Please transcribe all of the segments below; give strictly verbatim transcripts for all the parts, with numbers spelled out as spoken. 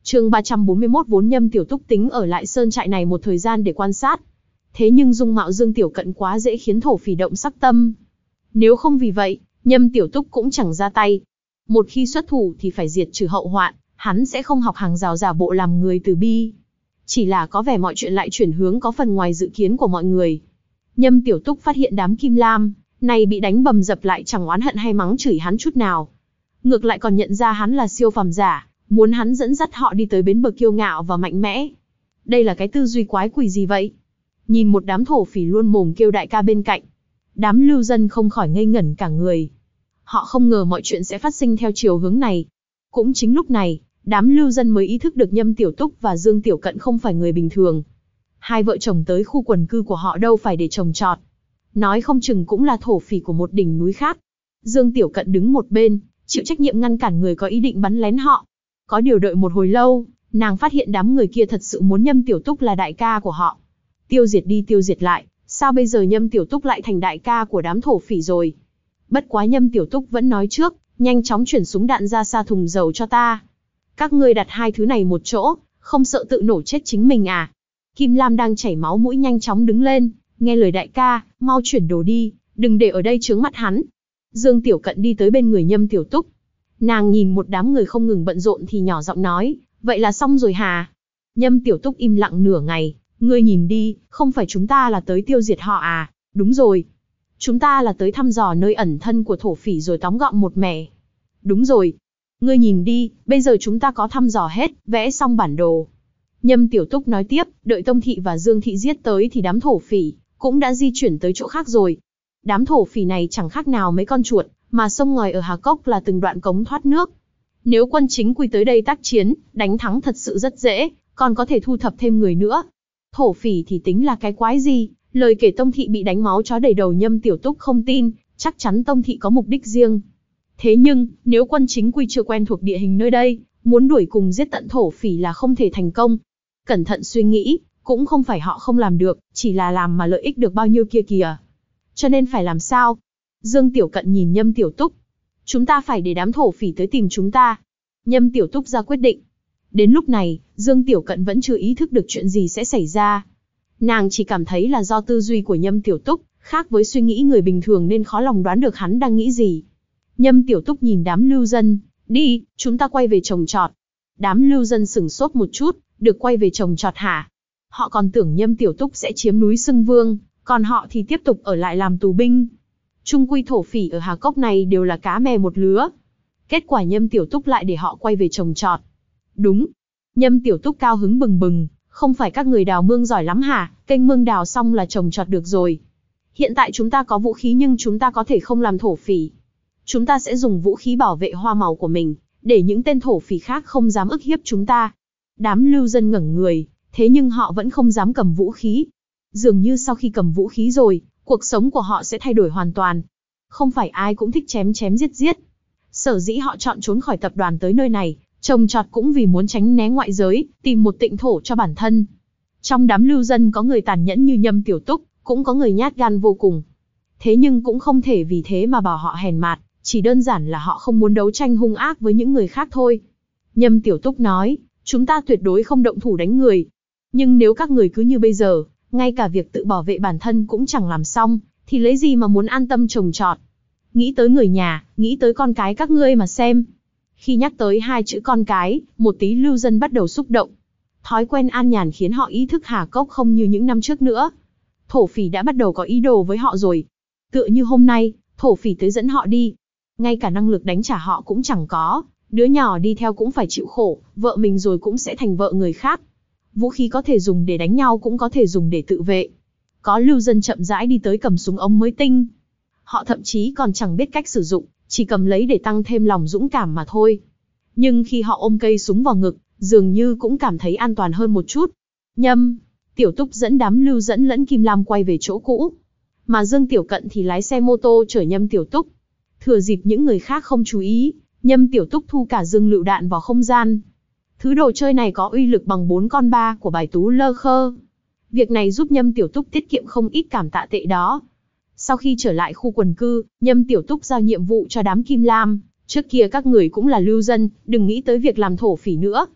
Chương ba trăm bốn mươi mốt vốn Nhâm Tiểu Túc tính ở lại sơn trại này một thời gian để quan sát. Thế nhưng dung mạo Dương Tiểu Cận quá dễ khiến thổ phỉ động sắc tâm. Nếu không vì vậy, Nhâm Tiểu Túc cũng chẳng ra tay. Một khi xuất thủ thì phải diệt trừ hậu hoạn, hắn sẽ không học hàng rào giả bộ làm người từ bi. Chỉ là có vẻ mọi chuyện lại chuyển hướng có phần ngoài dự kiến của mọi người. Nhâm Tiểu Túc phát hiện đám Kim Lam này bị đánh bầm dập lại chẳng oán hận hay mắng chửi hắn chút nào. Ngược lại còn nhận ra hắn là siêu phàm giả, muốn hắn dẫn dắt họ đi tới bến bờ kiêu ngạo và mạnh mẽ. Đây là cái tư duy quái quỷ gì vậy? Nhìn một đám thổ phỉ luôn mồm kêu đại ca bên cạnh, đám lưu dân không khỏi ngây ngẩn cả người. Họ không ngờ mọi chuyện sẽ phát sinh theo chiều hướng này. Cũng chính lúc này, đám lưu dân mới ý thức được Nhâm Tiểu Túc và Dương Tiểu Cận không phải người bình thường. Hai vợ chồng tới khu quần cư của họ đâu phải để trồng trọt. Nói không chừng cũng là thổ phỉ của một đỉnh núi khác. Dương Tiểu Cận đứng một bên, chịu trách nhiệm ngăn cản người có ý định bắn lén họ. Có điều đợi một hồi lâu, nàng phát hiện đám người kia thật sự muốn Nhâm Tiểu Túc là đại ca của họ. Tiêu diệt đi tiêu diệt lại, sao bây giờ Nhâm Tiểu Túc lại thành đại ca của đám thổ phỉ rồi? Bất quá Nhâm Tiểu Túc vẫn nói trước, nhanh chóng chuyển súng đạn ra xa thùng dầu cho ta. Các ngươi đặt hai thứ này một chỗ, không sợ tự nổ chết chính mình à? Kim Lam đang chảy máu mũi nhanh chóng đứng lên, nghe lời đại ca, mau chuyển đồ đi, đừng để ở đây chướng mắt hắn. Dương Tiểu Cận đi tới bên người Nhâm Tiểu Túc. Nàng nhìn một đám người không ngừng bận rộn thì nhỏ giọng nói, vậy là xong rồi hà? Nhâm Tiểu Túc im lặng nửa ngày, ngươi nhìn đi, không phải chúng ta là tới tiêu diệt họ à? Đúng rồi. Chúng ta là tới thăm dò nơi ẩn thân của thổ phỉ rồi tóm gọn một mẻ. Đúng rồi. Ngươi nhìn đi, bây giờ chúng ta có thăm dò hết, vẽ xong bản đồ. Nhâm Tiểu Túc nói tiếp, đợi Tông Thị và Dương Thị giết tới thì đám thổ phỉ cũng đã di chuyển tới chỗ khác rồi. Đám thổ phỉ này chẳng khác nào mấy con chuột, mà sông ngòi ở Hà Cốc là từng đoạn cống thoát nước. Nếu quân chính quy tới đây tác chiến, đánh thắng thật sự rất dễ, còn có thể thu thập thêm người nữa. Thổ phỉ thì tính là cái quái gì? Lời kể Tông Thị bị đánh máu chó đầy đầu Nhâm Tiểu Túc không tin, chắc chắn Tông Thị có mục đích riêng. Thế nhưng, nếu quân chính quy chưa quen thuộc địa hình nơi đây, muốn đuổi cùng giết tận thổ phỉ là không thể thành công. Cẩn thận suy nghĩ, cũng không phải họ không làm được, chỉ là làm mà lợi ích được bao nhiêu kia kìa. Cho nên phải làm sao? Dương Tiểu Cận nhìn Nhâm Tiểu Túc. Chúng ta phải để đám thổ phỉ tới tìm chúng ta. Nhâm Tiểu Túc ra quyết định. Đến lúc này, Dương Tiểu Cận vẫn chưa ý thức được chuyện gì sẽ xảy ra. Nàng chỉ cảm thấy là do tư duy của Nhâm Tiểu Túc khác với suy nghĩ người bình thường nên khó lòng đoán được hắn đang nghĩ gì. Nhâm Tiểu Túc nhìn đám lưu dân, đi, chúng ta quay về trồng trọt. Đám lưu dân sửng sốt một chút, được quay về trồng trọt hả? Họ còn tưởng Nhâm Tiểu Túc sẽ chiếm núi Xưng Vương, còn họ thì tiếp tục ở lại làm tù binh. Trung quy thổ phỉ ở Hà Cốc này đều là cá mè một lứa. Kết quả Nhâm Tiểu Túc lại để họ quay về trồng trọt. Đúng. Nhâm Tiểu Túc cao hứng bừng bừng, không phải các người đào mương giỏi lắm hả? Kênh mương đào xong là trồng trọt được rồi. Hiện tại chúng ta có vũ khí nhưng chúng ta có thể không làm thổ phỉ. Chúng ta sẽ dùng vũ khí bảo vệ hoa màu của mình, để những tên thổ phỉ khác không dám ức hiếp chúng ta. Đám lưu dân ngẩng người, thế nhưng họ vẫn không dám cầm vũ khí. Dường như sau khi cầm vũ khí rồi, cuộc sống của họ sẽ thay đổi hoàn toàn. Không phải ai cũng thích chém chém giết giết. Sở dĩ họ chọn trốn khỏi tập đoàn tới nơi này, trồng trọt cũng vì muốn tránh né ngoại giới, tìm một tịnh thổ cho bản thân. Trong đám lưu dân có người tàn nhẫn như Nhâm Tiểu Túc, cũng có người nhát gan vô cùng. Thế nhưng cũng không thể vì thế mà bảo họ hèn mạt, chỉ đơn giản là họ không muốn đấu tranh hung ác với những người khác thôi. Nhâm Tiểu Túc nói, chúng ta tuyệt đối không động thủ đánh người. Nhưng nếu các người cứ như bây giờ, ngay cả việc tự bảo vệ bản thân cũng chẳng làm xong, thì lấy gì mà muốn an tâm trồng trọt. Nghĩ tới người nhà, nghĩ tới con cái các ngươi mà xem. Khi nhắc tới hai chữ con cái, một tí lưu dân bắt đầu xúc động. Thói quen an nhàn khiến họ ý thức Hà Cốc không như những năm trước nữa. Thổ phỉ đã bắt đầu có ý đồ với họ rồi. Tựa như hôm nay, thổ phỉ tới dẫn họ đi. Ngay cả năng lực đánh trả họ cũng chẳng có. Đứa nhỏ đi theo cũng phải chịu khổ, vợ mình rồi cũng sẽ thành vợ người khác. Vũ khí có thể dùng để đánh nhau cũng có thể dùng để tự vệ. Có lưu dân chậm rãi đi tới cầm súng ống mới tinh. Họ thậm chí còn chẳng biết cách sử dụng, chỉ cầm lấy để tăng thêm lòng dũng cảm mà thôi. Nhưng khi họ ôm cây súng vào ngực, dường như cũng cảm thấy an toàn hơn một chút. Nhâm Tiểu Túc dẫn đám lưu dẫn lẫn Kim Lam quay về chỗ cũ. Mà Dương Tiểu Cận thì lái xe mô tô chở Nhâm Tiểu Túc. Thừa dịp những người khác không chú ý, Nhâm Tiểu Túc thu cả dương lựu đạn vào không gian. Thứ đồ chơi này có uy lực bằng bốn con ba của bài tú lơ khơ. Việc này giúp Nhâm Tiểu Túc tiết kiệm không ít cảm tạ tệ đó. Sau khi trở lại khu quần cư, Nhâm Tiểu Túc giao nhiệm vụ cho đám Kim Lam. Trước kia các người cũng là lưu dân, đừng nghĩ tới việc làm thổ phỉ nữa.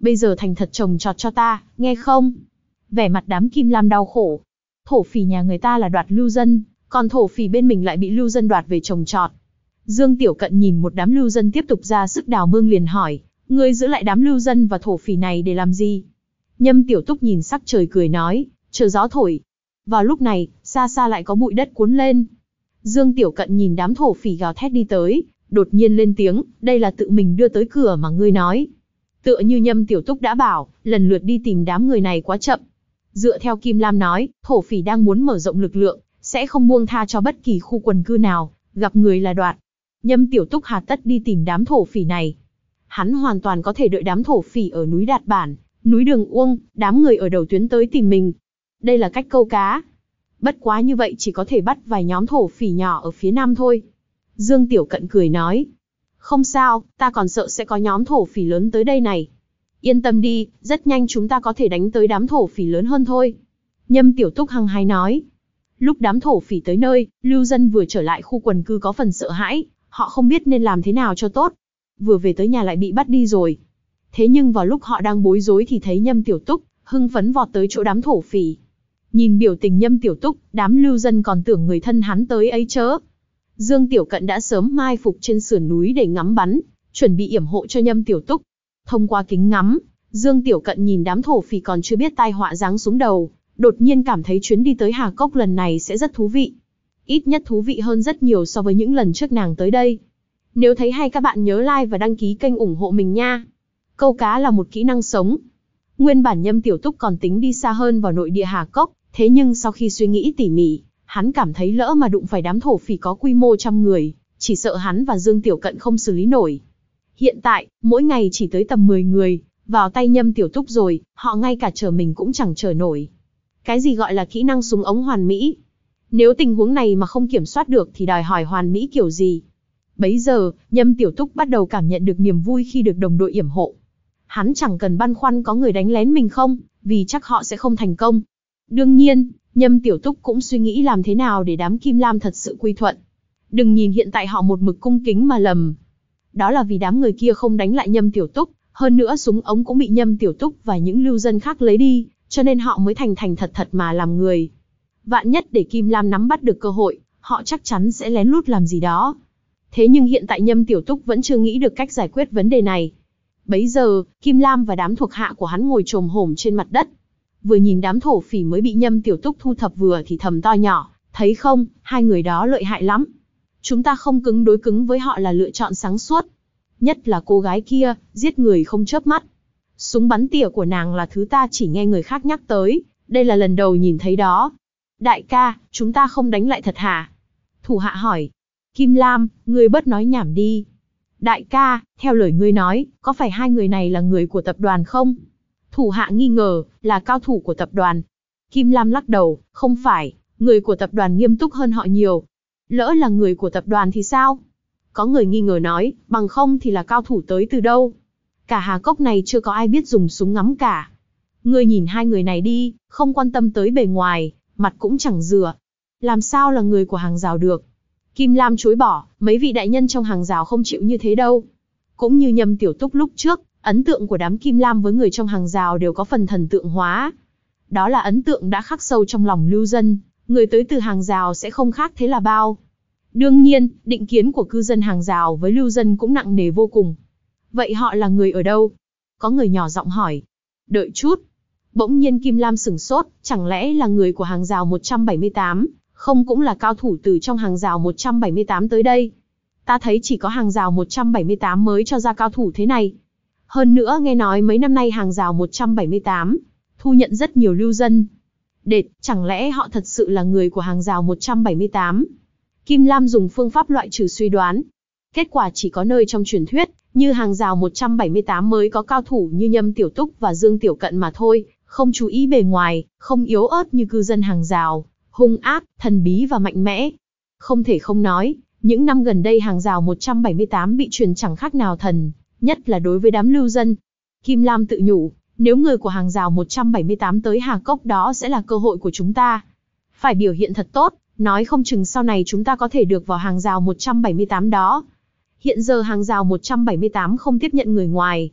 Bây giờ thành thật trồng trọt cho ta, nghe không? Vẻ mặt đám Kim Lam đau khổ. Thổ phỉ nhà người ta là đoạt lưu dân, còn thổ phỉ bên mình lại bị lưu dân đoạt về trồng trọt. Dương Tiểu Cận nhìn một đám lưu dân tiếp tục ra sức đào mương liền hỏi, ngươi giữ lại đám lưu dân và thổ phỉ này để làm gì? Nhâm Tiểu Túc nhìn sắc trời cười nói, chờ gió thổi. Vào lúc này, xa xa lại có bụi đất cuốn lên. Dương Tiểu Cận nhìn đám thổ phỉ gào thét đi tới, đột nhiên lên tiếng, đây là tự mình đưa tới cửa mà ngươi nói. Tựa như Nhâm Tiểu Túc đã bảo, lần lượt đi tìm đám người này quá chậm. Dựa theo Kim Lam nói, thổ phỉ đang muốn mở rộng lực lượng, sẽ không buông tha cho bất kỳ khu quần cư nào, gặp người là đoạt. Nhâm Tiểu Túc hà tất đi tìm đám thổ phỉ này. Hắn hoàn toàn có thể đợi đám thổ phỉ ở núi Đạt Bản, núi Đường Uông, đám người ở đầu tuyến tới tìm mình. Đây là cách câu cá. Bất quá như vậy chỉ có thể bắt vài nhóm thổ phỉ nhỏ ở phía nam thôi. Dương Tiểu Cận cười nói. Không sao, ta còn sợ sẽ có nhóm thổ phỉ lớn tới đây này. Yên tâm đi, rất nhanh chúng ta có thể đánh tới đám thổ phỉ lớn hơn thôi. Nhâm Tiểu Túc hăng hái nói. Lúc đám thổ phỉ tới nơi, lưu dân vừa trở lại khu quần cư có phần sợ hãi, họ không biết nên làm thế nào cho tốt. Vừa về tới nhà lại bị bắt đi rồi. Thế nhưng vào lúc họ đang bối rối thì thấy Nhâm Tiểu Túc hưng phấn vọt tới chỗ đám thổ phỉ. Nhìn biểu tình Nhâm Tiểu Túc, đám lưu dân còn tưởng người thân hắn tới ấy chớ. Dương Tiểu Cận đã sớm mai phục trên sườn núi để ngắm bắn, chuẩn bị yểm hộ cho Nhâm Tiểu Túc. Thông qua kính ngắm, Dương Tiểu Cận nhìn đám thổ phỉ còn chưa biết tai họa giáng xuống đầu, đột nhiên cảm thấy chuyến đi tới Hà Cốc lần này sẽ rất thú vị. Ít nhất thú vị hơn rất nhiều so với những lần trước nàng tới đây. Nếu thấy hay các bạn nhớ like và đăng ký kênh ủng hộ mình nha. Câu cá là một kỹ năng sống. Nguyên bản Nhâm Tiểu Túc còn tính đi xa hơn vào nội địa Hà Cốc, thế nhưng sau khi suy nghĩ tỉ mỉ, hắn cảm thấy lỡ mà đụng phải đám thổ phỉ có quy mô trăm người, chỉ sợ hắn và Dương Tiểu Cận không xử lý nổi. Hiện tại, mỗi ngày chỉ tới tầm mười người, vào tay Nhâm Tiểu Túc rồi, họ ngay cả chờ mình cũng chẳng chờ nổi. Cái gì gọi là kỹ năng súng ống hoàn mỹ? Nếu tình huống này mà không kiểm soát được thì đòi hỏi hoàn mỹ kiểu gì? Bấy giờ, Nhâm Tiểu Túc bắt đầu cảm nhận được niềm vui khi được đồng đội yểm hộ. Hắn chẳng cần băn khoăn có người đánh lén mình không, vì chắc họ sẽ không thành công. Đương nhiên, Nhâm Tiểu Túc cũng suy nghĩ làm thế nào để đám Kim Lam thật sự quy thuận. Đừng nhìn hiện tại họ một mực cung kính mà lầm. Đó là vì đám người kia không đánh lại Nhâm Tiểu Túc, hơn nữa súng ống cũng bị Nhâm Tiểu Túc và những lưu dân khác lấy đi, cho nên họ mới thành thành thật thật mà làm người. Vạn nhất để Kim Lam nắm bắt được cơ hội, họ chắc chắn sẽ lén lút làm gì đó. Thế nhưng hiện tại Nhâm Tiểu Túc vẫn chưa nghĩ được cách giải quyết vấn đề này. Bấy giờ, Kim Lam và đám thuộc hạ của hắn ngồi chồm hổm trên mặt đất. Vừa nhìn đám thổ phỉ mới bị Nhâm Tiểu Túc thu thập vừa thì thầm to nhỏ, thấy không, hai người đó lợi hại lắm. Chúng ta không cứng đối cứng với họ là lựa chọn sáng suốt. Nhất là cô gái kia, giết người không chớp mắt. Súng bắn tỉa của nàng là thứ ta chỉ nghe người khác nhắc tới, đây là lần đầu nhìn thấy đó. Đại ca, chúng ta không đánh lại thật hả? Thủ hạ hỏi. Kim Lam, ngươi bớt nói nhảm đi. Đại ca, theo lời ngươi nói, có phải hai người này là người của tập đoàn không? Thủ hạ nghi ngờ, là cao thủ của tập đoàn. Kim Lam lắc đầu, không phải, người của tập đoàn nghiêm túc hơn họ nhiều. Lỡ là người của tập đoàn thì sao? Có người nghi ngờ nói, bằng không thì là cao thủ tới từ đâu? Cả Hà Cốc này chưa có ai biết dùng súng ngắm cả. Ngươi nhìn hai người này đi, không quan tâm tới bề ngoài, mặt cũng chẳng rửa. Làm sao là người của hàng rào được? Kim Lam chối bỏ, mấy vị đại nhân trong hàng rào không chịu như thế đâu. Cũng như Nhâm Tiểu Túc lúc trước, ấn tượng của đám Kim Lam với người trong hàng rào đều có phần thần tượng hóa. Đó là ấn tượng đã khắc sâu trong lòng lưu dân, người tới từ hàng rào sẽ không khác thế là bao. Đương nhiên, định kiến của cư dân hàng rào với lưu dân cũng nặng nề vô cùng. Vậy họ là người ở đâu? Có người nhỏ giọng hỏi. Đợi chút. Bỗng nhiên Kim Lam sửng sốt, chẳng lẽ là người của hàng rào một trăm bảy mươi tám, không cũng là cao thủ từ trong hàng rào một trăm bảy mươi tám tới đây? Ta thấy chỉ có hàng rào một trăm bảy mươi tám mới cho ra cao thủ thế này. Hơn nữa nghe nói mấy năm nay hàng rào một trăm bảy mươi tám thu nhận rất nhiều lưu dân. Đệt, chẳng lẽ họ thật sự là người của hàng rào một trăm bảy mươi tám? Kim Lam dùng phương pháp loại trừ suy đoán. Kết quả chỉ có nơi trong truyền thuyết, như hàng rào một trăm bảy mươi tám mới có cao thủ như Nhâm Tiểu Túc và Dương Tiểu Cận mà thôi, không chú ý bề ngoài, không yếu ớt như cư dân hàng rào, hung ác, thần bí và mạnh mẽ. Không thể không nói, những năm gần đây hàng rào một trăm bảy mươi tám bị truyền chẳng khác nào thần, nhất là đối với đám lưu dân. Kim Lam tự nhủ, nếu người của hàng rào một trăm bảy mươi tám tới Hà Cốc đó sẽ là cơ hội của chúng ta. Phải biểu hiện thật tốt, nói không chừng sau này chúng ta có thể được vào hàng rào một trăm bảy mươi tám đó. Hiện giờ hàng rào một trăm bảy mươi tám không tiếp nhận người ngoài.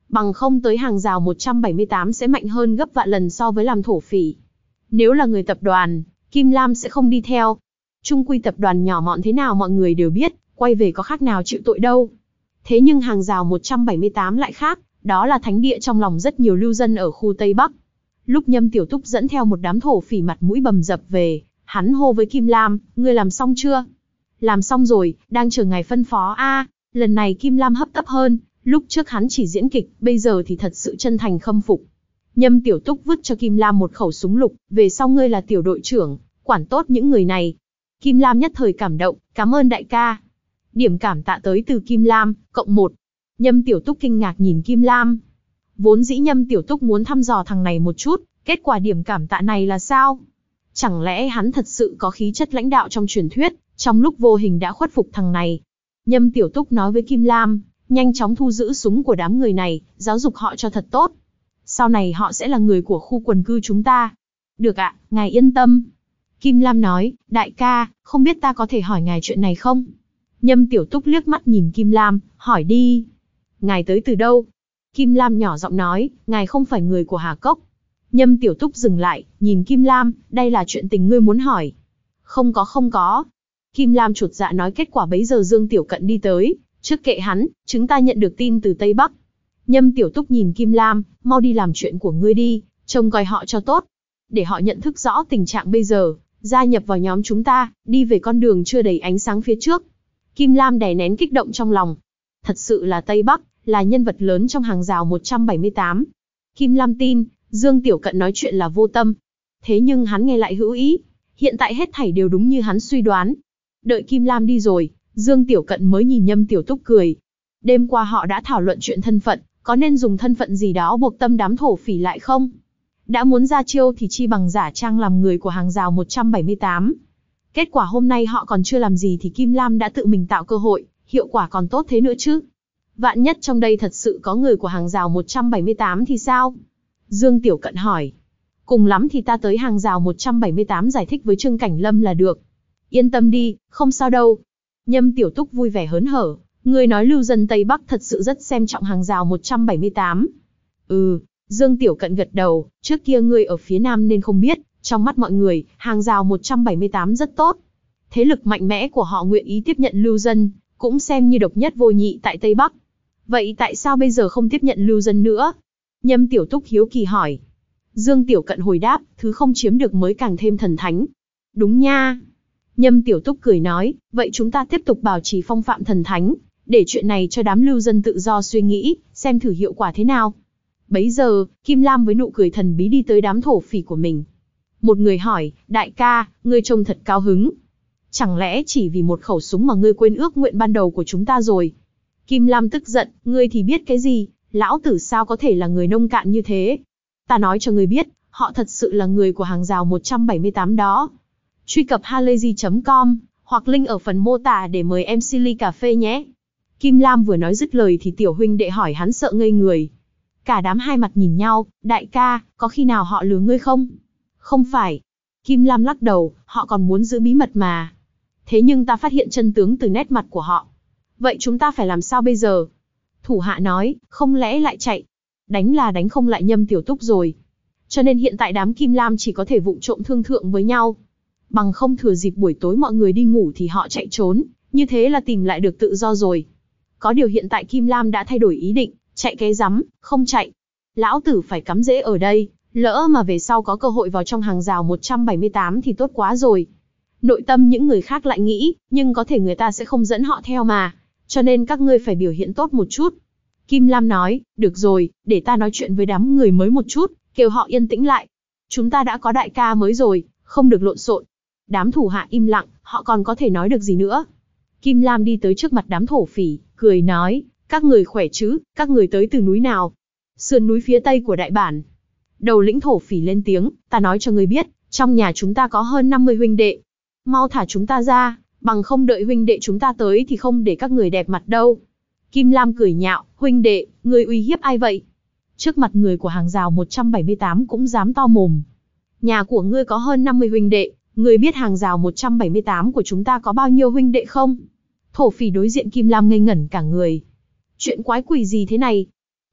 Bằng không tới hàng rào một trăm bảy mươi tám sẽ mạnh hơn gấp vạn lần so với làm thổ phỉ. Nếu là người tập đoàn, Kim Lam sẽ không đi theo. Chung quy tập đoàn nhỏ mọn thế nào mọi người đều biết, quay về có khác nào chịu tội đâu. Thế nhưng hàng rào một trăm bảy mươi tám lại khác, đó là thánh địa trong lòng rất nhiều lưu dân ở khu Tây Bắc. Lúc Nhâm Tiểu Túc dẫn theo một đám thổ phỉ mặt mũi bầm dập về, hắn hô với Kim Lam, ngươi làm xong chưa? Làm xong rồi, đang chờ ngài phân phó a. À, lần này Kim Lam hấp tấp hơn, lúc trước hắn chỉ diễn kịch, bây giờ thì thật sự chân thành khâm phục. Nhâm Tiểu Túc vứt cho Kim Lam một khẩu súng lục, về sau ngươi là tiểu đội trưởng, quản tốt những người này. Kim Lam nhất thời cảm động, cảm ơn đại ca. Điểm cảm tạ tới từ Kim Lam, cộng một. Nhâm Tiểu Túc kinh ngạc nhìn Kim Lam. Vốn dĩ Nhâm Tiểu Túc muốn thăm dò thằng này một chút, kết quả điểm cảm tạ này là sao? Chẳng lẽ hắn thật sự có khí chất lãnh đạo trong truyền thuyết, trong lúc vô hình đã khuất phục thằng này? Nhâm Tiểu Túc nói với Kim Lam, nhanh chóng thu giữ súng của đám người này, giáo dục họ cho thật tốt. Sau này họ sẽ là người của khu quần cư chúng ta. Được ạ, ngài yên tâm. Kim Lam nói, đại ca, không biết ta có thể hỏi ngài chuyện này không? Nhâm Tiểu Túc liếc mắt nhìn Kim Lam, hỏi đi. Ngài tới từ đâu? Kim Lam nhỏ giọng nói, ngài không phải người của Hà Cốc. Nhâm Tiểu Túc dừng lại, nhìn Kim Lam, đây là chuyện tình ngươi muốn hỏi. Không có không có. Kim Lam chột dạ nói kết quả bấy giờ Dương Tiểu Cận đi tới, trước kệ hắn, chúng ta nhận được tin từ Tây Bắc. Nhâm Tiểu Túc nhìn Kim Lam, mau đi làm chuyện của ngươi đi, trông coi họ cho tốt. Để họ nhận thức rõ tình trạng bây giờ, gia nhập vào nhóm chúng ta, đi về con đường chưa đầy ánh sáng phía trước. Kim Lam đè nén kích động trong lòng. Thật sự là Tây Bắc, là nhân vật lớn trong hàng rào một trăm bảy mươi tám. Kim Lam tin, Dương Tiểu Cận nói chuyện là vô tâm. Thế nhưng hắn nghe lại hữu ý. Hiện tại hết thảy đều đúng như hắn suy đoán. Đợi Kim Lam đi rồi, Dương Tiểu Cận mới nhìn Nhâm Tiểu Túc cười. Đêm qua họ đã thảo luận chuyện thân phận, có nên dùng thân phận gì đó buộc tâm đám thổ phỉ lại không? Đã muốn ra chiêu thì chi bằng giả trang làm người của hàng rào một trăm bảy mươi tám. Kết quả hôm nay họ còn chưa làm gì thì Kim Lam đã tự mình tạo cơ hội, hiệu quả còn tốt thế nữa chứ. Vạn nhất trong đây thật sự có người của hàng rào một trăm bảy mươi tám thì sao? Dương Tiểu Cận hỏi. Cùng lắm thì ta tới hàng rào một trăm bảy mươi tám giải thích với Trương Cảnh Lâm là được. Yên tâm đi, không sao đâu. Nhâm Tiểu Túc vui vẻ hớn hở. Ngươi nói lưu dân Tây Bắc thật sự rất xem trọng hàng rào một trăm bảy mươi tám. Ừ, Dương Tiểu Cận gật đầu, trước kia ngươi ở phía Nam nên không biết, trong mắt mọi người, hàng rào một trăm bảy mươi tám rất tốt. Thế lực mạnh mẽ của họ nguyện ý tiếp nhận lưu dân, cũng xem như độc nhất vô nhị tại Tây Bắc. Vậy tại sao bây giờ không tiếp nhận lưu dân nữa? Nhâm Tiểu Túc hiếu kỳ hỏi. Dương Tiểu Cận hồi đáp, thứ không chiếm được mới càng thêm thần thánh. Đúng nha. Nhâm Tiểu Túc cười nói, vậy chúng ta tiếp tục bảo trì phong phạm thần thánh, để chuyện này cho đám lưu dân tự do suy nghĩ, xem thử hiệu quả thế nào. Bấy giờ, Kim Lam với nụ cười thần bí đi tới đám thổ phỉ của mình. Một người hỏi, đại ca, ngươi trông thật cao hứng. Chẳng lẽ chỉ vì một khẩu súng mà ngươi quên ước nguyện ban đầu của chúng ta rồi? Kim Lam tức giận, ngươi thì biết cái gì, lão tử sao có thể là người nông cạn như thế? Ta nói cho ngươi biết, họ thật sự là người của hàng rào một trăm bảy mươi tám đó. Truy cập halayzi chấm com, hoặc link ở phần mô tả để mời em xê ly cà phê nhé. Kim Lam vừa nói dứt lời thì tiểu huynh đệ hỏi hắn sợ ngây người. Cả đám hai mặt nhìn nhau, đại ca, có khi nào họ lừa ngươi không? Không phải. Kim Lam lắc đầu, họ còn muốn giữ bí mật mà. Thế nhưng ta phát hiện chân tướng từ nét mặt của họ. Vậy chúng ta phải làm sao bây giờ? Thủ hạ nói, không lẽ lại chạy? Đánh là đánh không lại Nhâm Tiểu Túc rồi. Cho nên hiện tại đám Kim Lam chỉ có thể vụng trộm thương thượng với nhau. Bằng không thừa dịp buổi tối mọi người đi ngủ thì họ chạy trốn, như thế là tìm lại được tự do rồi. Có điều hiện tại Kim Lam đã thay đổi ý định, chạy cái rắm, không chạy. Lão tử phải cắm rễ ở đây, lỡ mà về sau có cơ hội vào trong hàng rào một trăm bảy mươi tám thì tốt quá rồi. Nội tâm những người khác lại nghĩ, nhưng có thể người ta sẽ không dẫn họ theo mà, cho nên các ngươi phải biểu hiện tốt một chút. Kim Lam nói, được rồi, để ta nói chuyện với đám người mới một chút, kêu họ yên tĩnh lại. Chúng ta đã có đại ca mới rồi, không được lộn xộn. Đám thủ hạ im lặng, họ còn có thể nói được gì nữa. Kim Lam đi tới trước mặt đám thổ phỉ, cười nói, các người khỏe chứ, các người tới từ núi nào? Sườn núi phía tây của đại bản. Đầu lĩnh thổ phỉ lên tiếng, ta nói cho ngươi biết, trong nhà chúng ta có hơn năm mươi huynh đệ. Mau thả chúng ta ra, bằng không đợi huynh đệ chúng ta tới thì không để các người đẹp mặt đâu. Kim Lam cười nhạo, huynh đệ, ngươi uy hiếp ai vậy? Trước mặt người của hàng rào một trăm bảy mươi tám cũng dám to mồm. Nhà của ngươi có hơn năm mươi huynh đệ, ngươi biết hàng rào một trăm bảy mươi tám của chúng ta có bao nhiêu huynh đệ không? Thổ phỉ đối diện Kim Lam ngây ngẩn cả người. Chuyện quái quỷ gì thế này?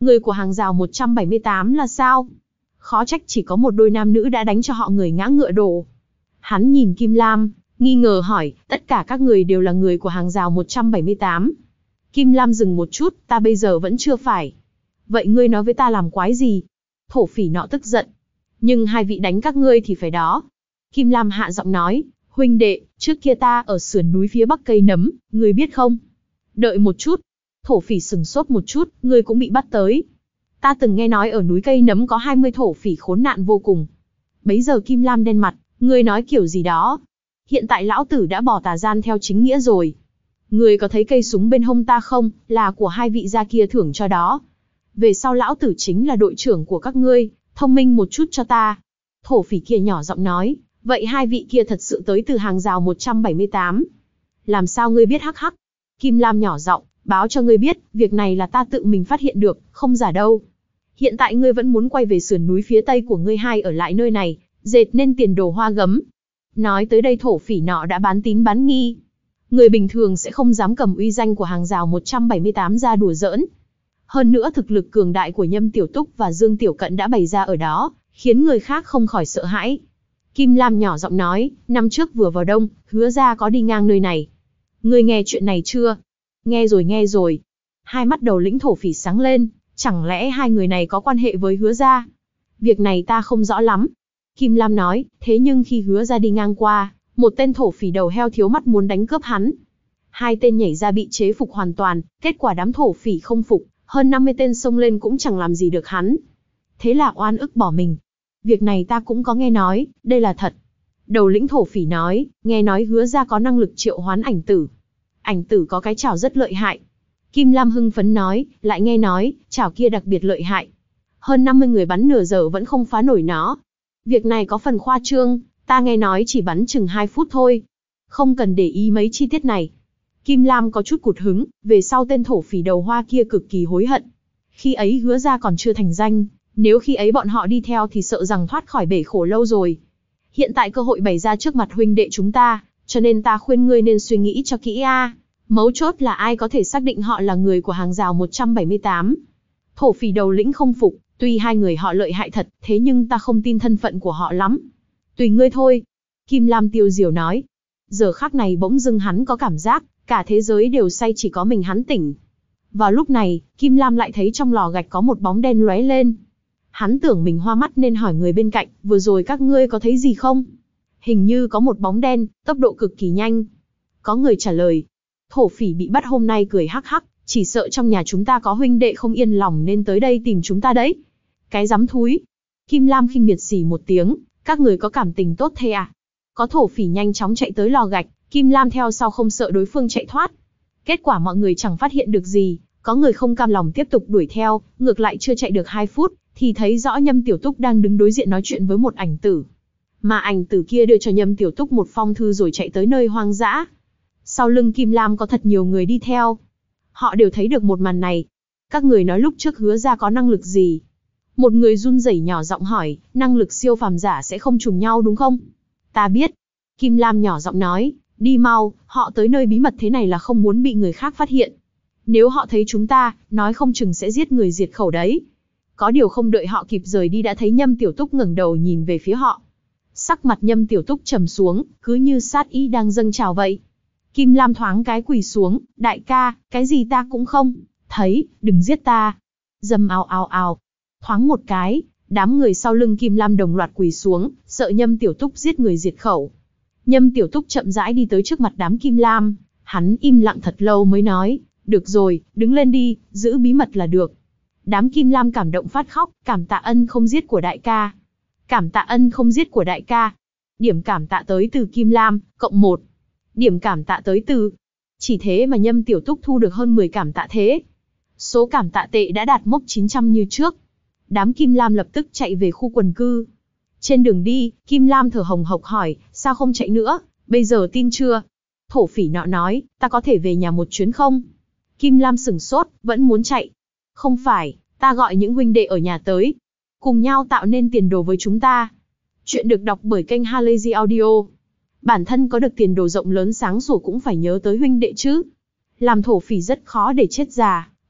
Người của hàng rào một trăm bảy mươi tám là sao? Khó trách chỉ có một đôi nam nữ đã đánh cho họ người ngã ngựa đổ. Hắn nhìn Kim Lam, nghi ngờ hỏi, tất cả các người đều là người của hàng rào một trăm bảy mươi tám. Kim Lam dừng một chút, ta bây giờ vẫn chưa phải. Vậy ngươi nói với ta làm quái gì? Thổ phỉ nọ tức giận. Nhưng hai vị đánh các ngươi thì phải đó. Kim Lam hạ giọng nói, huynh đệ, trước kia ta ở sườn núi phía bắc cây nấm, ngươi biết không? Đợi một chút. Thổ phỉ sừng sốt một chút, ngươi cũng bị bắt tới. Ta từng nghe nói ở núi cây nấm có hai mươi thổ phỉ khốn nạn vô cùng. Bấy giờ Kim Lam đen mặt, ngươi nói kiểu gì đó. Hiện tại lão tử đã bỏ tà gian theo chính nghĩa rồi. Ngươi có thấy cây súng bên hông ta không, là của hai vị gia kia thưởng cho đó. Về sau lão tử chính là đội trưởng của các ngươi, thông minh một chút cho ta. Thổ phỉ kia nhỏ giọng nói, vậy hai vị kia thật sự tới từ hàng rào một trăm bảy mươi tám. Làm sao ngươi biết hắc hắc? Kim Lam nhỏ giọng, báo cho ngươi biết, việc này là ta tự mình phát hiện được, không giả đâu. Hiện tại ngươi vẫn muốn quay về sườn núi phía tây của ngươi hai ở lại nơi này, dệt nên tiền đồ hoa gấm. Nói tới đây thổ phỉ nọ đã bán tín bán nghi. Người bình thường sẽ không dám cầm uy danh của hàng rào một trăm bảy mươi tám ra đùa giỡn. Hơn nữa thực lực cường đại của Nhâm Tiểu Túc và Dương Tiểu Cận đã bày ra ở đó, khiến người khác không khỏi sợ hãi. Kim Lam nhỏ giọng nói, năm trước vừa vào đông, Hứa gia có đi ngang nơi này. Ngươi nghe chuyện này chưa? Nghe rồi nghe rồi. Hai mắt đầu lĩnh thổ phỉ sáng lên, chẳng lẽ hai người này có quan hệ với Hứa gia? Việc này ta không rõ lắm. Kim Lam nói, thế nhưng khi Hứa gia đi ngang qua, một tên thổ phỉ đầu heo thiếu mắt muốn đánh cướp hắn. Hai tên nhảy ra bị chế phục hoàn toàn, kết quả đám thổ phỉ không phục, hơn năm mươi tên xông lên cũng chẳng làm gì được hắn. Thế là oan ức bỏ mình. Việc này ta cũng có nghe nói, đây là thật. Đầu lĩnh thổ phỉ nói, nghe nói Hứa gia có năng lực triệu hoán ảnh tử. Ảnh tử có cái chảo rất lợi hại. Kim Lam hưng phấn nói, lại nghe nói, chảo kia đặc biệt lợi hại. Hơn năm mươi người bắn nửa giờ vẫn không phá nổi nó. Việc này có phần khoa trương, ta nghe nói chỉ bắn chừng hai phút thôi. Không cần để ý mấy chi tiết này. Kim Lam có chút cụt hứng, về sau tên thổ phỉ đầu hoa kia cực kỳ hối hận. Khi ấy Hứa gia còn chưa thành danh, nếu khi ấy bọn họ đi theo thì sợ rằng thoát khỏi bể khổ lâu rồi. Hiện tại cơ hội bày ra trước mặt huynh đệ chúng ta, cho nên ta khuyên ngươi nên suy nghĩ cho kỹ a. Mấu chốt là ai có thể xác định họ là người của hàng rào một trăm bảy mươi tám. Thổ phỉ đầu lĩnh không phục, tuy hai người họ lợi hại thật, thế nhưng ta không tin thân phận của họ lắm. Tùy ngươi thôi. Kim Lam tiêu diểu nói. Giờ khắc này bỗng dưng hắn có cảm giác, cả thế giới đều say chỉ có mình hắn tỉnh. Vào lúc này, Kim Lam lại thấy trong lò gạch có một bóng đen lóe lên. Hắn tưởng mình hoa mắt nên hỏi người bên cạnh, vừa rồi các ngươi có thấy gì không? Hình như có một bóng đen, tốc độ cực kỳ nhanh. Có người trả lời. Thổ phỉ bị bắt hôm nay cười hắc hắc, chỉ sợ trong nhà chúng ta có huynh đệ không yên lòng nên tới đây tìm chúng ta đấy. Cái dám thúi. Kim Lam khinh miệt xì một tiếng, các người có cảm tình tốt thế à? Có thổ phỉ nhanh chóng chạy tới lò gạch, Kim Lam theo sau không sợ đối phương chạy thoát. Kết quả mọi người chẳng phát hiện được gì, có người không cam lòng tiếp tục đuổi theo, ngược lại chưa chạy được hai phút, thì thấy rõ Nhâm Tiểu Túc đang đứng đối diện nói chuyện với một ảnh tử. Mà ảnh tử kia đưa cho Nhâm Tiểu Túc một phong thư rồi chạy tới nơi hoang dã. Sau lưng Kim Lam có thật nhiều người đi theo. Họ đều thấy được một màn này. Các người nói lúc trước Hứa gia có năng lực gì? Một người run rẩy nhỏ giọng hỏi, năng lực siêu phàm giả sẽ không trùng nhau đúng không? Ta biết. Kim Lam nhỏ giọng nói, đi mau, họ tới nơi bí mật thế này là không muốn bị người khác phát hiện. Nếu họ thấy chúng ta, nói không chừng sẽ giết người diệt khẩu đấy. Có điều không đợi họ kịp rời đi đã thấy Nhâm Tiểu Túc ngẩng đầu nhìn về phía họ. Sắc mặt Nhâm Tiểu Túc trầm xuống, cứ như sát ý đang dâng trào vậy. Kim Lam thoáng cái quỳ xuống, đại ca, cái gì ta cũng không thấy, đừng giết ta. Dầm ào ào ào. Thoáng một cái, đám người sau lưng Kim Lam đồng loạt quỳ xuống, sợ Nhâm Tiểu Túc giết người diệt khẩu. Nhâm Tiểu Túc chậm rãi đi tới trước mặt đám Kim Lam, hắn im lặng thật lâu mới nói, được rồi, đứng lên đi, giữ bí mật là được. Đám Kim Lam cảm động phát khóc, cảm tạ ân không giết của đại ca. Cảm tạ ân không giết của đại ca. Điểm cảm tạ tới từ Kim Lam, cộng một. Điểm cảm tạ tới từ. Chỉ thế mà Nhâm Tiểu Túc thu được hơn mười cảm tạ thế. Số cảm tạ tệ đã đạt mốc chín trăm như trước. Đám Kim Lam lập tức chạy về khu quần cư. Trên đường đi, Kim Lam thở hồng hộc hỏi, sao không chạy nữa, bây giờ tin chưa? Thổ phỉ nọ nói, ta có thể về nhà một chuyến không? Kim Lam sửng sốt, vẫn muốn chạy. Không phải, ta gọi những huynh đệ ở nhà tới. Cùng nhau tạo nên tiền đồ với chúng ta. Chuyện được đọc bởi kênh Halazy Audio. Bản thân có được tiền đồ rộng lớn sáng sủa cũng phải nhớ tới huynh đệ chứ. Làm thổ phỉ rất khó để chết già,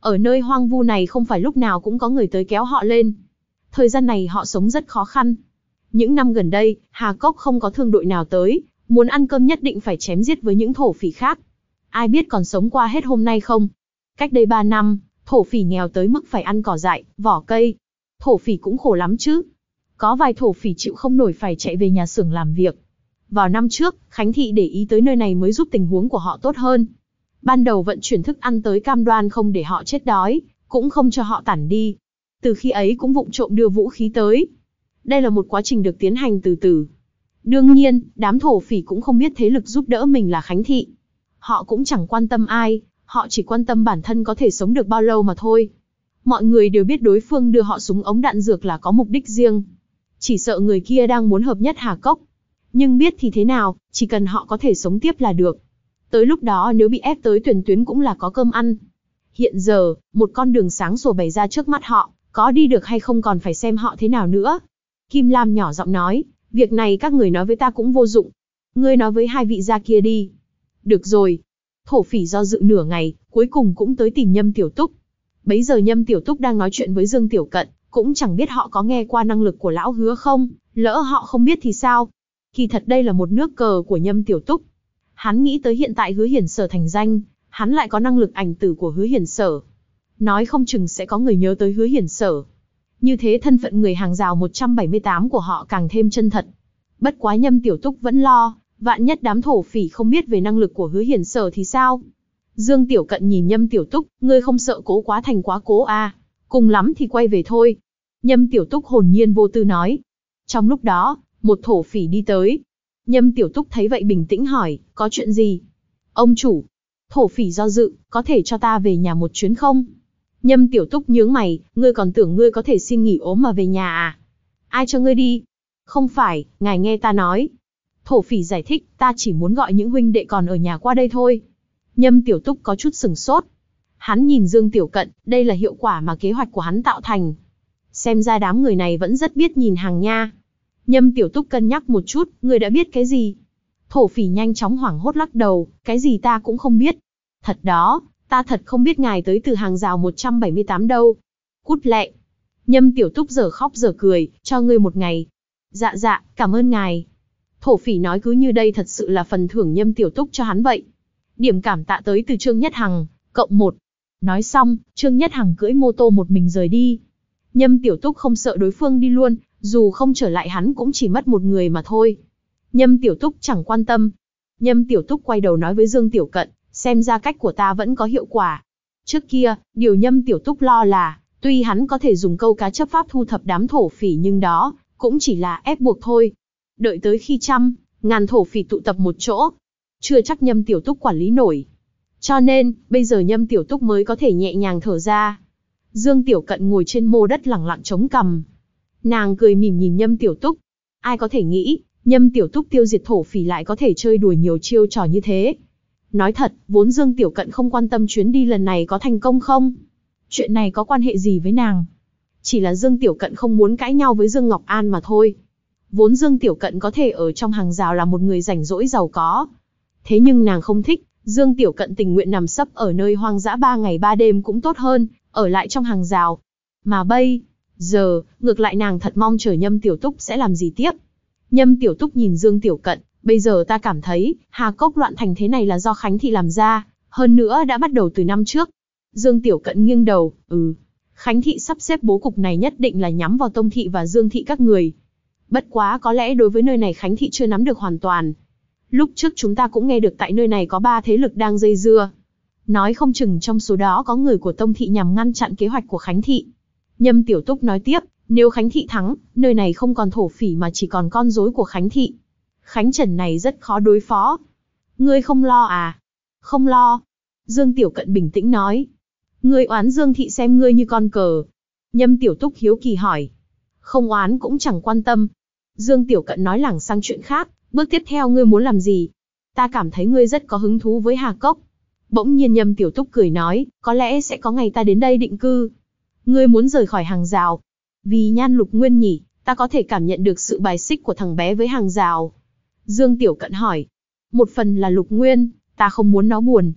Ở nơi hoang vu này không phải lúc nào cũng có người tới kéo họ lên. Thời gian này họ sống rất khó khăn. Những năm gần đây, Hà Cốc không có thương đội nào tới, muốn ăn cơm nhất định phải chém giết với những thổ phỉ khác. Ai biết còn sống qua hết hôm nay không? Cách đây ba năm, thổ phỉ nghèo tới mức phải ăn cỏ dại, vỏ cây. Thổ phỉ cũng khổ lắm chứ. Có vài thổ phỉ chịu không nổi phải chạy về nhà xưởng làm việc. Vào năm trước, Khánh Thị để ý tới nơi này mới giúp tình huống của họ tốt hơn. Ban đầu vận chuyển thức ăn tới cam đoan không để họ chết đói, cũng không cho họ tản đi. Từ khi ấy cũng vụng trộm đưa vũ khí tới. Đây là một quá trình được tiến hành từ từ. Đương nhiên, đám thổ phỉ cũng không biết thế lực giúp đỡ mình là Khánh Thị. Họ cũng chẳng quan tâm ai, họ chỉ quan tâm bản thân có thể sống được bao lâu mà thôi. Mọi người đều biết đối phương đưa họ súng ống đạn dược là có mục đích riêng. Chỉ sợ người kia đang muốn hợp nhất Hà Cốc. Nhưng biết thì thế nào, chỉ cần họ có thể sống tiếp là được. Tới lúc đó nếu bị ép tới tuyển tuyến cũng là có cơm ăn. Hiện giờ, một con đường sáng sủa bày ra trước mắt họ, có đi được hay không còn phải xem họ thế nào nữa. Kim Lam nhỏ giọng nói, việc này các người nói với ta cũng vô dụng. Ngươi nói với hai vị gia kia đi. Được rồi. Thổ phỉ do dự nửa ngày, cuối cùng cũng tới tìm Nhâm Tiểu Túc. Bấy giờ Nhâm Tiểu Túc đang nói chuyện với Dương Tiểu Cận, cũng chẳng biết họ có nghe qua năng lực của lão Hứa không, lỡ họ không biết thì sao. Kỳ thật đây là một nước cờ của Nhâm Tiểu Túc. Hắn nghĩ tới hiện tại Hứa Hiển Sở thành danh, hắn lại có năng lực ảnh tử của Hứa Hiển Sở. Nói không chừng sẽ có người nhớ tới Hứa Hiển Sở. Như thế thân phận người hàng rào một trăm bảy mươi tám của họ càng thêm chân thật. Bất quá Nhâm Tiểu Túc vẫn lo, vạn nhất đám thổ phỉ không biết về năng lực của Hứa Hiển Sở thì sao? Dương Tiểu Cận nhìn Nhâm Tiểu Túc, ngươi không sợ cố quá thành quá cố à? Cùng lắm thì quay về thôi. Nhâm Tiểu Túc hồn nhiên vô tư nói. Trong lúc đó, một thổ phỉ đi tới. Nhâm Tiểu Túc thấy vậy bình tĩnh hỏi, có chuyện gì? Ông chủ. Thổ phỉ do dự, có thể cho ta về nhà một chuyến không? Nhâm Tiểu Túc nhướng mày, ngươi còn tưởng ngươi có thể xin nghỉ ốm mà về nhà à? Ai cho ngươi đi? Không phải, ngài nghe ta nói. Thổ phỉ giải thích, ta chỉ muốn gọi những huynh đệ còn ở nhà qua đây thôi. Nhâm Tiểu Túc có chút sửng sốt. Hắn nhìn Dương Tiểu Cận, đây là hiệu quả mà kế hoạch của hắn tạo thành. Xem ra đám người này vẫn rất biết nhìn hàng nha. Nhâm Tiểu Túc cân nhắc một chút, ngươi đã biết cái gì? Thổ phỉ nhanh chóng hoảng hốt lắc đầu, cái gì ta cũng không biết. Thật đó, ta thật không biết ngài tới từ hàng rào một trăm bảy mươi tám đâu. Cút lẹ. Nhâm Tiểu Túc giờ khóc giờ cười, cho ngươi một ngày. Dạ dạ, cảm ơn ngài. Thổ phỉ nói cứ như đây thật sự là phần thưởng Nhâm Tiểu Túc cho hắn vậy. Điểm cảm tạ tới từ Trương Nhất Hằng, cộng một. Nói xong, Trương Nhất Hằng cưỡi mô tô một mình rời đi. Nhâm Tiểu Túc không sợ đối phương đi luôn, dù không trở lại hắn cũng chỉ mất một người mà thôi. Nhâm Tiểu Túc chẳng quan tâm. Nhâm Tiểu Túc quay đầu nói với Dương Tiểu Cận, xem ra cách của ta vẫn có hiệu quả. Trước kia, điều Nhâm Tiểu Túc lo là, tuy hắn có thể dùng câu cá chấp pháp thu thập đám thổ phỉ nhưng đó, cũng chỉ là ép buộc thôi. Đợi tới khi trăm, ngàn thổ phỉ tụ tập một chỗ, chưa chắc Nhâm Tiểu Túc quản lý nổi. Cho nên, bây giờ Nhâm Tiểu Túc mới có thể nhẹ nhàng thở ra. Dương Tiểu Cận ngồi trên mô đất lẳng lặng chống cằm. Nàng cười mỉm nhìn Nhâm Tiểu Túc. Ai có thể nghĩ, Nhâm Tiểu Túc tiêu diệt thổ phỉ lại có thể chơi đùa nhiều chiêu trò như thế. Nói thật, vốn Dương Tiểu Cận không quan tâm chuyến đi lần này có thành công không. Chuyện này có quan hệ gì với nàng? Chỉ là Dương Tiểu Cận không muốn cãi nhau với Dương Ngọc An mà thôi. Vốn Dương Tiểu Cận có thể ở trong hàng rào là một người rảnh rỗi giàu có. Thế nhưng nàng không thích, Dương Tiểu Cận tình nguyện nằm sấp ở nơi hoang dã ba ngày ba đêm cũng tốt hơn, ở lại trong hàng rào. Mà bây giờ, ngược lại nàng thật mong chờ Nhâm Tiểu Túc sẽ làm gì tiếp. Nhâm Tiểu Túc nhìn Dương Tiểu Cận, bây giờ ta cảm thấy, Hà Cốc loạn thành thế này là do Khánh Thị làm ra, hơn nữa đã bắt đầu từ năm trước. Dương Tiểu Cận nghiêng đầu, ừ, Khánh Thị sắp xếp bố cục này nhất định là nhắm vào Tông Thị và Dương Thị các người. Bất quá có lẽ đối với nơi này Khánh Thị chưa nắm được hoàn toàn. Lúc trước chúng ta cũng nghe được tại nơi này có ba thế lực đang dây dưa. Nói không chừng trong số đó có người của Tông Thị nhằm ngăn chặn kế hoạch của Khánh Thị. Nhâm Tiểu Túc nói tiếp, nếu Khánh Thị thắng, nơi này không còn thổ phỉ mà chỉ còn con rối của Khánh Thị. Khánh Trần này rất khó đối phó. Ngươi không lo à? Không lo. Dương Tiểu Cận bình tĩnh nói. Ngươi oán Dương Thị xem ngươi như con cờ. Nhâm Tiểu Túc hiếu kỳ hỏi. Không oán cũng chẳng quan tâm. Dương Tiểu Cận nói lảng sang chuyện khác, bước tiếp theo ngươi muốn làm gì? Ta cảm thấy ngươi rất có hứng thú với Hà Cốc. Bỗng nhiên Nhâm Tiểu Túc cười nói, có lẽ sẽ có ngày ta đến đây định cư. Ngươi muốn rời khỏi hàng rào. Vì Nhan Lục Nguyên nhỉ, ta có thể cảm nhận được sự bài xích của thằng bé với hàng rào. Dương Tiểu Cận hỏi. Một phần là Lục Nguyên, ta không muốn nó buồn.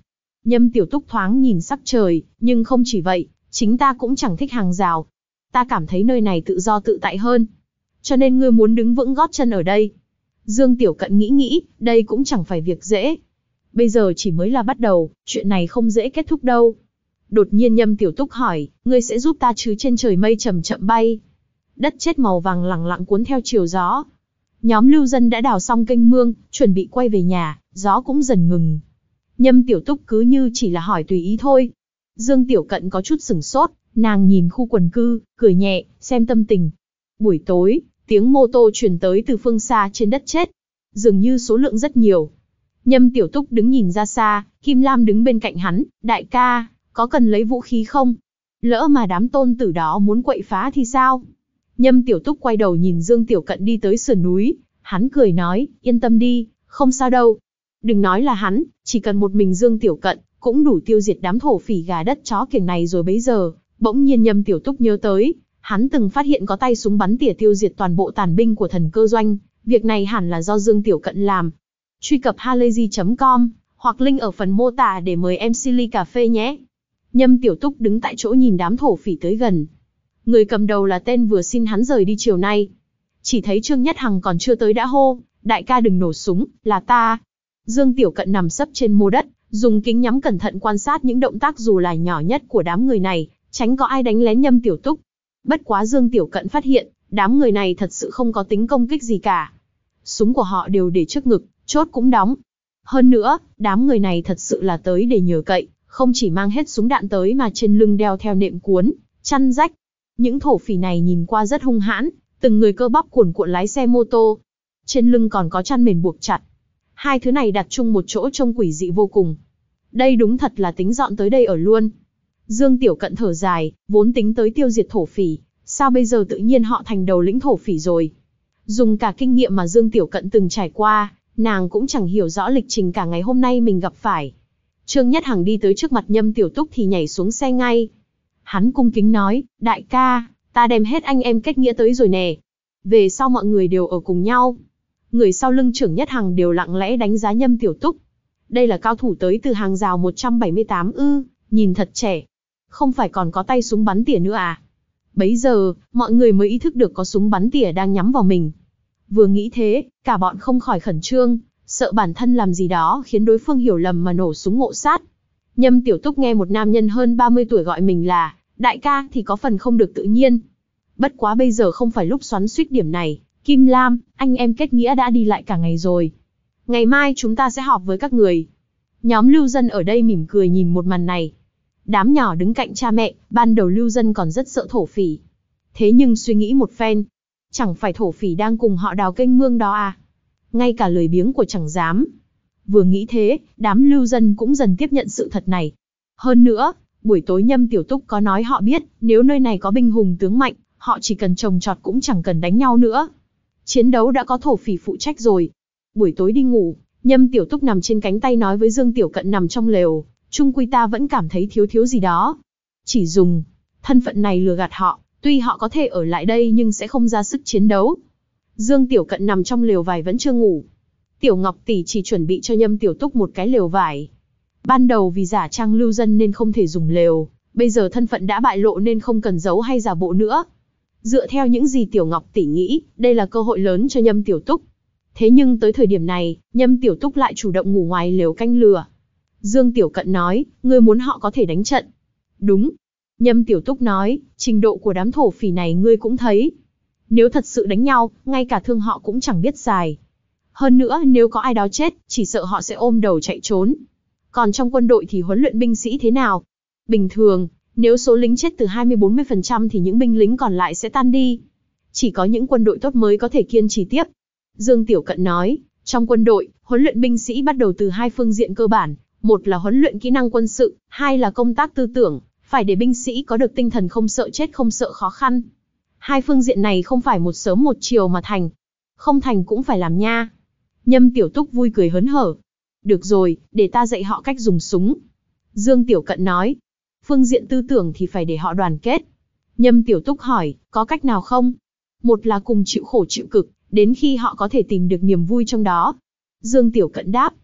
Nhâm Tiểu Túc thoáng nhìn sắc trời, nhưng không chỉ vậy, chính ta cũng chẳng thích hàng rào. Ta cảm thấy nơi này tự do tự tại hơn. Cho nên ngươi muốn đứng vững gót chân ở đây. Dương Tiểu Cận nghĩ nghĩ, đây cũng chẳng phải việc dễ. Bây giờ chỉ mới là bắt đầu, chuyện này không dễ kết thúc đâu. Đột nhiên Nhâm Tiểu Túc hỏi, ngươi sẽ giúp ta chứ? Trên trời mây chậm chậm bay. Đất chết màu vàng lẳng lặng cuốn theo chiều gió. Nhóm lưu dân đã đào xong kênh mương, chuẩn bị quay về nhà, gió cũng dần ngừng. Nhâm Tiểu Túc cứ như chỉ là hỏi tùy ý thôi. Dương Tiểu Cận có chút sửng sốt, nàng nhìn khu quần cư, cười nhẹ, xem tâm tình. Buổi tối, tiếng mô tô truyền tới từ phương xa trên đất chết. Dường như số lượng rất nhiều. Nhâm Tiểu Túc đứng nhìn ra xa, Kim Lam đứng bên cạnh hắn, đại ca, có cần lấy vũ khí không? Lỡ mà đám tôn tử đó muốn quậy phá thì sao? Nhâm Tiểu Túc quay đầu nhìn Dương Tiểu Cận đi tới sườn núi, hắn cười nói, yên tâm đi, không sao đâu. Đừng nói là hắn, chỉ cần một mình Dương Tiểu Cận, cũng đủ tiêu diệt đám thổ phỉ gà đất chó kiểng này rồi bấy giờ. Bỗng nhiên Nhâm Tiểu Túc nhớ tới, hắn từng phát hiện có tay súng bắn tỉa tiêu diệt toàn bộ tàn binh của thần cơ doanh, việc này hẳn là do Dương Tiểu Cận làm. Truy cập halayzi chấm com, hoặc link ở phần mô tả để mời em xê ly cà phê nhé. Nhâm Tiểu Túc đứng tại chỗ nhìn đám thổ phỉ tới gần. Người cầm đầu là tên vừa xin hắn rời đi chiều nay. Chỉ thấy Trương Nhất Hằng còn chưa tới đã hô, đại ca đừng nổ súng, là ta. Dương Tiểu Cận nằm sấp trên mô đất, dùng kính nhắm cẩn thận quan sát những động tác dù là nhỏ nhất của đám người này, tránh có ai đánh lén Nhâm Tiểu Túc. Bất quá Dương Tiểu Cận phát hiện, đám người này thật sự không có tính công kích gì cả. Súng của họ đều để trước ngực, chốt cũng đóng. Hơn nữa, đám người này thật sự là tới để nhờ cậy, không chỉ mang hết súng đạn tới mà trên lưng đeo theo nệm cuốn, chăn rách. Những thổ phỉ này nhìn qua rất hung hãn, từng người cơ bắp cuồn cuộn lái xe mô tô. Trên lưng còn có chăn mền buộc chặt. Hai thứ này đặt chung một chỗ trông quỷ dị vô cùng. Đây đúng thật là tính dọn tới đây ở luôn. Dương Tiểu Cận thở dài, vốn tính tới tiêu diệt thổ phỉ, sao bây giờ tự nhiên họ thành đầu lĩnh thổ phỉ rồi. Dùng cả kinh nghiệm mà Dương Tiểu Cận từng trải qua, nàng cũng chẳng hiểu rõ lịch trình cả ngày hôm nay mình gặp phải. Trương Nhất Hằng đi tới trước mặt Nhâm Tiểu Túc thì nhảy xuống xe ngay. Hắn cung kính nói, đại ca, ta đem hết anh em kết nghĩa tới rồi nè. Về sau mọi người đều ở cùng nhau. Người sau lưng Trương Nhất Hằng đều lặng lẽ đánh giá Nhâm Tiểu Túc. Đây là cao thủ tới từ hàng rào một trăm bảy mươi tám ư, nhìn thật trẻ. Không phải còn có tay súng bắn tỉa nữa à? Bấy giờ, mọi người mới ý thức được có súng bắn tỉa đang nhắm vào mình. Vừa nghĩ thế, cả bọn không khỏi khẩn trương, sợ bản thân làm gì đó khiến đối phương hiểu lầm mà nổ súng ngộ sát. Nhâm Tiểu Túc nghe một nam nhân hơn ba mươi tuổi gọi mình là đại ca thì có phần không được tự nhiên. Bất quá bây giờ không phải lúc xoắn xuýt điểm này, Kim Lam, anh em kết nghĩa đã đi lại cả ngày rồi. Ngày mai chúng ta sẽ họp với các người. Nhóm lưu dân ở đây mỉm cười nhìn một màn này. Đám nhỏ đứng cạnh cha mẹ, ban đầu lưu dân còn rất sợ thổ phỉ. Thế nhưng suy nghĩ một phen, chẳng phải thổ phỉ đang cùng họ đào kênh mương đó à? Ngay cả lời biếng của chẳng dám. Vừa nghĩ thế, đám lưu dân cũng dần tiếp nhận sự thật này. Hơn nữa, buổi tối Nhâm Tiểu Túc có nói họ biết, nếu nơi này có binh hùng tướng mạnh, họ chỉ cần trồng trọt cũng chẳng cần đánh nhau nữa. Chiến đấu đã có thổ phỉ phụ trách rồi. Buổi tối đi ngủ, Nhâm Tiểu Túc nằm trên cánh tay nói với Dương Tiểu Cận nằm trong lều, chung quy ta vẫn cảm thấy thiếu thiếu gì đó. Chỉ dùng thân phận này lừa gạt họ, tuy họ có thể ở lại đây nhưng sẽ không ra sức chiến đấu. Dương Tiểu Cận nằm trong lều vải vẫn chưa ngủ. Tiểu Ngọc tỷ chỉ chuẩn bị cho Nhâm Tiểu Túc một cái lều vải. Ban đầu vì giả trang lưu dân nên không thể dùng lều, bây giờ thân phận đã bại lộ nên không cần giấu hay giả bộ nữa. Dựa theo những gì Tiểu Ngọc tỷ nghĩ, đây là cơ hội lớn cho Nhâm Tiểu Túc. Thế nhưng tới thời điểm này, Nhâm Tiểu Túc lại chủ động ngủ ngoài lều canh lửa. Dương Tiểu Cận nói, ngươi muốn họ có thể đánh trận. Đúng. Nhâm Tiểu Túc nói, trình độ của đám thổ phỉ này ngươi cũng thấy. Nếu thật sự đánh nhau, ngay cả thương họ cũng chẳng biết xài. Hơn nữa, nếu có ai đó chết, chỉ sợ họ sẽ ôm đầu chạy trốn. Còn trong quân đội thì huấn luyện binh sĩ thế nào? Bình thường, nếu số lính chết từ hai mươi đến bốn mươi phần trăm thì những binh lính còn lại sẽ tan đi. Chỉ có những quân đội tốt mới có thể kiên trì tiếp. Dương Tiểu Cận nói, trong quân đội, huấn luyện binh sĩ bắt đầu từ hai phương diện cơ bản. Một là huấn luyện kỹ năng quân sự, hai là công tác tư tưởng, phải để binh sĩ có được tinh thần không sợ chết không sợ khó khăn. Hai phương diện này không phải một sớm một chiều mà thành. Không thành cũng phải làm nha. Nhâm Tiểu Túc vui cười hớn hở. Được rồi, để ta dạy họ cách dùng súng. Dương Tiểu Cận nói. Phương diện tư tưởng thì phải để họ đoàn kết. Nhâm Tiểu Túc hỏi, có cách nào không? Một là cùng chịu khổ chịu cực, đến khi họ có thể tìm được niềm vui trong đó. Dương Tiểu Cận đáp.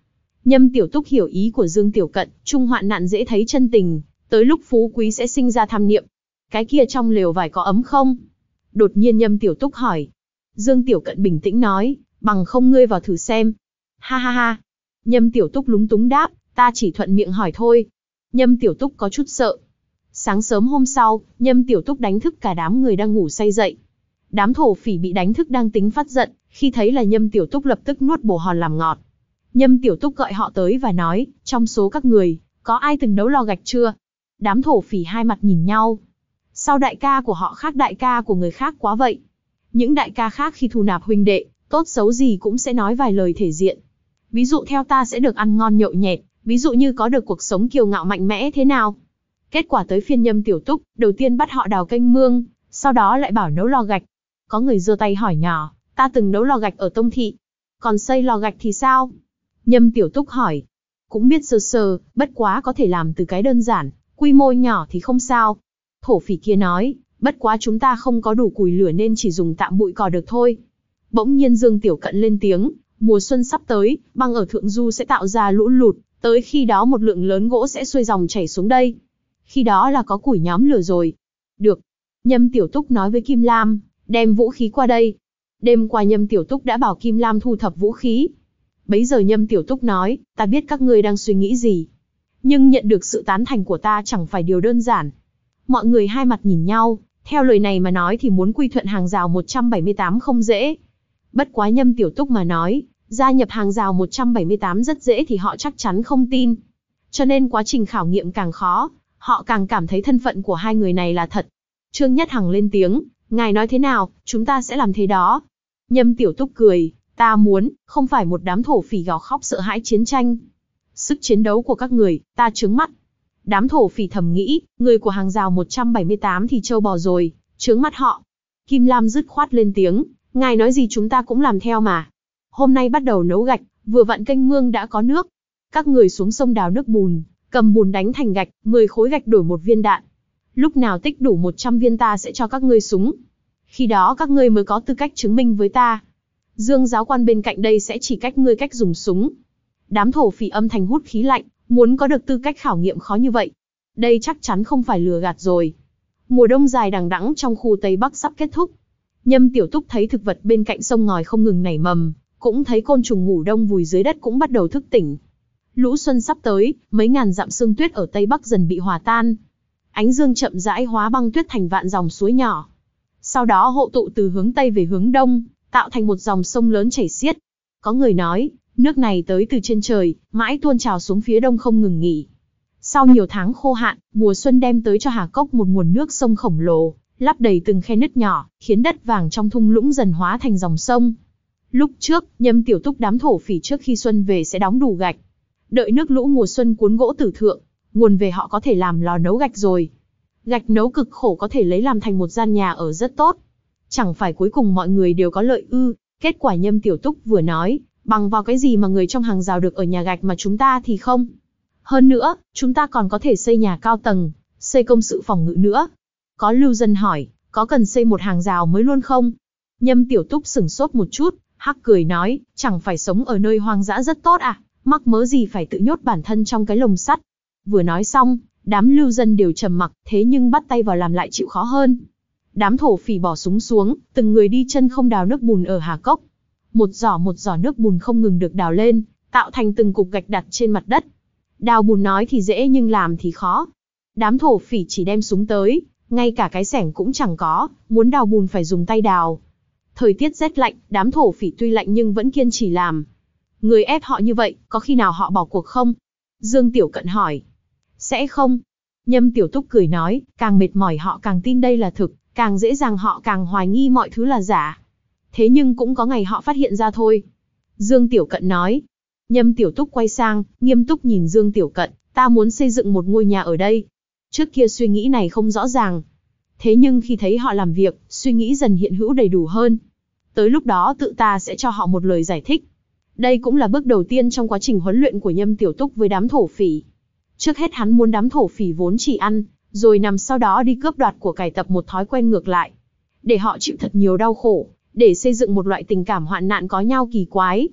Nhâm Tiểu Túc hiểu ý của Dương Tiểu Cận, chung hoạn nạn dễ thấy chân tình, tới lúc phú quý sẽ sinh ra tham niệm. Cái kia trong lều vải có ấm không? Đột nhiên Nhâm Tiểu Túc hỏi. Dương Tiểu Cận bình tĩnh nói, bằng không ngươi vào thử xem. Ha ha ha. Nhâm Tiểu Túc lúng túng đáp, ta chỉ thuận miệng hỏi thôi. Nhâm Tiểu Túc có chút sợ. Sáng sớm hôm sau, Nhâm Tiểu Túc đánh thức cả đám người đang ngủ say dậy. Đám thổ phỉ bị đánh thức đang tính phát giận, khi thấy là Nhâm Tiểu Túc lập tức nuốt bồ hòn làm ngọt. Nhâm Tiểu Túc gọi họ tới và nói, trong số các người, có ai từng nấu lò gạch chưa? Đám thổ phỉ hai mặt nhìn nhau. Sao đại ca của họ khác đại ca của người khác quá vậy? Những đại ca khác khi thu nạp huynh đệ, tốt xấu gì cũng sẽ nói vài lời thể diện. Ví dụ theo ta sẽ được ăn ngon nhậu nhẹt, ví dụ như có được cuộc sống kiêu ngạo mạnh mẽ thế nào. Kết quả tới phiên Nhâm Tiểu Túc, đầu tiên bắt họ đào kênh mương, sau đó lại bảo nấu lò gạch. Có người giơ tay hỏi nhỏ, ta từng nấu lò gạch ở Tông Thị. Còn xây lò gạch thì sao? Nhâm Tiểu Túc hỏi. Cũng biết sơ sơ, bất quá có thể làm từ cái đơn giản, quy mô nhỏ thì không sao. Thổ phỉ kia nói, bất quá chúng ta không có đủ củi lửa nên chỉ dùng tạm bụi cỏ được thôi. Bỗng nhiên Dương Tiểu Cận lên tiếng, mùa xuân sắp tới, băng ở thượng du sẽ tạo ra lũ lụt, tới khi đó một lượng lớn gỗ sẽ xuôi dòng chảy xuống đây. Khi đó là có củi nhóm lửa rồi. Được. Nhâm Tiểu Túc nói với Kim Lam, đem vũ khí qua đây. Đêm qua Nhâm Tiểu Túc đã bảo Kim Lam thu thập vũ khí. Bấy giờ Nhâm Tiểu Túc nói, ta biết các ngươi đang suy nghĩ gì. Nhưng nhận được sự tán thành của ta chẳng phải điều đơn giản. Mọi người hai mặt nhìn nhau, theo lời này mà nói thì muốn quy thuận hàng rào một trăm bảy mươi tám không dễ. Bất quá Nhâm Tiểu Túc mà nói, gia nhập hàng rào một trăm bảy mươi tám rất dễ thì họ chắc chắn không tin. Cho nên quá trình khảo nghiệm càng khó, họ càng cảm thấy thân phận của hai người này là thật. Trương Nhất Hằng lên tiếng, ngài nói thế nào, chúng ta sẽ làm thế đó. Nhâm Tiểu Túc cười, ta muốn, không phải một đám thổ phỉ gào khóc sợ hãi chiến tranh. Sức chiến đấu của các người, ta trướng mắt. Đám thổ phỉ thầm nghĩ, người của hàng rào một trăm bảy mươi tám thì trâu bò rồi, trướng mắt họ. Kim Lam dứt khoát lên tiếng, ngài nói gì chúng ta cũng làm theo mà. Hôm nay bắt đầu nấu gạch, vừa vặn kênh mương đã có nước. Các người xuống sông đào nước bùn, cầm bùn đánh thành gạch, mười khối gạch đổi một viên đạn. Lúc nào tích đủ một trăm viên ta sẽ cho các ngươi súng. Khi đó các ngươi mới có tư cách chứng minh với ta. Dương giáo quan bên cạnh đây sẽ chỉ cách ngươi cách dùng súng. Đám thổ phỉ âm thanh hút khí lạnh, muốn có được tư cách khảo nghiệm khó như vậy. Đây chắc chắn không phải lừa gạt rồi. Mùa đông dài đằng đẵng trong khu Tây Bắc sắp kết thúc. Nhâm Tiểu Túc thấy thực vật bên cạnh sông ngòi không ngừng nảy mầm, cũng thấy côn trùng ngủ đông vùi dưới đất cũng bắt đầu thức tỉnh. Lũ xuân sắp tới, mấy ngàn dặm sương tuyết ở Tây Bắc dần bị hòa tan. Ánh dương chậm rãi hóa băng tuyết thành vạn dòng suối nhỏ. Sau đó hộ tụ từ hướng Tây về hướng Đông, tạo thành một dòng sông lớn chảy xiết. Có người nói, nước này tới từ trên trời, mãi tuôn trào xuống phía đông không ngừng nghỉ. Sau nhiều tháng khô hạn, mùa xuân đem tới cho Hà Cốc một nguồn nước sông khổng lồ, lấp đầy từng khe nứt nhỏ, khiến đất vàng trong thung lũng dần hóa thành dòng sông. Lúc trước, Nhâm Tiểu Túc đám thổ phỉ trước khi xuân về sẽ đóng đủ gạch. Đợi nước lũ mùa xuân cuốn gỗ tử thượng, nguồn về họ có thể làm lò nấu gạch rồi. Gạch nấu cực khổ có thể lấy làm thành một gian nhà ở rất tốt. Chẳng phải cuối cùng mọi người đều có lợi ư? Kết quả Nhâm Tiểu Túc vừa nói, bằng vào cái gì mà người trong hàng rào được ở nhà gạch mà chúng ta thì không? Hơn nữa, chúng ta còn có thể xây nhà cao tầng, xây công sự phòng ngự nữa. Có lưu dân hỏi, có cần xây một hàng rào mới luôn không? Nhâm Tiểu Túc sửng sốt một chút, hắc cười nói, chẳng phải sống ở nơi hoang dã rất tốt à, mắc mớ gì phải tự nhốt bản thân trong cái lồng sắt. Vừa nói xong, đám lưu dân đều trầm mặc, thế nhưng bắt tay vào làm lại chịu khó hơn. Đám thổ phỉ bỏ súng xuống, từng người đi chân không đào nước bùn ở Hà Cốc. Một giỏ một giỏ nước bùn không ngừng được đào lên, tạo thành từng cục gạch đặt trên mặt đất. Đào bùn nói thì dễ nhưng làm thì khó. Đám thổ phỉ chỉ đem súng tới, ngay cả cái xẻng cũng chẳng có, muốn đào bùn phải dùng tay đào. Thời tiết rét lạnh, đám thổ phỉ tuy lạnh nhưng vẫn kiên trì làm. Người ép họ như vậy, có khi nào họ bỏ cuộc không? Dương Tiểu Cận hỏi. Sẽ không. Nhâm Tiểu Túc cười nói, càng mệt mỏi họ càng tin đây là thực, càng dễ dàng họ càng hoài nghi mọi thứ là giả. Thế nhưng cũng có ngày họ phát hiện ra thôi. Dương Tiểu Cận nói. Nhâm Tiểu Túc quay sang, nghiêm túc nhìn Dương Tiểu Cận, ta muốn xây dựng một ngôi nhà ở đây. Trước kia suy nghĩ này không rõ ràng. Thế nhưng khi thấy họ làm việc, suy nghĩ dần hiện hữu đầy đủ hơn. Tới lúc đó tự ta sẽ cho họ một lời giải thích. Đây cũng là bước đầu tiên trong quá trình huấn luyện của Nhâm Tiểu Túc với đám thổ phỉ. Trước hết hắn muốn đám thổ phỉ vốn chỉ ăn, rồi nằm sau đó đi cướp đoạt của cải tập một thói quen ngược lại. Để họ chịu thật nhiều đau khổ, để xây dựng một loại tình cảm hoạn nạn có nhau kỳ quái.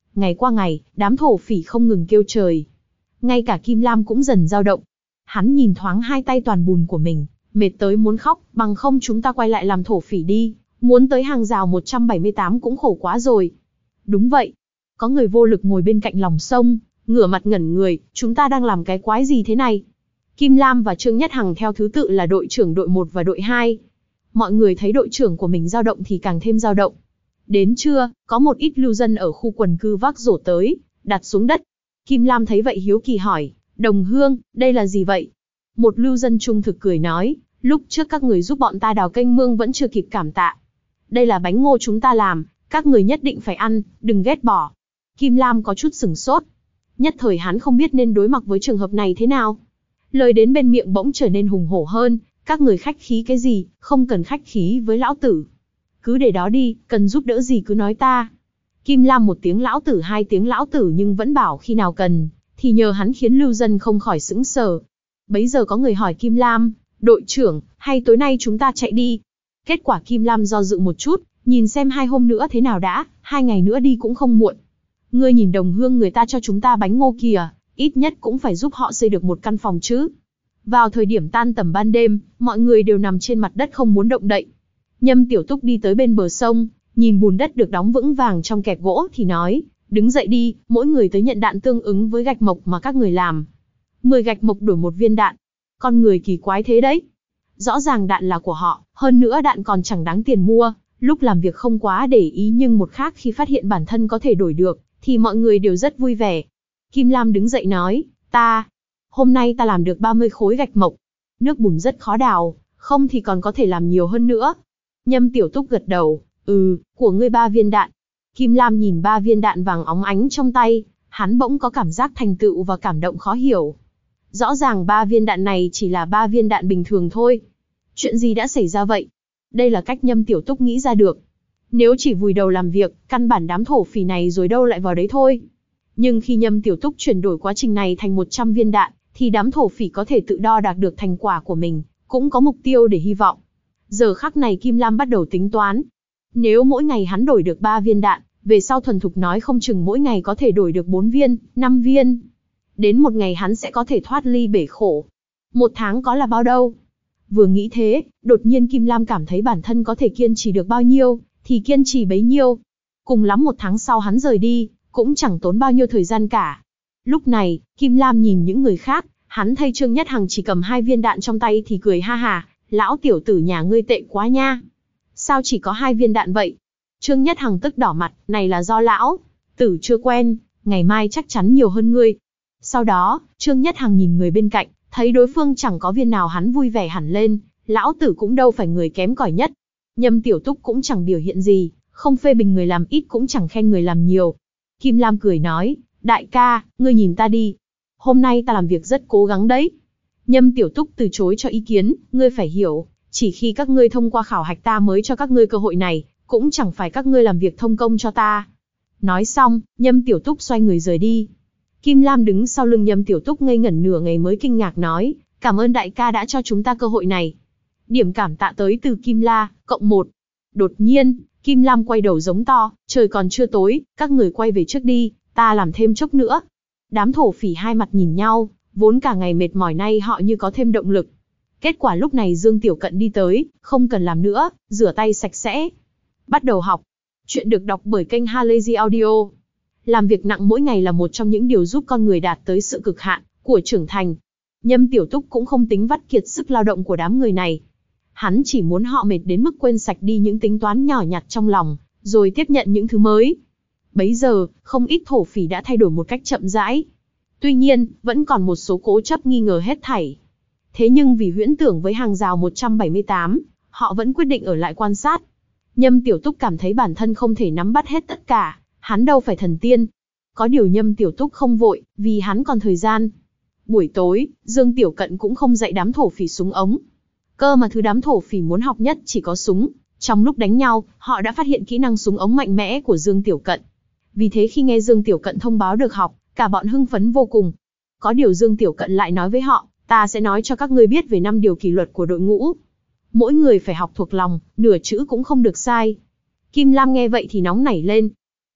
Ngày qua ngày, đám thổ phỉ không ngừng kêu trời. Ngay cả Kim Lam cũng dần dao động. Hắn nhìn thoáng hai tay toàn bùn của mình, mệt tới muốn khóc, bằng không chúng ta quay lại làm thổ phỉ đi, muốn tới hàng rào một trăm bảy mươi tám cũng khổ quá rồi. Đúng vậy. Có người vô lực ngồi bên cạnh lòng sông, ngửa mặt ngẩn người, chúng ta đang làm cái quái gì thế này? Kim Lam và Trương Nhất Hằng theo thứ tự là đội trưởng đội một và đội hai. Mọi người thấy đội trưởng của mình dao động thì càng thêm dao động. Đến trưa, có một ít lưu dân ở khu quần cư vác rổ tới, đặt xuống đất. Kim Lam thấy vậy hiếu kỳ hỏi, Đồng Hương, đây là gì vậy? Một lưu dân trung thực cười nói, lúc trước các người giúp bọn ta đào kênh mương vẫn chưa kịp cảm tạ. Đây là bánh ngô chúng ta làm, các người nhất định phải ăn, đừng ghét bỏ. Kim Lam có chút sửng sốt. Nhất thời hắn không biết nên đối mặt với trường hợp này thế nào. Lời đến bên miệng bỗng trở nên hùng hổ hơn, các người khách khí cái gì, không cần khách khí với lão tử. Cứ để đó đi, cần giúp đỡ gì cứ nói ta. Kim Lam một tiếng lão tử hai tiếng lão tử nhưng vẫn bảo khi nào cần, thì nhờ hắn khiến lưu dân không khỏi sững sờ. Bấy giờ có người hỏi Kim Lam, đội trưởng, hay tối nay chúng ta chạy đi? Kết quả Kim Lam do dự một chút, nhìn xem hai hôm nữa thế nào đã, hai ngày nữa đi cũng không muộn. Ngươi nhìn Đồng Hương người ta cho chúng ta bánh ngô kìa, ít nhất cũng phải giúp họ xây được một căn phòng chứ. Vào thời điểm tan tầm ban đêm, mọi người đều nằm trên mặt đất không muốn động đậy. Nhâm Tiểu Túc đi tới bên bờ sông, nhìn bùn đất được đóng vững vàng trong kẹp gỗ thì nói, đứng dậy đi, mỗi người tới nhận đạn tương ứng với gạch mộc mà các người làm. Mười gạch mộc đổi một viên đạn. Con người kỳ quái thế đấy. Rõ ràng đạn là của họ, hơn nữa đạn còn chẳng đáng tiền mua, lúc làm việc không quá để ý nhưng một khác khi phát hiện bản thân có thể đổi được, thì mọi người đều rất vui vẻ. Kim Lam đứng dậy nói, ta, hôm nay ta làm được ba mươi khối gạch mộc. Nước bùn rất khó đào, không thì còn có thể làm nhiều hơn nữa. Nhâm Tiểu Túc gật đầu, ừ, của ngươi ba viên đạn. Kim Lam nhìn ba viên đạn vàng óng ánh trong tay, hắn bỗng có cảm giác thành tựu và cảm động khó hiểu. Rõ ràng ba viên đạn này chỉ là ba viên đạn bình thường thôi. Chuyện gì đã xảy ra vậy? Đây là cách Nhâm Tiểu Túc nghĩ ra được. Nếu chỉ vùi đầu làm việc, căn bản đám thổ phỉ này rồi đâu lại vào đấy thôi. Nhưng khi Nhâm Tiểu Túc chuyển đổi quá trình này thành một trăm viên đạn, thì đám thổ phỉ có thể tự đo đạc được thành quả của mình, cũng có mục tiêu để hy vọng. Giờ khắc này Kim Lam bắt đầu tính toán. Nếu mỗi ngày hắn đổi được ba viên đạn, về sau thuần thục nói không chừng mỗi ngày có thể đổi được bốn viên, năm viên. Đến một ngày hắn sẽ có thể thoát ly bể khổ. Một tháng có là bao đâu? Vừa nghĩ thế, đột nhiên Kim Lam cảm thấy bản thân có thể kiên trì được bao nhiêu, thì kiên trì bấy nhiêu. Cùng lắm một tháng sau hắn rời đi, cũng chẳng tốn bao nhiêu thời gian cả. Lúc này, Kim Lam nhìn những người khác, hắn thấy Trương Nhất Hằng chỉ cầm hai viên đạn trong tay thì cười ha hà, lão tiểu tử nhà ngươi tệ quá nha. Sao chỉ có hai viên đạn vậy? Trương Nhất Hằng tức đỏ mặt, này là do lão tử chưa quen, ngày mai chắc chắn nhiều hơn ngươi. Sau đó, Trương Nhất Hằng nhìn người bên cạnh, thấy đối phương chẳng có viên nào hắn vui vẻ hẳn lên, lão tử cũng đâu phải người kém cỏi nhất. Nhâm Tiểu Túc cũng chẳng biểu hiện gì, không phê bình người làm ít cũng chẳng khen người làm nhiều. Kim Lam cười nói, đại ca, ngươi nhìn ta đi. Hôm nay ta làm việc rất cố gắng đấy. Nhâm Tiểu Túc từ chối cho ý kiến, ngươi phải hiểu, chỉ khi các ngươi thông qua khảo hạch ta mới cho các ngươi cơ hội này, cũng chẳng phải các ngươi làm việc thông công cho ta. Nói xong, Nhâm Tiểu Túc xoay người rời đi. Kim Lam đứng sau lưng Nhâm Tiểu Túc ngây ngẩn nửa ngày mới kinh ngạc nói, cảm ơn đại ca đã cho chúng ta cơ hội này. Điểm cảm tạ tới từ Kim La, cộng một. Đột nhiên, Kim Lam quay đầu giống to, trời còn chưa tối, các người quay về trước đi, ta làm thêm chốc nữa. Đám thổ phỉ hai mặt nhìn nhau, vốn cả ngày mệt mỏi nay họ như có thêm động lực. Kết quả lúc này Dương Tiểu Cận đi tới, không cần làm nữa, rửa tay sạch sẽ. Bắt đầu học. Chuyện được đọc bởi kênh Halazy Audio. Làm việc nặng mỗi ngày là một trong những điều giúp con người đạt tới sự cực hạn của trưởng thành. Nhâm Tiểu Túc cũng không tính vắt kiệt sức lao động của đám người này. Hắn chỉ muốn họ mệt đến mức quên sạch đi những tính toán nhỏ nhặt trong lòng, rồi tiếp nhận những thứ mới. Bấy giờ, không ít thổ phỉ đã thay đổi một cách chậm rãi. Tuy nhiên, vẫn còn một số cố chấp nghi ngờ hết thảy. Thế nhưng vì huyễn tưởng với hàng rào một trăm bảy mươi tám, họ vẫn quyết định ở lại quan sát. Nhâm Tiểu Túc cảm thấy bản thân không thể nắm bắt hết tất cả, hắn đâu phải thần tiên. Có điều Nhâm Tiểu Túc không vội, vì hắn còn thời gian. Buổi tối, Dương Tiểu Cận cũng không dạy đám thổ phỉ súng ống. Cơ mà thứ đám thổ phỉ muốn học nhất chỉ có súng. Trong lúc đánh nhau, họ đã phát hiện kỹ năng súng ống mạnh mẽ của Dương Tiểu Cận. Vì thế khi nghe Dương Tiểu Cận thông báo được học, cả bọn hưng phấn vô cùng. Có điều Dương Tiểu Cận lại nói với họ, ta sẽ nói cho các ngươi biết về năm điều kỷ luật của đội ngũ. Mỗi người phải học thuộc lòng, nửa chữ cũng không được sai. Kim Lam nghe vậy thì nóng nảy lên.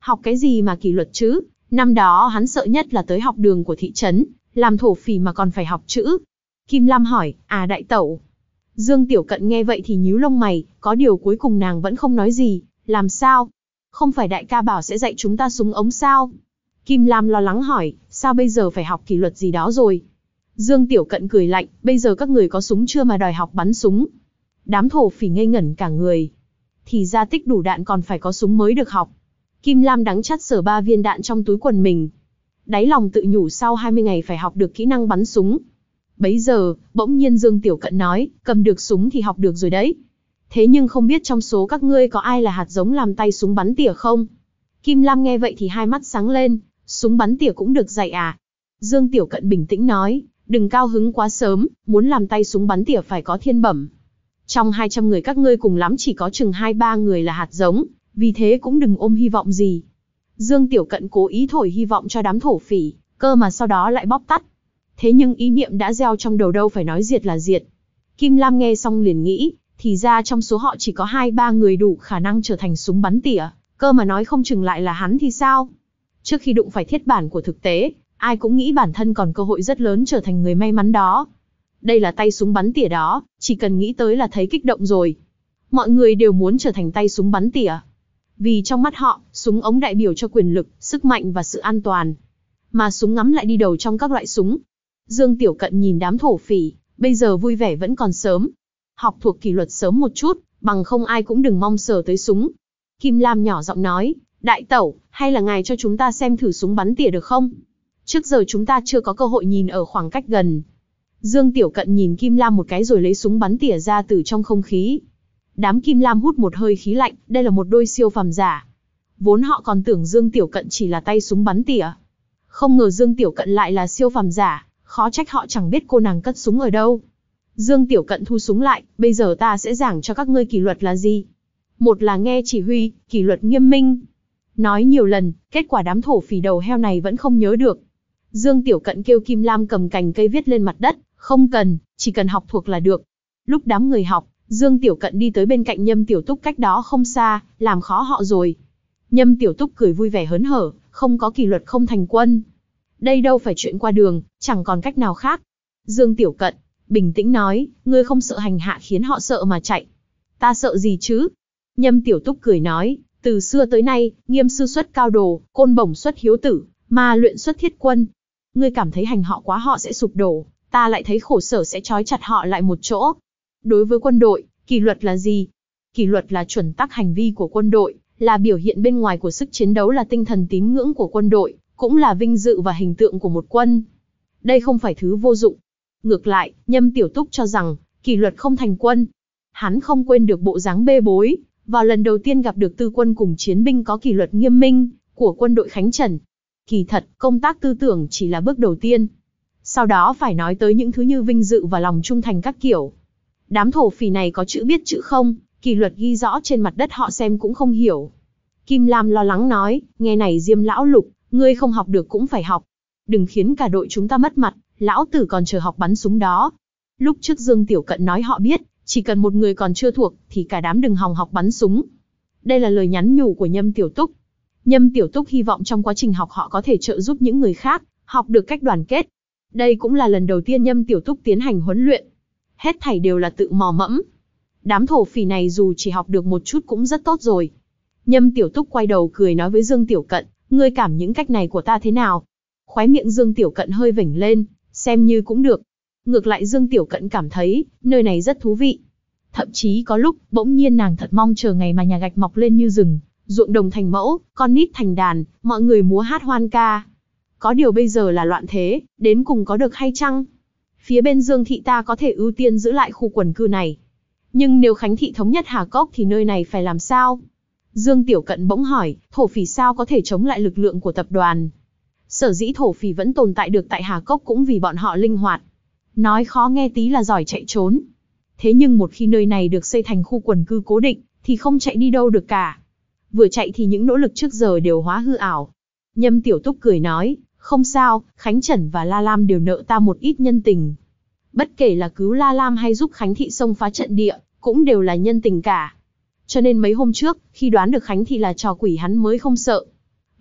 Học cái gì mà kỷ luật chứ? Năm đó hắn sợ nhất là tới học đường của thị trấn, làm thổ phỉ mà còn phải học chữ. Kim Lam hỏi, à đại tẩu. Dương Tiểu Cận nghe vậy thì nhíu lông mày, có điều cuối cùng nàng vẫn không nói gì. Làm sao? Không phải đại ca bảo sẽ dạy chúng ta súng ống sao? Kim Lam lo lắng hỏi, sao bây giờ phải học kỷ luật gì đó rồi? Dương Tiểu Cận cười lạnh, bây giờ các người có súng chưa mà đòi học bắn súng? Đám thổ phỉ ngây ngẩn cả người. Thì ra tích đủ đạn còn phải có súng mới được học. Kim Lam đắng chát sờ ba viên đạn trong túi quần mình. Đáy lòng tự nhủ sau hai mươi ngày phải học được kỹ năng bắn súng. Bấy giờ, bỗng nhiên Dương Tiểu Cận nói, cầm được súng thì học được rồi đấy. Thế nhưng không biết trong số các ngươi có ai là hạt giống làm tay súng bắn tỉa không? Kim Lam nghe vậy thì hai mắt sáng lên, súng bắn tỉa cũng được dạy à? Dương Tiểu Cận bình tĩnh nói, đừng cao hứng quá sớm, muốn làm tay súng bắn tỉa phải có thiên bẩm. Trong hai trăm người các ngươi cùng lắm chỉ có chừng hai ba người là hạt giống, vì thế cũng đừng ôm hy vọng gì. Dương Tiểu Cận cố ý thổi hy vọng cho đám thổ phỉ, cơ mà sau đó lại bóp tắt. Thế nhưng ý niệm đã gieo trong đầu đâu phải nói diệt là diệt. Kim Lam nghe xong liền nghĩ, thì ra trong số họ chỉ có hai ba người đủ khả năng trở thành súng bắn tỉa, cơ mà nói không chừng lại là hắn thì sao? Trước khi đụng phải thiết bản của thực tế, ai cũng nghĩ bản thân còn cơ hội rất lớn trở thành người may mắn đó. Đây là tay súng bắn tỉa đó, chỉ cần nghĩ tới là thấy kích động rồi. Mọi người đều muốn trở thành tay súng bắn tỉa. Vì trong mắt họ, súng ống đại biểu cho quyền lực, sức mạnh và sự an toàn. Mà súng ngắm lại đi đầu trong các loại súng. Dương Tiểu Cận nhìn đám thổ phỉ, bây giờ vui vẻ vẫn còn sớm. Học thuộc kỷ luật sớm một chút, bằng không ai cũng đừng mong sờ tới súng. Kim Lam nhỏ giọng nói, đại tẩu, hay là ngài cho chúng ta xem thử súng bắn tỉa được không? Trước giờ chúng ta chưa có cơ hội nhìn ở khoảng cách gần. Dương Tiểu Cận nhìn Kim Lam một cái rồi lấy súng bắn tỉa ra từ trong không khí. Đám Kim Lam hút một hơi khí lạnh, đây là một đôi siêu phàm giả. Vốn họ còn tưởng Dương Tiểu Cận chỉ là tay súng bắn tỉa. Không ngờ Dương Tiểu Cận lại là siêu phàm giả, khó trách họ chẳng biết cô nàng cất súng ở đâu. Dương Tiểu Cận thu súng lại, bây giờ ta sẽ giảng cho các ngươi kỷ luật là gì. Một là nghe chỉ huy, kỷ luật nghiêm minh. Nói nhiều lần, kết quả đám thổ phỉ đầu heo này vẫn không nhớ được. Dương Tiểu Cận kêu Kim Lam cầm cành cây viết lên mặt đất, không cần, chỉ cần học thuộc là được. Lúc đám người học, Dương Tiểu Cận đi tới bên cạnh Nhâm Tiểu Túc cách đó không xa, làm khó họ rồi. Nhâm Tiểu Túc cười vui vẻ hớn hở, không có kỷ luật không thành quân. Đây đâu phải chuyện qua đường, chẳng còn cách nào khác. Dương Tiểu Cận bình tĩnh nói, ngươi không sợ hành hạ khiến họ sợ mà chạy. Ta sợ gì chứ? Nhâm Tiểu Túc cười nói, từ xưa tới nay, nghiêm sư xuất cao đồ, côn bổng xuất hiếu tử, ma luyện xuất thiết quân. Ngươi cảm thấy hành họ quá họ sẽ sụp đổ, ta lại thấy khổ sở sẽ trói chặt họ lại một chỗ. Đối với quân đội, kỷ luật là gì? Kỷ luật là chuẩn tắc hành vi của quân đội, là biểu hiện bên ngoài của sức chiến đấu, là tinh thần tín ngưỡng của quân đội, cũng là vinh dự và hình tượng của một quân. Đây không phải thứ vô dụng. Ngược lại, Nhâm Tiểu Túc cho rằng, kỷ luật không thành quân. Hắn không quên được bộ dáng bê bối, vào lần đầu tiên gặp được tư quân cùng chiến binh có kỷ luật nghiêm minh, của quân đội Khánh Trần. Kỳ thật, công tác tư tưởng chỉ là bước đầu tiên. Sau đó phải nói tới những thứ như vinh dự và lòng trung thành các kiểu. Đám thổ phỉ này có chữ biết chữ không, kỷ luật ghi rõ trên mặt đất họ xem cũng không hiểu. Kim Lam lo lắng nói, nghe này Diêm lão lục, ngươi không học được cũng phải học. Đừng khiến cả đội chúng ta mất mặt, lão tử còn chờ học bắn súng đó. Lúc trước Dương Tiểu Cận nói họ biết, chỉ cần một người còn chưa thuộc, thì cả đám đừng hòng học bắn súng. Đây là lời nhắn nhủ của Nhâm Tiểu Túc. Nhâm Tiểu Túc hy vọng trong quá trình học họ có thể trợ giúp những người khác, học được cách đoàn kết. Đây cũng là lần đầu tiên Nhâm Tiểu Túc tiến hành huấn luyện. Hết thảy đều là tự mò mẫm. Đám thổ phỉ này dù chỉ học được một chút cũng rất tốt rồi. Nhâm Tiểu Túc quay đầu cười nói với Dương Tiểu Cận, ngươi cảm những cách này của ta thế nào? Khóe miệng Dương Tiểu Cận hơi vểnh lên, xem như cũng được. Ngược lại Dương Tiểu Cận cảm thấy, nơi này rất thú vị. Thậm chí có lúc, bỗng nhiên nàng thật mong chờ ngày mà nhà gạch mọc lên như rừng, ruộng đồng thành mẫu, con nít thành đàn, mọi người múa hát hoan ca. Có điều bây giờ là loạn thế, đến cùng có được hay chăng? Phía bên Dương thị ta có thể ưu tiên giữ lại khu quần cư này. Nhưng nếu Khánh thị thống nhất Hà Cốc thì nơi này phải làm sao? Dương Tiểu Cận bỗng hỏi, thổ phỉ sao có thể chống lại lực lượng của tập đoàn? Sở dĩ thổ phỉ vẫn tồn tại được tại Hà Cốc cũng vì bọn họ linh hoạt. Nói khó nghe tí là giỏi chạy trốn. Thế nhưng một khi nơi này được xây thành khu quần cư cố định, thì không chạy đi đâu được cả. Vừa chạy thì những nỗ lực trước giờ đều hóa hư ảo. Nhâm Tiểu Túc cười nói, không sao, Khánh Trần và La Lam đều nợ ta một ít nhân tình. Bất kể là cứu La Lam hay giúp Khánh thị xông phá trận địa, cũng đều là nhân tình cả. Cho nên mấy hôm trước, khi đoán được Khánh thị là trò quỷ hắn mới không sợ.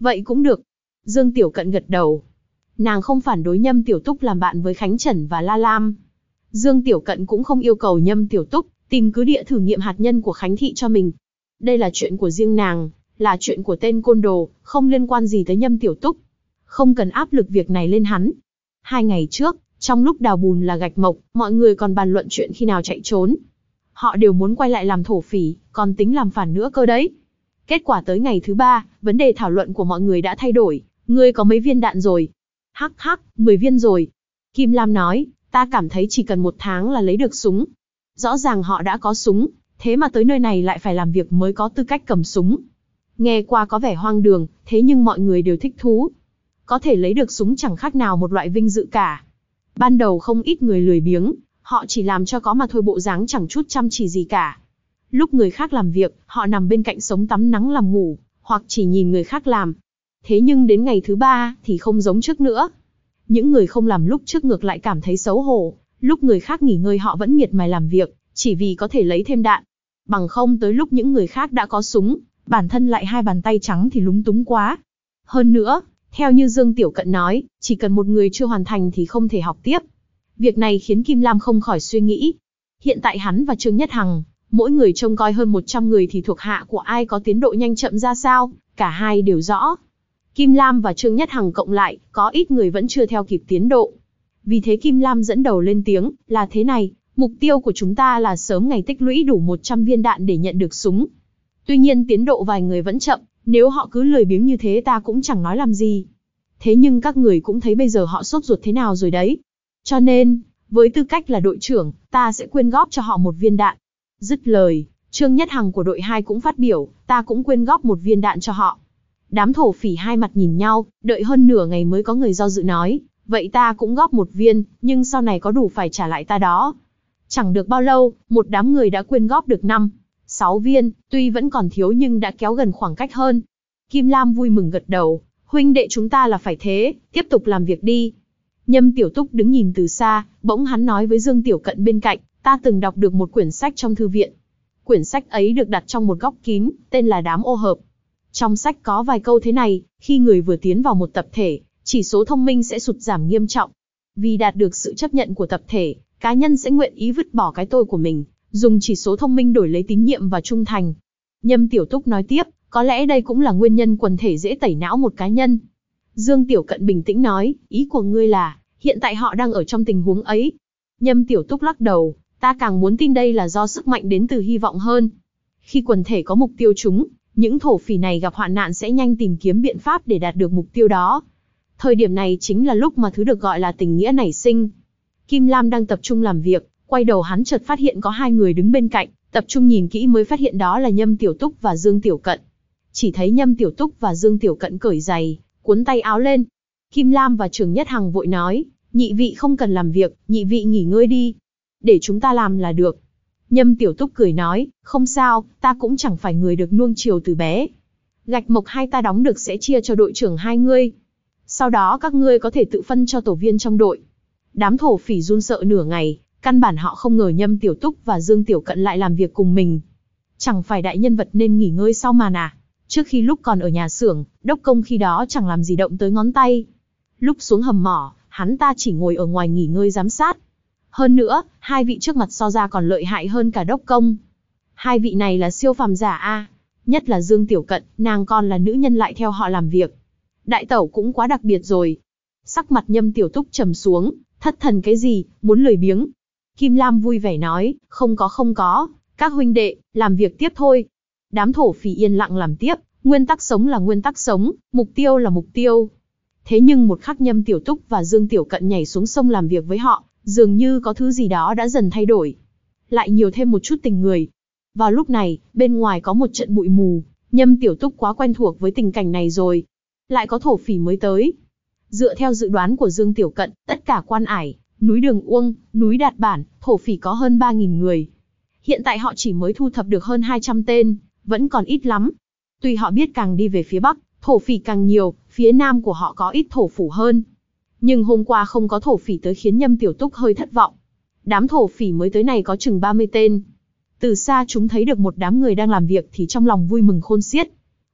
Vậy cũng được. Dương Tiểu Cận gật đầu. Nàng không phản đối Nhâm Tiểu Túc làm bạn với Khánh Trần và La Lam. Dương Tiểu Cận cũng không yêu cầu Nhâm Tiểu Túc tìm cứ địa thử nghiệm hạt nhân của Khánh Thị cho mình. Đây là chuyện của riêng nàng, là chuyện của tên côn đồ, không liên quan gì tới Nhâm Tiểu Túc. Không cần áp lực việc này lên hắn. Hai ngày trước, trong lúc đào bùn là gạch mộc, mọi người còn bàn luận chuyện khi nào chạy trốn. Họ đều muốn quay lại làm thổ phỉ, còn tính làm phản nữa cơ đấy. Kết quả tới ngày thứ ba, vấn đề thảo luận của mọi người đã thay đổi. Ngươi có mấy viên đạn rồi? Hắc hắc, mười viên rồi. Kim Lam nói, ta cảm thấy chỉ cần một tháng là lấy được súng. Rõ ràng họ đã có súng, thế mà tới nơi này lại phải làm việc mới có tư cách cầm súng. Nghe qua có vẻ hoang đường, thế nhưng mọi người đều thích thú. Có thể lấy được súng chẳng khác nào một loại vinh dự cả. Ban đầu không ít người lười biếng, họ chỉ làm cho có mà thôi, bộ dáng chẳng chút chăm chỉ gì cả. Lúc người khác làm việc, họ nằm bên cạnh sống tắm nắng làm ngủ, hoặc chỉ nhìn người khác làm. Thế nhưng đến ngày thứ ba thì không giống trước nữa. Những người không làm lúc trước ngược lại cảm thấy xấu hổ, lúc người khác nghỉ ngơi họ vẫn miệt mài làm việc, chỉ vì có thể lấy thêm đạn. Bằng không tới lúc những người khác đã có súng, bản thân lại hai bàn tay trắng thì lúng túng quá. Hơn nữa, theo như Dương Tiểu Cận nói, chỉ cần một người chưa hoàn thành thì không thể học tiếp. Việc này khiến Kim Lam không khỏi suy nghĩ. Hiện tại hắn và Trương Nhất Hằng, mỗi người trông coi hơn một trăm người thì thuộc hạ của ai có tiến độ nhanh chậm ra sao, cả hai đều rõ. Kim Lam và Trương Nhất Hằng cộng lại, có ít người vẫn chưa theo kịp tiến độ. Vì thế Kim Lam dẫn đầu lên tiếng, là thế này, mục tiêu của chúng ta là sớm ngày tích lũy đủ một trăm viên đạn để nhận được súng. Tuy nhiên tiến độ vài người vẫn chậm, nếu họ cứ lười biếng như thế ta cũng chẳng nói làm gì. Thế nhưng các người cũng thấy bây giờ họ sốt ruột thế nào rồi đấy. Cho nên, với tư cách là đội trưởng, ta sẽ quyên góp cho họ một viên đạn. Dứt lời, Trương Nhất Hằng của đội hai cũng phát biểu, ta cũng quyên góp một viên đạn cho họ. Đám thổ phỉ hai mặt nhìn nhau, đợi hơn nửa ngày mới có người do dự nói, vậy ta cũng góp một viên, nhưng sau này có đủ phải trả lại ta đó. Chẳng được bao lâu, một đám người đã quyên góp được năm, sáu viên, tuy vẫn còn thiếu nhưng đã kéo gần khoảng cách hơn. Kim Lam vui mừng gật đầu, huynh đệ chúng ta là phải thế, tiếp tục làm việc đi. Nhâm Tiểu Túc đứng nhìn từ xa, bỗng hắn nói với Dương Tiểu Cận bên cạnh, ta từng đọc được một quyển sách trong thư viện. Quyển sách ấy được đặt trong một góc kín, tên là Đám ô hợp. Trong sách có vài câu thế này, khi người vừa tiến vào một tập thể, chỉ số thông minh sẽ sụt giảm nghiêm trọng. Vì đạt được sự chấp nhận của tập thể, cá nhân sẽ nguyện ý vứt bỏ cái tôi của mình, dùng chỉ số thông minh đổi lấy tín nhiệm và trung thành. Nhâm Tiểu Túc nói tiếp, có lẽ đây cũng là nguyên nhân quần thể dễ tẩy não một cá nhân. Dương Tiểu Cận bình tĩnh nói, ý của ngươi là, hiện tại họ đang ở trong tình huống ấy. Nhâm Tiểu Túc lắc đầu, ta càng muốn tin đây là do sức mạnh đến từ hy vọng hơn. Khi quần thể có mục tiêu chúng, những thổ phỉ này gặp hoạn nạn sẽ nhanh tìm kiếm biện pháp để đạt được mục tiêu đó. Thời điểm này chính là lúc mà thứ được gọi là tình nghĩa nảy sinh. Kim Lam đang tập trung làm việc, quay đầu hắn chợt phát hiện có hai người đứng bên cạnh, tập trung nhìn kỹ mới phát hiện đó là Nhâm Tiểu Túc và Dương Tiểu Cận. Chỉ thấy Nhâm Tiểu Túc và Dương Tiểu Cận cởi giày, cuốn tay áo lên. Kim Lam và Trương Nhất Hằng vội nói, nhị vị không cần làm việc, nhị vị nghỉ ngơi đi. Để chúng ta làm là được. Nhâm Tiểu Túc cười nói, không sao, ta cũng chẳng phải người được nuông chiều từ bé. Gạch mộc hai ta đóng được sẽ chia cho đội trưởng hai ngươi. Sau đó các ngươi có thể tự phân cho tổ viên trong đội. Đám thổ phỉ run sợ nửa ngày, căn bản họ không ngờ Nhâm Tiểu Túc và Dương Tiểu Cận lại làm việc cùng mình. Chẳng phải đại nhân vật nên nghỉ ngơi sau màn à? Trước khi lúc còn ở nhà xưởng, đốc công khi đó chẳng làm gì động tới ngón tay. Lúc xuống hầm mỏ, hắn ta chỉ ngồi ở ngoài nghỉ ngơi giám sát. Hơn nữa, hai vị trước mặt so ra còn lợi hại hơn cả đốc công. Hai vị này là siêu phàm giả a, nhất là Dương Tiểu Cận, nàng còn là nữ nhân lại theo họ làm việc. Đại tẩu cũng quá đặc biệt rồi. Sắc mặt Nhâm Tiểu Túc trầm xuống, thất thần cái gì, muốn lười biếng. Kim Lam vui vẻ nói, không có không có, các huynh đệ, làm việc tiếp thôi. Đám thổ phỉ yên lặng làm tiếp, nguyên tắc sống là nguyên tắc sống, mục tiêu là mục tiêu. Thế nhưng một khắc Nhâm Tiểu Túc và Dương Tiểu Cận nhảy xuống sông làm việc với họ, dường như có thứ gì đó đã dần thay đổi. Lại nhiều thêm một chút tình người. Vào lúc này, bên ngoài có một trận bụi mù, Nhâm Tiểu Túc quá quen thuộc với tình cảnh này rồi. Lại có thổ phỉ mới tới. Dựa theo dự đoán của Dương Tiểu Cận, tất cả Quan Ải, núi Đường Uông, núi Đạt Bản, thổ phỉ có hơn ba nghìn người. Hiện tại họ chỉ mới thu thập được hơn hai trăm tên, vẫn còn ít lắm. Tuy họ biết càng đi về phía Bắc, thổ phỉ càng nhiều, phía Nam của họ có ít thổ phủ hơn. Nhưng hôm qua không có thổ phỉ tới khiến Nhâm Tiểu Túc hơi thất vọng. Đám thổ phỉ mới tới này có chừng ba mươi tên. Từ xa chúng thấy được một đám người đang làm việc thì trong lòng vui mừng khôn xiết.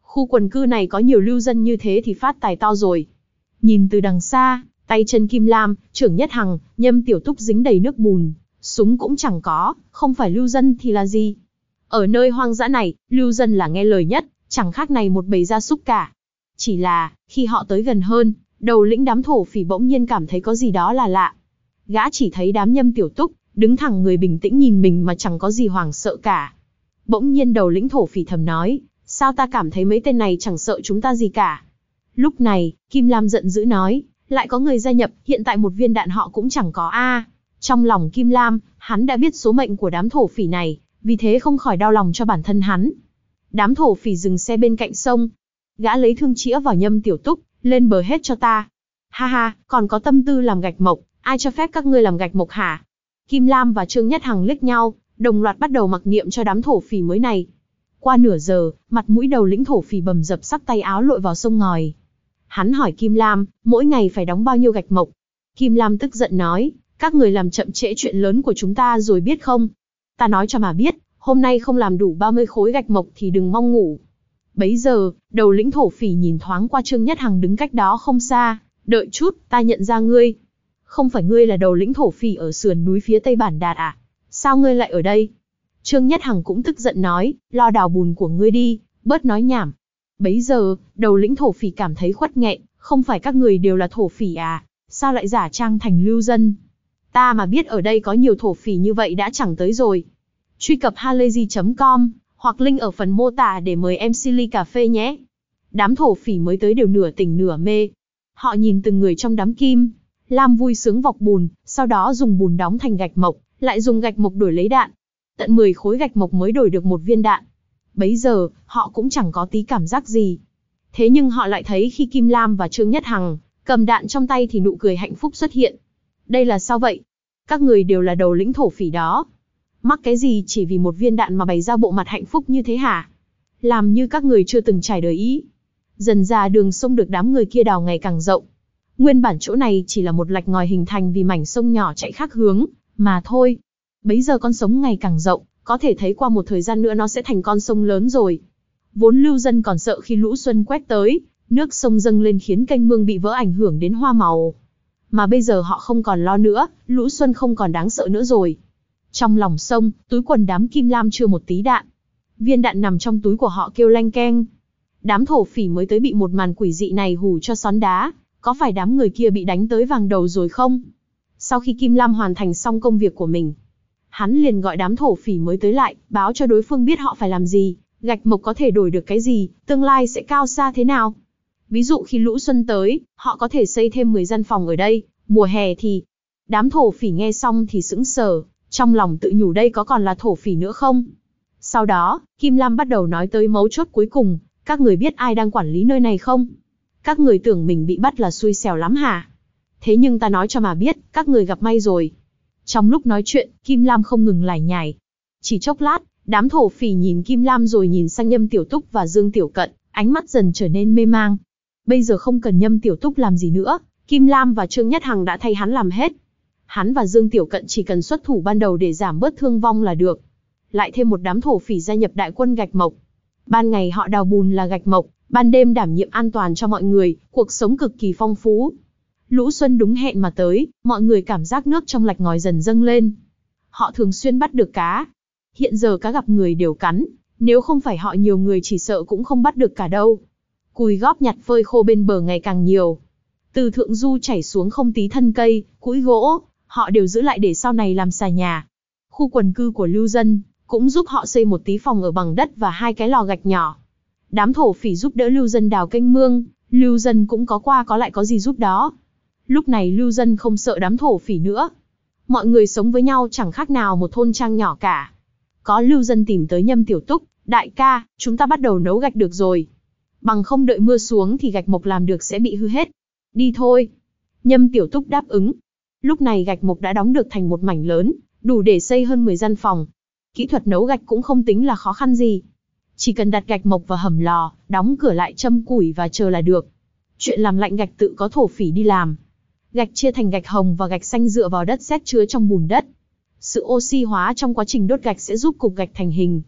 Khu quần cư này có nhiều lưu dân như thế thì phát tài to rồi. Nhìn từ đằng xa, tay chân Kim Lam, Trưởng Nhất Hằng, Nhâm Tiểu Túc dính đầy nước bùn, súng cũng chẳng có, không phải lưu dân thì là gì? Ở nơi hoang dã này, lưu dân là nghe lời nhất, chẳng khác này một bầy gia súc cả. Chỉ là, khi họ tới gần hơn, đầu lĩnh đám thổ phỉ bỗng nhiên cảm thấy có gì đó là lạ. Gã chỉ thấy đám Nhâm Tiểu Túc, đứng thẳng người bình tĩnh nhìn mình mà chẳng có gì hoảng sợ cả. Bỗng nhiên đầu lĩnh thổ phỉ thầm nói, sao ta cảm thấy mấy tên này chẳng sợ chúng ta gì cả. Lúc này, Kim Lam giận dữ nói, lại có người gia nhập, hiện tại một viên đạn họ cũng chẳng có a. Trong lòng Kim Lam, hắn đã biết số mệnh của đám thổ phỉ này, vì thế không khỏi đau lòng cho bản thân hắn. Đám thổ phỉ dừng xe bên cạnh sông. Gã lấy thương chĩa vào Nhâm Tiểu Túc, lên bờ hết cho ta. Ha ha, còn có tâm tư làm gạch mộc, ai cho phép các ngươi làm gạch mộc hả? Kim Lam và Trương Nhất Hằng liếc nhau, đồng loạt bắt đầu mặc niệm cho đám thổ phỉ mới này. Qua nửa giờ, mặt mũi đầu lĩnh thổ phỉ bầm dập sắc tay áo lội vào sông ngòi. Hắn hỏi Kim Lam, mỗi ngày phải đóng bao nhiêu gạch mộc? Kim Lam tức giận nói, các người làm chậm trễ chuyện lớn của chúng ta rồi biết không? Ta nói cho mà biết, hôm nay không làm đủ ba mươi khối gạch mộc thì đừng mong ngủ. Bấy giờ, đầu lĩnh thổ phỉ nhìn thoáng qua Trương Nhất Hằng đứng cách đó không xa, đợi chút, ta nhận ra ngươi. Không phải ngươi là đầu lĩnh thổ phỉ ở sườn núi phía tây Bản Đạt à? Sao ngươi lại ở đây? Trương Nhất Hằng cũng tức giận nói, lo đào bùn của ngươi đi, bớt nói nhảm. Bấy giờ, đầu lĩnh thổ phỉ cảm thấy khuất nghẹn, không phải các người đều là thổ phỉ à? Sao lại giả trang thành lưu dân? Ta mà biết ở đây có nhiều thổ phỉ như vậy đã chẳng tới rồi. Truy cập halayzi chấm com, hoặc link ở phần mô tả để mời em xê ly cà phê nhé. Đám thổ phỉ mới tới đều nửa tỉnh nửa mê. Họ nhìn từng người trong đám Kim Lam vui sướng vọc bùn, sau đó dùng bùn đóng thành gạch mộc, lại dùng gạch mộc đổi lấy đạn. Tận mười khối gạch mộc mới đổi được một viên đạn. Bấy giờ, họ cũng chẳng có tí cảm giác gì. Thế nhưng họ lại thấy khi Kim Lam và Trương Nhất Hằng cầm đạn trong tay thì nụ cười hạnh phúc xuất hiện. Đây là sao vậy? Các người đều là đầu lĩnh thổ phỉ đó. Mắc cái gì chỉ vì một viên đạn mà bày ra bộ mặt hạnh phúc như thế hả? Làm như các người chưa từng trải đời ý. Dần ra đường sông được đám người kia đào ngày càng rộng. Nguyên bản chỗ này chỉ là một lạch ngòi hình thành vì mảnh sông nhỏ chạy khác hướng, mà thôi. Bấy giờ con sông ngày càng rộng, có thể thấy qua một thời gian nữa nó sẽ thành con sông lớn rồi. Vốn lưu dân còn sợ khi lũ xuân quét tới, nước sông dâng lên khiến kênh mương bị vỡ ảnh hưởng đến hoa màu. Mà bây giờ họ không còn lo nữa, lũ xuân không còn đáng sợ nữa rồi. Trong lòng sông, túi quần đám Kim Lam chưa một tí đạn. Viên đạn nằm trong túi của họ kêu leng keng. Đám thổ phỉ mới tới bị một màn quỷ dị này hù cho xón đá. Có phải đám người kia bị đánh tới vàng đầu rồi không? Sau khi Kim Lam hoàn thành xong công việc của mình, hắn liền gọi đám thổ phỉ mới tới lại, báo cho đối phương biết họ phải làm gì, gạch mộc có thể đổi được cái gì, tương lai sẽ cao xa thế nào. Ví dụ khi lũ xuân tới, họ có thể xây thêm mười gian phòng ở đây, mùa hè thì... Đám thổ phỉ nghe xong thì sững sờ, trong lòng tự nhủ đây có còn là thổ phỉ nữa không? Sau đó, Kim Lam bắt đầu nói tới mấu chốt cuối cùng, các người biết ai đang quản lý nơi này không? Các người tưởng mình bị bắt là xui xẻo lắm hả? Thế nhưng ta nói cho mà biết, các người gặp may rồi. Trong lúc nói chuyện, Kim Lam không ngừng lải nhải. Chỉ chốc lát, đám thổ phỉ nhìn Kim Lam rồi nhìn sang Nhâm Tiểu Túc và Dương Tiểu Cận, ánh mắt dần trở nên mê mang. Bây giờ không cần Nhâm Tiểu Túc làm gì nữa, Kim Lam và Trương Nhất Hằng đã thay hắn làm hết. Hắn và Dương Tiểu Cận chỉ cần xuất thủ ban đầu để giảm bớt thương vong là được. Lại thêm một đám thổ phỉ gia nhập đại quân gạch mộc. Ban ngày họ đào bùn là gạch mộc, ban đêm đảm nhiệm an toàn cho mọi người, cuộc sống cực kỳ phong phú. Lũ xuân đúng hẹn mà tới, mọi người cảm giác nước trong lạch ngòi dần dâng lên. Họ thường xuyên bắt được cá. Hiện giờ cá gặp người đều cắn, nếu không phải họ nhiều người chỉ sợ cũng không bắt được cả đâu. Cùi góp nhặt phơi khô bên bờ ngày càng nhiều. Từ thượng du chảy xuống không tí thân cây, cũi gỗ, họ đều giữ lại để sau này làm xà nhà. Khu quần cư của lưu dân cũng giúp họ xây một tí phòng ở bằng đất và hai cái lò gạch nhỏ. Đám thổ phỉ giúp đỡ lưu dân đào kênh mương, lưu dân cũng có qua có lại có gì giúp đó. Lúc này lưu dân không sợ đám thổ phỉ nữa. Mọi người sống với nhau chẳng khác nào một thôn trang nhỏ cả. Có lưu dân tìm tới Nhâm Tiểu Túc, đại ca, chúng ta bắt đầu nấu gạch được rồi. Bằng không đợi mưa xuống thì gạch mộc làm được sẽ bị hư hết. Đi thôi. Nhâm Tiểu Túc đáp ứng. Lúc này gạch mộc đã đóng được thành một mảnh lớn, đủ để xây hơn mười gian phòng. Kỹ thuật nấu gạch cũng không tính là khó khăn gì. Chỉ cần đặt gạch mộc vào hầm lò, đóng cửa lại châm củi và chờ là được. Chuyện làm lạnh gạch tự có thổ phỉ đi làm. Gạch chia thành gạch hồng và gạch xanh dựa vào đất sét chứa trong bùn đất. Sự oxy hóa trong quá trình đốt gạch sẽ giúp cục gạch thành hình.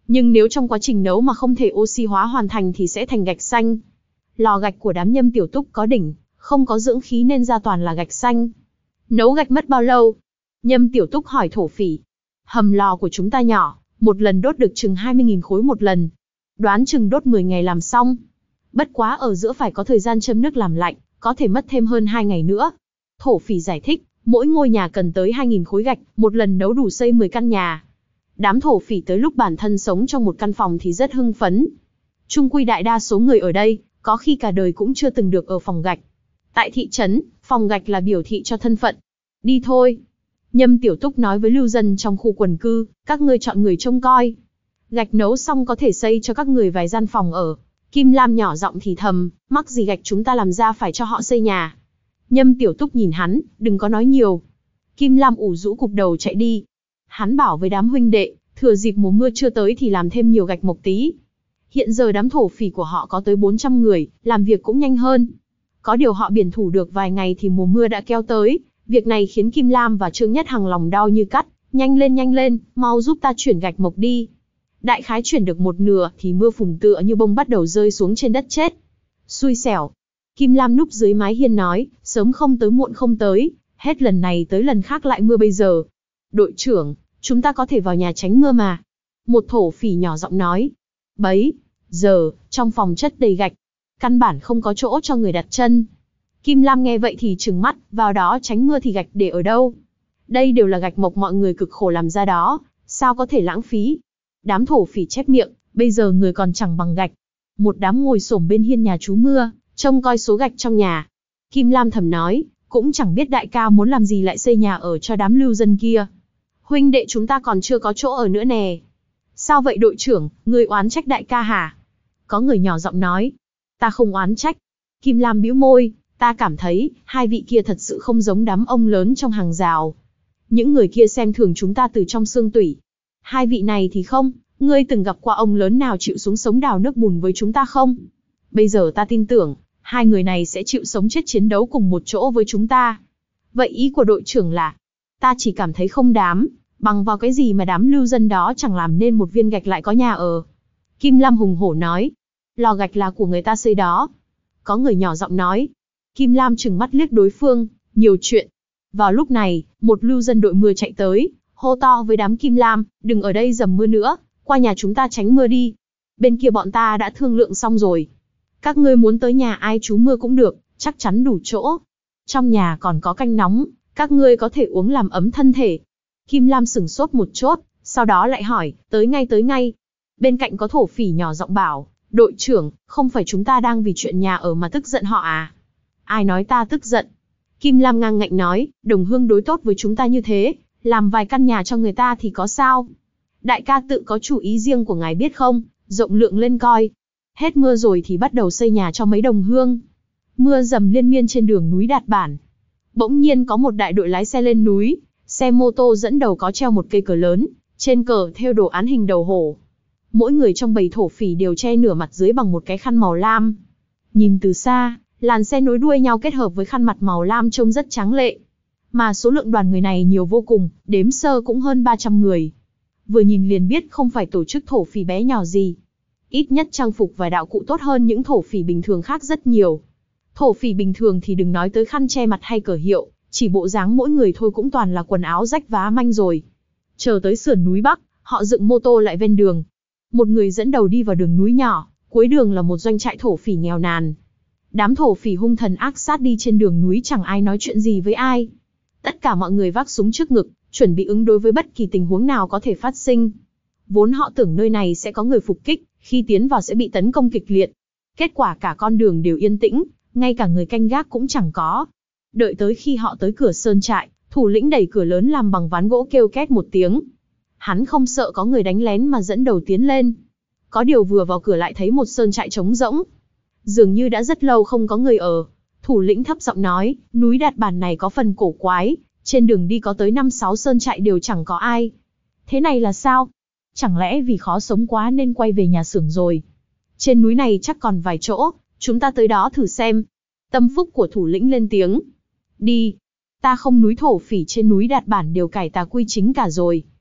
Nhưng nếu trong quá trình nấu mà không thể oxy hóa hoàn thành thì sẽ thành gạch xanh. Lò gạch của đám Nhâm Tiểu Túc có đỉnh, không có dưỡng khí nên ra toàn là gạch xanh. Nấu gạch mất bao lâu? Nhâm Tiểu Túc hỏi thổ phỉ. Hầm lò của chúng ta nhỏ, một lần đốt được chừng hai mươi nghìn khối một lần. Đoán chừng đốt mười ngày làm xong. Bất quá ở giữa phải có thời gian châm nước làm lạnh, có thể mất thêm hơn hai ngày nữa. Thổ phỉ giải thích, mỗi ngôi nhà cần tới hai nghìn khối gạch, một lần nấu đủ xây mười căn nhà. Đám thổ phỉ tới lúc bản thân sống trong một căn phòng thì rất hưng phấn. Chung quy đại đa số người ở đây, có khi cả đời cũng chưa từng được ở phòng gạch. Tại thị trấn, phòng gạch là biểu thị cho thân phận. Đi thôi. Nhâm Tiểu Túc nói với lưu dân trong khu quần cư, các ngươi chọn người trông coi. Gạch nấu xong có thể xây cho các người vài gian phòng ở. Kim Lam nhỏ giọng thì thầm, mắc gì gạch chúng ta làm ra phải cho họ xây nhà. Nhâm Tiểu Túc nhìn hắn, đừng có nói nhiều. Kim Lam ủ rũ cụp đầu chạy đi. Hắn bảo với đám huynh đệ, thừa dịp mùa mưa chưa tới thì làm thêm nhiều gạch mộc tí. Hiện giờ đám thổ phỉ của họ có tới bốn trăm người, làm việc cũng nhanh hơn. Có điều họ biển thủ được vài ngày thì mùa mưa đã kéo tới. Việc này khiến Kim Lam và Trương Nhất Hằng lòng đau như cắt. Nhanh lên nhanh lên, mau giúp ta chuyển gạch mộc đi. Đại khái chuyển được một nửa thì mưa phùn tựa như bông bắt đầu rơi xuống trên đất chết. Xui xẻo. Kim Lam núp dưới mái hiên nói, sớm không tới muộn không tới, hết lần này tới lần khác lại mưa bây giờ. Đội trưởng, chúng ta có thể vào nhà tránh mưa mà. Một thổ phỉ nhỏ giọng nói. Bấy giờ, trong phòng chất đầy gạch, căn bản không có chỗ cho người đặt chân. Kim Lam nghe vậy thì trừng mắt, vào đó tránh mưa thì gạch để ở đâu? Đây đều là gạch mộc mọi người cực khổ làm ra đó, sao có thể lãng phí? Đám thổ phỉ chép miệng, bây giờ người còn chẳng bằng gạch. Một đám ngồi xổm bên hiên nhà trú mưa, trông coi số gạch trong nhà. Kim Lam thầm nói, cũng chẳng biết đại ca muốn làm gì lại xây nhà ở cho đám lưu dân kia. Huynh đệ chúng ta còn chưa có chỗ ở nữa nè. Sao vậy đội trưởng, người oán trách đại ca hả? Có người nhỏ giọng nói. Ta không oán trách. Kim Lam bĩu môi, ta cảm thấy, hai vị kia thật sự không giống đám ông lớn trong hàng rào. Những người kia xem thường chúng ta từ trong xương tủy. Hai vị này thì không, ngươi từng gặp qua ông lớn nào chịu xuống sống đào nước bùn với chúng ta không? Bây giờ ta tin tưởng, hai người này sẽ chịu sống chết chiến đấu cùng một chỗ với chúng ta. Vậy ý của đội trưởng là, ta chỉ cảm thấy không đám, bằng vào cái gì mà đám lưu dân đó chẳng làm nên một viên gạch lại có nhà ở. Kim Lam hùng hổ nói, lò gạch là của người ta xây đó. Có người nhỏ giọng nói. Kim Lam trừng mắt liếc đối phương, nhiều chuyện. Vào lúc này, một lưu dân đội mưa chạy tới, hô to với đám Kim Lam, đừng ở đây dầm mưa nữa, qua nhà chúng ta tránh mưa đi. Bên kia bọn ta đã thương lượng xong rồi. Các ngươi muốn tới nhà ai trú mưa cũng được, chắc chắn đủ chỗ. Trong nhà còn có canh nóng, các ngươi có thể uống làm ấm thân thể. Kim Lam sửng sốt một chốt, sau đó lại hỏi, tới ngay tới ngay. Bên cạnh có thổ phỉ nhỏ giọng bảo, đội trưởng, không phải chúng ta đang vì chuyện nhà ở mà tức giận họ à? Ai nói ta tức giận? Kim Lam ngang ngạnh nói, đồng hương đối tốt với chúng ta như thế, làm vài căn nhà cho người ta thì có sao? Đại ca tự có chủ ý riêng của ngài biết không, rộng lượng lên coi. Hết mưa rồi thì bắt đầu xây nhà cho mấy đồng hương. Mưa dầm liên miên trên đường núi Đạt Bản. Bỗng nhiên có một đại đội lái xe lên núi, xe mô tô dẫn đầu có treo một cây cờ lớn, trên cờ thêu đồ án hình đầu hổ. Mỗi người trong bầy thổ phỉ đều che nửa mặt dưới bằng một cái khăn màu lam. Nhìn từ xa, làn xe nối đuôi nhau kết hợp với khăn mặt màu lam trông rất tráng lệ. Mà số lượng đoàn người này nhiều vô cùng, đếm sơ cũng hơn ba trăm người. Vừa nhìn liền biết không phải tổ chức thổ phỉ bé nhỏ gì. Ít nhất trang phục và đạo cụ tốt hơn những thổ phỉ bình thường khác rất nhiều. Thổ phỉ bình thường thì đừng nói tới khăn che mặt hay cờ hiệu, chỉ bộ dáng mỗi người thôi cũng toàn là quần áo rách vá manh rồi. Chờ tới sườn núi Bắc, họ dựng mô tô lại ven đường. Một người dẫn đầu đi vào đường núi nhỏ, cuối đường là một doanh trại thổ phỉ nghèo nàn. Đám thổ phỉ hung thần ác sát đi trên đường núi chẳng ai nói chuyện gì với ai. Tất cả mọi người vác súng trước ngực, chuẩn bị ứng đối với bất kỳ tình huống nào có thể phát sinh. Vốn họ tưởng nơi này sẽ có người phục kích, khi tiến vào sẽ bị tấn công kịch liệt. Kết quả cả con đường đều yên tĩnh, ngay cả người canh gác cũng chẳng có. Đợi tới khi họ tới cửa sơn trại, thủ lĩnh đẩy cửa lớn làm bằng ván gỗ kêu két một tiếng. Hắn không sợ có người đánh lén mà dẫn đầu tiến lên. Có điều vừa vào cửa lại thấy một sơn trại trống rỗng. Dường như đã rất lâu không có người ở. Thủ lĩnh thấp giọng nói, núi Đạt Bản này có phần cổ quái, trên đường đi có tới năm sáu sơn trại đều chẳng có ai. Thế này là sao? Chẳng lẽ vì khó sống quá nên quay về nhà xưởng rồi? Trên núi này chắc còn vài chỗ, chúng ta tới đó thử xem. Tâm phúc của thủ lĩnh lên tiếng. Đi. Ta không núi thổ phỉ trên núi Đạt Bản đều cải tà quy chính cả rồi.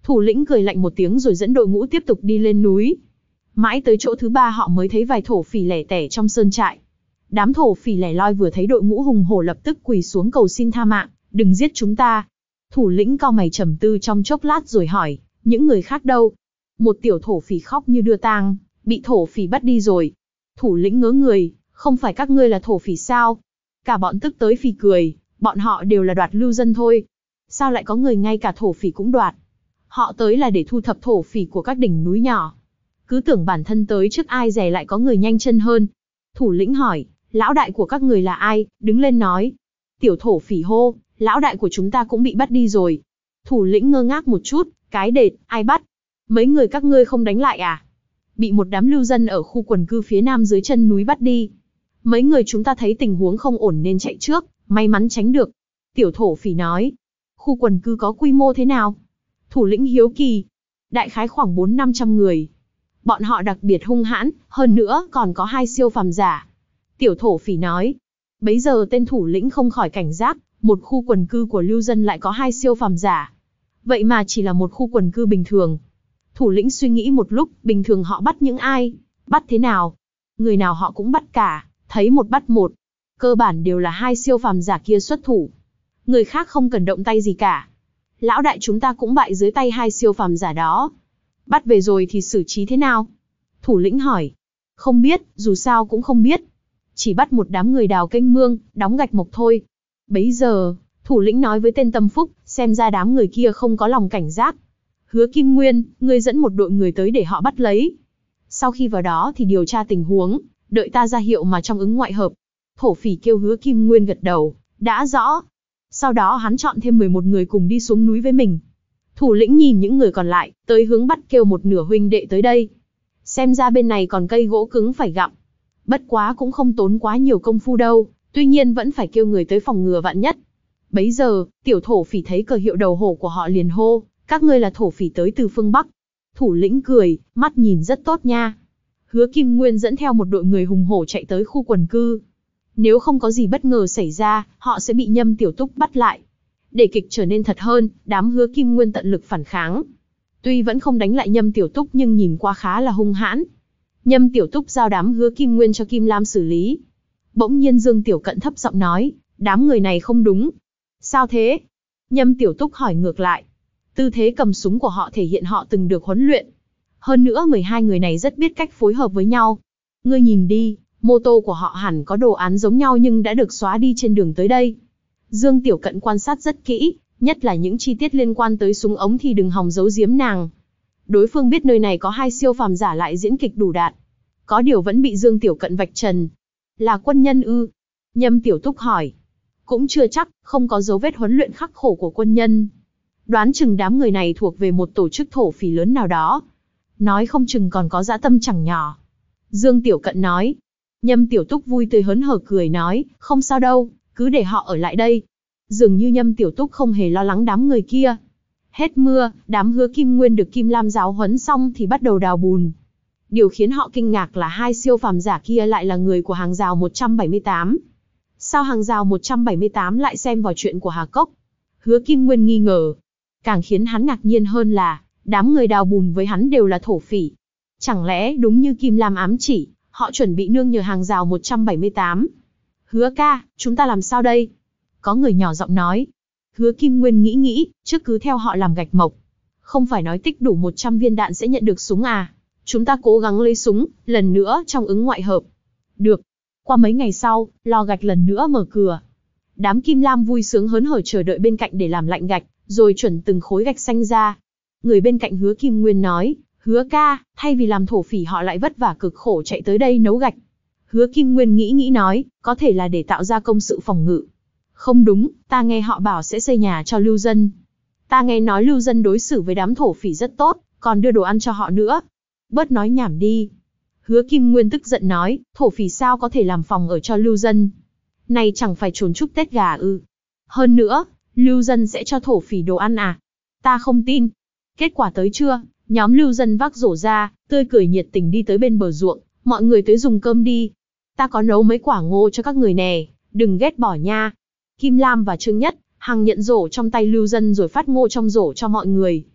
Thủ lĩnh cười lạnh một tiếng rồi dẫn đội ngũ tiếp tục đi lên núi. Mãi tới chỗ thứ ba họ mới thấy vài thổ phỉ lẻ tẻ trong sơn trại. Đám thổ phỉ lẻ loi vừa thấy đội ngũ hùng hổ lập tức quỳ xuống cầu xin tha mạng, đừng giết chúng ta. Thủ lĩnh cau mày trầm tư trong chốc lát rồi hỏi, những người khác đâu? Một tiểu thổ phỉ khóc như đưa tang, bị thổ phỉ bắt đi rồi. Thủ lĩnh ngớ người, không phải các ngươi là thổ phỉ sao? Cả bọn tức tới phì cười, bọn họ đều là đoạt lưu dân thôi. Sao lại có người ngay cả thổ phỉ cũng đoạt? Họ tới là để thu thập thổ phỉ của các đỉnh núi nhỏ. Cứ tưởng bản thân tới trước ai dè lại có người nhanh chân hơn. Thủ lĩnh hỏi, lão đại của các người là ai? Đứng lên nói. Tiểu thổ phỉ hô, lão đại của chúng ta cũng bị bắt đi rồi. Thủ lĩnh ngơ ngác một chút, cái đệt, ai bắt? Mấy người các ngươi không đánh lại à? Bị một đám lưu dân ở khu quần cư phía nam dưới chân núi bắt đi. Mấy người chúng ta thấy tình huống không ổn nên chạy trước, may mắn tránh được. Tiểu thổ phỉ nói, khu quần cư có quy mô thế nào? Thủ lĩnh hiếu kỳ, đại khái khoảng bốn năm trăm người. Bọn họ đặc biệt hung hãn, hơn nữa còn có hai siêu phàm giả. Tiểu thổ phỉ nói, bấy giờ tên thủ lĩnh không khỏi cảnh giác, một khu quần cư của lưu dân lại có hai siêu phàm giả. Vậy mà chỉ là một khu quần cư bình thường. Thủ lĩnh suy nghĩ một lúc, bình thường họ bắt những ai? Bắt thế nào? Người nào họ cũng bắt cả, thấy một bắt một. Cơ bản đều là hai siêu phàm giả kia xuất thủ. Người khác không cần động tay gì cả. Lão đại chúng ta cũng bại dưới tay hai siêu phàm giả đó. Bắt về rồi thì xử trí thế nào? Thủ lĩnh hỏi. Không biết, dù sao cũng không biết. Chỉ bắt một đám người đào kênh mương, đóng gạch mộc thôi. Bấy giờ, thủ lĩnh nói với tên Tâm Phúc, xem ra đám người kia không có lòng cảnh giác. Hứa Kim Nguyên, ngươi dẫn một đội người tới để họ bắt lấy. Sau khi vào đó thì điều tra tình huống, đợi ta ra hiệu mà trong ứng ngoại hợp. Thổ phỉ kêu Hứa Kim Nguyên gật đầu, đã rõ. Sau đó hắn chọn thêm mười một người cùng đi xuống núi với mình. Thủ lĩnh nhìn những người còn lại, tới hướng bắt kêu một nửa huynh đệ tới đây. Xem ra bên này còn cây gỗ cứng phải gặm. Bất quá cũng không tốn quá nhiều công phu đâu, tuy nhiên vẫn phải kêu người tới phòng ngừa vạn nhất. Bấy giờ, tiểu thổ phỉ thấy cờ hiệu đầu hổ của họ liền hô, các ngươi là thổ phỉ tới từ phương Bắc. Thủ lĩnh cười, mắt nhìn rất tốt nha. Hứa Kim Nguyên dẫn theo một đội người hùng hổ chạy tới khu quần cư. Nếu không có gì bất ngờ xảy ra, họ sẽ bị Nhâm Tiểu Túc bắt lại. Để kịch trở nên thật hơn, đám Hứa Kim Nguyên tận lực phản kháng. Tuy vẫn không đánh lại Nhâm Tiểu Túc nhưng nhìn qua khá là hung hãn. Nhâm Tiểu Túc giao đám Hứa Kim Nguyên cho Kim Lam xử lý. Bỗng nhiên Dương Tiểu Cận thấp giọng nói, đám người này không đúng. Sao thế? Nhâm Tiểu Túc hỏi ngược lại. Tư thế cầm súng của họ thể hiện họ từng được huấn luyện. Hơn nữa mười hai người này rất biết cách phối hợp với nhau. Ngươi nhìn đi, mô tô của họ hẳn có đồ án giống nhau nhưng đã được xóa đi trên đường tới đây. Dương Tiểu Cận quan sát rất kỹ, nhất là những chi tiết liên quan tới súng ống thì đừng hòng giấu giếm nàng. Đối phương biết nơi này có hai siêu phàm giả lại diễn kịch đủ đạt. Có điều vẫn bị Dương Tiểu Cận vạch trần. Là quân nhân ư? Nhâm Tiểu Túc hỏi. Cũng chưa chắc, không có dấu vết huấn luyện khắc khổ của quân nhân. Đoán chừng đám người này thuộc về một tổ chức thổ phỉ lớn nào đó. Nói không chừng còn có dã tâm chẳng nhỏ. Dương Tiểu Cận nói. Nhâm Tiểu Túc vui tươi hớn hở cười nói, không sao đâu, cứ để họ ở lại đây. Dường như Nhâm Tiểu Túc không hề lo lắng đám người kia. Hết mưa, đám Hứa Kim Nguyên được Kim Lam giáo huấn xong thì bắt đầu đào bùn. Điều khiến họ kinh ngạc là hai siêu phàm giả kia lại là người của hàng rào một trăm bảy mươi tám. Sao hàng rào một trăm bảy mươi tám lại xem vào chuyện của Hà Cốc? Hứa Kim Nguyên nghi ngờ. Càng khiến hắn ngạc nhiên hơn là, đám người đào bùn với hắn đều là thổ phỉ. Chẳng lẽ đúng như Kim Lam ám chỉ, họ chuẩn bị nương nhờ hàng rào một trăm bảy mươi tám. Hứa ca, chúng ta làm sao đây? Có người nhỏ giọng nói. Hứa Kim Nguyên nghĩ nghĩ, trước cứ theo họ làm gạch mộc. Không phải nói tích đủ một trăm viên đạn sẽ nhận được súng à? Chúng ta cố gắng lấy súng, lần nữa trong ứng ngoại hợp. Được. Qua mấy ngày sau, lò gạch lần nữa mở cửa. Đám Kim Lam vui sướng hớn hở chờ đợi bên cạnh để làm lạnh gạch, rồi chuẩn từng khối gạch xanh ra. Người bên cạnh Hứa Kim Nguyên nói, Hứa ca, thay vì làm thổ phỉ họ lại vất vả cực khổ chạy tới đây nấu gạch. Hứa Kim Nguyên nghĩ nghĩ nói, có thể là để tạo ra công sự phòng ngự. Không đúng, ta nghe họ bảo sẽ xây nhà cho lưu dân. Ta nghe nói lưu dân đối xử với đám thổ phỉ rất tốt, còn đưa đồ ăn cho họ nữa. Bớt nói nhảm đi. Hứa Kim Nguyên tức giận nói, thổ phỉ sao có thể làm phòng ở cho lưu dân. Này chẳng phải trốn chúc Tết gà ư. Hơn nữa, lưu dân sẽ cho thổ phỉ đồ ăn à? Ta không tin. Kết quả tới trưa, nhóm lưu dân vác rổ ra, tươi cười nhiệt tình đi tới bên bờ ruộng, mọi người tới dùng cơm đi. Ta có nấu mấy quả ngô cho các người nè, đừng ghét bỏ nha. Kim Lam và Trương Nhất, Hằng nhận rổ trong tay lưu dân rồi phát ngô trong rổ cho mọi người.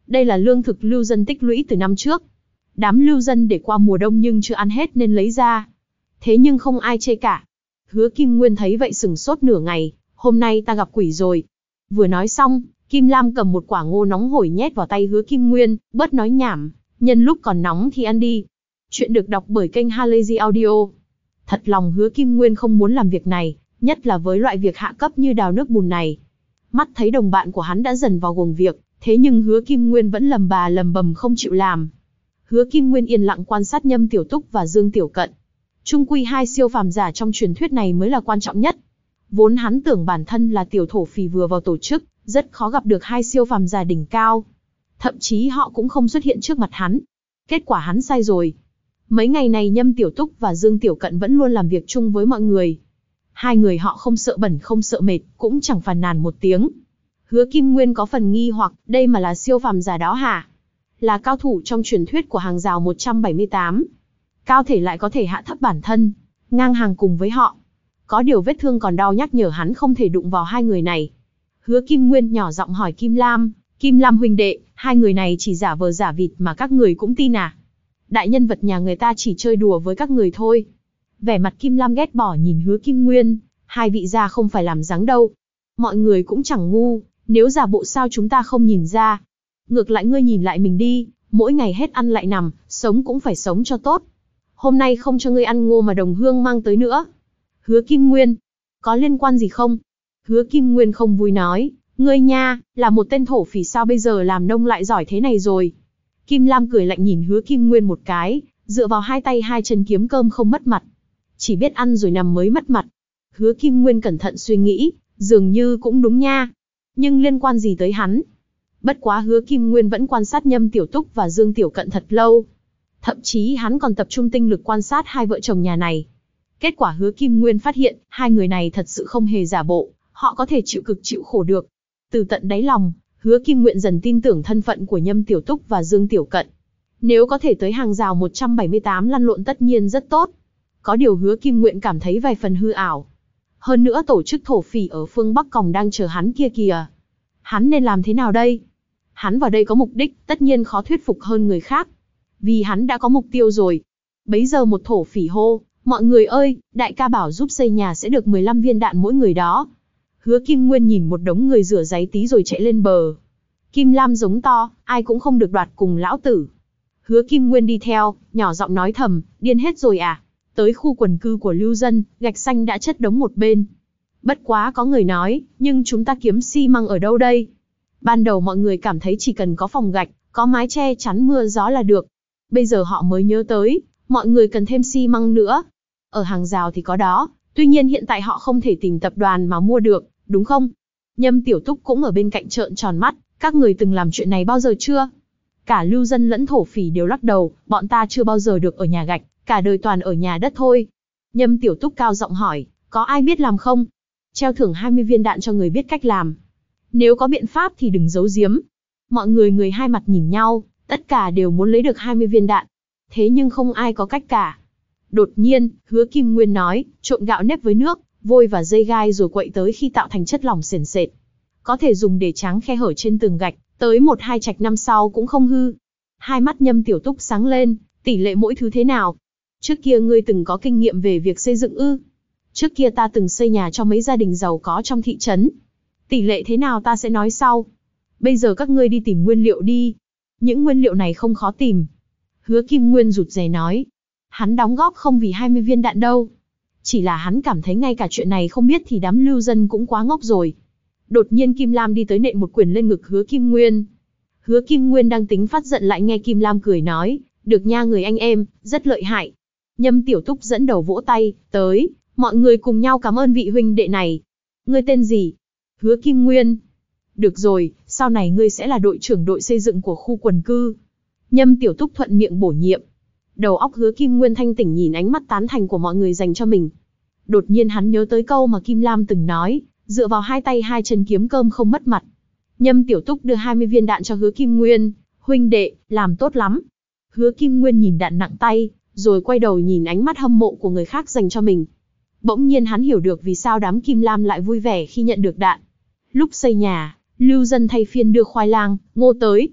Đây là lương thực lưu dân tích lũy từ năm trước. Đám lưu dân để qua mùa đông nhưng chưa ăn hết nên lấy ra. Thế nhưng không ai chê cả. Hứa Kim Nguyên thấy vậy sửng sốt nửa ngày, hôm nay ta gặp quỷ rồi. Vừa nói xong, Kim Lam cầm một quả ngô nóng hổi nhét vào tay Hứa Kim Nguyên, bớt nói nhảm, nhân lúc còn nóng thì ăn đi. Chuyện được đọc bởi kênh Halazy Audio. Thật lòng Hứa Kim Nguyên không muốn làm việc này, nhất là với loại việc hạ cấp như đào nước bùn này. Mắt thấy đồng bạn của hắn đã dần vào guồng việc, thế nhưng Hứa Kim Nguyên vẫn lầm bà lầm bầm không chịu làm. Hứa Kim Nguyên yên lặng quan sát Nhâm Tiểu Túc và Dương Tiểu Cận. Chung quy hai siêu phàm giả trong truyền thuyết này mới là quan trọng nhất. Vốn hắn tưởng bản thân là tiểu thổ phỉ vừa vào tổ chức, rất khó gặp được hai siêu phàm giả đỉnh cao. Thậm chí họ cũng không xuất hiện trước mặt hắn. Kết quả hắn sai rồi. Mấy ngày này Nhâm Tiểu Túc và Dương Tiểu Cận vẫn luôn làm việc chung với mọi người. Hai người họ không sợ bẩn không sợ mệt, cũng chẳng phàn nàn một tiếng. Hứa Kim Nguyên có phần nghi hoặc, đây mà là siêu phàm giả đó hả? Là cao thủ trong truyền thuyết của hàng rào một trăm bảy mươi tám. Cao thể lại có thể hạ thấp bản thân, ngang hàng cùng với họ. Có điều vết thương còn đau nhắc nhở hắn không thể đụng vào hai người này. Hứa Kim Nguyên nhỏ giọng hỏi Kim Lam, Kim Lam huynh đệ, hai người này chỉ giả vờ giả vịt mà các người cũng tin à? Đại nhân vật nhà người ta chỉ chơi đùa với các người thôi. Vẻ mặt Kim Lam ghét bỏ nhìn Hứa Kim Nguyên, hai vị gia không phải làm dáng đâu. Mọi người cũng chẳng ngu, nếu giả bộ sao chúng ta không nhìn ra. Ngược lại ngươi nhìn lại mình đi, mỗi ngày hết ăn lại nằm, sống cũng phải sống cho tốt. Hôm nay không cho ngươi ăn ngô mà đồng hương mang tới nữa. Hứa Kim Nguyên, có liên quan gì không? Hứa Kim Nguyên không vui nói, ngươi nha, là một tên thổ phỉ sao bây giờ làm nông lại giỏi thế này rồi. Kim Lam cười lạnh nhìn Hứa Kim Nguyên một cái, dựa vào hai tay hai chân kiếm cơm không mất mặt. Chỉ biết ăn rồi nằm mới mất mặt. Hứa Kim Nguyên cẩn thận suy nghĩ, dường như cũng đúng nha. Nhưng liên quan gì tới hắn? Bất quá Hứa Kim Nguyên vẫn quan sát Nhâm Tiểu Túc và Dương Tiểu Cận thật lâu. Thậm chí hắn còn tập trung tinh lực quan sát hai vợ chồng nhà này. Kết quả Hứa Kim Nguyên phát hiện, hai người này thật sự không hề giả bộ, họ có thể chịu cực chịu khổ được. Từ tận đáy lòng, Hứa Kim Nguyên dần tin tưởng thân phận của Nhâm Tiểu Túc và Dương Tiểu Cận. Nếu có thể tới hàng rào một trăm bảy mươi tám lăn lộn tất nhiên rất tốt. Có điều Hứa Kim Nguyên cảm thấy vài phần hư ảo. Hơn nữa tổ chức thổ phỉ ở phương Bắc Còng đang chờ hắn kia kìa. Hắn nên làm thế nào đây? Hắn vào đây có mục đích, tất nhiên khó thuyết phục hơn người khác. Vì hắn đã có mục tiêu rồi. Bấy giờ một thổ phỉ hô, mọi người ơi, đại ca bảo giúp xây nhà sẽ được mười lăm viên đạn mỗi người đó. Hứa Kim Nguyên nhìn một đống người rửa giấy tí rồi chạy lên bờ. Kim Lam giống to, ai cũng không được đoạt cùng lão tử. Hứa Kim Nguyên đi theo, nhỏ giọng nói thầm, điên hết rồi à? Tới khu quần cư của lưu dân, gạch xanh đã chất đống một bên. Bất quá có người nói, nhưng chúng ta kiếm xi măng ở đâu đây? Ban đầu mọi người cảm thấy chỉ cần có phòng gạch, có mái che chắn mưa gió là được. Bây giờ họ mới nhớ tới, mọi người cần thêm xi măng nữa. Ở hàng rào thì có đó, tuy nhiên hiện tại họ không thể tìm tập đoàn mà mua được, đúng không? Nhâm Tiểu Túc cũng ở bên cạnh trợn tròn mắt, các người từng làm chuyện này bao giờ chưa? Cả lưu dân lẫn thổ phỉ đều lắc đầu, bọn ta chưa bao giờ được ở nhà gạch, cả đời toàn ở nhà đất thôi. Nhâm Tiểu Túc cao giọng hỏi, có ai biết làm không? Treo thưởng hai mươi viên đạn cho người biết cách làm. Nếu có biện pháp thì đừng giấu giếm. Mọi người người hai mặt nhìn nhau, tất cả đều muốn lấy được hai mươi viên đạn. Thế nhưng không ai có cách cả. Đột nhiên, Hứa Kim Nguyên nói, trộn gạo nếp với nước, vôi và dây gai rồi quậy tới khi tạo thành chất lỏng sền sệt. Có thể dùng để tráng khe hở trên tường gạch, tới một hai trạch năm sau cũng không hư. Hai mắt Nhâm Tiểu Túc sáng lên, tỷ lệ mỗi thứ thế nào? Trước kia ngươi từng có kinh nghiệm về việc xây dựng ư? Trước kia ta từng xây nhà cho mấy gia đình giàu có trong thị trấn. Tỷ lệ thế nào ta sẽ nói sau. Bây giờ các ngươi đi tìm nguyên liệu đi. Những nguyên liệu này không khó tìm. Hứa Kim Nguyên rụt rè nói. Hắn đóng góp không vì hai mươi viên đạn đâu. Chỉ là hắn cảm thấy ngay cả chuyện này không biết thì đám lưu dân cũng quá ngốc rồi. Đột nhiên Kim Lam đi tới nện một quyền lên ngực Hứa Kim Nguyên. Hứa Kim Nguyên đang tính phát giận lại nghe Kim Lam cười nói. Được nha người anh em, rất lợi hại. Nhâm Tiểu Túc dẫn đầu vỗ tay, tới. Mọi người cùng nhau cảm ơn vị huynh đệ này. Ngươi tên gì? Hứa Kim Nguyên. Được rồi, sau này ngươi sẽ là đội trưởng đội xây dựng của khu quần cư. Nhâm Tiểu Túc thuận miệng bổ nhiệm. Đầu óc Hứa Kim Nguyên thanh tỉnh nhìn ánh mắt tán thành của mọi người dành cho mình. Đột nhiên hắn nhớ tới câu mà Kim Lam từng nói, dựa vào hai tay hai chân kiếm cơm không mất mặt. Nhâm Tiểu Túc đưa hai mươi viên đạn cho Hứa Kim Nguyên. Huynh đệ, làm tốt lắm. Hứa Kim Nguyên nhìn đạn nặng tay, rồi quay đầu nhìn ánh mắt hâm mộ của người khác dành cho mình. Bỗng nhiên hắn hiểu được vì sao đám Kim Lam lại vui vẻ khi nhận được đạn. Lúc xây nhà, lưu dân thay phiên đưa khoai lang, ngô tới.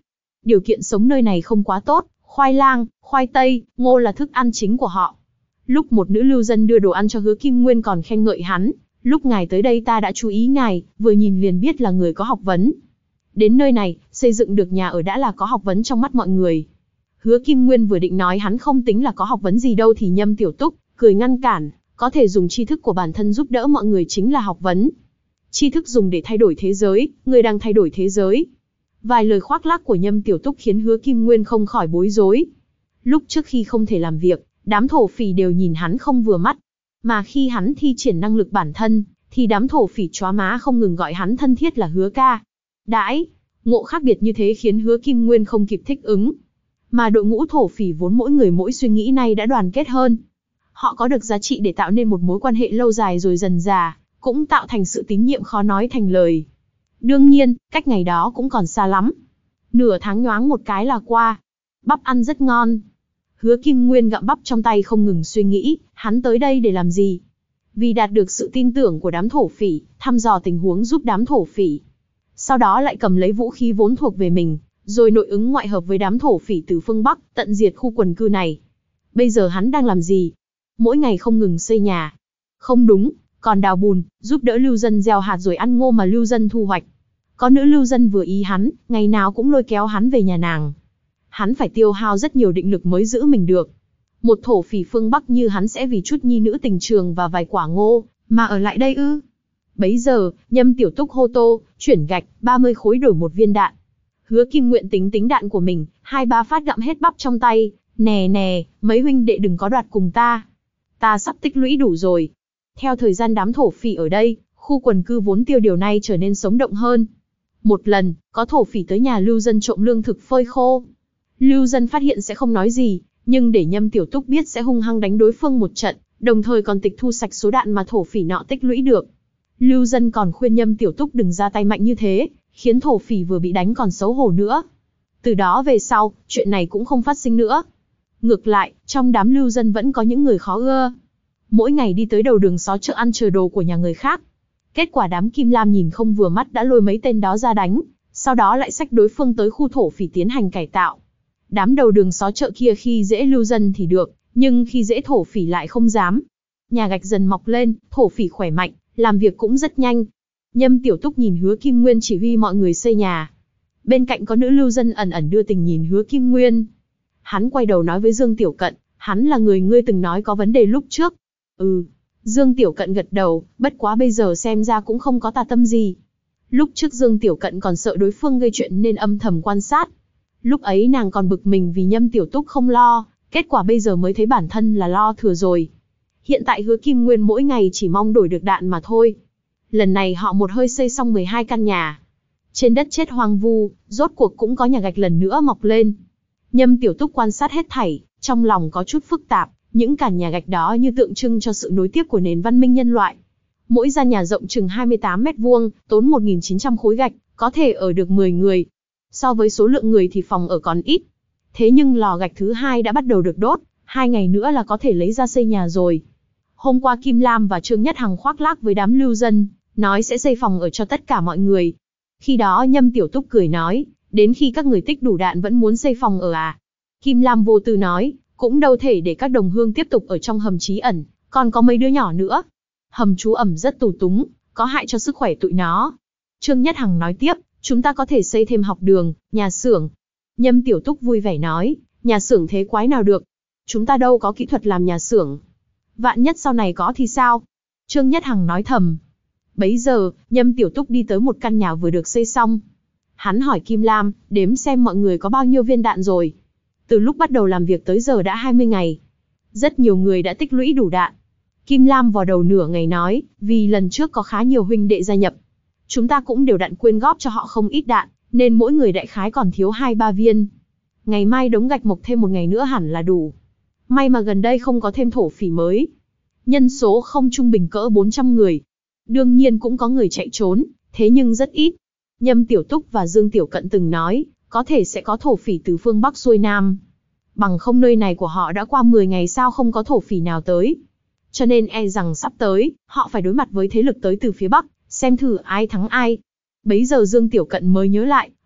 Điều kiện sống nơi này không quá tốt, khoai lang, khoai tây, ngô là thức ăn chính của họ. Lúc một nữ lưu dân đưa đồ ăn cho Hứa Kim Nguyên còn khen ngợi hắn, lúc ngài tới đây ta đã chú ý ngài, vừa nhìn liền biết là người có học vấn. Đến nơi này, xây dựng được nhà ở đã là có học vấn trong mắt mọi người. Hứa Kim Nguyên vừa định nói hắn không tính là có học vấn gì đâu thì Nhâm Tiểu Túc cười ngăn cản, có thể dùng tri thức của bản thân giúp đỡ mọi người chính là học vấn. Tri thức dùng để thay đổi thế giới, người đang thay đổi thế giới. Vài lời khoác lác của Nhâm Tiểu Túc khiến Hứa Kim Nguyên không khỏi bối rối. Lúc trước khi không thể làm việc, đám thổ phỉ đều nhìn hắn không vừa mắt. Mà khi hắn thi triển năng lực bản thân, thì đám thổ phỉ chóa má không ngừng gọi hắn thân thiết là Hứa ca. Đãi, ngộ khác biệt như thế khiến Hứa Kim Nguyên không kịp thích ứng. Mà đội ngũ thổ phỉ vốn mỗi người mỗi suy nghĩ nay đã đoàn kết hơn. Họ có được giá trị để tạo nên một mối quan hệ lâu dài rồi dần dà, cũng tạo thành sự tín nhiệm khó nói thành lời. Đương nhiên, cách ngày đó cũng còn xa lắm. Nửa tháng nhoáng một cái là qua. Bắp ăn rất ngon. Hứa Kim Nguyên gặm bắp trong tay không ngừng suy nghĩ, hắn tới đây để làm gì? Vì đạt được sự tin tưởng của đám thổ phỉ, thăm dò tình huống giúp đám thổ phỉ. Sau đó lại cầm lấy vũ khí vốn thuộc về mình, rồi nội ứng ngoại hợp với đám thổ phỉ từ phương Bắc, tận diệt khu quần cư này. Bây giờ hắn đang làm gì? Mỗi ngày không ngừng xây nhà. Không đúng, còn đào bùn, giúp đỡ lưu dân gieo hạt rồi ăn ngô mà lưu dân thu hoạch. Có nữ lưu dân vừa ý hắn, ngày nào cũng lôi kéo hắn về nhà nàng. Hắn phải tiêu hao rất nhiều định lực mới giữ mình được. Một thổ phỉ phương Bắc như hắn sẽ vì chút nhi nữ tình trường và vài quả ngô, mà ở lại đây ư? Bấy giờ, Nhâm Tiểu Túc hô tô, chuyển gạch, ba mươi khối đổi một viên đạn. Hứa Kim Nguyện tính tính đạn của mình, hai ba phát gặm hết bắp trong tay, nè nè, mấy huynh đệ đừng có đoạt cùng ta. Ta sắp tích lũy đủ rồi. Theo thời gian đám thổ phỉ ở đây, khu quần cư vốn tiêu điều này trở nên sống động hơn. Một lần, có thổ phỉ tới nhà lưu dân trộm lương thực phơi khô. Lưu dân phát hiện sẽ không nói gì, nhưng để Nhâm Tiểu Túc biết sẽ hung hăng đánh đối phương một trận, đồng thời còn tịch thu sạch số đạn mà thổ phỉ nọ tích lũy được. Lưu dân còn khuyên Nhâm Tiểu Túc đừng ra tay mạnh như thế, khiến thổ phỉ vừa bị đánh còn xấu hổ nữa. Từ đó về sau, chuyện này cũng không phát sinh nữa. Ngược lại, trong đám lưu dân vẫn có những người khó ưa. Mỗi ngày đi tới đầu đường xó chợ ăn chờ đồ của nhà người khác. Kết quả đám Kim Lam nhìn không vừa mắt đã lôi mấy tên đó ra đánh, sau đó lại xách đối phương tới khu thổ phỉ tiến hành cải tạo. Đám đầu đường xó chợ kia khi dễ lưu dân thì được, nhưng khi dễ thổ phỉ lại không dám. Nhà gạch dần mọc lên, thổ phỉ khỏe mạnh, làm việc cũng rất nhanh. Nhâm Tiểu Túc nhìn Hứa Kim Nguyên chỉ huy mọi người xây nhà. Bên cạnh có nữ lưu dân ẩn ẩn đưa tình nhìn Hứa Kim Nguyên. Hắn quay đầu nói với Dương Tiểu Cận, hắn là người ngươi từng nói có vấn đề lúc trước. Ừ, Dương Tiểu Cận gật đầu, bất quá bây giờ xem ra cũng không có tà tâm gì. Lúc trước Dương Tiểu Cận còn sợ đối phương gây chuyện nên âm thầm quan sát. Lúc ấy nàng còn bực mình vì Nhâm Tiểu Túc không lo, kết quả bây giờ mới thấy bản thân là lo thừa rồi. Hiện tại Hứa Kim Nguyên mỗi ngày chỉ mong đổi được đạn mà thôi. Lần này họ một hơi xây xong mười hai căn nhà. Trên đất chết hoang vu, rốt cuộc cũng có nhà gạch lần nữa mọc lên. Nhâm Tiểu Túc quan sát hết thảy, trong lòng có chút phức tạp, những căn nhà gạch đó như tượng trưng cho sự nối tiếp của nền văn minh nhân loại. Mỗi gian nhà rộng chừng hai mươi tám mét vuông, tốn một nghìn chín trăm khối gạch, có thể ở được mười người. So với số lượng người thì phòng ở còn ít. Thế nhưng lò gạch thứ hai đã bắt đầu được đốt, hai ngày nữa là có thể lấy ra xây nhà rồi. Hôm qua Kim Lam và Trương Nhất Hằng khoác lác với đám lưu dân, nói sẽ xây phòng ở cho tất cả mọi người. Khi đó Nhâm Tiểu Túc cười nói, đến khi các người tích đủ đạn vẫn muốn xây phòng ở à? Kim Lam vô tư nói, cũng đâu thể để các đồng hương tiếp tục ở trong hầm trú ẩn, còn có mấy đứa nhỏ nữa. Hầm trú ẩn rất tù túng, có hại cho sức khỏe tụi nó. Trương Nhất Hằng nói tiếp, chúng ta có thể xây thêm học đường, nhà xưởng. Nhâm Tiểu Túc vui vẻ nói, nhà xưởng thế quái nào được? Chúng ta đâu có kỹ thuật làm nhà xưởng. Vạn nhất sau này có thì sao? Trương Nhất Hằng nói thầm. Bấy giờ, Nhâm Tiểu Túc đi tới một căn nhà vừa được xây xong. Hắn hỏi Kim Lam, đếm xem mọi người có bao nhiêu viên đạn rồi. Từ lúc bắt đầu làm việc tới giờ đã hai mươi ngày. Rất nhiều người đã tích lũy đủ đạn. Kim Lam vào đầu nửa ngày nói, vì lần trước có khá nhiều huynh đệ gia nhập. Chúng ta cũng đều đặn quyên góp cho họ không ít đạn, nên mỗi người đại khái còn thiếu hai ba viên. Ngày mai đống gạch mộc thêm một ngày nữa hẳn là đủ. May mà gần đây không có thêm thổ phỉ mới. Nhân số không trung bình cỡ bốn trăm người. Đương nhiên cũng có người chạy trốn, thế nhưng rất ít. Nhâm Tiểu Túc và Dương Tiểu Cận từng nói, có thể sẽ có thổ phỉ từ phương Bắc xuôi Nam. Bằng không nơi này của họ đã qua mười ngày sao không có thổ phỉ nào tới. Cho nên e rằng sắp tới, họ phải đối mặt với thế lực tới từ phía Bắc, xem thử ai thắng ai. Bấy giờ Dương Tiểu Cận mới nhớ lại,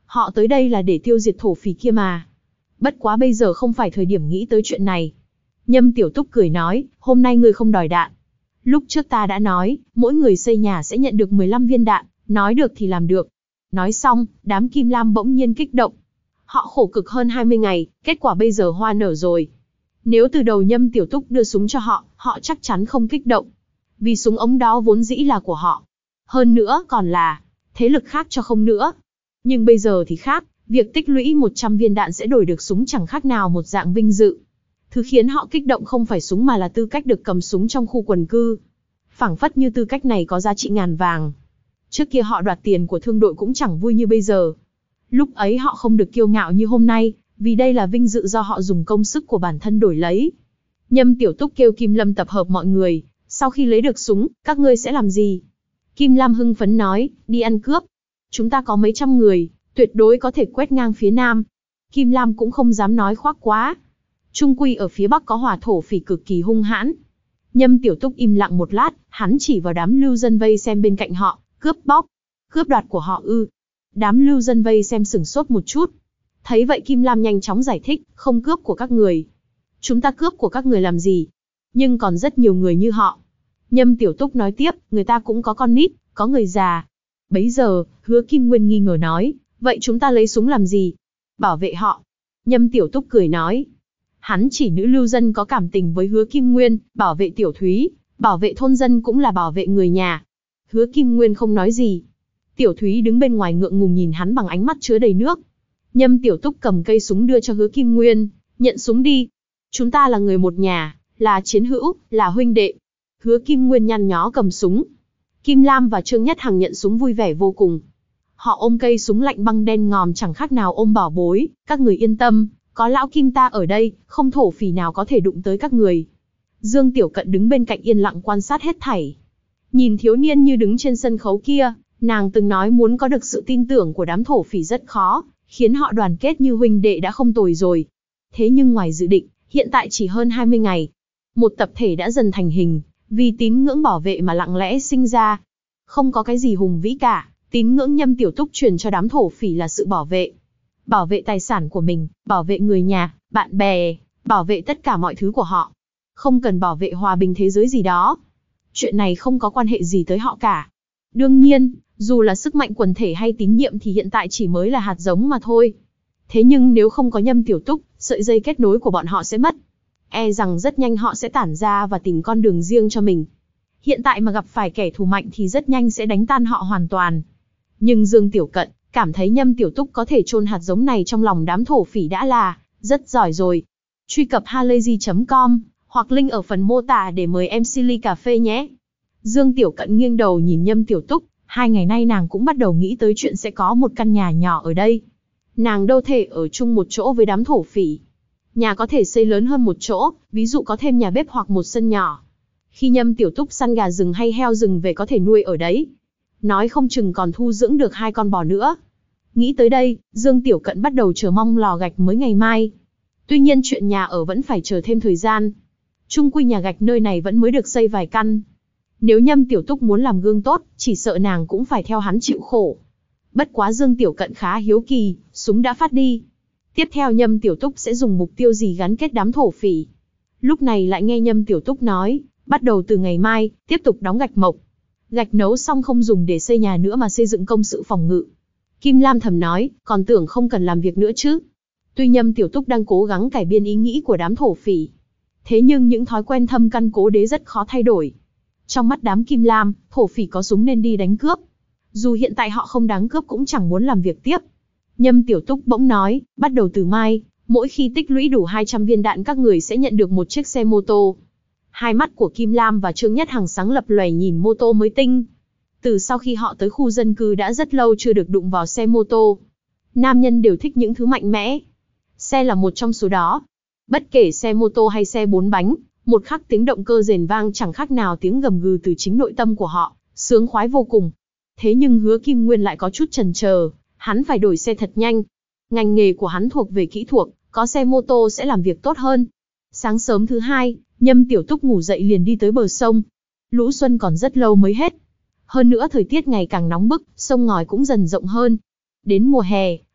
Họ tới đây là để tiêu diệt thổ phỉ kia mà. Bất quá bây giờ không phải thời điểm nghĩ tới chuyện này. Nhâm Tiểu Túc cười nói, hôm nay ngươi không đòi đạn. Lúc trước ta đã nói, mỗi người xây nhà sẽ nhận được mười lăm viên đạn, nói được thì làm được. Nói xong, đám Kim Lam bỗng nhiên kích động. Họ khổ cực hơn hai mươi ngày, kết quả bây giờ hoa nở rồi. Nếu từ đầu Nhâm Tiểu Túc đưa súng cho họ, họ chắc chắn không kích động. Vì súng ống đó vốn dĩ là của họ. Hơn nữa còn là thế lực khác cho không nữa. Nhưng bây giờ thì khác, việc tích lũy một trăm viên đạn sẽ đổi được súng chẳng khác nào một dạng vinh dự. Thứ khiến họ kích động không phải súng mà là tư cách được cầm súng trong khu quần cư. Phảng phất như tư cách này có giá trị ngàn vàng. Trước kia họ đoạt tiền của thương đội cũng chẳng vui như bây giờ. Lúc ấy họ không được kiêu ngạo như hôm nay, vì đây là vinh dự do họ dùng công sức của bản thân đổi lấy. Nhâm Tiểu Túc kêu Kim Lâm tập hợp mọi người, sau khi lấy được súng, các ngươi sẽ làm gì? Kim Lam hưng phấn nói, đi ăn cướp. Chúng ta có mấy trăm người, tuyệt đối có thể quét ngang phía Nam. Kim Lam cũng không dám nói khoác quá. Trung quy ở phía Bắc có hỏa thổ phỉ cực kỳ hung hãn. Nhâm Tiểu Túc im lặng một lát, hắn chỉ vào đám lưu dân vây xem bên cạnh họ, cướp bóc. Cướp đoạt của họ ư? Đám lưu dân vây xem sửng sốt một chút. Thấy vậy Kim Lam nhanh chóng giải thích, không cướp của các người. Chúng ta cướp của các người làm gì? Nhưng còn rất nhiều người như họ. Nhâm Tiểu Túc nói tiếp, người ta cũng có con nít, có người già. Bấy giờ, Hứa Kim Nguyên nghi ngờ nói, vậy chúng ta lấy súng làm gì? Bảo vệ họ. Nhâm Tiểu Túc cười nói. Hắn chỉ nữ lưu dân có cảm tình với Hứa Kim Nguyên, bảo vệ Tiểu Thúy, bảo vệ thôn dân cũng là bảo vệ người nhà. Hứa Kim Nguyên không nói gì. Tiểu Thúy đứng bên ngoài ngượng ngùng nhìn hắn bằng ánh mắt chứa đầy nước. Nhâm Tiểu Túc cầm cây súng đưa cho Hứa Kim Nguyên, nhận súng đi. Chúng ta là người một nhà, là chiến hữu, là huynh đệ. Hứa Kim Nguyên nhăn nhó cầm súng. Kim Lam và Trương Nhất Hằng nhận súng vui vẻ vô cùng. Họ ôm cây súng lạnh băng đen ngòm chẳng khác nào ôm bảo bối, các người yên tâm, có lão Kim ta ở đây, không thổ phỉ nào có thể đụng tới các người. Dương Tiểu Cận đứng bên cạnh yên lặng quan sát hết thảy. Nhìn thiếu niên như đứng trên sân khấu kia, nàng từng nói muốn có được sự tin tưởng của đám thổ phỉ rất khó, khiến họ đoàn kết như huynh đệ đã không tồi rồi. Thế nhưng ngoài dự định, hiện tại chỉ hơn hai mươi ngày, một tập thể đã dần thành hình, vì tín ngưỡng bảo vệ mà lặng lẽ sinh ra. Không có cái gì hùng vĩ cả, tín ngưỡng Nhâm Tiểu Túc truyền cho đám thổ phỉ là sự bảo vệ. Bảo vệ tài sản của mình, bảo vệ người nhà, bạn bè, bảo vệ tất cả mọi thứ của họ. Không cần bảo vệ hòa bình thế giới gì đó. Chuyện này không có quan hệ gì tới họ cả. Đương nhiên, dù là sức mạnh quần thể hay tín nhiệm thì hiện tại chỉ mới là hạt giống mà thôi. Thế nhưng nếu không có Nhâm Tiểu Túc, sợi dây kết nối của bọn họ sẽ mất. E rằng rất nhanh họ sẽ tản ra và tìm con đường riêng cho mình. Hiện tại mà gặp phải kẻ thù mạnh thì rất nhanh sẽ đánh tan họ hoàn toàn. Nhưng Dương Tiểu Cận cảm thấy Nhâm Tiểu Túc có thể chôn hạt giống này trong lòng đám thổ phỉ đã là rất giỏi rồi. Truy cập halayzi chấm com hoặc link ở phần mô tả để mời em xê ly cà phê nhé. Dương Tiểu Cận nghiêng đầu nhìn Nhâm Tiểu Túc, hai ngày nay nàng cũng bắt đầu nghĩ tới chuyện sẽ có một căn nhà nhỏ ở đây. Nàng đâu thể ở chung một chỗ với đám thổ phỉ. Nhà có thể xây lớn hơn một chỗ, ví dụ có thêm nhà bếp hoặc một sân nhỏ. Khi Nhâm Tiểu Túc săn gà rừng hay heo rừng về có thể nuôi ở đấy. Nói không chừng còn thu dưỡng được hai con bò nữa. Nghĩ tới đây, Dương Tiểu Cận bắt đầu chờ mong lò gạch mới ngày mai. Tuy nhiên chuyện nhà ở vẫn phải chờ thêm thời gian. Chung quy nhà gạch nơi này vẫn mới được xây vài căn. Nếu Nhâm Tiểu Túc muốn làm gương tốt, chỉ sợ nàng cũng phải theo hắn chịu khổ. Bất quá Dương Tiểu Cận khá hiếu kỳ, súng đã phát đi. Tiếp theo Nhâm Tiểu Túc sẽ dùng mục tiêu gì gắn kết đám thổ phỉ. Lúc này lại nghe Nhâm Tiểu Túc nói, bắt đầu từ ngày mai, tiếp tục đóng gạch mộc. Gạch nấu xong không dùng để xây nhà nữa mà xây dựng công sự phòng ngự. Kim Lam thầm nói, còn tưởng không cần làm việc nữa chứ. Tuy Nhâm Tiểu Túc đang cố gắng cải biên ý nghĩ của đám thổ phỉ. Thế nhưng những thói quen thâm căn cố đế rất khó thay đổi. Trong mắt đám Kim Lam, thổ phỉ có súng nên đi đánh cướp. Dù hiện tại họ không đáng cướp cũng chẳng muốn làm việc tiếp. Nhâm Tiểu Túc bỗng nói, bắt đầu từ mai, mỗi khi tích lũy đủ hai trăm viên đạn các người sẽ nhận được một chiếc xe mô tô. Hai mắt của Kim Lam và Trương Nhất Hằng sáng lập lòe nhìn mô tô mới tinh. Từ sau khi họ tới khu dân cư đã rất lâu chưa được đụng vào xe mô tô. Nam nhân đều thích những thứ mạnh mẽ. Xe là một trong số đó. Bất kể xe mô tô hay xe bốn bánh, một khắc tiếng động cơ rền vang chẳng khác nào tiếng gầm gừ từ chính nội tâm của họ, sướng khoái vô cùng. Thế nhưng Hứa Kim Nguyên lại có chút chần chờ, hắn phải đổi xe thật nhanh. Ngành nghề của hắn thuộc về kỹ thuật, có xe mô tô sẽ làm việc tốt hơn. Sáng sớm thứ hai, Nhâm Tiểu Túc ngủ dậy liền đi tới bờ sông. Lũ xuân còn rất lâu mới hết. Hơn nữa thời tiết ngày càng nóng bức, sông ngòi cũng dần rộng hơn. Đến mùa hè,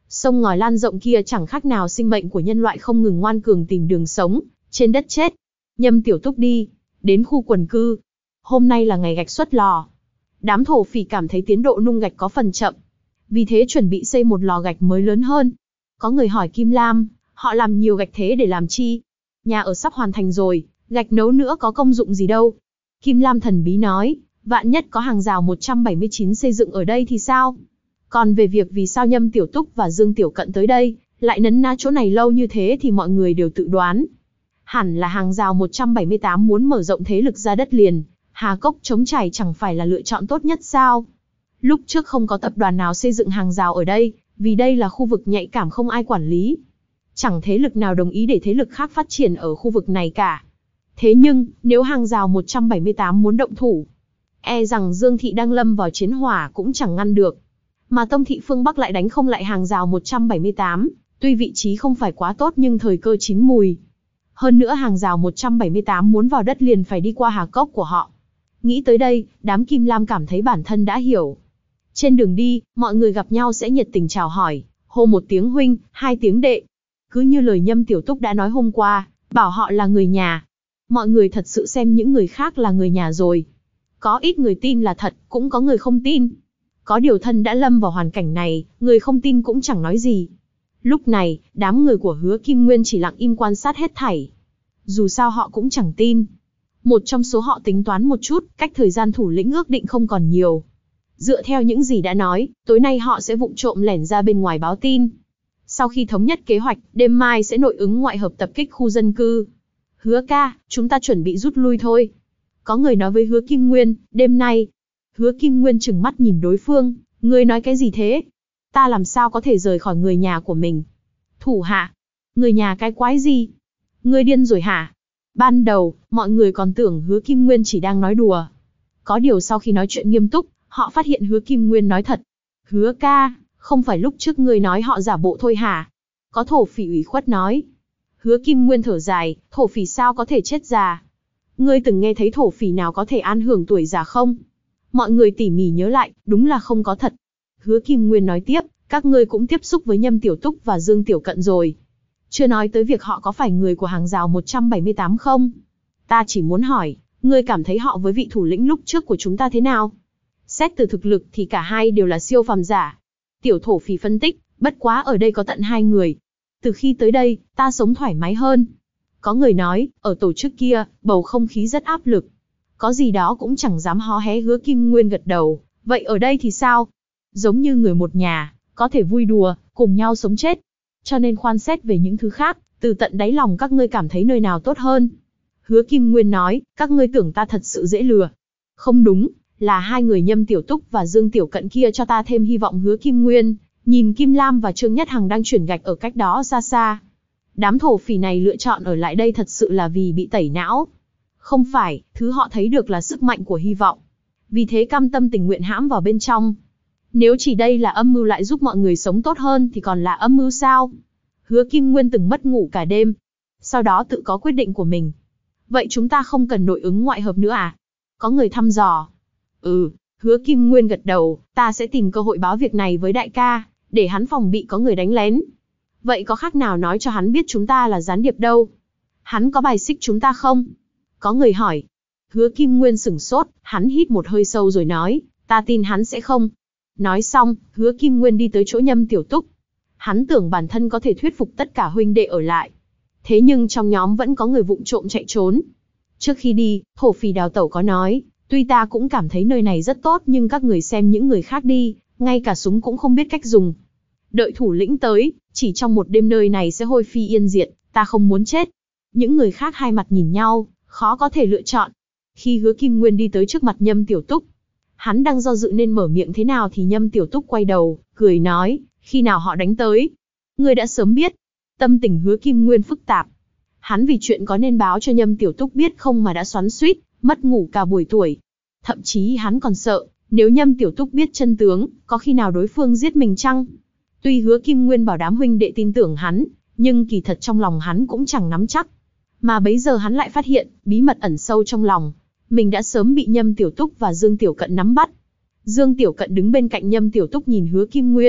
Sông ngòi lan rộng kia chẳng khác nào sinh mệnh của nhân loại không ngừng ngoan cường tìm đường sống, trên đất chết. Nhâm Tiểu Túc đi, đến khu quần cư. Hôm nay là ngày gạch xuất lò. Đám thổ phỉ cảm thấy tiến độ nung gạch có phần chậm. Vì thế chuẩn bị xây một lò gạch mới lớn hơn. Có người hỏi Kim Lam, họ làm nhiều gạch thế để làm chi? Nhà ở sắp hoàn thành rồi, gạch nấu nữa có công dụng gì đâu. Kim Lam thần bí nói, vạn nhất có hàng rào một trăm bảy mươi chín xây dựng ở đây thì sao? Còn về việc vì sao Nhâm Tiểu Túc và Dương Tiểu Cận tới đây, lại nấn ná chỗ này lâu như thế thì mọi người đều tự đoán. Hẳn là hàng rào một trăm bảy mươi tám muốn mở rộng thế lực ra đất liền, Hà Cốc trống trải chẳng phải là lựa chọn tốt nhất sao? Lúc trước không có tập đoàn nào xây dựng hàng rào ở đây, vì đây là khu vực nhạy cảm không ai quản lý. Chẳng thế lực nào đồng ý để thế lực khác phát triển ở khu vực này cả. Thế nhưng, nếu hàng rào một trăm bảy mươi tám muốn động thủ, e rằng Dương Thị đang lâm vào chiến hỏa cũng chẳng ngăn được. Mà Tông Thị phương Bắc lại đánh không lại hàng rào một trăm bảy mươi tám, tuy vị trí không phải quá tốt nhưng thời cơ chín mùi. Hơn nữa hàng rào một trăm bảy mươi tám muốn vào đất liền phải đi qua Hà Cốc của họ. Nghĩ tới đây, đám Kim Lam cảm thấy bản thân đã hiểu. Trên đường đi, mọi người gặp nhau sẽ nhiệt tình chào hỏi, hô một tiếng huynh, hai tiếng đệ. Cứ như lời Nhâm Tiểu Túc đã nói hôm qua, bảo họ là người nhà. Mọi người thật sự xem những người khác là người nhà rồi. Có ít người tin là thật, cũng có người không tin. Có điều thân đã lâm vào hoàn cảnh này, người không tin cũng chẳng nói gì. Lúc này, đám người của Hứa Kim Nguyên chỉ lặng im quan sát hết thảy. Dù sao họ cũng chẳng tin. Một trong số họ tính toán một chút, cách thời gian thủ lĩnh ước định không còn nhiều. Dựa theo những gì đã nói, tối nay họ sẽ vụng trộm lẻn ra bên ngoài báo tin. Sau khi thống nhất kế hoạch, đêm mai sẽ nội ứng ngoại hợp tập kích khu dân cư. Hứa ca, chúng ta chuẩn bị rút lui thôi. Có người nói với Hứa Kim Nguyên, đêm nay. Hứa Kim Nguyên trừng mắt nhìn đối phương, ngươi nói cái gì thế? Ta làm sao có thể rời khỏi người nhà của mình? Thủ hạ, người nhà cái quái gì? Ngươi điên rồi hả? Ban đầu, mọi người còn tưởng Hứa Kim Nguyên chỉ đang nói đùa. Có điều sau khi nói chuyện nghiêm túc, họ phát hiện Hứa Kim Nguyên nói thật. Hứa ca, không phải lúc trước ngươi nói họ giả bộ thôi hả? Có thổ phỉ ủy khuất nói. Hứa Kim Nguyên thở dài, thổ phỉ sao có thể chết già? Ngươi từng nghe thấy thổ phỉ nào có thể an hưởng tuổi già không? Mọi người tỉ mỉ nhớ lại, đúng là không có thật. Hứa Kim Nguyên nói tiếp, các ngươi cũng tiếp xúc với Nhâm Tiểu Túc và Dương Tiểu Cận rồi. Chưa nói tới việc họ có phải người của hàng rào một trăm bảy mươi tám không? Ta chỉ muốn hỏi, ngươi cảm thấy họ với vị thủ lĩnh lúc trước của chúng ta thế nào? Xét từ thực lực thì cả hai đều là siêu phàm giả. Tiểu thổ phỉ phân tích, bất quá ở đây có tận hai người. Từ khi tới đây, ta sống thoải mái hơn. Có người nói, ở tổ chức kia, bầu không khí rất áp lực. Có gì đó cũng chẳng dám hó hé. Hứa Kim Nguyên gật đầu, vậy ở đây thì sao? Giống như người một nhà, có thể vui đùa, cùng nhau sống chết. Cho nên khoan xét về những thứ khác, từ tận đáy lòng các ngươi cảm thấy nơi nào tốt hơn? Hứa Kim Nguyên nói, các ngươi tưởng ta thật sự dễ lừa. Không đúng, là hai người Nhâm Tiểu Túc và Dương Tiểu Cận kia cho ta thêm hy vọng. Hứa Kim Nguyên nhìn Kim Lam và Trương Nhất Hằng đang chuyển gạch ở cách đó xa xa. Đám thổ phỉ này lựa chọn ở lại đây thật sự là vì bị tẩy não. Không phải, thứ họ thấy được là sức mạnh của hy vọng. Vì thế cam tâm tình nguyện hãm vào bên trong. Nếu chỉ đây là âm mưu lại giúp mọi người sống tốt hơn thì còn là âm mưu sao? Hứa Kim Nguyên từng mất ngủ cả đêm. Sau đó tự có quyết định của mình. Vậy chúng ta không cần nội ứng ngoại hợp nữa à? Có người thăm dò. Ừ, Hứa Kim Nguyên gật đầu, ta sẽ tìm cơ hội báo việc này với đại ca, để hắn phòng bị có người đánh lén. Vậy có khác nào nói cho hắn biết chúng ta là gián điệp đâu? Hắn có bài xích chúng ta không? Có người hỏi. Hứa Kim Nguyên sửng sốt, hắn hít một hơi sâu rồi nói, ta tin hắn sẽ không. Nói xong, Hứa Kim Nguyên đi tới chỗ Nhâm Tiểu Túc. Hắn tưởng bản thân có thể thuyết phục tất cả huynh đệ ở lại. Thế nhưng trong nhóm vẫn có người vụng trộm chạy trốn. Trước khi đi, thổ phỉ Đào Tẩu có nói, tuy ta cũng cảm thấy nơi này rất tốt nhưng các người xem những người khác đi, ngay cả súng cũng không biết cách dùng. Đợi thủ lĩnh tới, chỉ trong một đêm nơi này sẽ hôi phi yên diệt, ta không muốn chết. Những người khác hai mặt nhìn nhau, khó có thể lựa chọn. Khi Hứa Kim Nguyên đi tới trước mặt Nhâm Tiểu Túc, hắn đang do dự nên mở miệng thế nào thì Nhâm Tiểu Túc quay đầu, cười nói, khi nào họ đánh tới? Ngươi đã sớm biết. Tâm tình Hứa Kim Nguyên phức tạp. Hắn vì chuyện có nên báo cho Nhâm Tiểu Túc biết không mà đã xoắn xuýt, mất ngủ cả buổi tuổi. Thậm chí hắn còn sợ, nếu Nhâm Tiểu Túc biết chân tướng, có khi nào đối phương giết mình chăng? Tuy Hứa Kim Nguyên bảo đám huynh đệ tin tưởng hắn, nhưng kỳ thật trong lòng hắn cũng chẳng nắm chắc. Mà bấy giờ hắn lại phát hiện, bí mật ẩn sâu trong lòng. Mình đã sớm bị Nhâm Tiểu Túc và Dương Tiểu Cận nắm bắt. Dương Tiểu Cận đứng bên cạnh Nhâm Tiểu Túc nhìn Hứa Kim Nguyên,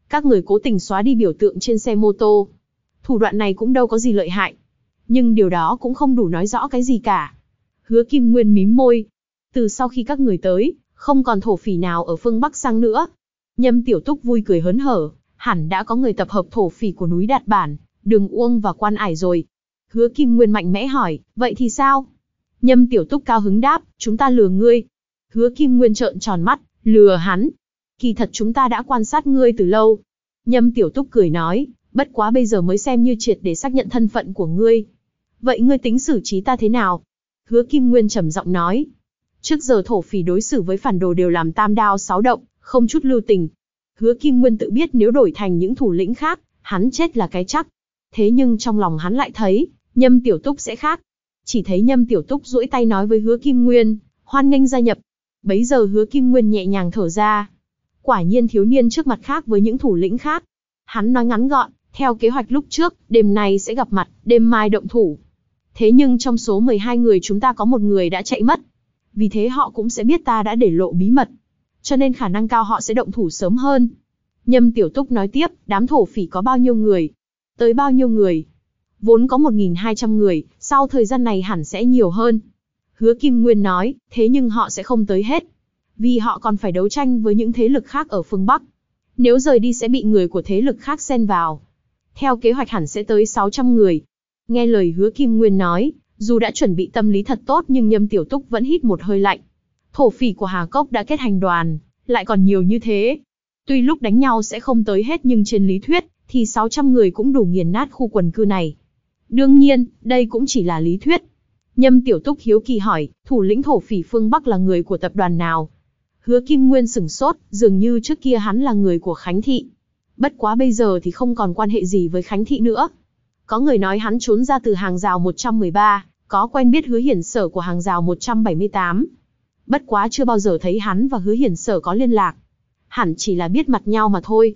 Các người cố tình xóa đi biểu tượng trên xe mô tô. Thủ đoạn này cũng đâu có gì lợi hại. Nhưng điều đó cũng không đủ nói rõ cái gì cả. Hứa Kim Nguyên mím môi. Từ sau khi các người tới, không còn thổ phỉ nào ở phương Bắc sang nữa. Nhâm Tiểu Túc vui cười hớn hở, hẳn đã có người tập hợp thổ phỉ của núi Đạt Bản, Đường Uông và Quan Ải rồi. Hứa Kim Nguyên mạnh mẽ hỏi, vậy thì sao? Nhâm Tiểu Túc cao hứng đáp, chúng ta lừa ngươi. Hứa Kim Nguyên trợn tròn mắt, lừa hắn. Kỳ thật chúng ta đã quan sát ngươi từ lâu. Nhâm Tiểu Túc cười nói, bất quá bây giờ mới xem như triệt để xác nhận thân phận của ngươi. Vậy ngươi tính xử trí ta thế nào? Hứa Kim Nguyên trầm giọng nói. Trước giờ thổ phỉ đối xử với phản đồ đều làm tam đao sáu động, không chút lưu tình. Hứa Kim Nguyên tự biết nếu đổi thành những thủ lĩnh khác, hắn chết là cái chắc. Thế nhưng trong lòng hắn lại thấy, Nhâm Tiểu Túc sẽ khác. Chỉ thấy Nhâm Tiểu Túc duỗi tay nói với Hứa Kim Nguyên, hoan nghênh gia nhập. Bấy giờ Hứa Kim Nguyên nhẹ nhàng thở ra. Quả nhiên thiếu niên trước mặt khác với những thủ lĩnh khác. Hắn nói ngắn gọn, theo kế hoạch lúc trước, đêm nay sẽ gặp mặt, đêm mai động thủ. Thế nhưng trong số mười hai người chúng ta có một người đã chạy mất. Vì thế họ cũng sẽ biết ta đã để lộ bí mật. Cho nên khả năng cao họ sẽ động thủ sớm hơn. Nhâm Tiểu Túc nói tiếp, đám thổ phỉ có bao nhiêu người? Tới bao nhiêu người? Vốn có một nghìn hai trăm người, sau thời gian này hẳn sẽ nhiều hơn. Hứa Kim Nguyên nói, thế nhưng họ sẽ không tới hết. Vì họ còn phải đấu tranh với những thế lực khác ở phương Bắc. Nếu rời đi sẽ bị người của thế lực khác xen vào. Theo kế hoạch hẳn sẽ tới sáu trăm người. Nghe lời Hứa Kim Nguyên nói, dù đã chuẩn bị tâm lý thật tốt nhưng Nhâm Tiểu Túc vẫn hít một hơi lạnh. Thổ phỉ của Hà Cốc đã kết thành đoàn, lại còn nhiều như thế. Tuy lúc đánh nhau sẽ không tới hết nhưng trên lý thuyết, thì sáu trăm người cũng đủ nghiền nát khu quần cư này. Đương nhiên, đây cũng chỉ là lý thuyết. Nhâm Tiểu Túc hiếu kỳ hỏi, thủ lĩnh thổ phỉ phương Bắc là người của tập đoàn nào? Hứa Kim Nguyên sửng sốt, dường như trước kia hắn là người của Khánh Thị. Bất quá bây giờ thì không còn quan hệ gì với Khánh Thị nữa. Có người nói hắn trốn ra từ hàng rào một trăm mười ba, có quen biết Hứa Hiển Sở của hàng rào một trăm bảy mươi tám. Bất quá chưa bao giờ thấy hắn và Hứa Hiển Sở có liên lạc. Hẳn chỉ là biết mặt nhau mà thôi.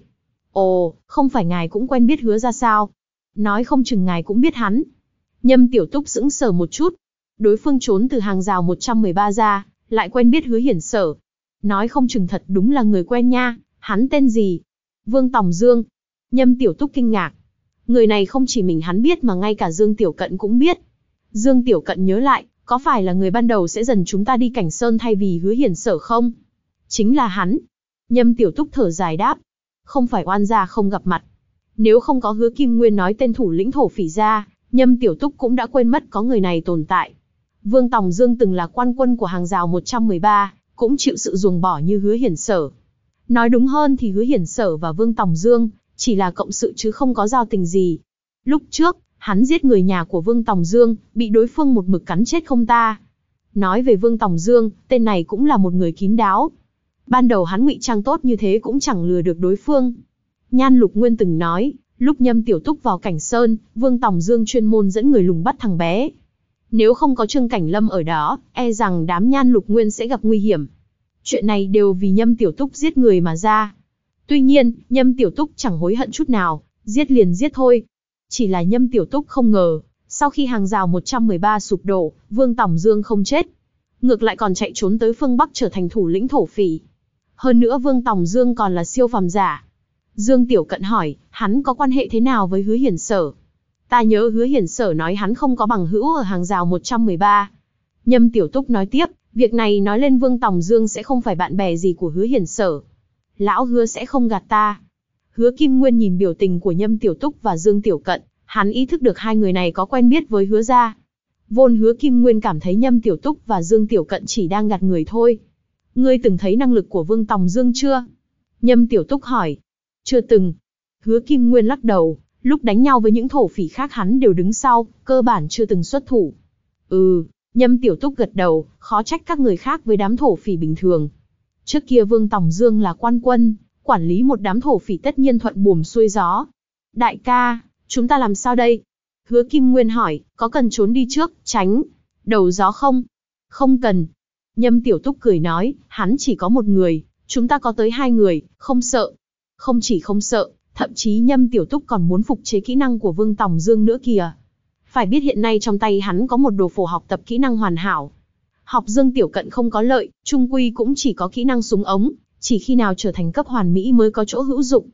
Ồ, không phải ngài cũng quen biết Hứa ra sao? Nói không chừng ngài cũng biết hắn. Nhâm Tiểu Túc sững sờ một chút. Đối phương trốn từ hàng rào một trăm mười ba ra, lại quen biết Hứa Hiển Sở. Nói không chừng thật đúng là người quen nha, hắn tên gì? Vương Tòng Dương. Nhâm Tiểu Túc kinh ngạc. Người này không chỉ mình hắn biết mà ngay cả Dương Tiểu Cận cũng biết. Dương Tiểu Cận nhớ lại, có phải là người ban đầu sẽ dần chúng ta đi Cảnh Sơn thay vì Hứa Hiển Sở không? Chính là hắn. Nhâm Tiểu Túc thở dài đáp. Không phải oan gia không gặp mặt. Nếu không có Hứa Kim Nguyên nói tên thủ lĩnh thổ phỉ ra, Nhâm Tiểu Túc cũng đã quên mất có người này tồn tại. Vương Tòng Dương từng là quan quân của hàng rào một trăm mười ba, cũng chịu sự ruồng bỏ như Hứa Hiển Sở. Nói đúng hơn thì Hứa Hiển Sở và Vương Tòng Dương chỉ là cộng sự chứ không có giao tình gì. Lúc trước, hắn giết người nhà của Vương Tòng Dương, bị đối phương một mực cắn chết không ta. Nói về Vương Tòng Dương, tên này cũng là một người kín đáo. Ban đầu hắn ngụy trang tốt như thế cũng chẳng lừa được đối phương. Nhan Lục Nguyên từng nói, lúc Nhâm Tiểu Túc vào Cảnh Sơn, Vương Tòng Dương chuyên môn dẫn người lùng bắt thằng bé. Nếu không có Trương Cảnh Lâm ở đó, e rằng đám Nhan Lục Nguyên sẽ gặp nguy hiểm. Chuyện này đều vì Nhâm Tiểu Túc giết người mà ra. Tuy nhiên, Nhâm Tiểu Túc chẳng hối hận chút nào, giết liền giết thôi. Chỉ là Nhâm Tiểu Túc không ngờ, sau khi hàng rào một trăm mười ba sụp đổ, Vương Tòng Dương không chết. Ngược lại còn chạy trốn tới phương Bắc trở thành thủ lĩnh thổ phỉ. Hơn nữa Vương Tòng Dương còn là siêu phàm giả. Dương Tiểu Cận hỏi, hắn có quan hệ thế nào với Hứa Hiển Sở? Ta nhớ Hứa Hiển Sở nói hắn không có bằng hữu ở hàng rào một trăm mười ba. Nhâm Tiểu Túc nói tiếp, việc này nói lên Vương Tòng Dương sẽ không phải bạn bè gì của Hứa Hiển Sở. Lão Hứa sẽ không gạt ta. Hứa Kim Nguyên nhìn biểu tình của Nhâm Tiểu Túc và Dương Tiểu Cận, hắn ý thức được hai người này có quen biết với Hứa gia. Vốn Hứa Kim Nguyên cảm thấy Nhâm Tiểu Túc và Dương Tiểu Cận chỉ đang gạt người thôi. Ngươi từng thấy năng lực của Vương Tòng Dương chưa? Nhâm Tiểu Túc hỏi. Chưa từng. Hứa Kim Nguyên lắc đầu, lúc đánh nhau với những thổ phỉ khác hắn đều đứng sau, cơ bản chưa từng xuất thủ. Ừ, Nhâm Tiểu Túc gật đầu, khó trách các người khác với đám thổ phỉ bình thường. Trước kia Vương Tòng Dương là quan quân, quản lý một đám thổ phỉ tất nhiên thuận buồm xuôi gió. Đại ca, chúng ta làm sao đây? Hứa Kim Nguyên hỏi, có cần trốn đi trước, tránh đầu gió không? Không cần. Nhâm Tiểu Túc cười nói, hắn chỉ có một người, chúng ta có tới hai người, không sợ. Không chỉ không sợ, thậm chí Nhâm Tiểu Túc còn muốn phục chế kỹ năng của Vương Tòng Dương nữa kìa. Phải biết hiện nay trong tay hắn có một đồ phổ học tập kỹ năng hoàn hảo. Học Dương Tiểu Cận không có lợi, chung quy cũng chỉ có kỹ năng súng ống, chỉ khi nào trở thành cấp hoàn mỹ mới có chỗ hữu dụng.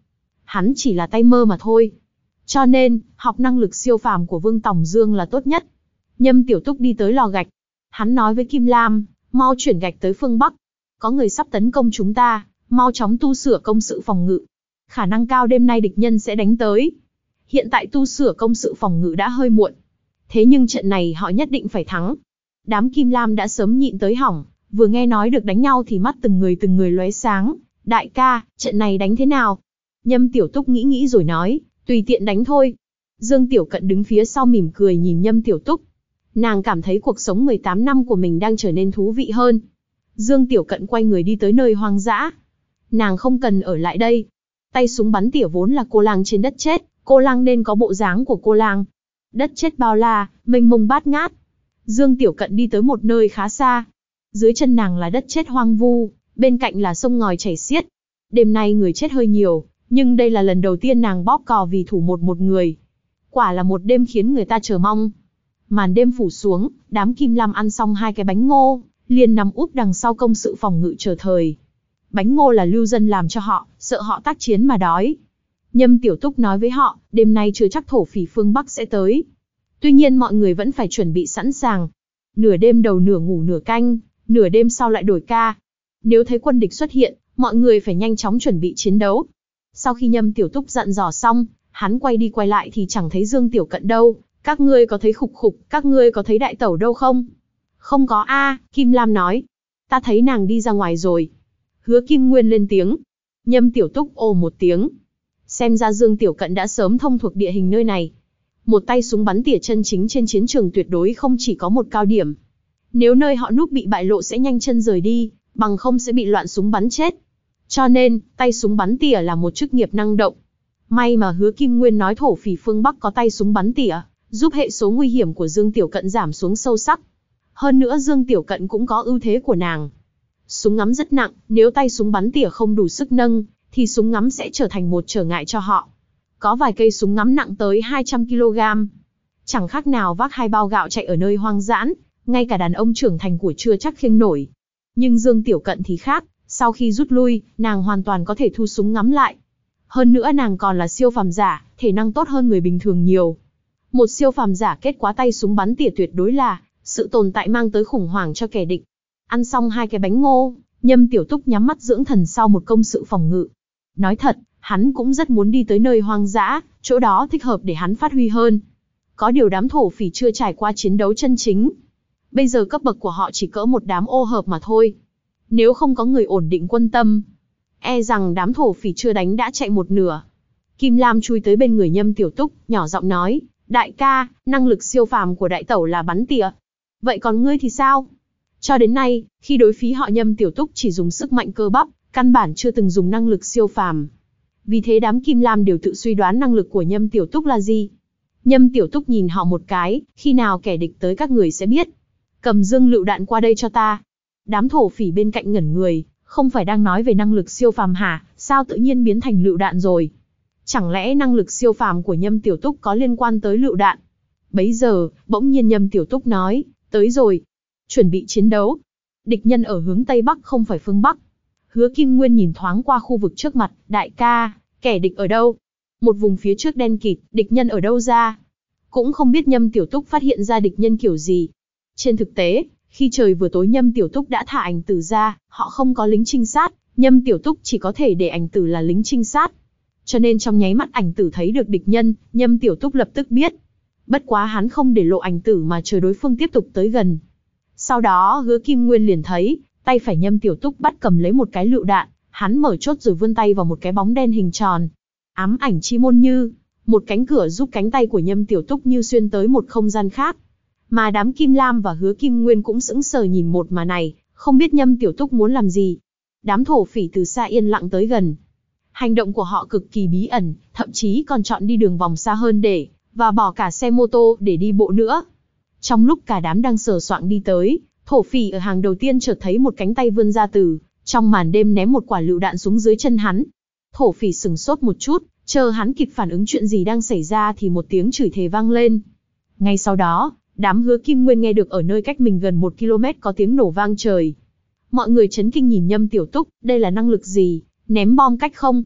hắn chỉ là tay mơ mà thôi. Cho nên, học năng lực siêu phàm của Vương Tòng Dương là tốt nhất. Nhâm Tiểu Túc đi tới lò gạch. Hắn nói với Kim Lam, mau chuyển gạch tới phương Bắc. Có người sắp tấn công chúng ta, mau chóng tu sửa công sự phòng ngự. Khả năng cao đêm nay địch nhân sẽ đánh tới. Hiện tại tu sửa công sự phòng ngự đã hơi muộn. Thế nhưng trận này họ nhất định phải thắng. Đám Kim Lam đã sớm nhịn tới hỏng, vừa nghe nói được đánh nhau thì mắt từng người từng người lóe sáng. Đại ca, trận này đánh thế nào? Nhâm Tiểu Túc nghĩ nghĩ rồi nói, tùy tiện đánh thôi. Dương Tiểu Cận đứng phía sau mỉm cười nhìn Nhâm Tiểu Túc. Nàng cảm thấy cuộc sống mười tám năm của mình đang trở nên thú vị hơn. Dương Tiểu Cận quay người đi tới nơi hoang dã. Nàng không cần ở lại đây. Tay súng bắn tỉa vốn là cô lang trên đất chết, cô lang nên có bộ dáng của cô lang. Đất chết bao la, mênh mông bát ngát. Dương Tiểu Cận đi tới một nơi khá xa. Dưới chân nàng là đất chết hoang vu, bên cạnh là sông ngòi chảy xiết. Đêm nay người chết hơi nhiều, nhưng đây là lần đầu tiên nàng bóp cò vì thủ một một người. Quả là một đêm khiến người ta chờ mong. Màn đêm phủ xuống, đám Kim Lam ăn xong hai cái bánh ngô, liền nằm úp đằng sau công sự phòng ngự chờ thời. Bánh ngô là lưu dân làm cho họ, sợ họ tác chiến mà đói. Nhâm Tiểu Túc nói với họ, đêm nay chưa chắc thổ phỉ phương Bắc sẽ tới. Tuy nhiên mọi người vẫn phải chuẩn bị sẵn sàng. Nửa đêm đầu nửa ngủ nửa canh, nửa đêm sau lại đổi ca. Nếu thấy quân địch xuất hiện, mọi người phải nhanh chóng chuẩn bị chiến đấu. Sau khi Nhâm Tiểu Túc dặn dò xong, hắn quay đi quay lại thì chẳng thấy Dương Tiểu Cận đâu. Các ngươi có thấy khục khục, các ngươi có thấy đại tẩu đâu không? Không có a, Kim Lam nói. Ta thấy nàng đi ra ngoài rồi. Hứa Kim Nguyên lên tiếng. Nhâm Tiểu Túc ồ một tiếng. Xem ra Dương Tiểu Cận đã sớm thông thuộc địa hình nơi này. Một tay súng bắn tỉa chân chính trên chiến trường tuyệt đối không chỉ có một cao điểm. Nếu nơi họ núp bị bại lộ sẽ nhanh chân rời đi, bằng không sẽ bị loạn súng bắn chết. Cho nên, tay súng bắn tỉa là một chức nghiệp năng động. May mà Hứa Kim Nguyên nói thổ phỉ phương Bắc có tay súng bắn tỉa, giúp hệ số nguy hiểm của Dương Tiểu Cận giảm xuống sâu sắc. Hơn nữa Dương Tiểu Cận cũng có ưu thế của nàng. Súng ngắm rất nặng, nếu tay súng bắn tỉa không đủ sức nâng, thì súng ngắm sẽ trở thành một trở ngại cho họ. Có vài cây súng ngắm nặng tới hai trăm ki lô gam. Chẳng khác nào vác hai bao gạo chạy ở nơi hoang dãn, ngay cả đàn ông trưởng thành của chưa chắc khiêng nổi. Nhưng Dương Tiểu Cận thì khác, sau khi rút lui, nàng hoàn toàn có thể thu súng ngắm lại. Hơn nữa nàng còn là siêu phàm giả, thể năng tốt hơn người bình thường nhiều. Một siêu phàm giả kết quá tay súng bắn tỉa tuyệt đối là sự tồn tại mang tới khủng hoảng cho kẻ địch. Ăn xong hai cái bánh ngô, Nhâm Tiểu Túc nhắm mắt dưỡng thần sau một công sự phòng ngự. Nói thật, hắn cũng rất muốn đi tới nơi hoang dã, chỗ đó thích hợp để hắn phát huy hơn. Có điều đám thổ phỉ chưa trải qua chiến đấu chân chính. Bây giờ cấp bậc của họ chỉ cỡ một đám ô hợp mà thôi. Nếu không có người ổn định quân tâm, e rằng đám thổ phỉ chưa đánh đã chạy một nửa. Kim Lam chui tới bên người Nhâm Tiểu Túc, nhỏ giọng nói, đại ca, năng lực siêu phàm của đại tẩu là bắn tỉa. Vậy còn ngươi thì sao? Cho đến nay, khi đối phí họ Nhâm Tiểu Túc chỉ dùng sức mạnh cơ bắp, căn bản chưa từng dùng năng lực siêu phàm. Vì thế đám Kim Lam đều tự suy đoán năng lực của Nhâm Tiểu Túc là gì. Nhâm Tiểu Túc nhìn họ một cái, khi nào kẻ địch tới các người sẽ biết. Cầm dương lựu đạn qua đây cho ta. Đám thổ phỉ bên cạnh ngẩn người, không phải đang nói về năng lực siêu phàm hả, sao tự nhiên biến thành lựu đạn rồi? Chẳng lẽ năng lực siêu phàm của Nhâm Tiểu Túc có liên quan tới lựu đạn? Bấy giờ, bỗng nhiên Nhâm Tiểu Túc nói, tới rồi. Chuẩn bị chiến đấu. Địch nhân ở hướng Tây Bắc không phải phương Bắc. Hứa Kim Nguyên nhìn thoáng qua khu vực trước mặt, đại ca, kẻ địch ở đâu? Một vùng phía trước đen kịt, địch nhân ở đâu ra? Cũng không biết Nhâm Tiểu Túc phát hiện ra địch nhân kiểu gì. Trên thực tế, khi trời vừa tối Nhâm Tiểu Túc đã thả ảnh tử ra, họ không có lính trinh sát, Nhâm Tiểu Túc chỉ có thể để ảnh tử là lính trinh sát. Cho nên trong nháy mắt ảnh tử thấy được địch nhân, Nhâm Tiểu Túc lập tức biết. Bất quá hắn không để lộ ảnh tử mà chờ đối phương tiếp tục tới gần. Sau đó Hứa Kim Nguyên liền thấy, tay phải Nhâm Tiểu Túc bắt cầm lấy một cái lựu đạn, hắn mở chốt rồi vươn tay vào một cái bóng đen hình tròn. Ám ảnh chi môn như, một cánh cửa giúp cánh tay của Nhâm Tiểu Túc như xuyên tới một không gian khác. Mà đám Kim Lam và Hứa Kim Nguyên cũng sững sờ nhìn một màn này, không biết Nhâm Tiểu Túc muốn làm gì. Đám thổ phỉ từ xa yên lặng tới gần. Hành động của họ cực kỳ bí ẩn, thậm chí còn chọn đi đường vòng xa hơn để, và bỏ cả xe mô tô để đi bộ nữa. Trong lúc cả đám đang sờ soạng đi tới, thổ phỉ ở hàng đầu tiên chợt thấy một cánh tay vươn ra từ trong màn đêm ném một quả lựu đạn xuống dưới chân hắn. Thổ phỉ sừng sốt một chút, chờ hắn kịp phản ứng chuyện gì đang xảy ra thì một tiếng chửi thề vang lên. Ngay sau đó, đám Hứa Kim Nguyên nghe được ở nơi cách mình gần một ki lô mét có tiếng nổ vang trời. Mọi người chấn kinh nhìn Nhâm Tiểu Túc, đây là năng lực gì, ném bom cách không?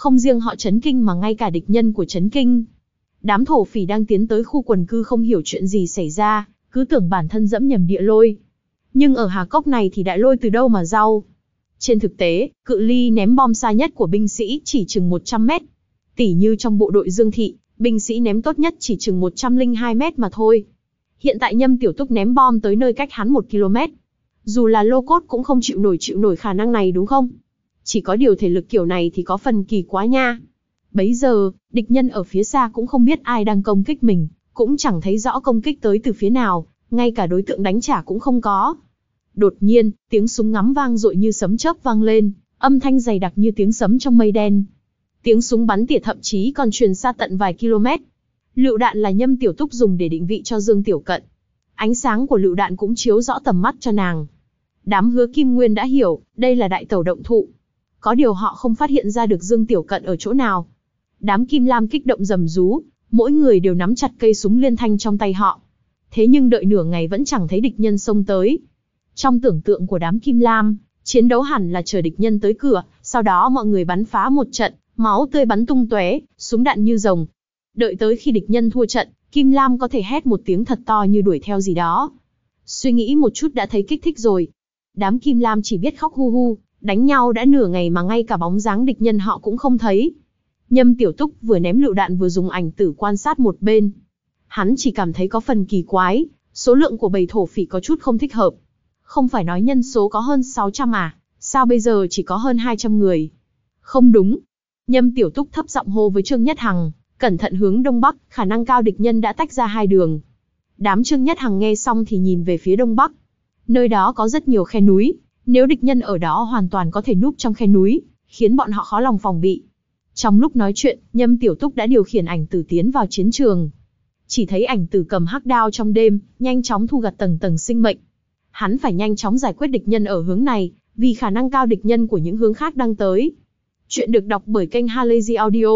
Không riêng họ Trấn Kinh mà ngay cả địch nhân của Trấn Kinh. Đám thổ phỉ đang tiến tới khu quần cư không hiểu chuyện gì xảy ra, cứ tưởng bản thân dẫm nhầm địa lôi. Nhưng ở Hà Cốc này thì đại lôi từ đâu mà rau. Trên thực tế, cự ly ném bom xa nhất của binh sĩ chỉ chừng một trăm mét. Tỉ như trong bộ đội Dương Thị, binh sĩ ném tốt nhất chỉ chừng một trăm lẻ hai mét mà thôi. Hiện tại Nhâm Tiểu Túc ném bom tới nơi cách hắn một ki lô mét. Dù là lô cốt cũng không chịu nổi chịu nổi khả năng này đúng không? Chỉ có điều thể lực kiểu này thì có phần kỳ quá nha. Bấy giờ, địch nhân ở phía xa cũng không biết ai đang công kích mình, cũng chẳng thấy rõ công kích tới từ phía nào, ngay cả đối tượng đánh trả cũng không có. Đột nhiên, tiếng súng ngắm vang dội như sấm chớp vang lên, âm thanh dày đặc như tiếng sấm trong mây đen. Tiếng súng bắn tỉa thậm chí còn truyền xa tận vài km. Lựu đạn là Nhâm Tiểu Túc dùng để định vị cho Dương Tiểu Cận. Ánh sáng của lựu đạn cũng chiếu rõ tầm mắt cho nàng. Đám Hứa Kim Nguyên đã hiểu, đây là đại tẩu động thụ. Có điều họ không phát hiện ra được Dương Tiểu Cận ở chỗ nào. Đám Kim Lam kích động rầm rú, mỗi người đều nắm chặt cây súng liên thanh trong tay họ. Thế nhưng đợi nửa ngày vẫn chẳng thấy địch nhân xông tới. Trong tưởng tượng của đám Kim Lam, chiến đấu hẳn là chờ địch nhân tới cửa, sau đó mọi người bắn phá một trận, máu tươi bắn tung tóe, súng đạn như rồng. Đợi tới khi địch nhân thua trận, Kim Lam có thể hét một tiếng thật to như đuổi theo gì đó. Suy nghĩ một chút đã thấy kích thích rồi. Đám Kim Lam chỉ biết khóc hu hu, đánh nhau đã nửa ngày mà ngay cả bóng dáng địch nhân họ cũng không thấy. Nhâm Tiểu Túc vừa ném lựu đạn vừa dùng ảnh tử quan sát một bên. Hắn chỉ cảm thấy có phần kỳ quái, số lượng của bầy thổ phỉ có chút không thích hợp. Không phải nói nhân số có hơn sáu trăm à, sao bây giờ chỉ có hơn hai trăm người? Không đúng. Nhâm Tiểu Túc thấp giọng hô với Trương Nhất Hằng, cẩn thận hướng đông bắc, khả năng cao địch nhân đã tách ra hai đường. Đám Trương Nhất Hằng nghe xong thì nhìn về phía đông bắc. Nơi đó có rất nhiều khe núi, nếu địch nhân ở đó hoàn toàn có thể núp trong khe núi, khiến bọn họ khó lòng phòng bị. Trong lúc nói chuyện, Nhâm Tiểu Túc đã điều khiển ảnh tử tiến vào chiến trường. Chỉ thấy ảnh tử cầm hắc đao trong đêm, nhanh chóng thu gặt tầng tầng sinh mệnh. Hắn phải nhanh chóng giải quyết địch nhân ở hướng này, vì khả năng cao địch nhân của những hướng khác đang tới. Chuyện được đọc bởi kênh Halazy Audio.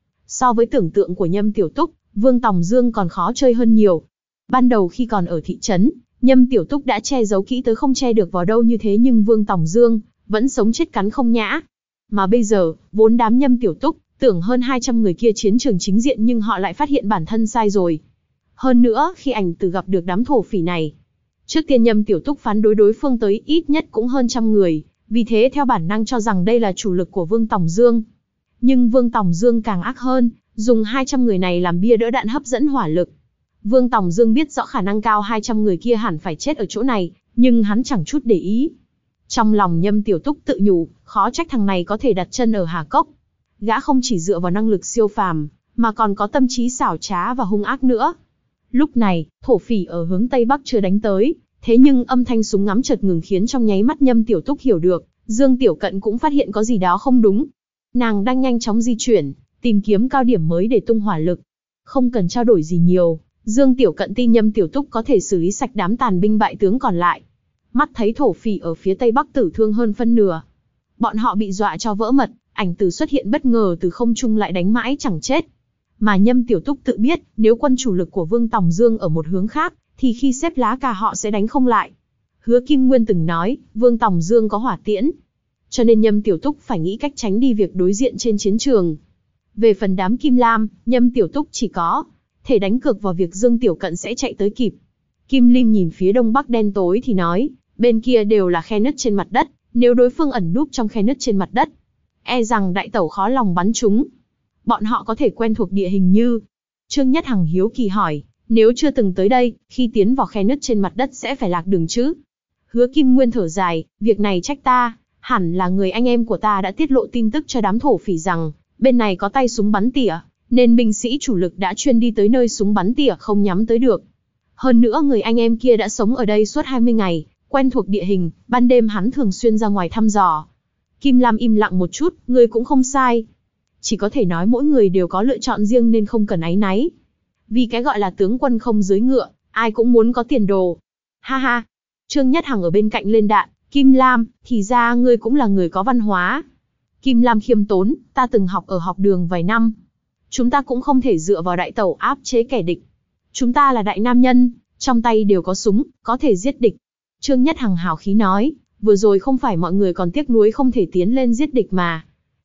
So với tưởng tượng của Nhâm Tiểu Túc, Vương Tòng Dương còn khó chơi hơn nhiều. Ban đầu khi còn ở thị trấn, Nhâm Tiểu Túc đã che giấu kỹ tới không che được vào đâu như thế, nhưng Vương Tòng Dương vẫn sống chết cắn không nhã. Mà bây giờ, vốn đám Nhâm Tiểu Túc tưởng hơn hai trăm người kia chiến trường chính diện, nhưng họ lại phát hiện bản thân sai rồi. Hơn nữa, khi ảnh tử gặp được đám thổ phỉ này, trước tiên Nhâm Tiểu Túc phán đối đối phương tới ít nhất cũng hơn trăm người, vì thế theo bản năng cho rằng đây là chủ lực của Vương Tòng Dương. Nhưng Vương Tòng Dương càng ác hơn, dùng hai trăm người này làm bia đỡ đạn hấp dẫn hỏa lực. Vương Tòng Dương biết rõ khả năng cao hai trăm người kia hẳn phải chết ở chỗ này, nhưng hắn chẳng chút để ý. Trong lòng Nhâm Tiểu Túc tự nhủ, khó trách thằng này có thể đặt chân ở Hà Cốc. Gã không chỉ dựa vào năng lực siêu phàm, mà còn có tâm trí xảo trá và hung ác nữa. Lúc này, thổ phỉ ở hướng Tây Bắc chưa đánh tới, thế nhưng âm thanh súng ngắm chợt ngừng khiến trong nháy mắt Nhâm Tiểu Túc hiểu được, Dương Tiểu Cận cũng phát hiện có gì đó không đúng. Nàng đang nhanh chóng di chuyển, tìm kiếm cao điểm mới để tung hỏa lực. Không cần trao đổi gì nhiều, Dương Tiểu Cận tin Nhâm Tiểu Túc có thể xử lý sạch đám tàn binh bại tướng còn lại. Mắt thấy thổ phỉ ở phía Tây Bắc tử thương hơn phân nửa. Bọn họ bị dọa cho vỡ mật, ảnh tử xuất hiện bất ngờ từ không trung lại đánh mãi chẳng chết. Mà Nhâm Tiểu Túc tự biết, nếu quân chủ lực của Vương Tòng Dương ở một hướng khác, thì khi xếp lá cà họ sẽ đánh không lại. Hứa Kim Nguyên từng nói, Vương Tòng Dương có hỏa tiễn. Cho nên Nhâm Tiểu Túc phải nghĩ cách tránh đi việc đối diện trên chiến trường. Về phần đám Kim Lam, Nhâm Tiểu Túc chỉ có thể đánh cược vào việc Dương Tiểu Cận sẽ chạy tới kịp. Kim Lim nhìn phía đông bắc đen tối thì nói, bên kia đều là khe nứt trên mặt đất, nếu đối phương ẩn núp trong khe nứt trên mặt đất, e rằng đại tẩu khó lòng bắn chúng. Bọn họ có thể quen thuộc địa hình như... Trương Nhất Hằng hiếu kỳ hỏi, nếu chưa từng tới đây, khi tiến vào khe nứt trên mặt đất sẽ phải lạc đường chứ? Hứa Kim Nguyên thở dài, việc này trách ta, hẳn là người anh em của ta đã tiết lộ tin tức cho đám thổ phỉ rằng, bên này có tay súng bắn tỉa, nên binh sĩ chủ lực đã chuyên đi tới nơi súng bắn tỉa không nhắm tới được. Hơn nữa người anh em kia đã sống ở đây suốt hai mươi ngày, quen thuộc địa hình, ban đêm hắn thường xuyên ra ngoài thăm dò. Kim Lam im lặng một chút, người cũng không sai. Chỉ có thể nói mỗi người đều có lựa chọn riêng nên không cần áy náy. Vì cái gọi là tướng quân không dưới ngựa, ai cũng muốn có tiền đồ. Ha ha. Trương Nhất Hằng ở bên cạnh lên đạn, Kim Lam, thì ra ngươi cũng là người có văn hóa. Kim Lam khiêm tốn, ta từng học ở học đường vài năm. Chúng ta cũng không thể dựa vào đại tẩu áp chế kẻ địch. Chúng ta là đại nam nhân, trong tay đều có súng, có thể giết địch. Trương Nhất Hằng hào khí nói, vừa rồi không phải mọi người còn tiếc nuối không thể tiến lên giết địch mà.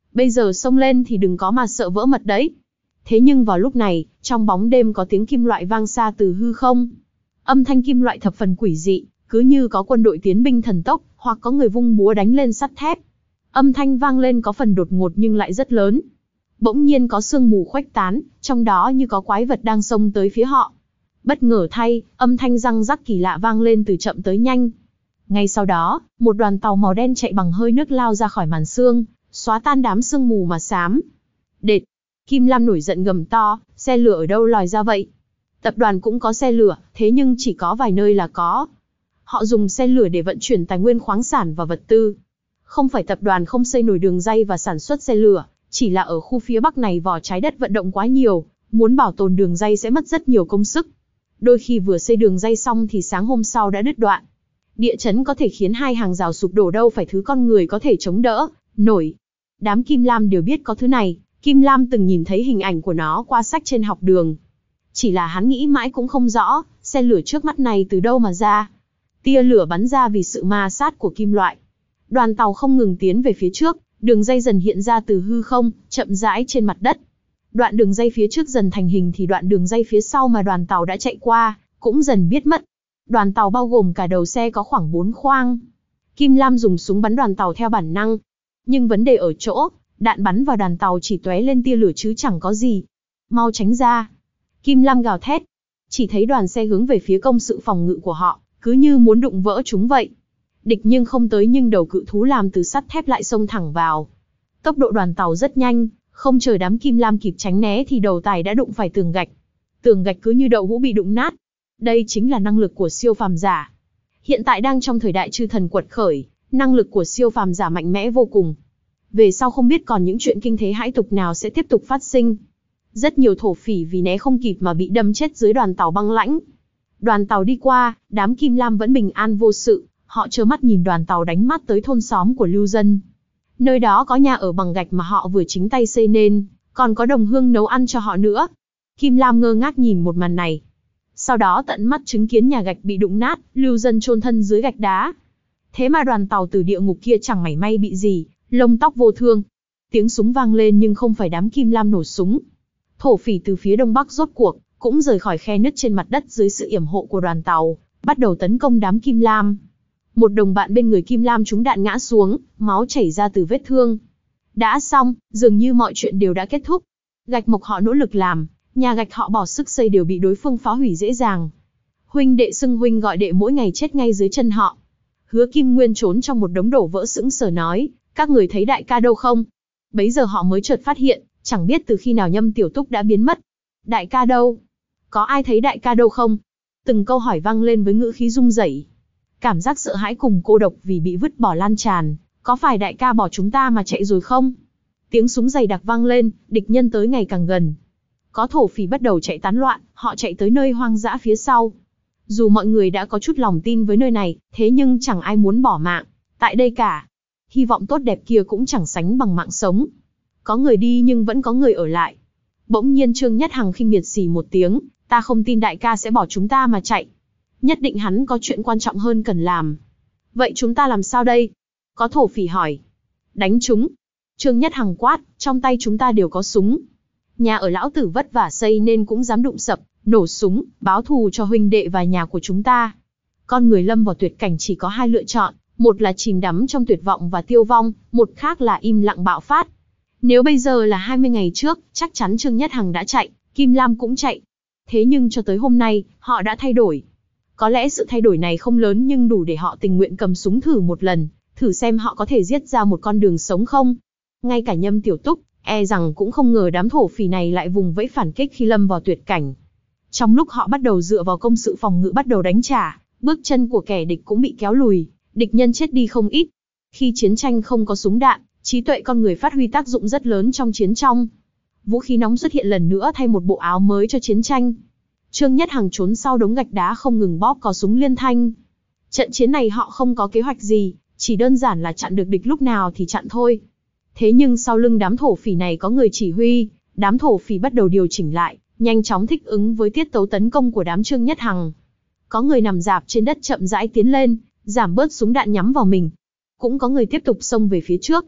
Bây giờ xông lên thì đừng có mà sợ vỡ mật đấy. Thế nhưng vào lúc này, trong bóng đêm có tiếng kim loại vang xa từ hư không. Âm thanh kim loại thập phần quỷ dị, cứ như có quân đội tiến binh thần tốc, hoặc có người vung búa đánh lên sắt thép. Âm thanh vang lên có phần đột ngột nhưng lại rất lớn. Bỗng nhiên có sương mù khuếch tán, trong đó như có quái vật đang xông tới phía họ. Bất ngờ thay, âm thanh răng rắc kỳ lạ vang lên từ chậm tới nhanh. Ngay sau đó, một đoàn tàu màu đen chạy bằng hơi nước lao ra khỏi màn sương, xóa tan đám sương mù mà xám. Đệt! Kim Lam nổi giận gầm to, xe lửa ở đâu lòi ra vậy? Tập đoàn cũng có xe lửa, thế nhưng chỉ có vài nơi là có. Họ dùng xe lửa để vận chuyển tài nguyên khoáng sản và vật tư. Không phải tập đoàn không xây nổi đường ray và sản xuất xe lửa, chỉ là ở khu phía Bắc này vỏ trái đất vận động quá nhiều, muốn bảo tồn đường ray sẽ mất rất nhiều công sức. Đôi khi vừa xây đường ray xong thì sáng hôm sau đã đứt đoạn. Địa chấn có thể khiến hai hàng rào sụp đổ, đâu phải thứ con người có thể chống đỡ nổi. Đám Kim Lam đều biết có thứ này, Kim Lam từng nhìn thấy hình ảnh của nó qua sách trên học đường. Chỉ là hắn nghĩ mãi cũng không rõ, xe lửa trước mắt này từ đâu mà ra. Tia lửa bắn ra vì sự ma sát của kim loại. Đoàn tàu không ngừng tiến về phía trước, đường ray dần hiện ra từ hư không, chậm rãi trên mặt đất. Đoạn đường ray phía trước dần thành hình thì đoạn đường ray phía sau mà đoàn tàu đã chạy qua, cũng dần biết mất. Đoàn tàu bao gồm cả đầu xe có khoảng bốn khoang. Kim Lam dùng súng bắn đoàn tàu theo bản năng. Nhưng vấn đề ở chỗ, đạn bắn vào đoàn tàu chỉ tóe lên tia lửa chứ chẳng có gì. Mau tránh ra! Kim Lam gào thét. Chỉ thấy đoàn xe hướng về phía công sự phòng ngự của họ, cứ như muốn đụng vỡ chúng vậy. Địch nhưng không tới, nhưng đầu cự thú làm từ sắt thép lại xông thẳng vào. Tốc độ đoàn tàu rất nhanh, không chờ đám Kim Lam kịp tránh né thì đầu tài đã đụng phải tường gạch. Tường gạch cứ như đậu hũ bị đụng nát. Đây chính là năng lực của siêu phàm giả. Hiện tại đang trong thời đại chư thần quật khởi, năng lực của siêu phàm giả mạnh mẽ vô cùng. Về sau không biết còn những chuyện kinh thế hãi tục nào sẽ tiếp tục phát sinh. Rất nhiều thổ phỉ vì né không kịp mà bị đâm chết dưới đoàn tàu băng lãnh. Đoàn tàu đi qua, đám Kim Lam vẫn bình an vô sự, họ trơ mắt nhìn đoàn tàu đánh mắt tới thôn xóm của lưu dân. Nơi đó có nhà ở bằng gạch mà họ vừa chính tay xây nên, còn có đồng hương nấu ăn cho họ nữa. Kim Lam ngơ ngác nhìn một màn này. Sau đó tận mắt chứng kiến nhà gạch bị đụng nát, lưu dân chôn thân dưới gạch đá. Thế mà đoàn tàu từ địa ngục kia chẳng mảy may bị gì, lông tóc vô thương. Tiếng súng vang lên nhưng không phải đám Kim Lam nổ súng. Thổ phỉ từ phía đông bắc rốt cuộc cũng rời khỏi khe nứt trên mặt đất dưới sự yểm hộ của đoàn tàu, bắt đầu tấn công đám Kim Lam. Một đồng bạn bên người Kim Lam trúng đạn ngã xuống, máu chảy ra từ vết thương. Đã xong, dường như mọi chuyện đều đã kết thúc. Gạch mộc họ nỗ lực làm, nhà gạch họ bỏ sức xây đều bị đối phương phá hủy dễ dàng. Huynh đệ xưng huynh gọi đệ mỗi ngày chết ngay dưới chân họ. Hứa Kim Nguyên trốn trong một đống đổ vỡ sững sờ nói, các người thấy đại ca đâu không? Bấy giờ họ mới chợt phát hiện, chẳng biết từ khi nào Nhâm Tiểu Túc đã biến mất. Đại ca đâu? Có ai thấy đại ca đâu không? Từng câu hỏi vang lên với ngữ khí run rẩy. Cảm giác sợ hãi cùng cô độc vì bị vứt bỏ lan tràn. Có phải đại ca bỏ chúng ta mà chạy rồi không? Tiếng súng dày đặc vang lên, địch nhân tới ngày càng gần. Có thổ phỉ bắt đầu chạy tán loạn, họ chạy tới nơi hoang dã phía sau. Dù mọi người đã có chút lòng tin với nơi này, thế nhưng chẳng ai muốn bỏ mạng tại đây cả. Hy vọng tốt đẹp kia cũng chẳng sánh bằng mạng sống. Có người đi nhưng vẫn có người ở lại. Bỗng nhiên Trương Nhất Hằng khinh miệt xì một tiếng, ta không tin đại ca sẽ bỏ chúng ta mà chạy. Nhất định hắn có chuyện quan trọng hơn cần làm. Vậy chúng ta làm sao đây? Có thổ phỉ hỏi. Đánh chúng. Trương Nhất Hằng quát, trong tay chúng ta đều có súng. Nhà ở lão tử vất vả xây nên cũng dám đụng sập, nổ súng, báo thù cho huynh đệ và nhà của chúng ta. Con người lâm vào tuyệt cảnh chỉ có hai lựa chọn, một là chìm đắm trong tuyệt vọng và tiêu vong, một khác là im lặng bạo phát. Nếu bây giờ là hai mươi ngày trước, chắc chắn Trương Nhất Hằng đã chạy, Kim Lam cũng chạy. Thế nhưng cho tới hôm nay, họ đã thay đổi. Có lẽ sự thay đổi này không lớn nhưng đủ để họ tình nguyện cầm súng thử một lần, thử xem họ có thể giết ra một con đường sống không. Ngay cả Nhâm Tiểu Túc, e rằng cũng không ngờ đám thổ phỉ này lại vùng vẫy phản kích khi lâm vào tuyệt cảnh. Trong lúc họ bắt đầu dựa vào công sự phòng ngự bắt đầu đánh trả, bước chân của kẻ địch cũng bị kéo lùi, địch nhân chết đi không ít. Khi chiến tranh không có súng đạn, trí tuệ con người phát huy tác dụng rất lớn trong chiến trong. Vũ khí nóng xuất hiện lần nữa thay một bộ áo mới cho chiến tranh. Trương Nhất Hằng trốn sau đống gạch đá không ngừng bóp cò súng liên thanh. Trận chiến này họ không có kế hoạch gì, chỉ đơn giản là chặn được địch lúc nào thì chặn thôi. Thế nhưng sau lưng đám thổ phỉ này có người chỉ huy, đám thổ phỉ bắt đầu điều chỉnh lại, nhanh chóng thích ứng với tiết tấu tấn công của đám Trương Nhất Hằng. Có người nằm rạp trên đất chậm rãi tiến lên, giảm bớt súng đạn nhắm vào mình. Cũng có người tiếp tục xông về phía trước.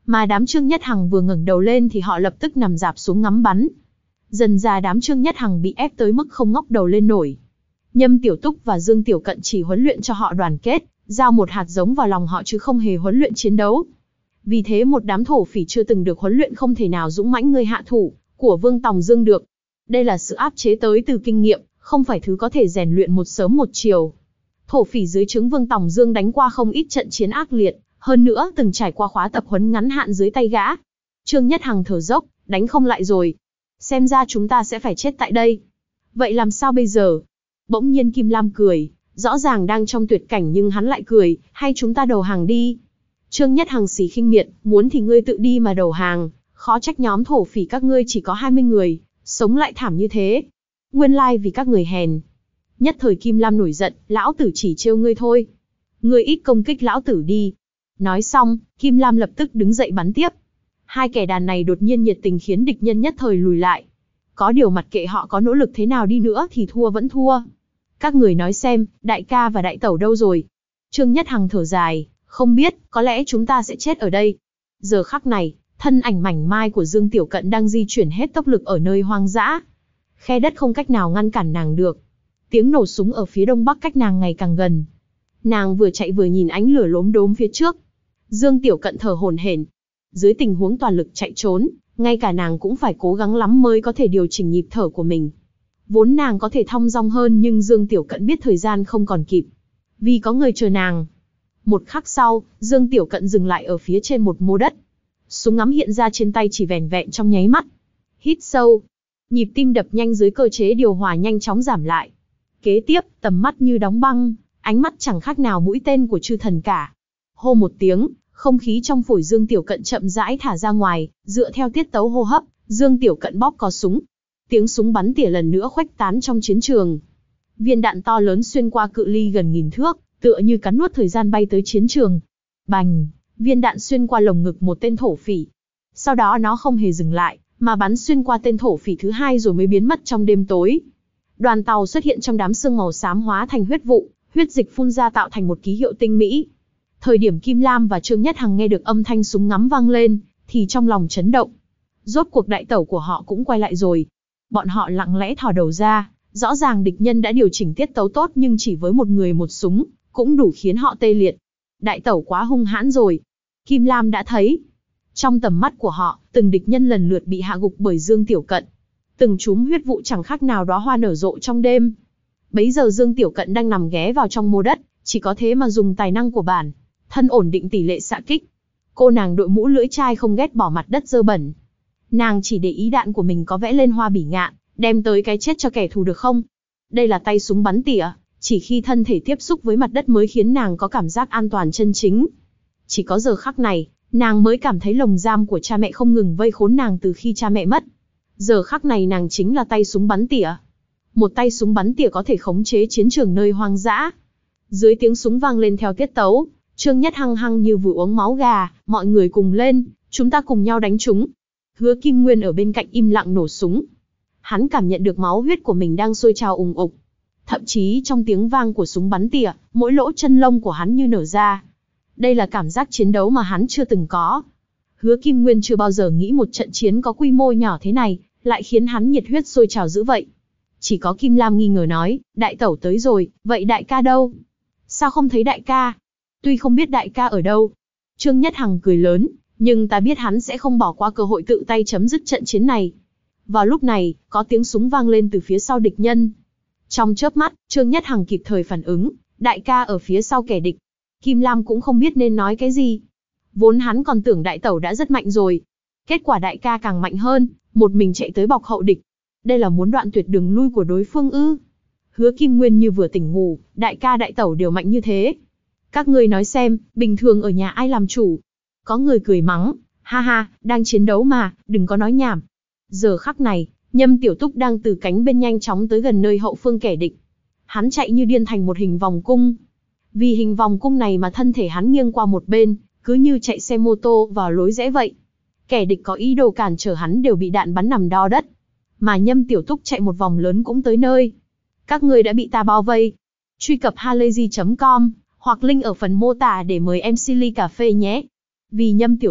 Mà đám Trương Nhất Hằng vừa ngẩng đầu lên thì họ lập tức nằm rạp xuống ngắm bắn. Dần ra đám Trương Nhất Hằng bị ép tới mức không ngóc đầu lên nổi. Nhâm Tiểu Túc và Dương Tiểu Cận chỉ huấn luyện cho họ đoàn kết, giao một hạt giống vào lòng họ chứ không hề huấn luyện chiến đấu. Vì thế một đám thổ phỉ chưa từng được huấn luyện không thể nào dũng mãnh người hạ thủ của Vương Tòng Dương được. Đây là sự áp chế tới từ kinh nghiệm, không phải thứ có thể rèn luyện một sớm một chiều. Thổ phỉ dưới trướng Vương Tòng Dương đánh qua không ít trận chiến ác liệt, hơn nữa từng trải qua khóa tập huấn ngắn hạn dưới tay gã. Trương Nhất Hằng thở dốc, đánh không lại rồi. Xem ra chúng ta sẽ phải chết tại đây. Vậy làm sao bây giờ? Bỗng nhiên Kim Lam cười, rõ ràng đang trong tuyệt cảnh nhưng hắn lại cười, hay chúng ta đầu hàng đi. Trương Nhất Hằng xì khinh miệt, muốn thì ngươi tự đi mà đầu hàng, khó trách nhóm thổ phỉ các ngươi chỉ có hai mươi người, sống lại thảm như thế. Nguyên lai vì các người hèn. Nhất thời Kim Lam nổi giận, lão tử chỉ trêu ngươi thôi. Ngươi ít công kích lão tử đi. Nói xong, Kim Lam lập tức đứng dậy bắn tiếp. Hai kẻ đàn này đột nhiên nhiệt tình khiến địch nhân nhất thời lùi lại. Có điều mặc kệ họ có nỗ lực thế nào đi nữa thì thua vẫn thua. Các người nói xem, đại ca và đại tẩu đâu rồi? Trương Nhất Hằng thở dài, không biết, có lẽ chúng ta sẽ chết ở đây. Giờ khắc này, thân ảnh mảnh mai của Dương Tiểu Cận đang di chuyển hết tốc lực ở nơi hoang dã. Khe đất không cách nào ngăn cản nàng được. Tiếng nổ súng ở phía đông bắc cách nàng ngày càng gần. Nàng vừa chạy vừa nhìn ánh lửa lốm đốm phía trước. Dương Tiểu Cận thở hổn hển. Dưới tình huống toàn lực chạy trốn, ngay cả nàng cũng phải cố gắng lắm mới có thể điều chỉnh nhịp thở của mình. Vốn nàng có thể thong dong hơn nhưng Dương Tiểu Cận biết thời gian không còn kịp. Vì có người chờ nàng. Một khắc sau, Dương Tiểu Cận dừng lại ở phía trên một mô đất. Súng ngắm hiện ra trên tay chỉ vẻn vẹn trong nháy mắt. Hít sâu. Nhịp tim đập nhanh dưới cơ chế điều hòa nhanh chóng giảm lại. Kế tiếp, tầm mắt như đóng băng, ánh mắt chẳng khác nào mũi tên của chư thần cả. Hô một tiếng, không khí trong phổi Dương Tiểu Cận chậm rãi thả ra ngoài, dựa theo tiết tấu hô hấp, Dương Tiểu Cận bóp cò súng. Tiếng súng bắn tỉa lần nữa khuếch tán trong chiến trường. Viên đạn to lớn xuyên qua cự ly gần nghìn thước, tựa như cắn nuốt thời gian bay tới chiến trường. Bành, viên đạn xuyên qua lồng ngực một tên thổ phỉ. Sau đó nó không hề dừng lại, mà bắn xuyên qua tên thổ phỉ thứ hai rồi mới biến mất trong đêm tối. Đoàn tàu xuất hiện trong đám sương màu xám hóa thành huyết vụ, huyết dịch phun ra tạo thành một ký hiệu tinh mỹ. Thời điểm Kim Lam và Trương Nhất Hằng nghe được âm thanh súng ngắm vang lên, thì trong lòng chấn động. Rốt cuộc đại tẩu của họ cũng quay lại rồi. Bọn họ lặng lẽ thò đầu ra, rõ ràng địch nhân đã điều chỉnh tiết tấu tốt nhưng chỉ với một người một súng, cũng đủ khiến họ tê liệt. Đại tẩu quá hung hãn rồi. Kim Lam đã thấy. Trong tầm mắt của họ, từng địch nhân lần lượt bị hạ gục bởi Dương Tiểu Cận. Từng chúm huyết vụ chẳng khác nào đóa hoa nở rộ trong đêm. Bấy giờ Dương Tiểu Cận đang nằm ghé vào trong mô đất, chỉ có thế mà dùng tài năng của bản thân ổn định tỷ lệ xạ kích. Cô nàng đội mũ lưỡi chai không ghét bỏ mặt đất dơ bẩn. Nàng chỉ để ý đạn của mình có vẽ lên hoa bỉ ngạn, đem tới cái chết cho kẻ thù được không? Đây là tay súng bắn tỉa, chỉ khi thân thể tiếp xúc với mặt đất mới khiến nàng có cảm giác an toàn chân chính. Chỉ có giờ khắc này, nàng mới cảm thấy lồng giam của cha mẹ không ngừng vây khốn nàng từ khi cha mẹ mất. Giờ khắc này nàng chính là tay súng bắn tỉa. Một tay súng bắn tỉa có thể khống chế chiến trường nơi hoang dã. Dưới tiếng súng vang lên theo tiết tấu, Trương Nhất Hăng hăng như vừa uống máu gà, mọi người cùng lên, chúng ta cùng nhau đánh chúng. Hứa Kim Nguyên ở bên cạnh im lặng nổ súng. Hắn cảm nhận được máu huyết của mình đang sôi trào ùng ục. Thậm chí trong tiếng vang của súng bắn tỉa, mỗi lỗ chân lông của hắn như nở ra. Đây là cảm giác chiến đấu mà hắn chưa từng có. Hứa Kim Nguyên chưa bao giờ nghĩ một trận chiến có quy mô nhỏ thế này, lại khiến hắn nhiệt huyết sôi trào dữ vậy. Chỉ có Kim Lam nghi ngờ nói, đại tẩu tới rồi, vậy đại ca đâu? Sao không thấy đại ca? Tuy không biết đại ca ở đâu. Trương Nhất Hằng cười lớn, nhưng ta biết hắn sẽ không bỏ qua cơ hội tự tay chấm dứt trận chiến này. Vào lúc này, có tiếng súng vang lên từ phía sau địch nhân. Trong chớp mắt, Trương Nhất Hằng kịp thời phản ứng, đại ca ở phía sau kẻ địch. Kim Lam cũng không biết nên nói cái gì. Vốn hắn còn tưởng đại tẩu đã rất mạnh rồi. Kết quả đại ca càng mạnh hơn, một mình chạy tới bọc hậu địch. Đây là muốn đoạn tuyệt đường lui của đối phương ư? Hứa Kim Nguyên như vừa tỉnh ngủ, đại ca đại tẩu đều mạnh như thế. Các ngươi nói xem, bình thường ở nhà ai làm chủ? Có người cười mắng, ha ha, đang chiến đấu mà, đừng có nói nhảm. Giờ khắc này, Nhâm Tiểu Túc đang từ cánh bên nhanh chóng tới gần nơi hậu phương kẻ địch. Hắn chạy như điên thành một hình vòng cung. Vì hình vòng cung này mà thân thể hắn nghiêng qua một bên, cứ như chạy xe mô tô vào lối rẽ vậy. Kẻ địch có ý đồ cản trở hắn đều bị đạn bắn nằm đo đất. Mà Nhâm Tiểu Túc chạy một vòng lớn cũng tới nơi. Các ngươi đã bị ta bao vây. Truy cập halayzi chấm com hoặc link ở phần mô tả để mời em xê ly cà phê nhé. Vì Nhâm Tiểu Túc,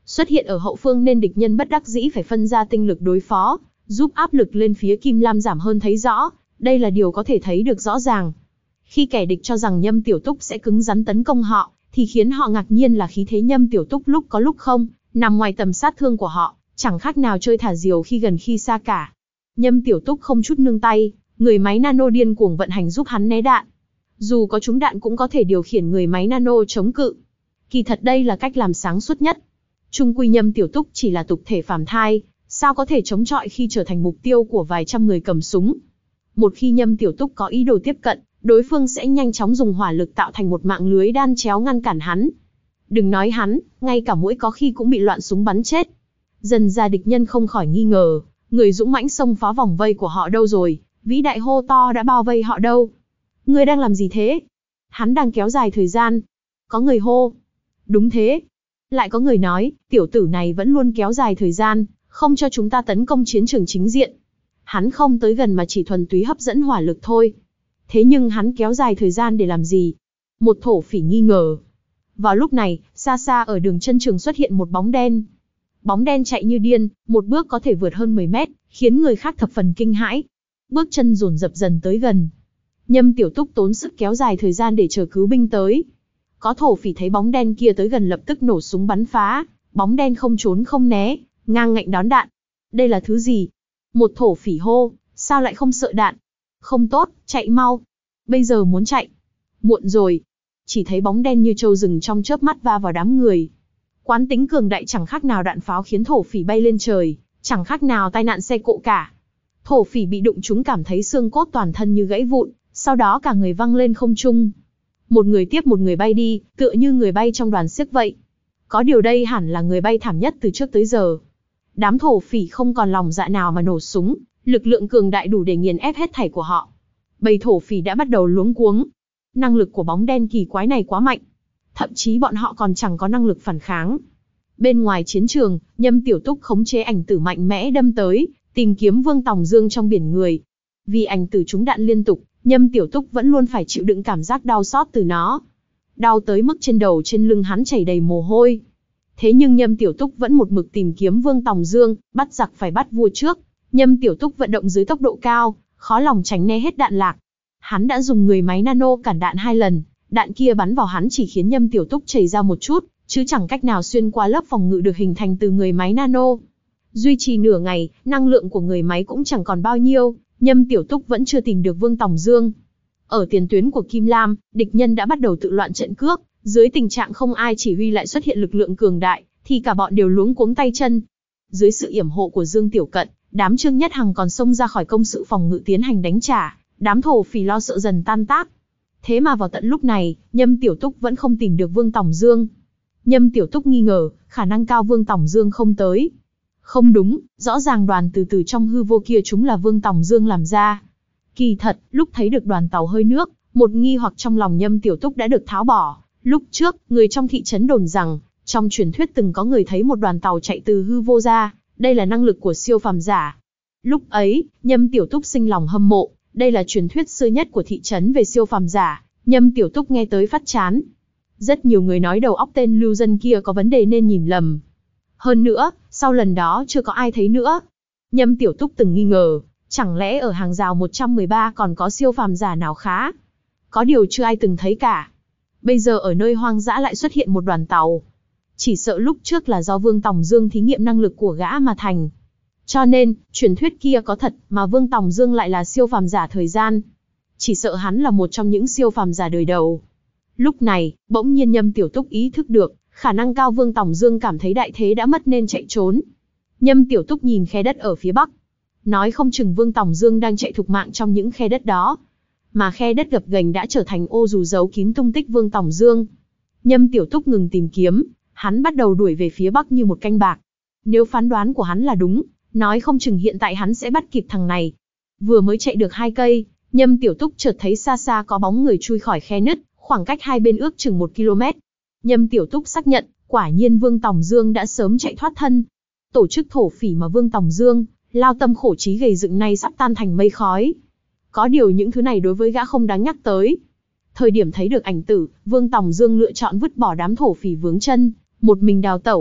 xuất hiện ở hậu phương nên địch nhân bất đắc dĩ phải phân ra tinh lực đối phó, giúp áp lực lên phía Kim Lam giảm hơn thấy rõ, đây là điều có thể thấy được rõ ràng. Khi kẻ địch cho rằng Nhâm Tiểu Túc sẽ cứng rắn tấn công họ, thì khiến họ ngạc nhiên là khí thế Nhâm Tiểu Túc lúc có lúc không, nằm ngoài tầm sát thương của họ, chẳng khác nào chơi thả diều khi gần khi xa cả. Nhâm Tiểu Túc không chút nương tay, người máy nano điên cuồng vận hành giúp hắn né đạn. Dù có trúng đạn cũng có thể điều khiển người máy nano chống cự. Kỳ thật đây là cách làm sáng suốt nhất. Chung quy Nhâm Tiểu Túc chỉ là tục thể phàm thai, sao có thể chống chọi khi trở thành mục tiêu của vài trăm người cầm súng. Một khi Nhâm Tiểu Túc có ý đồ tiếp cận, đối phương sẽ nhanh chóng dùng hỏa lực tạo thành một mạng lưới đan chéo ngăn cản hắn. Đừng nói hắn, ngay cả mũi có khi cũng bị loạn súng bắn chết. Dần ra địch nhân không khỏi nghi ngờ, người dũng mãnh xông phá vòng vây của họ đâu rồi, vĩ đại hô to đã bao vây họ đâu. Ngươi đang làm gì thế? Hắn đang kéo dài thời gian. Có người hô. Đúng thế. Lại có người nói, tiểu tử này vẫn luôn kéo dài thời gian, không cho chúng ta tấn công chiến trường chính diện. Hắn không tới gần mà chỉ thuần túy hấp dẫn hỏa lực thôi. Thế nhưng hắn kéo dài thời gian để làm gì? Một thổ phỉ nghi ngờ. Vào lúc này, xa xa ở đường chân trường xuất hiện một bóng đen. Bóng đen chạy như điên, một bước có thể vượt hơn mười mét, khiến người khác thập phần kinh hãi. Bước chân dồn dập dần tới gần. Nhâm Tiểu Túc tốn sức kéo dài thời gian để chờ cứu binh tới. Có thổ phỉ thấy bóng đen kia tới gần lập tức nổ súng bắn phá, bóng đen không trốn không né, ngang ngạnh đón đạn. Đây là thứ gì? Một thổ phỉ hô, sao lại không sợ đạn? Không tốt, chạy mau. Bây giờ muốn chạy. Muộn rồi. Chỉ thấy bóng đen như trâu rừng trong chớp mắt va vào đám người. Quán tính cường đại chẳng khác nào đạn pháo khiến thổ phỉ bay lên trời, chẳng khác nào tai nạn xe cộ cả. Thổ phỉ bị đụng trúng cảm thấy xương cốt toàn thân như gãy vụn, sau đó cả người văng lên không trung. Một người tiếp một người bay đi, tựa như người bay trong đoàn xiếc vậy. Có điều đây hẳn là người bay thảm nhất từ trước tới giờ. Đám thổ phỉ không còn lòng dạ nào mà nổ súng, lực lượng cường đại đủ để nghiền ép hết thảy của họ. Bầy thổ phỉ đã bắt đầu luống cuống. Năng lực của bóng đen kỳ quái này quá mạnh. Thậm chí bọn họ còn chẳng có năng lực phản kháng. Bên ngoài chiến trường, Nhâm Tiểu Túc khống chế ảnh tử mạnh mẽ đâm tới, tìm kiếm Vương Tòng Dương trong biển người. Vì ảnh tử trúng đạn liên tục, Nhâm Tiểu Túc vẫn luôn phải chịu đựng cảm giác đau xót từ nó. Đau tới mức trên đầu trên lưng hắn chảy đầy mồ hôi. Thế nhưng Nhâm Tiểu Túc vẫn một mực tìm kiếm Vương Tòng Dương, bắt giặc phải bắt vua trước. Nhâm Tiểu Túc vận động dưới tốc độ cao, khó lòng tránh né hết đạn lạc. Hắn đã dùng người máy nano cản đạn hai lần, đạn kia bắn vào hắn chỉ khiến Nhâm Tiểu Túc chảy ra một chút, chứ chẳng cách nào xuyên qua lớp phòng ngự được hình thành từ người máy nano. Duy trì nửa ngày, năng lượng của người máy cũng chẳng còn bao nhiêu, Nhâm Tiểu Túc vẫn chưa tìm được Vương Tòng Dương. Ở tiền tuyến của Kim Lam, địch nhân đã bắt đầu tự loạn trận cước, dưới tình trạng không ai chỉ huy lại xuất hiện lực lượng cường đại, thì cả bọn đều luống cuống tay chân. Dưới sự yểm hộ của Dương Tiểu Cận, đám Trương Nhất Hằng còn xông ra khỏi công sự phòng ngự tiến hành đánh trả, đám thổ phỉ lo sợ dần tan tác. Thế mà vào tận lúc này, Nhâm Tiểu Túc vẫn không tìm được Vương Tòng Dương. Nhâm Tiểu Túc nghi ngờ, khả năng cao Vương Tòng Dương không tới. Không đúng, rõ ràng đoàn từ từ trong hư vô kia chúng là Vương Tòng Dương làm ra. Kỳ thật, lúc thấy được đoàn tàu hơi nước, một nghi hoặc trong lòng Nhâm Tiểu Túc đã được tháo bỏ. Lúc trước, người trong thị trấn đồn rằng, trong truyền thuyết từng có người thấy một đoàn tàu chạy từ hư vô ra, đây là năng lực của siêu phàm giả. Lúc ấy, Nhâm Tiểu Túc sinh lòng hâm mộ, đây là truyền thuyết xưa nhất của thị trấn về siêu phàm giả, Nhâm Tiểu Túc nghe tới phát chán. Rất nhiều người nói đầu óc tên lưu dân kia có vấn đề nên nhìn lầm. Hơn nữa, sau lần đó chưa có ai thấy nữa. Nhâm Tiểu Túc từng nghi ngờ, chẳng lẽ ở hàng rào một trăm mười ba còn có siêu phàm giả nào khá? Có điều chưa ai từng thấy cả. Bây giờ ở nơi hoang dã lại xuất hiện một đoàn tàu. Chỉ sợ lúc trước là do Vương Tòng Dương thí nghiệm năng lực của gã mà thành. Cho nên, truyền thuyết kia có thật mà Vương Tòng Dương lại là siêu phàm giả thời gian. Chỉ sợ hắn là một trong những siêu phàm giả đời đầu. Lúc này, bỗng nhiên Nhâm Tiểu Túc ý thức được, khả năng cao Vương Tòng Dương cảm thấy đại thế đã mất nên chạy trốn. Nhâm Tiểu Túc nhìn khe đất ở phía bắc. Nói không chừng Vương Tòng Dương đang chạy thục mạng trong những khe đất đó. Mà khe đất gập ghềnh đã trở thành ô dù giấu kín tung tích Vương Tòng Dương. Nhâm Tiểu Túc ngừng tìm kiếm, hắn bắt đầu đuổi về phía bắc như một canh bạc. Nếu phán đoán của hắn là đúng, nói không chừng hiện tại hắn sẽ bắt kịp thằng này. Vừa mới chạy được hai cây, Nhâm Tiểu Túc chợt thấy xa xa có bóng người chui khỏi khe nứt, khoảng cách hai bên ước chừng một ki lô mét. Nhâm Tiểu Túc xác nhận, quả nhiên Vương Tòng Dương đã sớm chạy thoát thân. Tổ chức thổ phỉ mà Vương Tòng Dương, lao tâm khổ trí gầy dựng nay sắp tan thành mây khói. Có điều những thứ này đối với gã không đáng nhắc tới. Thời điểm thấy được ảnh tử, Vương Tòng Dương lựa chọn vứt bỏ đám thổ phỉ vướng chân, một mình đào tẩu.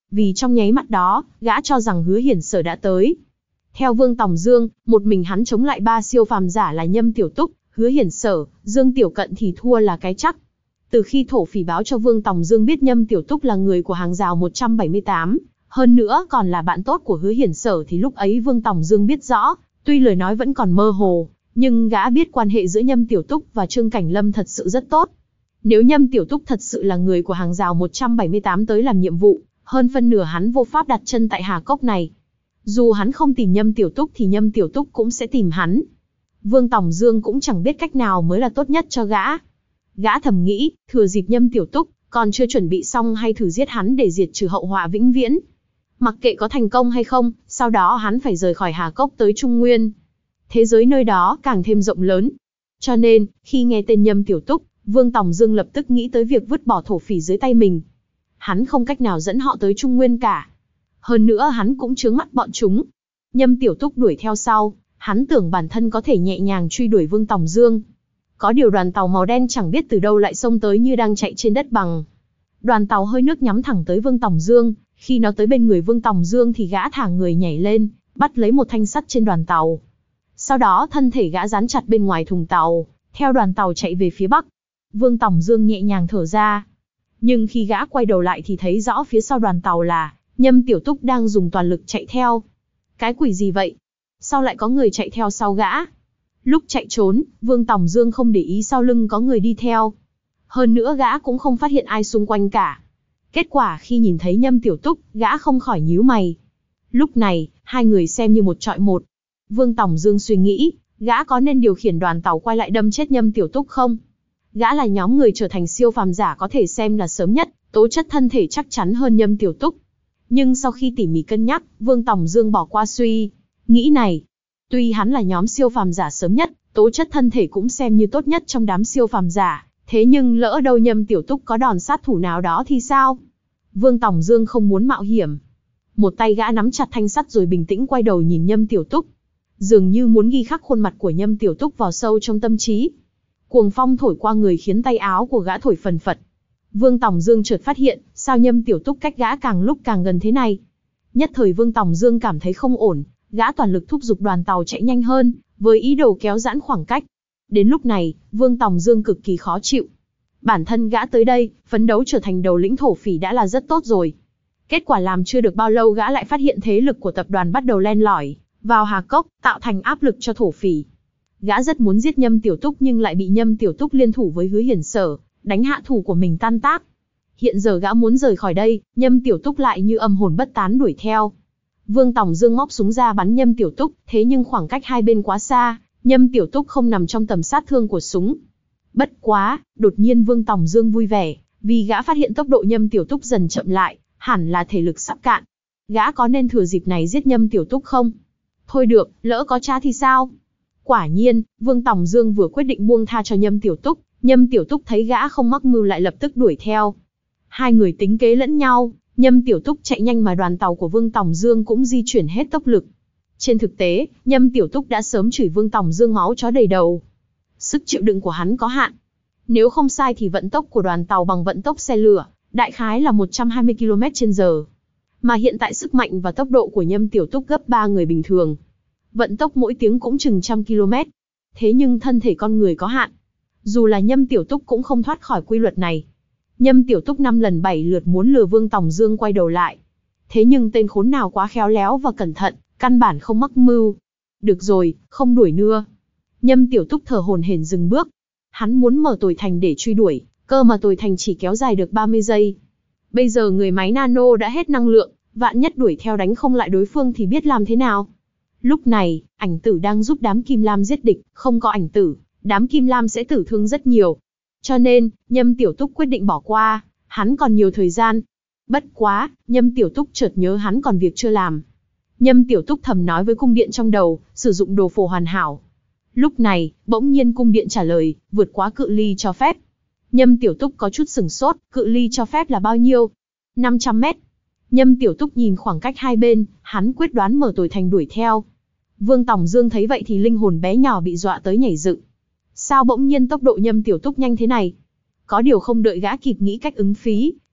vì trong nháy mắt đó, gã cho rằng Hứa Hiển Sở đã tới. Theo Vương Tòng Dương, một mình hắn chống lại ba siêu phàm giả là Nhâm Tiểu Túc, Hứa Hiển Sở, Dương Tiểu Cận thì thua là cái chắc. Từ khi thổ phỉ báo cho Vương Tòng Dương biết Nhâm Tiểu Túc là người của hàng rào một trăm bảy mươi tám, hơn nữa còn là bạn tốt của Hứa Hiển Sở thì lúc ấy Vương Tòng Dương biết rõ, tuy lời nói vẫn còn mơ hồ, nhưng gã biết quan hệ giữa Nhâm Tiểu Túc và Trương Cảnh Lâm thật sự rất tốt. Nếu Nhâm Tiểu Túc thật sự là người của hàng rào một trăm bảy mươi tám tới làm nhiệm vụ, hơn phân nửa hắn vô pháp đặt chân tại Hà Cốc này. Dù hắn không tìm Nhâm Tiểu Túc thì Nhâm Tiểu Túc cũng sẽ tìm hắn. Vương Tòng Dương cũng chẳng biết cách nào mới là tốt nhất cho gã. Gã thầm nghĩ, thừa dịp Nhâm Tiểu Túc còn chưa chuẩn bị xong hay thử giết hắn để diệt trừ hậu họa vĩnh viễn. Mặc kệ có thành công hay không, sau đó hắn phải rời khỏi Hà Cốc tới Trung Nguyên. Thế giới nơi đó càng thêm rộng lớn. Cho nên, khi nghe tên Nhâm Tiểu Túc, Vương Tòng Dương lập tức nghĩ tới việc vứt bỏ thổ phỉ dưới tay mình. Hắn không cách nào dẫn họ tới Trung Nguyên cả. Hơn nữa hắn cũng chướng mắt bọn chúng. Nhâm Tiểu Túc đuổi theo sau, hắn tưởng bản thân có thể nhẹ nhàng truy đuổi Vương Tòng Dương. Có điều đoàn tàu màu đen chẳng biết từ đâu lại xông tới như đang chạy trên đất bằng. Đoàn tàu hơi nước nhắm thẳng tới Vương Tòng Dương, khi nó tới bên người Vương Tòng Dương thì gã thả người nhảy lên, bắt lấy một thanh sắt trên đoàn tàu. Sau đó thân thể gã dán chặt bên ngoài thùng tàu, theo đoàn tàu chạy về phía bắc. Vương Tòng Dương nhẹ nhàng thở ra. Nhưng khi gã quay đầu lại thì thấy rõ phía sau đoàn tàu là Nhâm Tiểu Túc đang dùng toàn lực chạy theo. Cái quỷ gì vậy? Sao lại có người chạy theo sau gã? Lúc chạy trốn, Vương Tòng Dương không để ý sau lưng có người đi theo. Hơn nữa gã cũng không phát hiện ai xung quanh cả. Kết quả khi nhìn thấy Nhâm Tiểu Túc, gã không khỏi nhíu mày. Lúc này, hai người xem như một chọi một. Vương Tòng Dương suy nghĩ, gã có nên điều khiển đoàn tàu quay lại đâm chết Nhâm Tiểu Túc không? Gã là nhóm người trở thành siêu phàm giả có thể xem là sớm nhất, tố chất thân thể chắc chắn hơn Nhâm Tiểu Túc. Nhưng sau khi tỉ mỉ cân nhắc, Vương Tòng Dương bỏ qua suy nghĩ này. Tuy hắn là nhóm siêu phàm giả sớm nhất, tố chất thân thể cũng xem như tốt nhất trong đám siêu phàm giả, thế nhưng lỡ đâu Nhâm Tiểu Túc có đòn sát thủ nào đó thì sao? Vương Tòng Dương không muốn mạo hiểm. Một tay gã nắm chặt thanh sắt rồi bình tĩnh quay đầu nhìn Nhâm Tiểu Túc. Dường như muốn ghi khắc khuôn mặt của Nhâm Tiểu Túc vào sâu trong tâm trí. Cuồng phong thổi qua người khiến tay áo của gã thổi phần phật. Vương Tòng Dương chợt phát hiện, sao Nhâm Tiểu Túc cách gã càng lúc càng gần thế này. Nhất thời Vương Tòng Dương cảm thấy không ổn, gã toàn lực thúc giục đoàn tàu chạy nhanh hơn, với ý đồ kéo giãn khoảng cách. Đến lúc này, Vương Tòng Dương cực kỳ khó chịu. Bản thân gã tới đây, phấn đấu trở thành đầu lĩnh thổ phỉ đã là rất tốt rồi. Kết quả làm chưa được bao lâu gã lại phát hiện thế lực của tập đoàn bắt đầu len lỏi vào Hà Cốc, tạo thành áp lực cho thổ phỉ. Gã rất muốn giết Nhâm Tiểu Túc nhưng lại bị Nhâm Tiểu Túc liên thủ với Hứa Hiển Sở, đánh hạ thủ của mình tan tác. Hiện giờ gã muốn rời khỏi đây, Nhâm Tiểu Túc lại như âm hồn bất tán đuổi theo. Vương Tòng Dương móc súng ra bắn Nhâm Tiểu Túc, thế nhưng khoảng cách hai bên quá xa, Nhâm Tiểu Túc không nằm trong tầm sát thương của súng. Bất quá, đột nhiên Vương Tòng Dương vui vẻ, vì gã phát hiện tốc độ Nhâm Tiểu Túc dần chậm lại, hẳn là thể lực sắp cạn. Gã có nên thừa dịp này giết Nhâm Tiểu Túc không? Thôi được, lỡ có cha thì sao? Quả nhiên, Vương Tòng Dương vừa quyết định buông tha cho Nhâm Tiểu Túc, Nhâm Tiểu Túc thấy gã không mắc mưu lại lập tức đuổi theo. Hai người tính kế lẫn nhau, Nhâm Tiểu Túc chạy nhanh mà đoàn tàu của Vương Tòng Dương cũng di chuyển hết tốc lực. Trên thực tế, Nhâm Tiểu Túc đã sớm chửi Vương Tòng Dương máu chó đầy đầu. Sức chịu đựng của hắn có hạn. Nếu không sai thì vận tốc của đoàn tàu bằng vận tốc xe lửa, đại khái là một trăm hai mươi ki lô mét trên giờ. Mà hiện tại sức mạnh và tốc độ của Nhâm Tiểu Túc gấp ba người bình thường. Vận tốc mỗi tiếng cũng chừng trăm ki lô mét. Thế nhưng thân thể con người có hạn. Dù là Nhâm Tiểu Túc cũng không thoát khỏi quy luật này. Nhâm Tiểu Túc năm lần bảy lượt muốn lừa Vương Tòng Dương quay đầu lại. Thế nhưng tên khốn nào quá khéo léo và cẩn thận, căn bản không mắc mưu. Được rồi, không đuổi nữa. Nhâm Tiểu Túc thở hổn hển dừng bước. Hắn muốn mở tồi thành để truy đuổi, cơ mà tồi thành chỉ kéo dài được ba mươi giây. Bây giờ người máy nano đã hết năng lượng, vạn nhất đuổi theo đánh không lại đối phương thì biết làm thế nào. Lúc này, ảnh tử đang giúp đám Kim Lam giết địch, không có ảnh tử, đám Kim Lam sẽ tử thương rất nhiều. Cho nên, Nhâm Tiểu Túc quyết định bỏ qua, hắn còn nhiều thời gian. Bất quá, Nhâm Tiểu Túc chợt nhớ hắn còn việc chưa làm. Nhâm Tiểu Túc thầm nói với cung điện trong đầu, sử dụng đồ phổ hoàn hảo. Lúc này, bỗng nhiên cung điện trả lời, vượt quá cự ly cho phép. Nhâm Tiểu Túc có chút sửng sốt, cự ly cho phép là bao nhiêu? năm trăm mét. Nhâm Tiểu Túc nhìn khoảng cách hai bên, hắn quyết đoán mở tồi thành đuổi theo. Vương Tòng Dương thấy vậy thì linh hồn bé nhỏ bị dọa tới nhảy dựng. Sao bỗng nhiên tốc độ Nhâm Tiểu Túc nhanh thế này? Có điều không đợi gã kịp nghĩ cách ứng phí,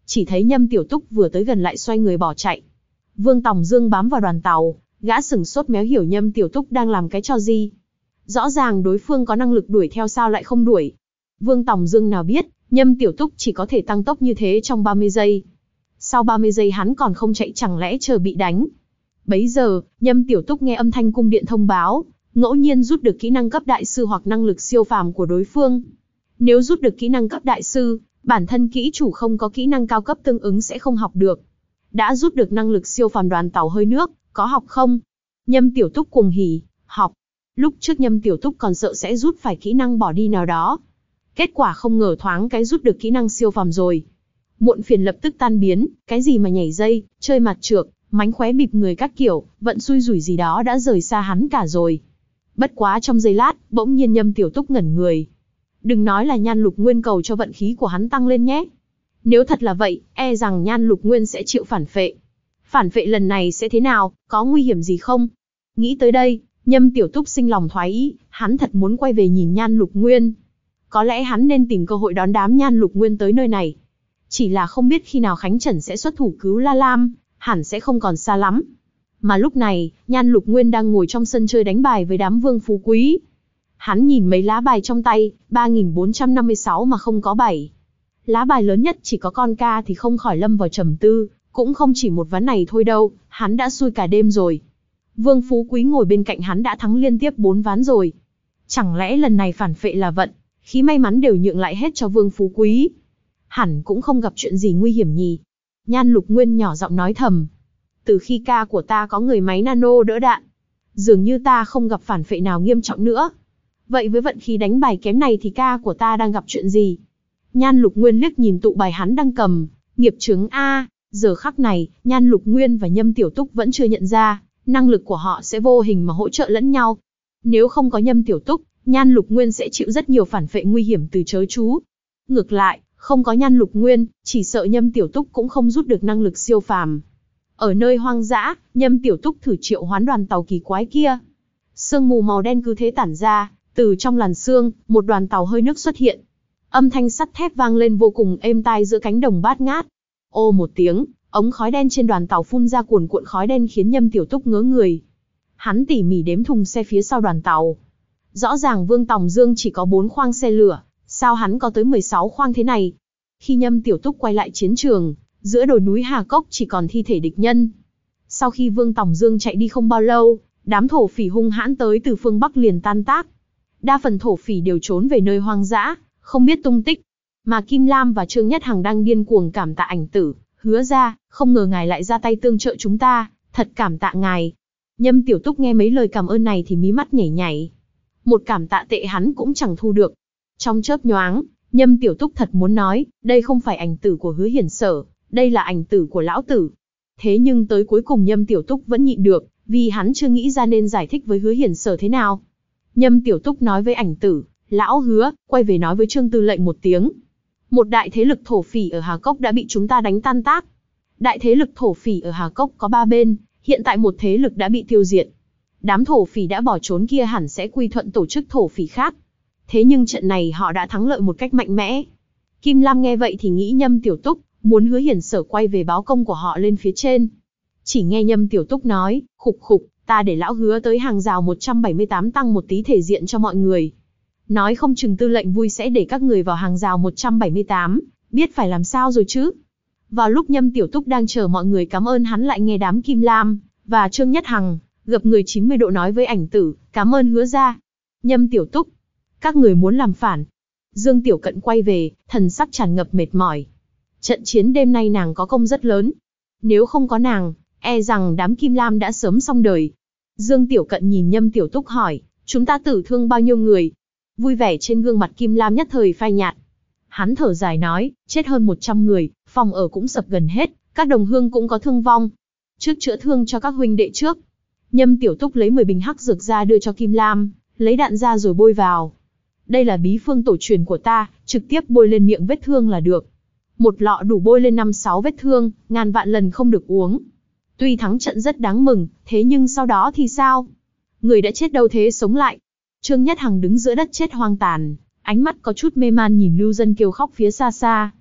Chỉ thấy Nhâm Tiểu Túc vừa tới gần lại xoay người bỏ chạy. Vương Tòng Dương bám vào đoàn tàu, gã sửng sốt méo hiểu Nhâm Tiểu Túc đang làm cái trò gì. Rõ ràng đối phương có năng lực đuổi theo sao lại không đuổi. Vương Tòng Dương nào biết, Nhâm Tiểu Túc chỉ có thể tăng tốc như thế trong ba mươi giây. Sau ba mươi giây hắn còn không chạy chẳng lẽ chờ bị đánh. Bấy giờ, Nhâm Tiểu Túc nghe âm thanh cung điện thông báo, ngẫu nhiên rút được kỹ năng cấp đại sư hoặc năng lực siêu phàm của đối phương. Nếu rút được kỹ năng cấp đại sư, bản thân kỹ chủ không có kỹ năng cao cấp tương ứng sẽ không học được. Đã rút được năng lực siêu phàm đoàn tàu hơi nước, có học không? Nhâm Tiểu Túc cuồng hỉ, học. Lúc trước Nhâm Tiểu Túc còn sợ sẽ rút phải kỹ năng bỏ đi nào đó. Kết quả không ngờ thoáng cái rút được kỹ năng siêu phàm rồi. Muộn phiền lập tức tan biến, cái gì mà nhảy dây, chơi mặt trược, mánh khóe bịp người các kiểu, vận xui rủi gì đó đã rời xa hắn cả rồi. Bất quá trong giây lát, bỗng nhiên Nhâm Tiểu Túc ngẩn người. Đừng nói là nhan lục nguyên cầu cho vận khí của hắn tăng lên nhé. Nếu thật là vậy, e rằng nhan lục nguyên sẽ chịu phản phệ. Phản phệ lần này sẽ thế nào, có nguy hiểm gì không? Nghĩ tới đây, Nhâm Tiểu Túc sinh lòng thoái ý, hắn thật muốn quay về nhìn nhan lục nguyên. Có lẽ hắn nên tìm cơ hội đón đám nhan lục nguyên tới nơi này. Chỉ là không biết khi nào Khánh Trần sẽ xuất thủ cứu La Lam, hẳn sẽ không còn xa lắm. Mà lúc này, nhan lục nguyên đang ngồi trong sân chơi đánh bài với đám vương phú quý. Hắn nhìn mấy lá bài trong tay, ba nghìn bốn trăm năm mươi sáu mà không có bảy. Lá bài lớn nhất chỉ có con ca thì không khỏi lâm vào trầm tư, cũng không chỉ một ván này thôi đâu, hắn đã xui cả đêm rồi. Vương Phú Quý ngồi bên cạnh hắn đã thắng liên tiếp bốn ván rồi. Chẳng lẽ lần này phản phệ là vận, khí may mắn đều nhượng lại hết cho Vương Phú Quý. Hẳn cũng không gặp chuyện gì nguy hiểm nhỉ. Nhan Lục Nguyên nhỏ giọng nói thầm. Từ khi ca của ta có người máy nano đỡ đạn, dường như ta không gặp phản phệ nào nghiêm trọng nữa. Vậy với vận khí đánh bài kém này thì ca của ta đang gặp chuyện gì? Nhan Lục Nguyên liếc nhìn tụ bài hắn đang cầm, nghiệp chướng A, giờ khắc này, Nhan Lục Nguyên và Nhâm Tiểu Túc vẫn chưa nhận ra, năng lực của họ sẽ vô hình mà hỗ trợ lẫn nhau. Nếu không có Nhâm Tiểu Túc, Nhan Lục Nguyên sẽ chịu rất nhiều phản phệ nguy hiểm từ chớ chú. Ngược lại, không có Nhan Lục Nguyên, chỉ sợ Nhâm Tiểu Túc cũng không rút được năng lực siêu phàm. Ở nơi hoang dã, Nhâm Tiểu Túc thử triệu hoán đoàn tàu kỳ quái kia. Sương mù màu đen cứ thế tản ra, từ trong làn sương, một đoàn tàu hơi nước xuất hiện. Âm thanh sắt thép vang lên vô cùng êm tai giữa cánh đồng bát ngát. Ô một tiếng, ống khói đen trên đoàn tàu phun ra cuồn cuộn khói đen khiến Nhâm Tiểu Túc ngớ người. Hắn tỉ mỉ đếm thùng xe phía sau đoàn tàu. Rõ ràng Vương Tòng Dương chỉ có bốn khoang xe lửa, sao hắn có tới mười sáu khoang thế này? Khi Nhâm Tiểu Túc quay lại chiến trường, giữa đồi núi Hà Cốc chỉ còn thi thể địch nhân. Sau khi Vương Tòng Dương chạy đi không bao lâu, đám thổ phỉ hung hãn tới từ phương Bắc liền tan tác. Đa phần thổ phỉ đều trốn về nơi hoang dã, không biết tung tích. Mà Kim Lam và Trương Nhất Hằng đang điên cuồng cảm tạ Ảnh Tử, hứa ra, không ngờ ngài lại ra tay tương trợ chúng ta, thật cảm tạ ngài. Nhâm Tiểu Túc nghe mấy lời cảm ơn này thì mí mắt nhảy nhảy. Một cảm tạ tệ hắn cũng chẳng thu được. Trong chớp nhoáng, Nhâm Tiểu Túc thật muốn nói, đây không phải Ảnh Tử của Hứa Hiển Sở, đây là Ảnh Tử của lão tử. Thế nhưng tới cuối cùng Nhâm Tiểu Túc vẫn nhịn được, vì hắn chưa nghĩ ra nên giải thích với Hứa Hiển Sở thế nào. Nhâm Tiểu Túc nói với Ảnh Tử, lão Hứa, quay về nói với Trương Tư lệnh một tiếng. Một đại thế lực thổ phỉ ở Hà Cốc đã bị chúng ta đánh tan tác. Đại thế lực thổ phỉ ở Hà Cốc có ba bên, hiện tại một thế lực đã bị tiêu diệt. Đám thổ phỉ đã bỏ trốn kia hẳn sẽ quy thuận tổ chức thổ phỉ khác. Thế nhưng trận này họ đã thắng lợi một cách mạnh mẽ. Kim Lam nghe vậy thì nghĩ Nhâm Tiểu Túc muốn Hứa Hiển Sở quay về báo công của họ lên phía trên. Chỉ nghe Nhâm Tiểu Túc nói, khục khục, ta để lão Hứa tới hàng rào một trăm bảy mươi tám tăng một tí thể diện cho mọi người. Nói không chừng Tư lệnh vui sẽ để các người vào hàng rào một trăm bảy mươi tám, biết phải làm sao rồi chứ. Vào lúc Nhâm Tiểu Túc đang chờ mọi người cảm ơn hắn lại nghe đám Kim Lam và Trương Nhất Hằng gập người chín mươi độ nói với Ảnh Tử, cảm ơn Hứa ra. Nhâm Tiểu Túc, các người muốn làm phản. Dương Tiểu Cận quay về, thần sắc tràn ngập mệt mỏi. Trận chiến đêm nay nàng có công rất lớn. Nếu không có nàng, e rằng đám Kim Lam đã sớm xong đời. Dương Tiểu Cận nhìn Nhâm Tiểu Túc hỏi, chúng ta tử thương bao nhiêu người? Vui vẻ trên gương mặt Kim Lam nhất thời phai nhạt. Hắn thở dài nói, chết hơn một trăm người, phòng ở cũng sập gần hết, các đồng hương cũng có thương vong. Trước chữa thương cho các huynh đệ trước. Nhâm Tiểu Túc lấy mười bình hắc dược ra đưa cho Kim Lam, lấy đạn ra rồi bôi vào. Đây là bí phương tổ truyền của ta, trực tiếp bôi lên miệng vết thương là được. Một lọ đủ bôi lên năm sáu vết thương, ngàn vạn lần không được uống. Tuy thắng trận rất đáng mừng, thế nhưng sau đó thì sao? Người đã chết đâu thế sống lại. Trương Nhất Hằng đứng giữa đất chết hoang tàn, ánh mắt có chút mê man nhìn lưu dân kêu khóc phía xa xa.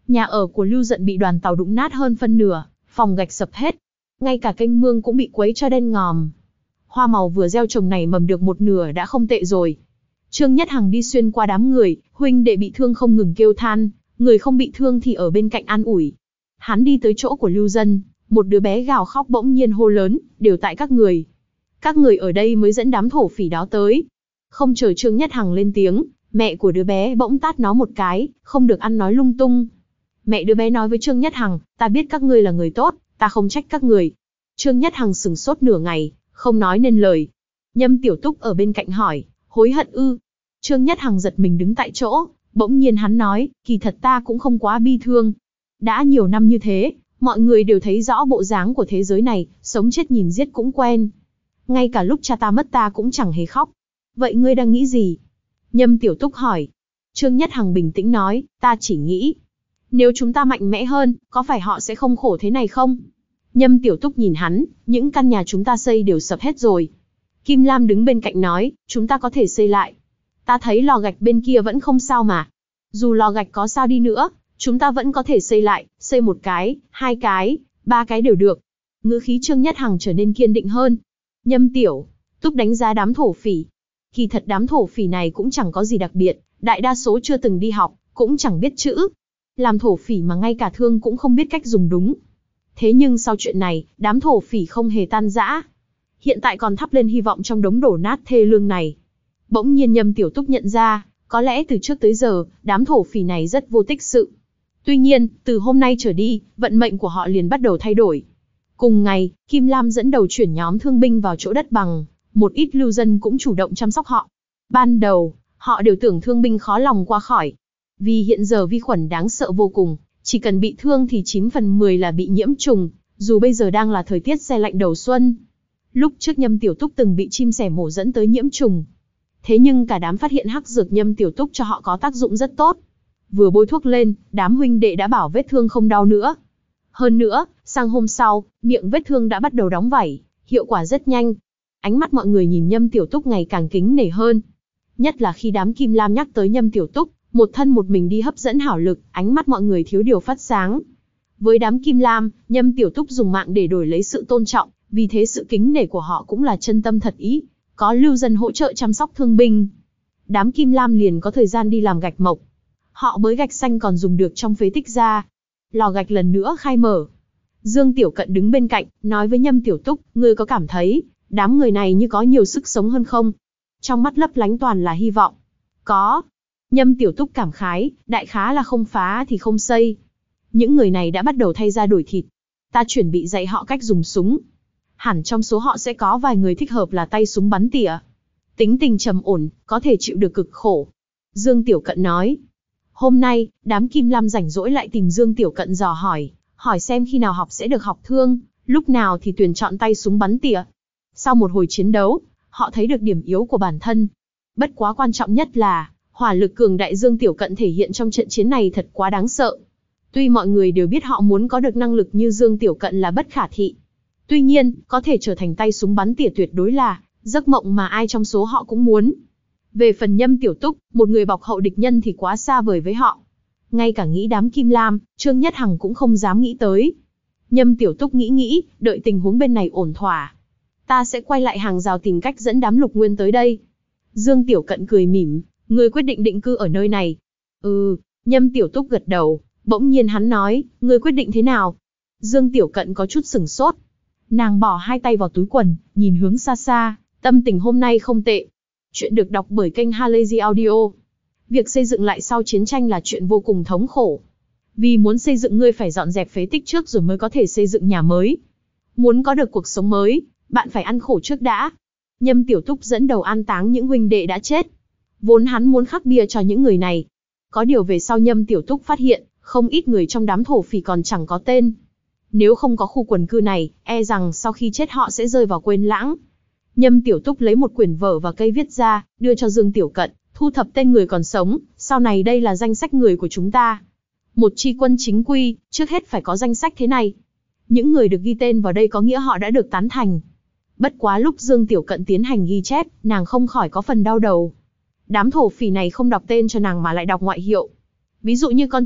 Nhà ở của Lưu Dận bị đoàn tàu đụng nát hơn phân nửa, phòng gạch sập hết. Ngay cả kênh mương cũng bị quấy cho đen ngòm. Hoa màu vừa gieo trồng này mầm được một nửa đã không tệ rồi. Trương Nhất Hằng đi xuyên qua đám người, huynh đệ bị thương không ngừng kêu than, người không bị thương thì ở bên cạnh an ủi. Hắn đi tới chỗ của Lưu Dân, một đứa bé gào khóc bỗng nhiên hô lớn, đều tại các người. Các người ở đây mới dẫn đám thổ phỉ đó tới. Không chờ Trương Nhất Hằng lên tiếng, mẹ của đứa bé bỗng tát nó một cái, không được ăn nói lung tung. Mẹ đứa bé nói với Trương Nhất Hằng, ta biết các ngươi là người tốt, ta không trách các người. Trương Nhất Hằng sửng sốt nửa ngày, không nói nên lời. Nhâm Tiểu Túc ở bên cạnh hỏi, hối hận ư? Trương Nhất Hằng giật mình đứng tại chỗ, bỗng nhiên hắn nói, kỳ thật ta cũng không quá bi thương. Đã nhiều năm như thế, mọi người đều thấy rõ bộ dáng của thế giới này, sống chết nhìn giết cũng quen. Ngay cả lúc cha ta mất ta cũng chẳng hề khóc. Vậy ngươi đang nghĩ gì? Nhâm Tiểu Túc hỏi. Trương Nhất Hằng bình tĩnh nói, ta chỉ nghĩ, nếu chúng ta mạnh mẽ hơn, có phải họ sẽ không khổ thế này không? Nhâm Tiểu Túc nhìn hắn, những căn nhà chúng ta xây đều sập hết rồi. Kim Lam đứng bên cạnh nói, chúng ta có thể xây lại. Ta thấy lò gạch bên kia vẫn không sao mà. Dù lò gạch có sao đi nữa, chúng ta vẫn có thể xây lại, xây một cái, hai cái, ba cái đều được. Ngữ khí Trương Nhất Hằng trở nên kiên định hơn. Nhâm Tiểu Túc đánh giá đám thổ phỉ. Kỳ thật đám thổ phỉ này cũng chẳng có gì đặc biệt, đại đa số chưa từng đi học, cũng chẳng biết chữ. Làm thổ phỉ mà ngay cả thương cũng không biết cách dùng đúng. Thế nhưng sau chuyện này, đám thổ phỉ không hề tan rã. Hiện tại còn thắp lên hy vọng trong đống đổ nát thê lương này. Bỗng nhiên Nhâm Tiểu Túc nhận ra, có lẽ từ trước tới giờ, đám thổ phỉ này rất vô tích sự. Tuy nhiên, từ hôm nay trở đi, vận mệnh của họ liền bắt đầu thay đổi. Cùng ngày, Kim Lam dẫn đầu chuyển nhóm thương binh vào chỗ đất bằng, một ít lưu dân cũng chủ động chăm sóc họ. Ban đầu, họ đều tưởng thương binh khó lòng qua khỏi. Vì hiện giờ vi khuẩn đáng sợ vô cùng, chỉ cần bị thương thì chín phần mười là bị nhiễm trùng, dù bây giờ đang là thời tiết se lạnh đầu xuân. Lúc trước Nhâm Tiểu Túc từng bị chim sẻ mổ dẫn tới nhiễm trùng. Thế nhưng cả đám phát hiện hắc dược Nhâm Tiểu Túc cho họ có tác dụng rất tốt. Vừa bôi thuốc lên, đám huynh đệ đã bảo vết thương không đau nữa. Hơn nữa, sang hôm sau, miệng vết thương đã bắt đầu đóng vảy, hiệu quả rất nhanh. Ánh mắt mọi người nhìn Nhâm Tiểu Túc ngày càng kính nể hơn. Nhất là khi đám Kim Lam nhắc tới Nhâm Tiểu Túc, một thân một mình đi hấp dẫn hảo lực, ánh mắt mọi người thiếu điều phát sáng. Với đám Kim Lam, Nhâm Tiểu Túc dùng mạng để đổi lấy sự tôn trọng, vì thế sự kính nể của họ cũng là chân tâm thật ý. Có lưu dân hỗ trợ chăm sóc thương binh, đám Kim Lam liền có thời gian đi làm gạch mộc. Họ bới gạch xanh còn dùng được trong phế tích ra. Lò gạch lần nữa khai mở. Dương Tiểu Cận đứng bên cạnh, nói với Nhâm Tiểu Túc, ngươi có cảm thấy, đám người này như có nhiều sức sống hơn không? Trong mắt lấp lánh toàn là hy vọng. Có. Nhâm Tiểu Túc cảm khái, đại khá là không phá thì không xây. Những người này đã bắt đầu thay da đổi thịt. Ta chuẩn bị dạy họ cách dùng súng. Hẳn trong số họ sẽ có vài người thích hợp là tay súng bắn tỉa. Tính tình trầm ổn, có thể chịu được cực khổ. Dương Tiểu Cận nói. Hôm nay, đám Kim Lam rảnh rỗi lại tìm Dương Tiểu Cận dò hỏi, hỏi xem khi nào học sẽ được học thương, lúc nào thì tuyển chọn tay súng bắn tỉa. Sau một hồi chiến đấu, họ thấy được điểm yếu của bản thân. Bất quá quan trọng nhất là, hỏa lực cường đại Dương Tiểu Cận thể hiện trong trận chiến này thật quá đáng sợ. Tuy mọi người đều biết họ muốn có được năng lực như Dương Tiểu Cận là bất khả thị. Tuy nhiên, có thể trở thành tay súng bắn tỉa tuyệt đối là giấc mộng mà ai trong số họ cũng muốn. Về phần Nhâm Tiểu Túc, một người bọc hậu địch nhân thì quá xa vời với họ. Ngay cả nghĩ đám Kim Lam, Trương Nhất Hằng cũng không dám nghĩ tới. Nhâm Tiểu Túc nghĩ nghĩ, đợi tình huống bên này ổn thỏa. Ta sẽ quay lại hàng rào tìm cách dẫn đám Lục Nguyên tới đây. Dương Tiểu Cận cười mỉm, ngươi quyết định định cư ở nơi này. Ừ, Nhâm Tiểu Túc gật đầu, bỗng nhiên hắn nói, ngươi quyết định thế nào? Dương Tiểu Cận có chút sửng sốt. Nàng bỏ hai tay vào túi quần, nhìn hướng xa xa, tâm tình hôm nay không tệ. Chuyện được đọc bởi kênh Halazy Audio. Việc xây dựng lại sau chiến tranh là chuyện vô cùng thống khổ. Vì muốn xây dựng ngươi phải dọn dẹp phế tích trước rồi mới có thể xây dựng nhà mới. Muốn có được cuộc sống mới, bạn phải ăn khổ trước đã. Nhâm Tiểu Túc dẫn đầu an táng những huynh đệ đã chết. Vốn hắn muốn khắc bia cho những người này. Có điều về sau Nhâm Tiểu Túc phát hiện, không ít người trong đám thổ phỉ còn chẳng có tên. Nếu không có khu quần cư này, e rằng sau khi chết họ sẽ rơi vào quên lãng. Nhâm Tiểu Túc lấy một quyển vở và cây viết ra, đưa cho Dương Tiểu Cận, thu thập tên người còn sống, sau này đây là danh sách người của chúng ta. Một chi quân chính quy, trước hết phải có danh sách thế này. Những người được ghi tên vào đây có nghĩa họ đã được tán thành. Bất quá lúc Dương Tiểu Cận tiến hành ghi chép, nàng không khỏi có phần đau đầu. Đám thổ phỉ này không đọc tên cho nàng mà lại đọc ngoại hiệu. Ví dụ như con chuột,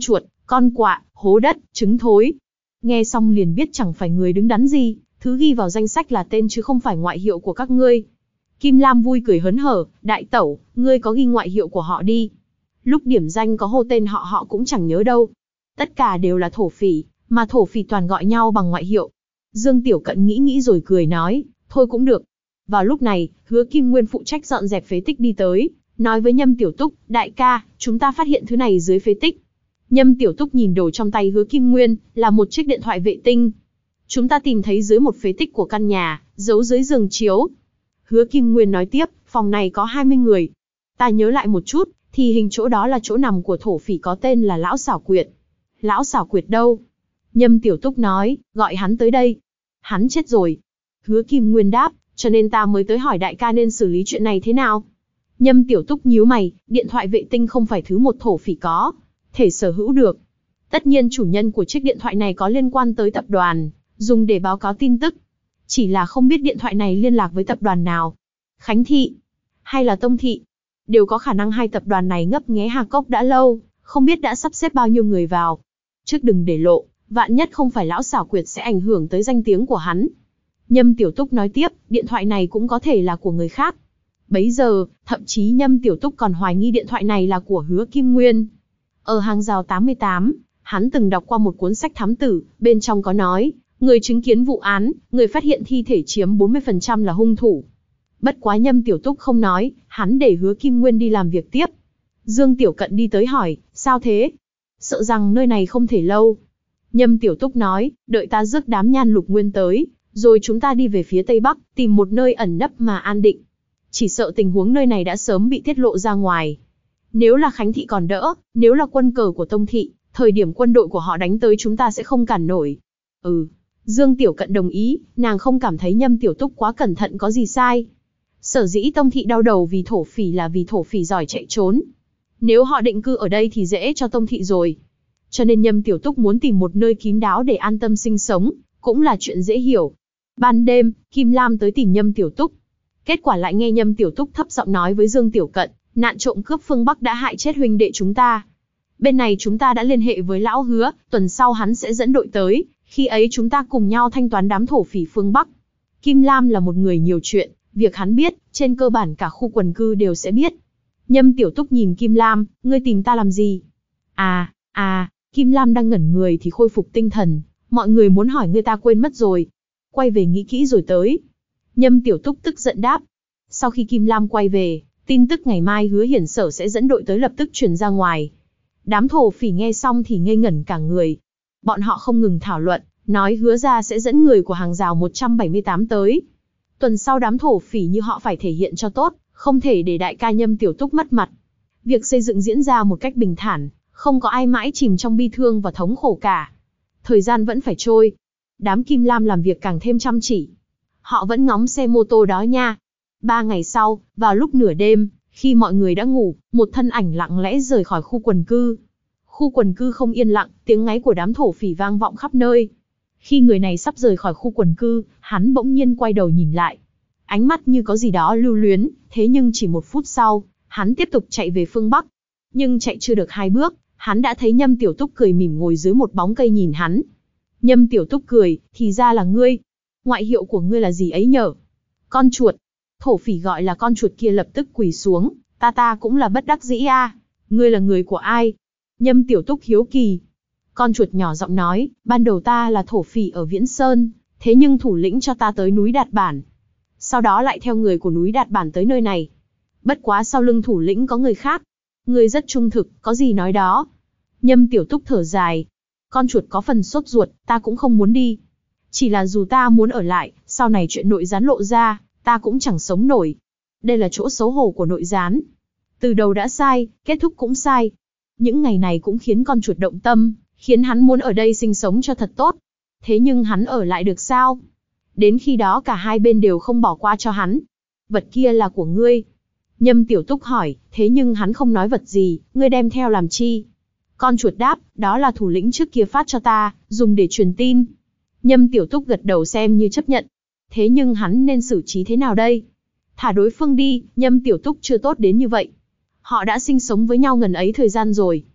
Con quạ, hố đất, trứng thối. Nghe xong liền biết chẳng phải người đứng đắn gì, thứ ghi vào danh sách là tên chứ không phải ngoại hiệu của các ngươi. Kim Lam vui cười hớn hở, đại tẩu, ngươi có ghi ngoại hiệu của họ đi. Lúc điểm danh có hô tên họ họ cũng chẳng nhớ đâu. Tất cả đều là thổ phỉ, mà thổ phỉ toàn gọi nhau bằng ngoại hiệu. Dương Tiểu Cận nghĩ nghĩ rồi cười nói, thôi cũng được. Vào lúc này, Hứa Kim Nguyên phụ trách dọn dẹp phế tích đi tới, nói với Nhâm Tiểu Túc, đại ca, chúng ta phát hiện thứ này dưới phế tích. Nhâm Tiểu Túc nhìn đồ trong tay Hứa Kim Nguyên, là một chiếc điện thoại vệ tinh. Chúng ta tìm thấy dưới một phế tích của căn nhà, giấu dưới giường chiếu. Hứa Kim Nguyên nói tiếp, phòng này có hai mươi người. Ta nhớ lại một chút, thì hình chỗ đó là chỗ nằm của thổ phỉ có tên là Lão Xảo Quyệt. Lão Xảo Quyệt đâu? Nhâm Tiểu Túc nói, gọi hắn tới đây. Hắn chết rồi. Hứa Kim Nguyên đáp, cho nên ta mới tới hỏi đại ca nên xử lý chuyện này thế nào. Nhâm Tiểu Túc nhíu mày, điện thoại vệ tinh không phải thứ một thổ phỉ có thể sở hữu được. Tất nhiên chủ nhân của chiếc điện thoại này có liên quan tới tập đoàn, dùng để báo cáo tin tức. Chỉ là không biết điện thoại này liên lạc với tập đoàn nào. Khánh Thị, hay là Tông Thị. Đều có khả năng hai tập đoàn này ngấp nghé Hà Cốc đã lâu, không biết đã sắp xếp bao nhiêu người vào. Trước đừng để lộ, vạn nhất không phải Lão Xảo Quyệt sẽ ảnh hưởng tới danh tiếng của hắn. Nhâm Tiểu Túc nói tiếp, điện thoại này cũng có thể là của người khác. Bấy giờ, thậm chí Nhâm Tiểu Túc còn hoài nghi điện thoại này là của Hứa Kim Nguyên. Ở hàng rào tám mươi tám, hắn từng đọc qua một cuốn sách thám tử, bên trong có nói, người chứng kiến vụ án, người phát hiện thi thể chiếm bốn mươi phần trăm là hung thủ. Bất quá Nhâm Tiểu Túc không nói, hắn để Hứa Kim Nguyên đi làm việc tiếp. Dương Tiểu Cận đi tới hỏi, sao thế? Sợ rằng nơi này không thể lâu. Nhâm Tiểu Túc nói, đợi ta rước đám Nhan Lục Nguyên tới, rồi chúng ta đi về phía Tây Bắc, tìm một nơi ẩn nấp mà an định. Chỉ sợ tình huống nơi này đã sớm bị tiết lộ ra ngoài. Nếu là Khánh Thị còn đỡ, nếu là quân cờ của Tông Thị, thời điểm quân đội của họ đánh tới chúng ta sẽ không cản nổi. Ừ, Dương Tiểu Cận đồng ý, nàng không cảm thấy Nhâm Tiểu Túc quá cẩn thận có gì sai. Sở dĩ Tông Thị đau đầu vì thổ phỉ là vì thổ phỉ giỏi chạy trốn. Nếu họ định cư ở đây thì dễ cho Tông Thị rồi. Cho nên Nhâm Tiểu Túc muốn tìm một nơi kín đáo để an tâm sinh sống, cũng là chuyện dễ hiểu. Ban đêm, Kim Lam tới tìm Nhâm Tiểu Túc. Kết quả lại nghe Nhâm Tiểu Túc thấp giọng nói với Dương Tiểu Cận, nạn trộm cướp phương Bắc đã hại chết huynh đệ chúng ta. Bên này chúng ta đã liên hệ với Lão Hứa, tuần sau hắn sẽ dẫn đội tới, khi ấy chúng ta cùng nhau thanh toán đám thổ phỉ phương Bắc. Kim Lam là một người nhiều chuyện, việc hắn biết, trên cơ bản cả khu quần cư đều sẽ biết. Nhâm Tiểu Túc nhìn Kim Lam, ngươi tìm ta làm gì? À, à, Kim Lam đang ngẩn người thì khôi phục tinh thần, mọi người muốn hỏi ngươi ta quên mất rồi. Quay về nghĩ kỹ rồi tới. Nhâm Tiểu Túc tức giận đáp. Sau khi Kim Lam quay về, tin tức ngày mai Hứa Hiển Sở sẽ dẫn đội tới lập tức truyền ra ngoài. Đám thổ phỉ nghe xong thì ngây ngẩn cả người. Bọn họ không ngừng thảo luận, nói Hứa ra sẽ dẫn người của hàng rào một trăm bảy mươi tám tới. Tuần sau đám thổ phỉ như họ phải thể hiện cho tốt, không thể để đại ca Nhâm Tiểu Túc mất mặt. Việc xây dựng diễn ra một cách bình thản, không có ai mãi chìm trong bi thương và thống khổ cả. Thời gian vẫn phải trôi. Đám Kim Lam làm việc càng thêm chăm chỉ. Họ vẫn ngóng xe mô tô đó nha. Ba ngày sau, vào lúc nửa đêm, khi mọi người đã ngủ, một thân ảnh lặng lẽ rời khỏi khu quần cư. Khu quần cư không yên lặng, tiếng ngáy của đám thổ phỉ vang vọng khắp nơi. Khi người này sắp rời khỏi khu quần cư, hắn bỗng nhiên quay đầu nhìn lại. Ánh mắt như có gì đó lưu luyến, thế nhưng chỉ một phút sau, hắn tiếp tục chạy về phương Bắc. Nhưng chạy chưa được hai bước, hắn đã thấy Nhâm Tiểu Túc cười mỉm ngồi dưới một bóng cây nhìn hắn. Nhâm Tiểu Túc cười, thì ra là ngươi. Ngoại hiệu của ngươi là gì ấy nhở? Con chuột. Thổ phỉ gọi là con chuột kia lập tức quỳ xuống, ta ta cũng là bất đắc dĩ a. Ngươi là người của ai? Nhâm Tiểu Túc hiếu kỳ. Con chuột nhỏ giọng nói, ban đầu ta là thổ phỉ ở Viễn Sơn, thế nhưng thủ lĩnh cho ta tới núi Đạt Bản. Sau đó lại theo người của núi Đạt Bản tới nơi này. Bất quá sau lưng thủ lĩnh có người khác. Ngươi rất trung thực, có gì nói đó. Nhâm Tiểu Túc thở dài. Con chuột có phần sốt ruột, ta cũng không muốn đi. Chỉ là dù ta muốn ở lại, sau này chuyện nội gián lộ ra, ta cũng chẳng sống nổi. Đây là chỗ xấu hổ của nội gián. Từ đầu đã sai, kết thúc cũng sai. Những ngày này cũng khiến con chuột động tâm, khiến hắn muốn ở đây sinh sống cho thật tốt. Thế nhưng hắn ở lại được sao? Đến khi đó cả hai bên đều không bỏ qua cho hắn. Vật kia là của ngươi. Nhâm Tiểu Túc hỏi, thế nhưng hắn không nói vật gì, ngươi đem theo làm chi? Con chuột đáp, đó là thủ lĩnh trước kia phát cho ta, dùng để truyền tin. Nhâm Tiểu Túc gật đầu xem như chấp nhận. Thế nhưng hắn nên xử trí thế nào đây? Thả đối phương đi, Nhâm Tiểu Túc chưa tốt đến như vậy. Họ đã sinh sống với nhau ngần ấy thời gian rồi.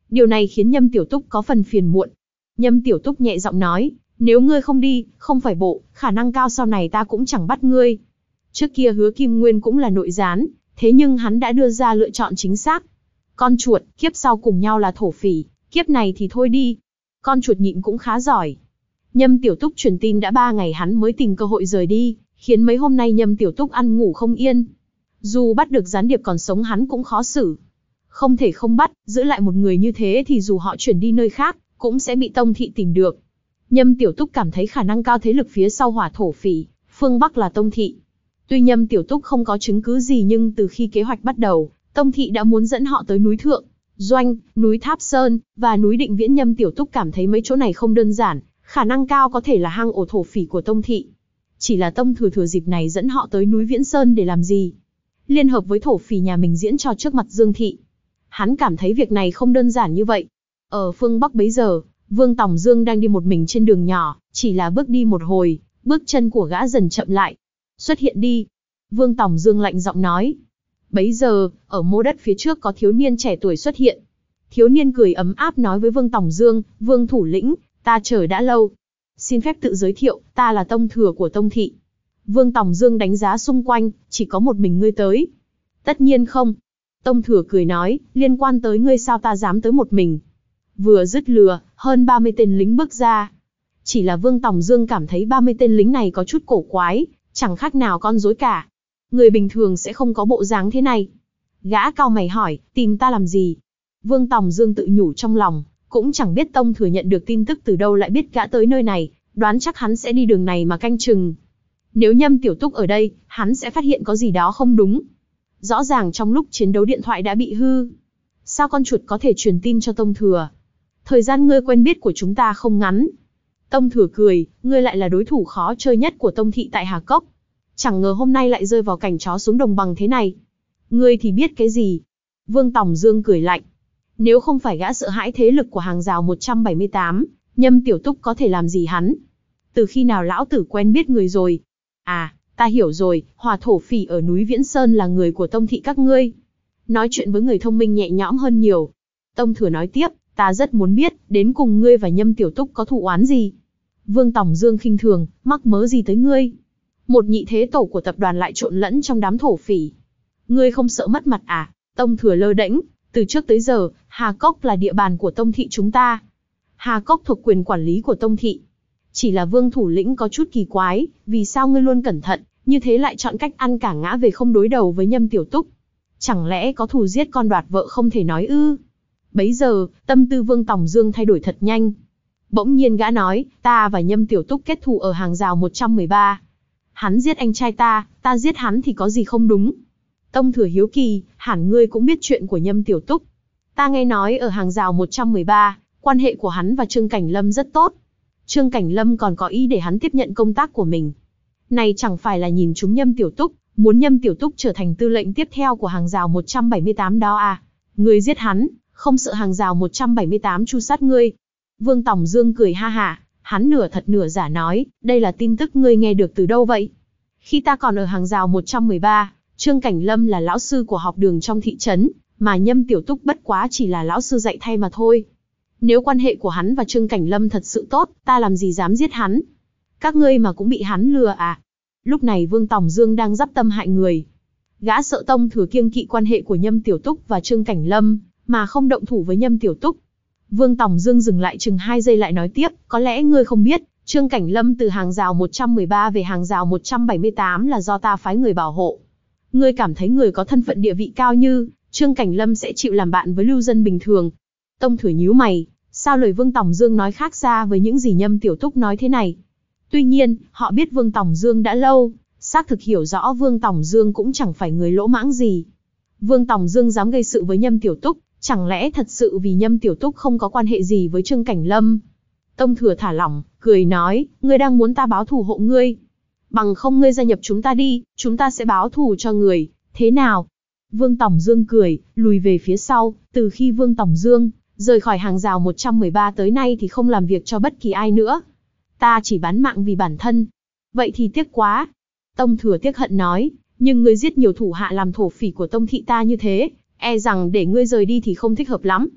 Điều này khiến Nhâm Tiểu Túc có phần phiền muộn. Nhâm Tiểu Túc nhẹ giọng nói, nếu ngươi không đi, không phải bộ, khả năng cao sau này ta cũng chẳng bắt ngươi. Trước kia Hứa Kim Nguyên cũng là nội gián, thế nhưng hắn đã đưa ra lựa chọn chính xác. Con chuột, kiếp sau cùng nhau là thổ phỉ, kiếp này thì thôi đi. Con chuột nhịn cũng khá giỏi. Nhâm Tiểu Túc truyền tin đã ba ngày hắn mới tìm cơ hội rời đi, khiến mấy hôm nay Nhâm Tiểu Túc ăn ngủ không yên. Dù bắt được gián điệp còn sống hắn cũng khó xử. Không thể không bắt, giữ lại một người như thế thì dù họ chuyển đi nơi khác, cũng sẽ bị Tông Thị tìm được. Nhâm Tiểu Túc cảm thấy khả năng cao thế lực phía sau hỏa thổ phỉ, phương Bắc là Tông Thị. Tuy Nhâm Tiểu Túc không có chứng cứ gì nhưng từ khi kế hoạch bắt đầu, Tông Thị đã muốn dẫn họ tới núi Thượng Doanh, núi Tháp Sơn, và núi Định Viễn. Nhâm Tiểu Túc cảm thấy mấy chỗ này không đơn giản, khả năng cao có thể là hang ổ thổ phỉ của Tông Thị. Chỉ là Tông Thừa thừa dịp này dẫn họ tới núi Viễn Sơn để làm gì? Liên hợp với thổ phỉ nhà mình diễn trò trước mặt Dương Thị. Hắn cảm thấy việc này không đơn giản như vậy. Ở phương Bắc bấy giờ, Vương Tòng Dương đang đi một mình trên đường nhỏ, chỉ là bước đi một hồi, bước chân của gã dần chậm lại. Xuất hiện đi. Vương Tòng Dương lạnh giọng nói. Bấy giờ, ở mô đất phía trước có thiếu niên trẻ tuổi xuất hiện. Thiếu niên cười ấm áp nói với Vương Tòng Dương, Vương thủ lĩnh, ta chờ đã lâu. Xin phép tự giới thiệu, ta là Tông Thừa của Tông Thị. Vương Tòng Dương đánh giá xung quanh, chỉ có một mình ngươi tới. Tất nhiên không. Tông Thừa cười nói, liên quan tới ngươi sao ta dám tới một mình. Vừa dứt lừa, hơn ba mươi tên lính bước ra. Chỉ là Vương Tòng Dương cảm thấy ba mươi tên lính này có chút cổ quái, chẳng khác nào con rối cả. Người bình thường sẽ không có bộ dáng thế này. Gã cau mày hỏi, tìm ta làm gì? Vương Tòng Dương tự nhủ trong lòng, cũng chẳng biết Tông Thừa nhận được tin tức từ đâu lại biết gã tới nơi này, đoán chắc hắn sẽ đi đường này mà canh chừng. Nếu Nhâm Tiểu Túc ở đây, hắn sẽ phát hiện có gì đó không đúng. Rõ ràng trong lúc chiến đấu điện thoại đã bị hư. Sao con chuột có thể truyền tin cho Tông Thừa? Thời gian ngươi quen biết của chúng ta không ngắn. Tông Thừa cười, ngươi lại là đối thủ khó chơi nhất của Tông Thị tại Hà Cốc. Chẳng ngờ hôm nay lại rơi vào cảnh chó xuống đồng bằng thế này. Ngươi thì biết cái gì? Vương Tòng Dương cười lạnh. Nếu không phải gã sợ hãi thế lực của hàng rào một trăm bảy mươi tám, Nhâm Tiểu Túc có thể làm gì hắn? Từ khi nào lão tử quen biết người rồi? À, ta hiểu rồi, hỏa thổ phỉ ở núi Viễn Sơn là người của Tông Thị các ngươi. Nói chuyện với người thông minh nhẹ nhõm hơn nhiều. Tông Thừa nói tiếp, ta rất muốn biết, đến cùng ngươi và Nhâm Tiểu Túc có thù oán gì? Vương Tòng Dương khinh thường, mắc mớ gì tới ngươi? Một nhị thế tổ của tập đoàn lại trộn lẫn trong đám thổ phỉ. Ngươi không sợ mất mặt à? Tông Thừa lơ đễnh, từ trước tới giờ, Hà Cốc là địa bàn của Tông Thị chúng ta. Hà Cốc thuộc quyền quản lý của Tông Thị. Chỉ là Vương thủ lĩnh có chút kỳ quái, vì sao ngươi luôn cẩn thận, như thế lại chọn cách ăn cả ngã về không đối đầu với Nhâm Tiểu Túc? Chẳng lẽ có thù giết con đoạt vợ không thể nói ư? Bấy giờ, tâm tư Vương Tòng Dương thay đổi thật nhanh. Bỗng nhiên gã nói, ta và Nhâm Tiểu Túc kết thù ở hàng rào một trăm mười ba. Hắn giết anh trai ta, ta giết hắn thì có gì không đúng? Tông Thừa hiếu kỳ, hẳn ngươi cũng biết chuyện của Nhâm Tiểu Túc. Ta nghe nói ở hàng rào một trăm mười ba, quan hệ của hắn và Trương Cảnh Lâm rất tốt. Trương Cảnh Lâm còn có ý để hắn tiếp nhận công tác của mình. Này chẳng phải là nhìn trúng Nhâm Tiểu Túc, muốn Nhâm Tiểu Túc trở thành tư lệnh tiếp theo của hàng rào một trăm bảy mươi tám đó à? Ngươi giết hắn, không sợ hàng rào một trăm bảy mươi tám tru sát ngươi? Vương Tòng Dương cười ha hả, hắn nửa thật nửa giả nói, đây là tin tức ngươi nghe được từ đâu vậy? Khi ta còn ở hàng rào một trăm mười ba, Trương Cảnh Lâm là lão sư của học đường trong thị trấn, mà Nhâm Tiểu Túc bất quá chỉ là lão sư dạy thay mà thôi. Nếu quan hệ của hắn và Trương Cảnh Lâm thật sự tốt, ta làm gì dám giết hắn? Các ngươi mà cũng bị hắn lừa à? Lúc này Vương Tòng Dương đang dắp tâm hại người. Gã sợ Tông Thừa kiêng kỵ quan hệ của Nhâm Tiểu Túc và Trương Cảnh Lâm, mà không động thủ với Nhâm Tiểu Túc. Vương Tòng Dương dừng lại chừng hai giây lại nói tiếp, có lẽ ngươi không biết, Trương Cảnh Lâm từ hàng rào một trăm mười ba về hàng rào một trăm bảy mươi tám là do ta phái người bảo hộ. Ngươi cảm thấy người có thân phận địa vị cao như Trương Cảnh Lâm sẽ chịu làm bạn với lưu dân bình thường? Tông Thừa nhíu mày, sao lời Vương Tòng Dương nói khác xa với những gì Nhâm Tiểu Túc nói thế này? Tuy nhiên, họ biết Vương Tòng Dương đã lâu, xác thực hiểu rõ Vương Tòng Dương cũng chẳng phải người lỗ mãng gì. Vương Tòng Dương dám gây sự với Nhâm Tiểu Túc, chẳng lẽ thật sự vì Nhâm Tiểu Túc không có quan hệ gì với Trương Cảnh Lâm? Tông Thừa thả lỏng, cười nói, ngươi đang muốn ta báo thù hộ ngươi. Bằng không ngươi gia nhập chúng ta đi, chúng ta sẽ báo thù cho người, thế nào? Vương Tòng Dương cười, lùi về phía sau, từ khi Vương Tòng Dương rời khỏi hàng rào một trăm mười ba tới nay thì không làm việc cho bất kỳ ai nữa. Ta chỉ bán mạng vì bản thân. Vậy thì tiếc quá. Tông Thừa tiếc hận nói, nhưng ngươi giết nhiều thủ hạ làm thổ phỉ của Tông Thị ta như thế, e rằng để ngươi rời đi thì không thích hợp lắm.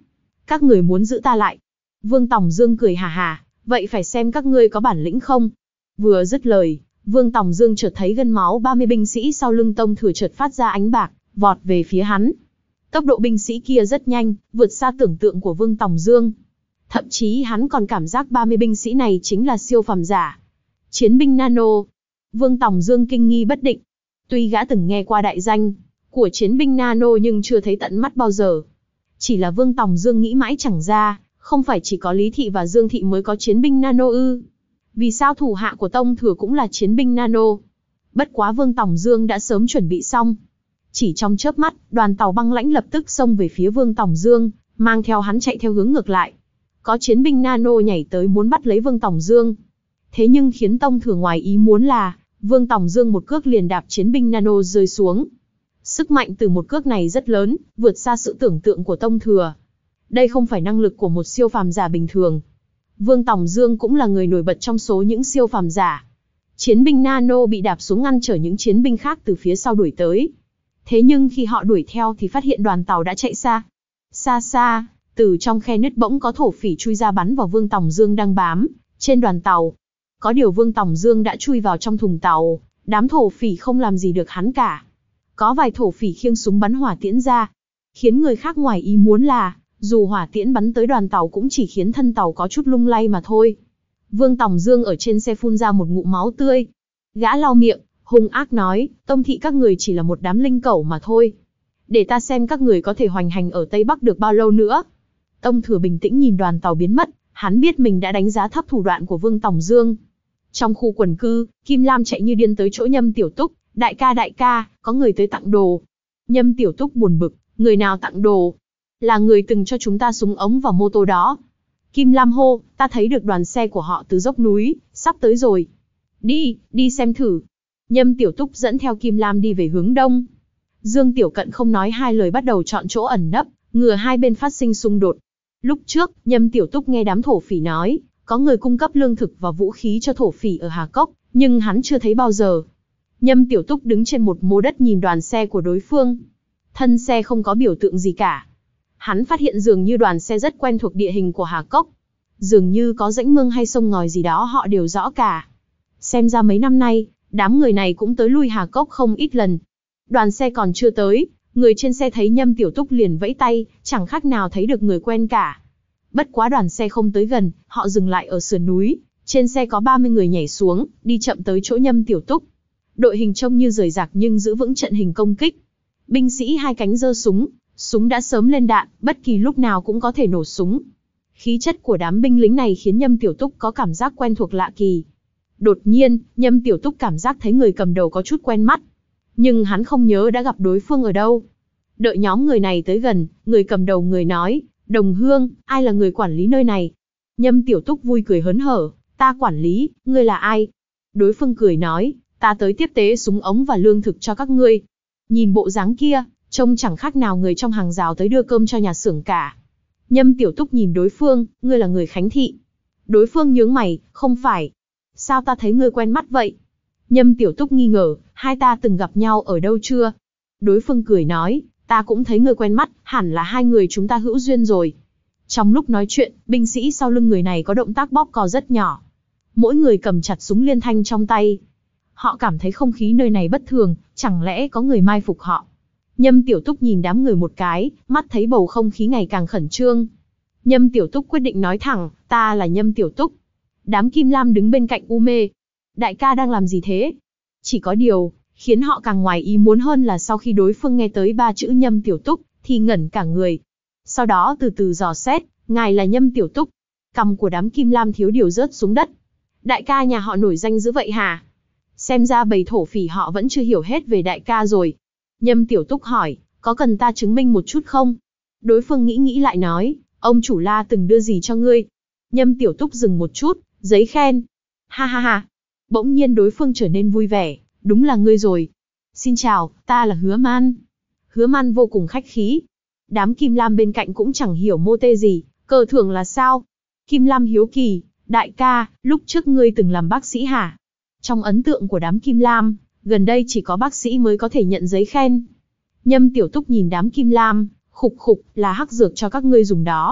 Các người muốn giữ ta lại. Vương Tòng Dương cười hà hà, vậy phải xem các ngươi có bản lĩnh không. Vừa dứt lời, Vương Tòng Dương chợt thấy gân máu ba mươi binh sĩ sau lưng Tông Thừa chợt phát ra ánh bạc, vọt về phía hắn. Tốc độ binh sĩ kia rất nhanh, vượt xa tưởng tượng của Vương Tòng Dương. Thậm chí hắn còn cảm giác ba mươi binh sĩ này chính là siêu phàm giả. Chiến binh nano. Vương Tòng Dương kinh nghi bất định. Tuy gã từng nghe qua đại danh của chiến binh nano nhưng chưa thấy tận mắt bao giờ. Chỉ là Vương Tòng Dương nghĩ mãi chẳng ra, không phải chỉ có Lý Thị và Dương Thị mới có chiến binh nano ư? Vì sao thủ hạ của Tông Thừa cũng là chiến binh nano? Bất quá Vương Tòng Dương đã sớm chuẩn bị xong. Chỉ trong chớp mắt, đoàn tàu băng lãnh lập tức xông về phía Vương Tòng Dương, mang theo hắn chạy theo hướng ngược lại. Có chiến binh nano nhảy tới muốn bắt lấy Vương Tòng Dương. Thế nhưng khiến Tông Thừa ngoài ý muốn là, Vương Tòng Dương một cước liền đạp chiến binh nano rơi xuống. Sức mạnh từ một cước này rất lớn, vượt xa sự tưởng tượng của Tông Thừa. Đây không phải năng lực của một siêu phàm giả bình thường. Vương Tòng Dương cũng là người nổi bật trong số những siêu phàm giả. Chiến binh nano bị đạp xuống ngăn trở những chiến binh khác từ phía sau đuổi tới. Thế nhưng khi họ đuổi theo thì phát hiện đoàn tàu đã chạy xa. Xa xa, từ trong khe nứt bỗng có thổ phỉ chui ra bắn vào Vương Tòng Dương đang bám trên đoàn tàu. Có điều Vương Tòng Dương đã chui vào trong thùng tàu, đám thổ phỉ không làm gì được hắn cả. Có vài thổ phỉ khiêng súng bắn hỏa tiễn ra. Khiến người khác ngoài ý muốn là, dù hỏa tiễn bắn tới đoàn tàu cũng chỉ khiến thân tàu có chút lung lay mà thôi. Vương Tòng Dương ở trên xe phun ra một ngụm máu tươi. Gã lau miệng, hung ác nói, Tông Thị các người chỉ là một đám linh cẩu mà thôi. Để ta xem các người có thể hoành hành ở Tây Bắc được bao lâu nữa. Tông Thừa bình tĩnh nhìn đoàn tàu biến mất, hắn biết mình đã đánh giá thấp thủ đoạn của Vương Tòng Dương. Trong khu quần cư, Kim Lam chạy như điên tới chỗ Nhâm Tiểu Túc, đại ca đại ca, có người tới tặng đồ. Nhâm Tiểu Túc buồn bực, người nào tặng đồ? Là người từng cho chúng ta súng ống và mô tô đó. Kim Lam hô, ta thấy được đoàn xe của họ từ dốc núi, sắp tới rồi. Đi, đi xem thử. Nhâm Tiểu Túc dẫn theo Kim Lam đi về hướng đông. Dương Tiểu Cận không nói hai lời bắt đầu chọn chỗ ẩn nấp, ngừa hai bên phát sinh xung đột. Lúc trước, Nhâm Tiểu Túc nghe đám thổ phỉ nói, có người cung cấp lương thực và vũ khí cho thổ phỉ ở Hà Cốc, nhưng hắn chưa thấy bao giờ. Nhâm Tiểu Túc đứng trên một mô đất nhìn đoàn xe của đối phương. Thân xe không có biểu tượng gì cả. Hắn phát hiện dường như đoàn xe rất quen thuộc địa hình của Hà Cốc. Dường như có rãnh mương hay sông ngòi gì đó họ đều rõ cả. Xem ra mấy năm nay, đám người này cũng tới lui Hà Cốc không ít lần. Đoàn xe còn chưa tới, người trên xe thấy Nhâm Tiểu Túc liền vẫy tay, chẳng khác nào thấy được người quen cả. Bất quá đoàn xe không tới gần, họ dừng lại ở sườn núi. Trên xe có ba mươi người nhảy xuống, đi chậm tới chỗ Nhâm Tiểu Túc. Đội hình trông như rời rạc nhưng giữ vững trận hình công kích. Binh sĩ hai cánh giơ súng, súng đã sớm lên đạn, bất kỳ lúc nào cũng có thể nổ súng. Khí chất của đám binh lính này khiến Nhâm Tiểu Túc có cảm giác quen thuộc lạ kỳ. Đột nhiên, Nhâm Tiểu Túc cảm giác thấy người cầm đầu có chút quen mắt. Nhưng hắn không nhớ đã gặp đối phương ở đâu. Đợi nhóm người này tới gần, người cầm đầu người nói, Đồng Hương, ai là người quản lý nơi này? Nhâm Tiểu Túc vui cười hớn hở, ta quản lý, ngươi là ai? Đối phương cười nói, ta tới tiếp tế súng ống và lương thực cho các ngươi. Nhìn bộ dáng kia, trông chẳng khác nào người trong hàng rào tới đưa cơm cho nhà xưởng cả. Nhâm Tiểu Túc nhìn đối phương, ngươi là người Khánh Thị. Đối phương nhướng mày, không phải. Sao ta thấy ngươi quen mắt vậy? Nhâm Tiểu Túc nghi ngờ, hai ta từng gặp nhau ở đâu chưa? Đối phương cười nói, ta cũng thấy ngươi quen mắt, hẳn là hai người chúng ta hữu duyên rồi. Trong lúc nói chuyện, binh sĩ sau lưng người này có động tác bóp cò rất nhỏ. Mỗi người cầm chặt súng liên thanh trong tay. Họ cảm thấy không khí nơi này bất thường, chẳng lẽ có người mai phục họ. Nhâm Tiểu Túc nhìn đám người một cái, mắt thấy bầu không khí ngày càng khẩn trương. Nhâm Tiểu Túc quyết định nói thẳng, ta là Nhâm Tiểu Túc. Đám Kim Lam đứng bên cạnh u mê. Đại ca đang làm gì thế? Chỉ có điều, khiến họ càng ngoài ý muốn hơn là sau khi đối phương nghe tới ba chữ Nhâm Tiểu Túc, thì ngẩn cả người. Sau đó từ từ dò xét, ngài là Nhâm Tiểu Túc. Cằm của đám Kim Lam thiếu điều rớt xuống đất. Đại ca nhà họ nổi danh dữ vậy hả? Xem ra bầy thổ phỉ họ vẫn chưa hiểu hết về đại ca rồi. Nhâm Tiểu Túc hỏi, có cần ta chứng minh một chút không? Đối phương nghĩ nghĩ lại nói, ông chủ La từng đưa gì cho ngươi? Nhâm Tiểu Túc dừng một chút, giấy khen. Ha ha ha. Bỗng nhiên đối phương trở nên vui vẻ, đúng là ngươi rồi. Xin chào, ta là Hứa Man. Hứa Man vô cùng khách khí. Đám Kim Lam bên cạnh cũng chẳng hiểu mô tê gì, cờ thưởng là sao? Kim Lam hiếu kỳ, đại ca, lúc trước ngươi từng làm bác sĩ hả? Trong ấn tượng của đám Kim Lam, gần đây chỉ có bác sĩ mới có thể nhận giấy khen. Nhâm Tiểu Túc nhìn đám Kim Lam, khục khục, là hắc dược cho các ngươi dùng đó.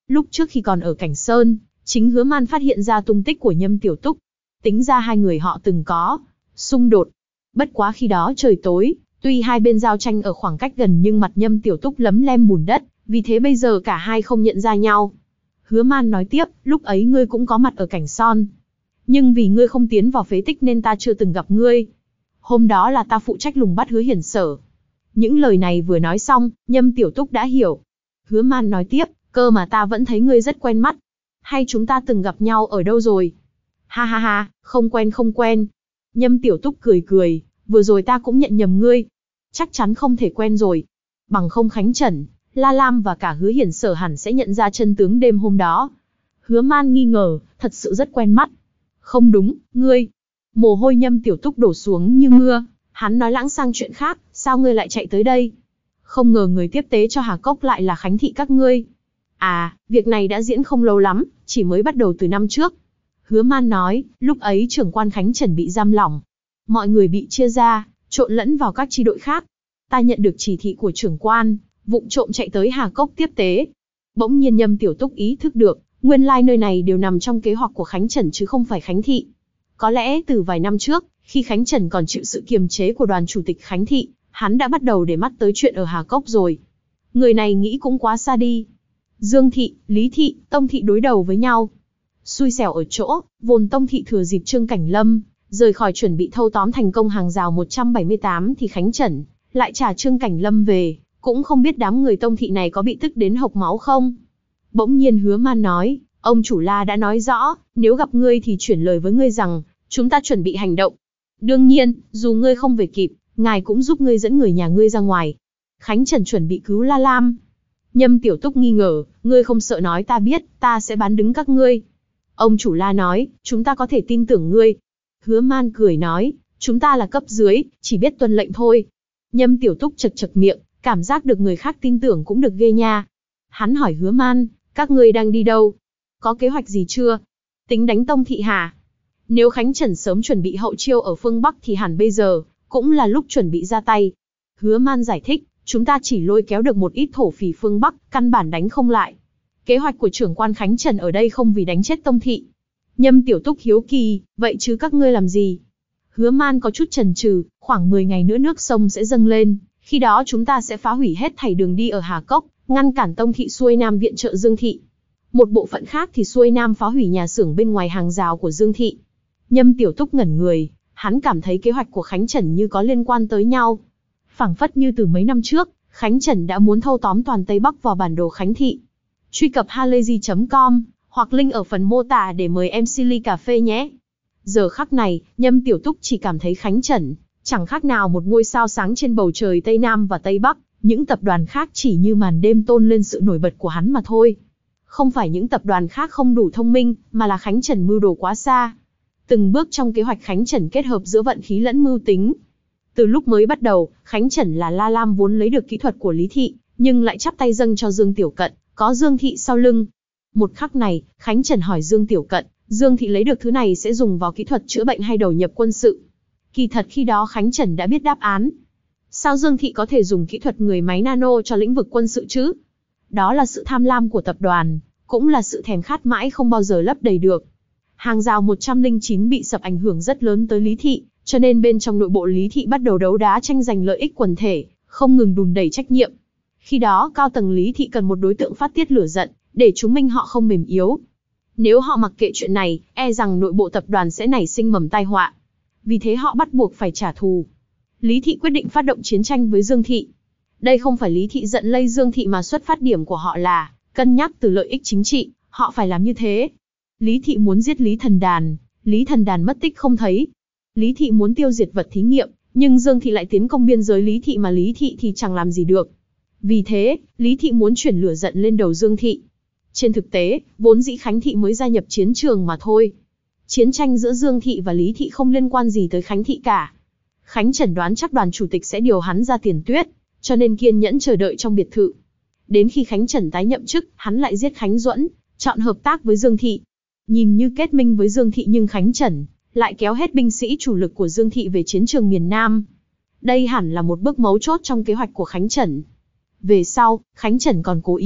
Lúc trước khi còn ở Cảnh Sơn, chính Hứa Man phát hiện ra tung tích của Nhâm Tiểu Túc. Tính ra hai người họ từng có xung đột. Bất quá khi đó trời tối, tuy hai bên giao tranh ở khoảng cách gần nhưng mặt Nhâm Tiểu Túc lấm lem bùn đất, vì thế bây giờ cả hai không nhận ra nhau. Hứa Man nói tiếp, lúc ấy ngươi cũng có mặt ở Cảnh Son. Nhưng vì ngươi không tiến vào phế tích nên ta chưa từng gặp ngươi. Hôm đó là ta phụ trách lùng bắt Hứa Hiển Sở. Những lời này vừa nói xong, Nhâm Tiểu Túc đã hiểu. Hứa Man nói tiếp, cơ mà ta vẫn thấy ngươi rất quen mắt. Hay chúng ta từng gặp nhau ở đâu rồi? Ha ha ha, không quen không quen. Nhâm Tiểu Túc cười cười, vừa rồi ta cũng nhận nhầm ngươi. Chắc chắn không thể quen rồi. Bằng không Khánh Trần, La Lam và cả Hứa Hiển Sở hẳn sẽ nhận ra chân tướng đêm hôm đó. Hứa Man nghi ngờ, thật sự rất quen mắt. Không đúng, ngươi. Mồ hôi Nhâm Tiểu Túc đổ xuống như mưa. Hắn nói lãng sang chuyện khác, sao ngươi lại chạy tới đây? Không ngờ người tiếp tế cho Hà Cốc lại là Khánh thị các ngươi. À, việc này đã diễn không lâu lắm, chỉ mới bắt đầu từ năm trước. Hứa Man nói, lúc ấy trưởng quan Khánh Trần bị giam lỏng. Mọi người bị chia ra, trộn lẫn vào các chi đội khác. Ta nhận được chỉ thị của trưởng quan, vụng trộm chạy tới Hà Cốc tiếp tế. Bỗng nhiên Nhâm Tiểu Túc ý thức được, nguyên lai nơi này đều nằm trong kế hoạch của Khánh Trần chứ không phải Khánh thị. Có lẽ từ vài năm trước, khi Khánh Trần còn chịu sự kiềm chế của đoàn chủ tịch Khánh thị, hắn đã bắt đầu để mắt tới chuyện ở Hà Cốc rồi. Người này nghĩ cũng quá xa đi. Dương thị, Lý thị, Tông thị đối đầu với nhau. Xui xẻo ở chỗ, vốn Tông thị thừa dịp Trương Cảnh Lâm rời khỏi chuẩn bị thâu tóm thành công hàng rào một trăm bảy mươi tám thì Khánh Trần lại trả Trương Cảnh Lâm về, cũng không biết đám người Tông thị này có bị tức đến hộc máu không. Bỗng nhiên Hứa Man nói, ông chủ La đã nói rõ, nếu gặp ngươi thì chuyển lời với ngươi rằng, chúng ta chuẩn bị hành động. Đương nhiên, dù ngươi không về kịp, ngài cũng giúp ngươi dẫn người nhà ngươi ra ngoài. Khánh Trần chuẩn bị cứu La Lam. Nhâm Tiểu Túc nghi ngờ, ngươi không sợ nói ta biết, ta sẽ bán đứng các ngươi. Ông chủ La nói, chúng ta có thể tin tưởng ngươi. Hứa Man cười nói, chúng ta là cấp dưới, chỉ biết tuân lệnh thôi. Nhâm Tiểu Túc chật chật miệng, cảm giác được người khác tin tưởng cũng được ghê nha. Hắn hỏi Hứa Man, các ngươi đang đi đâu? Có kế hoạch gì chưa? Tính đánh Tông thị hả? Nếu Khánh Trần sớm chuẩn bị hậu chiêu ở phương Bắc thì hẳn bây giờ cũng là lúc chuẩn bị ra tay. Hứa Man giải thích, chúng ta chỉ lôi kéo được một ít thổ phỉ phương Bắc, căn bản đánh không lại. Kế hoạch của trưởng quan Khánh Trần ở đây không vì đánh chết Tông thị. Nhâm Tiểu Túc hiếu kỳ, vậy chứ các ngươi làm gì? Hứa Man có chút chần chừ, khoảng mười ngày nữa nước sông sẽ dâng lên, khi đó chúng ta sẽ phá hủy hết thảy đường đi ở Hà Cốc, ngăn cản Tông thị xuôi nam viện trợ Dương thị. Một bộ phận khác thì xuôi nam phá hủy nhà xưởng bên ngoài hàng rào của Dương thị. Nhâm Tiểu Túc ngẩn người, hắn cảm thấy kế hoạch của Khánh Trần như có liên quan tới nhau. Phảng phất như từ mấy năm trước, Khánh Trần đã muốn thâu tóm toàn Tây Bắc vào bản đồ Khánh thị. Truy cập halayzi chấm com hoặc link ở phần mô tả để mời em xê ly cà phê nhé. Giờ khắc này, Nhâm Tiểu Túc chỉ cảm thấy Khánh Trần chẳng khác nào một ngôi sao sáng trên bầu trời Tây Nam và Tây Bắc, những tập đoàn khác chỉ như màn đêm tôn lên sự nổi bật của hắn mà thôi. Không phải những tập đoàn khác không đủ thông minh, mà là Khánh Trần mưu đồ quá xa. Từng bước trong kế hoạch Khánh Trần kết hợp giữa vận khí lẫn mưu tính. Từ lúc mới bắt đầu, Khánh Trần là La Lam vốn lấy được kỹ thuật của Lý thị, nhưng lại chắp tay dâng cho Dương Tiểu Cận, có Dương thị sau lưng. Một khắc này, Khánh Trần hỏi Dương Tiểu Cận, Dương thị lấy được thứ này sẽ dùng vào kỹ thuật chữa bệnh hay đầu nhập quân sự? Kỳ thật khi đó Khánh Trần đã biết đáp án. Sao Dương thị có thể dùng kỹ thuật người máy nano cho lĩnh vực quân sự chứ? Đó là sự tham lam của tập đoàn, cũng là sự thèm khát mãi không bao giờ lấp đầy được. Hàng rào một trăm lẻ chín bị sập ảnh hưởng rất lớn tới Lý thị, cho nên bên trong nội bộ Lý thị bắt đầu đấu đá tranh giành lợi ích quần thể, không ngừng đùn đẩy trách nhiệm. Khi đó cao tầng Lý thị cần một đối tượng phát tiết lửa giận, để chứng minh họ không mềm yếu. Nếu họ mặc kệ chuyện này, e rằng nội bộ tập đoàn sẽ nảy sinh mầm tai họa. Vì thế họ bắt buộc phải trả thù. Lý thị quyết định phát động chiến tranh với Dương thị. Đây không phải Lý thị giận lây Dương thị mà xuất phát điểm của họ là cân nhắc từ lợi ích chính trị, họ phải làm như thế. Lý thị muốn giết Lý Thần Đàn, Lý Thần Đàn mất tích không thấy. Lý thị muốn tiêu diệt vật thí nghiệm, nhưng Dương thị lại tiến công biên giới Lý thị mà Lý thị thì chẳng làm gì được. Vì thế, Lý thị muốn chuyển lửa giận lên đầu Dương thị. Trên thực tế, vốn dĩ Khánh thị mới gia nhập chiến trường mà thôi. Chiến tranh giữa Dương thị và Lý thị không liên quan gì tới Khánh thị cả. Khánh Trần đoán chắc đoàn chủ tịch sẽ điều hắn ra tiền tuyết, cho nên kiên nhẫn chờ đợi trong biệt thự. Đến khi Khánh Trần tái nhậm chức, hắn lại giết Khánh Duẫn, chọn hợp tác với Dương thị. Nhìn như kết minh với Dương thị nhưng Khánh Trần lại kéo hết binh sĩ chủ lực của Dương thị về chiến trường miền Nam. Đây hẳn là một bước mấu chốt trong kế hoạch của Khánh Trần. Về sau, Khánh Trần còn cố ý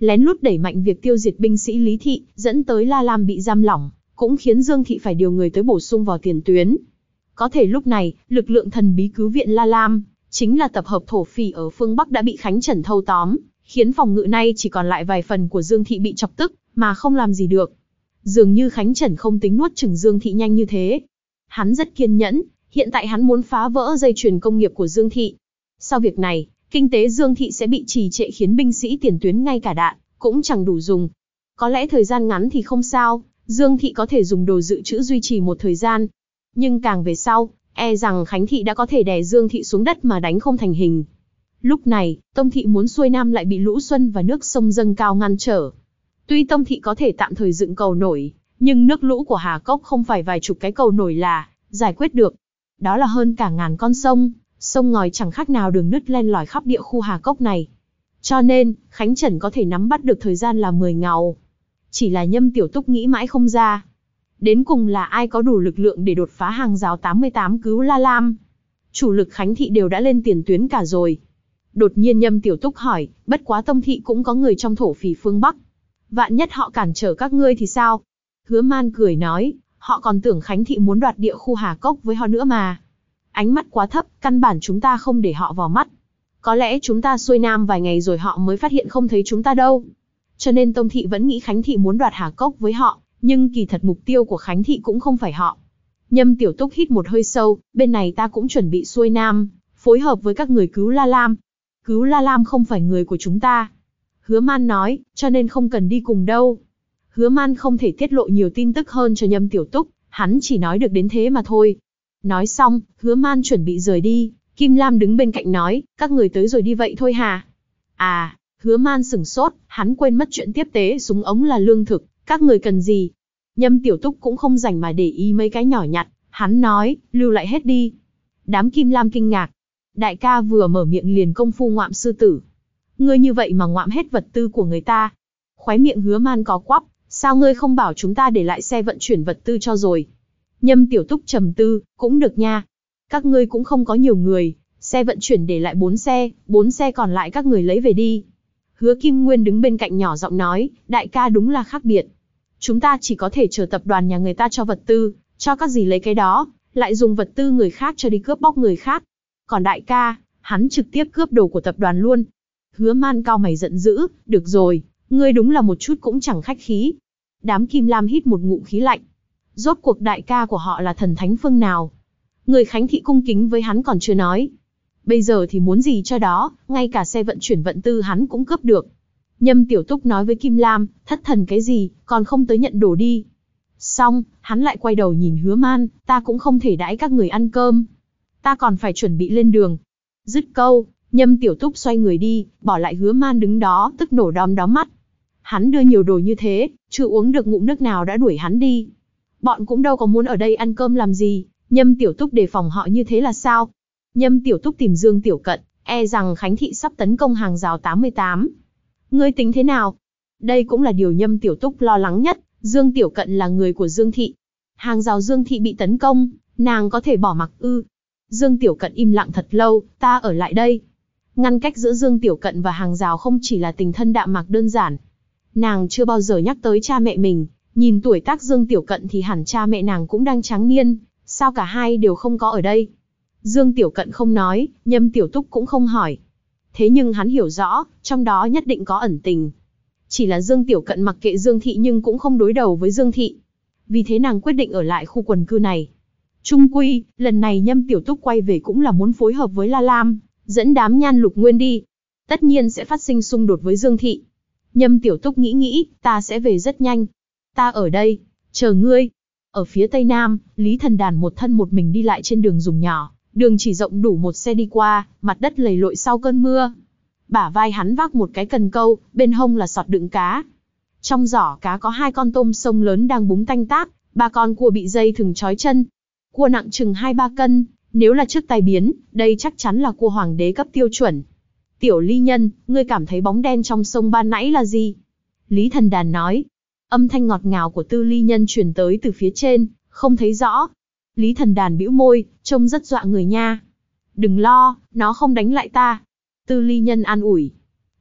lén lút đẩy mạnh việc tiêu diệt binh sĩ Lý Thị, dẫn tới La Lam bị giam lỏng, cũng khiến Dương Thị phải điều người tới bổ sung vào tiền tuyến. Có thể lúc này, lực lượng thần bí cứu viện La Lam, chính là tập hợp thổ phỉ ở phương Bắc đã bị Khánh Trần thâu tóm, khiến phòng ngự nay chỉ còn lại vài phần của Dương Thị bị chọc tức, mà không làm gì được. Dường như Khánh Trần không tính nuốt chửng Dương Thị nhanh như thế. Hắn rất kiên nhẫn, hiện tại hắn muốn phá vỡ dây chuyền công nghiệp của Dương Thị. Sau việc này, kinh tế Dương Thị sẽ bị trì trệ khiến binh sĩ tiền tuyến ngay cả đạn cũng chẳng đủ dùng. Có lẽ thời gian ngắn thì không sao, Dương Thị có thể dùng đồ dự trữ duy trì một thời gian. Nhưng càng về sau, e rằng Khánh Thị đã có thể đè Dương Thị xuống đất mà đánh không thành hình. Lúc này, Tông Thị muốn xuôi nam lại bị lũ xuân và nước sông dâng cao ngăn trở. Tuy Tông Thị có thể tạm thời dựng cầu nổi, nhưng nước lũ của Hà Cốc không phải vài chục cái cầu nổi là giải quyết được. Đó là hơn cả ngàn con sông, sông ngòi chẳng khác nào đường nứt len lỏi khắp địa khu Hà Cốc này. Cho nên, Khánh Trần có thể nắm bắt được thời gian là mười ngào. Chỉ là Nhâm Tiểu Túc nghĩ mãi không ra. Đến cùng là ai có đủ lực lượng để đột phá hàng rào tám mươi tám cứu La Lam? Chủ lực Khánh Thị đều đã lên tiền tuyến cả rồi. Đột nhiên Nhâm Tiểu Túc hỏi, bất quá Tông Thị cũng có người trong thổ phỉ phương Bắc. Vạn nhất họ cản trở các ngươi thì sao? Hứa Man cười nói, họ còn tưởng Khánh Thị muốn đoạt địa khu Hà Cốc với họ nữa mà. Ánh mắt quá thấp, căn bản chúng ta không để họ vào mắt. Có lẽ chúng ta xuôi nam vài ngày rồi họ mới phát hiện không thấy chúng ta đâu. Cho nên Tông Thị vẫn nghĩ Khánh Thị muốn đoạt Hà Cốc với họ, nhưng kỳ thật mục tiêu của Khánh Thị cũng không phải họ. Nhâm Tiểu Túc hít một hơi sâu, bên này ta cũng chuẩn bị xuôi nam, phối hợp với các người cứu La Lam. Cứu La Lam không phải người của chúng ta. Hứa Man nói, cho nên không cần đi cùng đâu. Hứa Man không thể tiết lộ nhiều tin tức hơn cho Nhâm Tiểu Túc, hắn chỉ nói được đến thế mà thôi. Nói xong, Hứa Man chuẩn bị rời đi, Kim Lam đứng bên cạnh nói, các người tới rồi đi vậy thôi hả? À, Hứa Man sửng sốt, hắn quên mất chuyện tiếp tế súng ống là lương thực, các người cần gì? Nhâm Tiểu Túc cũng không rảnh mà để ý mấy cái nhỏ nhặt, hắn nói, lưu lại hết đi. Đám Kim Lam kinh ngạc, đại ca vừa mở miệng liền công phu ngoạm sư tử. Ngươi như vậy mà ngoạm hết vật tư của người ta. Khóe miệng Hứa Man có quắp, sao ngươi không bảo chúng ta để lại xe vận chuyển vật tư cho rồi? Nhâm Tiểu Túc trầm tư, cũng được nha. Các ngươi cũng không có nhiều người, xe vận chuyển để lại bốn xe, bốn xe còn lại các người lấy về đi. Hứa Kim Nguyên đứng bên cạnh nhỏ giọng nói, đại ca đúng là khác biệt. Chúng ta chỉ có thể chờ tập đoàn nhà người ta cho vật tư, cho các gì lấy cái đó, lại dùng vật tư người khác cho đi cướp bóc người khác. Còn đại ca, hắn trực tiếp cướp đồ của tập đoàn luôn. Hứa Man cao mày giận dữ, được rồi, ngươi đúng là một chút cũng chẳng khách khí. Đám Kim Lam hít một ngụm khí lạnh. Rốt cuộc đại ca của họ là thần thánh phương nào? Người Khánh Thị cung kính với hắn còn chưa nói. Bây giờ thì muốn gì cho đó, ngay cả xe vận chuyển vận tư hắn cũng cướp được. Nhâm Tiểu Túc nói với Kim Lam, thất thần cái gì, còn không tới nhận đồ đi. Xong, hắn lại quay đầu nhìn Hứa Man, ta cũng không thể đãi các người ăn cơm. Ta còn phải chuẩn bị lên đường. Dứt câu, Nhâm Tiểu Túc xoay người đi, bỏ lại Hứa Man đứng đó, tức nổ đom đóm mắt. Hắn đưa nhiều đồ như thế, chưa uống được ngụm nước nào đã đuổi hắn đi. Bọn cũng đâu có muốn ở đây ăn cơm làm gì, Nhâm Tiểu Túc đề phòng họ như thế là sao? Nhâm Tiểu Túc tìm Dương Tiểu Cận, e rằng Khánh Thị sắp tấn công hàng rào tám mươi tám. Ngươi tính thế nào? Đây cũng là điều Nhâm Tiểu Túc lo lắng nhất, Dương Tiểu Cận là người của Dương Thị. Hàng rào Dương Thị bị tấn công, nàng có thể bỏ mặc ư? Dương Tiểu Cận im lặng thật lâu, ta ở lại đây. Ngăn cách giữa Dương Tiểu Cận và hàng rào không chỉ là tình thân đạm mạc đơn giản. Nàng chưa bao giờ nhắc tới cha mẹ mình, nhìn tuổi tác Dương Tiểu Cận thì hẳn cha mẹ nàng cũng đang tráng niên, sao cả hai đều không có ở đây? Dương Tiểu Cận không nói, Nhâm Tiểu Túc cũng không hỏi. Thế nhưng hắn hiểu rõ, trong đó nhất định có ẩn tình. Chỉ là Dương Tiểu Cận mặc kệ Dương Thị nhưng cũng không đối đầu với Dương Thị. Vì thế nàng quyết định ở lại khu quần cư này. Chung quy, lần này Nhâm Tiểu Túc quay về cũng là muốn phối hợp với La Lam, dẫn đám Nhan Lục Nguyên đi. Tất nhiên sẽ phát sinh xung đột với Dương Thị. Nhâm Tiểu Túc nghĩ nghĩ, ta sẽ về rất nhanh. Ta ở đây, chờ ngươi. Ở phía tây nam, Lý Thần Đàn một thân một mình đi lại trên đường dùng nhỏ, đường chỉ rộng đủ một xe đi qua, mặt đất lầy lội sau cơn mưa. Bả vai hắn vác một cái cần câu, bên hông là sọt đựng cá. Trong giỏ cá có hai con tôm sông lớn đang búng tanh tác, ba con cua bị dây thừng trói chân. Cua nặng chừng hai ba cân, nếu là trước tai biến, đây chắc chắn là cua hoàng đế cấp tiêu chuẩn. Tiểu Ly Nhân, ngươi cảm thấy bóng đen trong sông ban nãy là gì? Lý Thần Đàn nói. Âm thanh ngọt ngào của Tư Ly Nhân truyền tới từ phía trên, không thấy rõ. Lý Thần Đàn bĩu môi, trông rất dọa người nha. Đừng lo, nó không đánh lại ta. Tư Ly Nhân an ủi.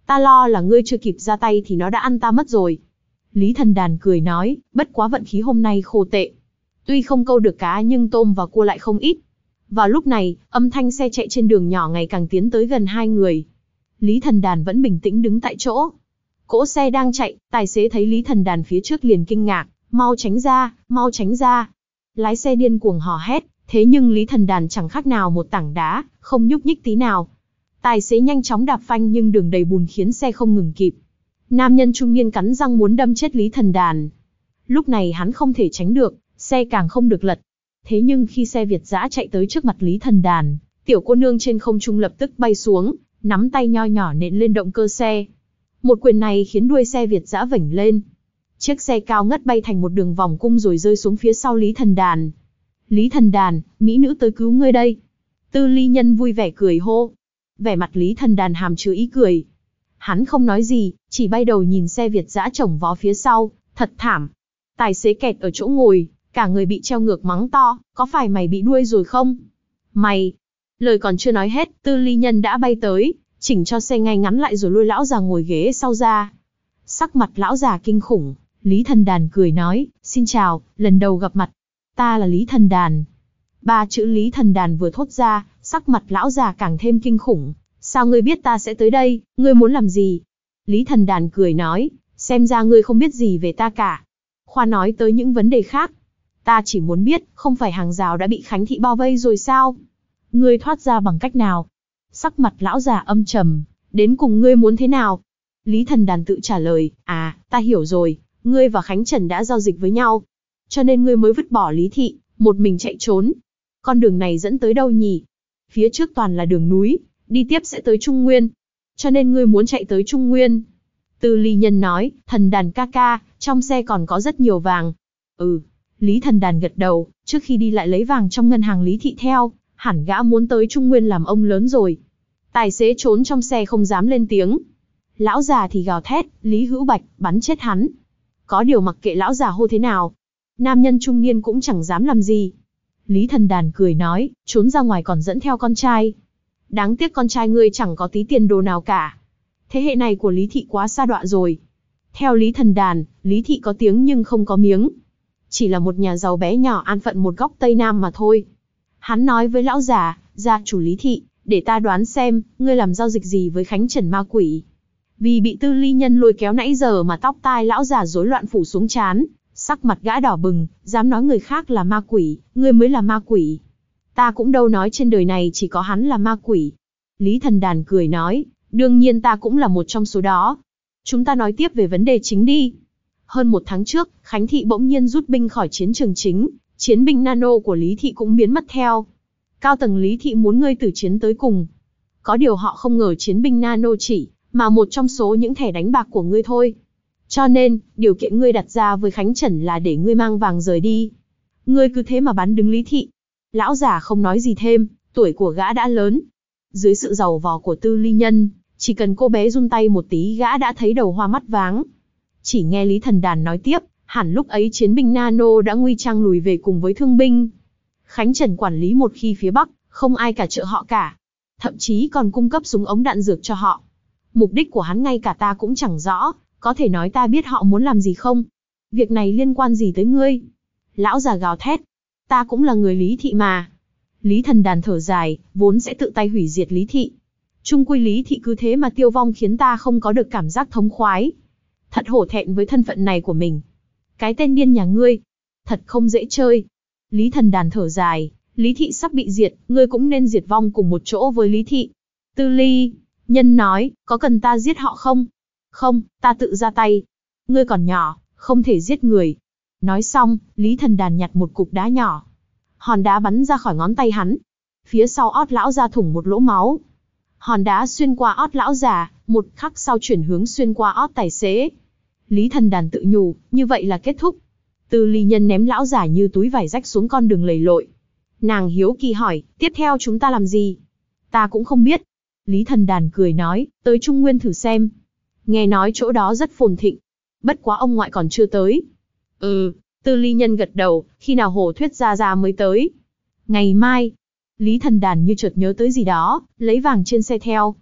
Ta lo là ngươi chưa kịp ra tay thì nó đã ăn ta mất rồi. Lý Thần Đàn cười nói, bất quá vận khí hôm nay khô tệ. Tuy không câu được cá nhưng tôm và cua lại không ít. Vào lúc này, âm thanh xe chạy trên đường nhỏ ngày càng tiến tới gần hai người. Lý Thần Đàn vẫn bình tĩnh đứng tại chỗ. Cỗ xe đang chạy, tài xế thấy Lý Thần Đàn phía trước liền kinh ngạc, mau tránh ra, mau tránh ra. Lái xe điên cuồng hò hét, thế nhưng Lý Thần Đàn chẳng khác nào một tảng đá, không nhúc nhích tí nào. Tài xế nhanh chóng đạp phanh nhưng đường đầy bùn khiến xe không ngừng kịp. Nam nhân trung niên cắn răng muốn đâm chết Lý Thần Đàn. Lúc này hắn không thể tránh được, xe càng không được lật. Thế nhưng khi xe Việt dã chạy tới trước mặt Lý Thần Đàn, tiểu cô nương trên không trung lập tức bay xuống, nắm tay nho nhỏ nện lên động cơ xe. Một quyền này khiến đuôi xe Việt dã vểnh lên. Chiếc xe cao ngất bay thành một đường vòng cung rồi rơi xuống phía sau Lý Thần Đàn. Lý Thần Đàn, mỹ nữ tới cứu ngươi đây. Tư Ly Nhân vui vẻ cười hô. Vẻ mặt Lý Thần Đàn hàm chứa ý cười. Hắn không nói gì, chỉ bay đầu nhìn xe Việt dã chồng vó phía sau, thật thảm. Tài xế kẹt ở chỗ ngồi, cả người bị treo ngược mắng to, có phải mày bị đuôi rồi không? Mày! Lời còn chưa nói hết, Tư Ly Nhân đã bay tới, chỉnh cho xe ngay ngắn lại rồi lôi lão già ngồi ghế sau ra. Sắc mặt lão già kinh khủng, Lý Thần Đàn cười nói, xin chào, lần đầu gặp mặt. Ta là Lý Thần Đàn. Ba chữ Lý Thần Đàn vừa thốt ra, sắc mặt lão già càng thêm kinh khủng. Sao ngươi biết ta sẽ tới đây, ngươi muốn làm gì? Lý Thần Đàn cười nói, xem ra ngươi không biết gì về ta cả. Khoa nói tới những vấn đề khác. Ta chỉ muốn biết, không phải hàng rào đã bị Khánh Thị bao vây rồi sao? Ngươi thoát ra bằng cách nào? Sắc mặt lão già âm trầm, đến cùng ngươi muốn thế nào? Lý Thần Đàn tự trả lời, à, ta hiểu rồi, ngươi và Khánh Trần đã giao dịch với nhau. Cho nên ngươi mới vứt bỏ Lý Thị, một mình chạy trốn. Con đường này dẫn tới đâu nhỉ? Phía trước toàn là đường núi, đi tiếp sẽ tới Trung Nguyên. Cho nên ngươi muốn chạy tới Trung Nguyên. Tư Ly Nhân nói, Thần Đàn ca ca, trong xe còn có rất nhiều vàng. Ừ, Lý Thần Đàn gật đầu, trước khi đi lại lấy vàng trong ngân hàng Lý Thị theo, hẳn gã muốn tới Trung Nguyên làm ông lớn rồi. Tài xế trốn trong xe không dám lên tiếng. Lão già thì gào thét, Lý Hữu Bạch, bắn chết hắn. Có điều mặc kệ lão già hô thế nào, nam nhân trung niên cũng chẳng dám làm gì. Lý Thần Đàn cười nói, trốn ra ngoài còn dẫn theo con trai. Đáng tiếc con trai ngươi chẳng có tí tiền đồ nào cả. Thế hệ này của Lý Thị quá sa đọa rồi. Theo Lý Thần Đàn, Lý Thị có tiếng nhưng không có miếng. Chỉ là một nhà giàu bé nhỏ an phận một góc Tây Nam mà thôi. Hắn nói với lão già, gia chủ Lý Thị, để ta đoán xem, ngươi làm giao dịch gì với Khánh Trần ma quỷ. Vì bị Tư Ly Nhân lôi kéo nãy giờ mà tóc tai lão già rối loạn phủ xuống trán, sắc mặt gã đỏ bừng, dám nói người khác là ma quỷ, ngươi mới là ma quỷ. Ta cũng đâu nói trên đời này chỉ có hắn là ma quỷ. Lý Thần Đàn cười nói, đương nhiên ta cũng là một trong số đó. Chúng ta nói tiếp về vấn đề chính đi. Hơn một tháng trước, Khánh Thị bỗng nhiên rút binh khỏi chiến trường chính, chiến binh nano của Lý Thị cũng biến mất theo. Cao tầng Lý Thị muốn ngươi tử chiến tới cùng. Có điều họ không ngờ chiến binh nano chỉ mà một trong số những thẻ đánh bạc của ngươi thôi. Cho nên, điều kiện ngươi đặt ra với Khánh Trần là để ngươi mang vàng rời đi. Ngươi cứ thế mà bắn đứng Lý Thị. Lão già không nói gì thêm, tuổi của gã đã lớn. Dưới sự giàu vò của Tư Ly Nhân, chỉ cần cô bé run tay một tí gã đã thấy đầu hoa mắt váng. Chỉ nghe Lý Thần Đàn nói tiếp, hẳn lúc ấy chiến binh nano đã nguy trang lùi về cùng với thương binh. Khánh Trần quản lý một khi phía Bắc, không ai cả trợ họ cả. Thậm chí còn cung cấp súng ống đạn dược cho họ. Mục đích của hắn ngay cả ta cũng chẳng rõ, có thể nói ta biết họ muốn làm gì không? Việc này liên quan gì tới ngươi? Lão già gào thét. Ta cũng là người Lý Thị mà. Lý Thần Đàn thở dài, vốn sẽ tự tay hủy diệt Lý Thị. Chung quy Lý Thị cứ thế mà tiêu vong khiến ta không có được cảm giác thống khoái. Thật hổ thẹn với thân phận này của mình. Cái tên điên nhà ngươi. Thật không dễ chơi. Lý Thần Đàn thở dài, Lý Thị sắp bị diệt, ngươi cũng nên diệt vong cùng một chỗ với Lý Thị. Tư Ly Nhân nói, có cần ta giết họ không? Không, ta tự ra tay. Ngươi còn nhỏ, không thể giết người. Nói xong, Lý Thần Đàn nhặt một cục đá nhỏ. Hòn đá bắn ra khỏi ngón tay hắn. Phía sau ót lão ra thủng một lỗ máu. Hòn đá xuyên qua ót lão già, một khắc sau chuyển hướng xuyên qua ót tài xế. Lý Thần Đàn tự nhủ, như vậy là kết thúc. Tư Ly Nhân ném lão già như túi vải rách xuống con đường lầy lội. Nàng hiếu kỳ hỏi, tiếp theo chúng ta làm gì? Ta cũng không biết. Lý Thần Đàn cười nói, tới Trung Nguyên thử xem. Nghe nói chỗ đó rất phồn thịnh. Bất quá ông ngoại còn chưa tới. Ừ, Tư Ly Nhân gật đầu, khi nào Hổ Thuyết Gia Gia mới tới? Ngày mai. Lý Thần Đàn như chợt nhớ tới gì đó, lấy vàng trên xe theo.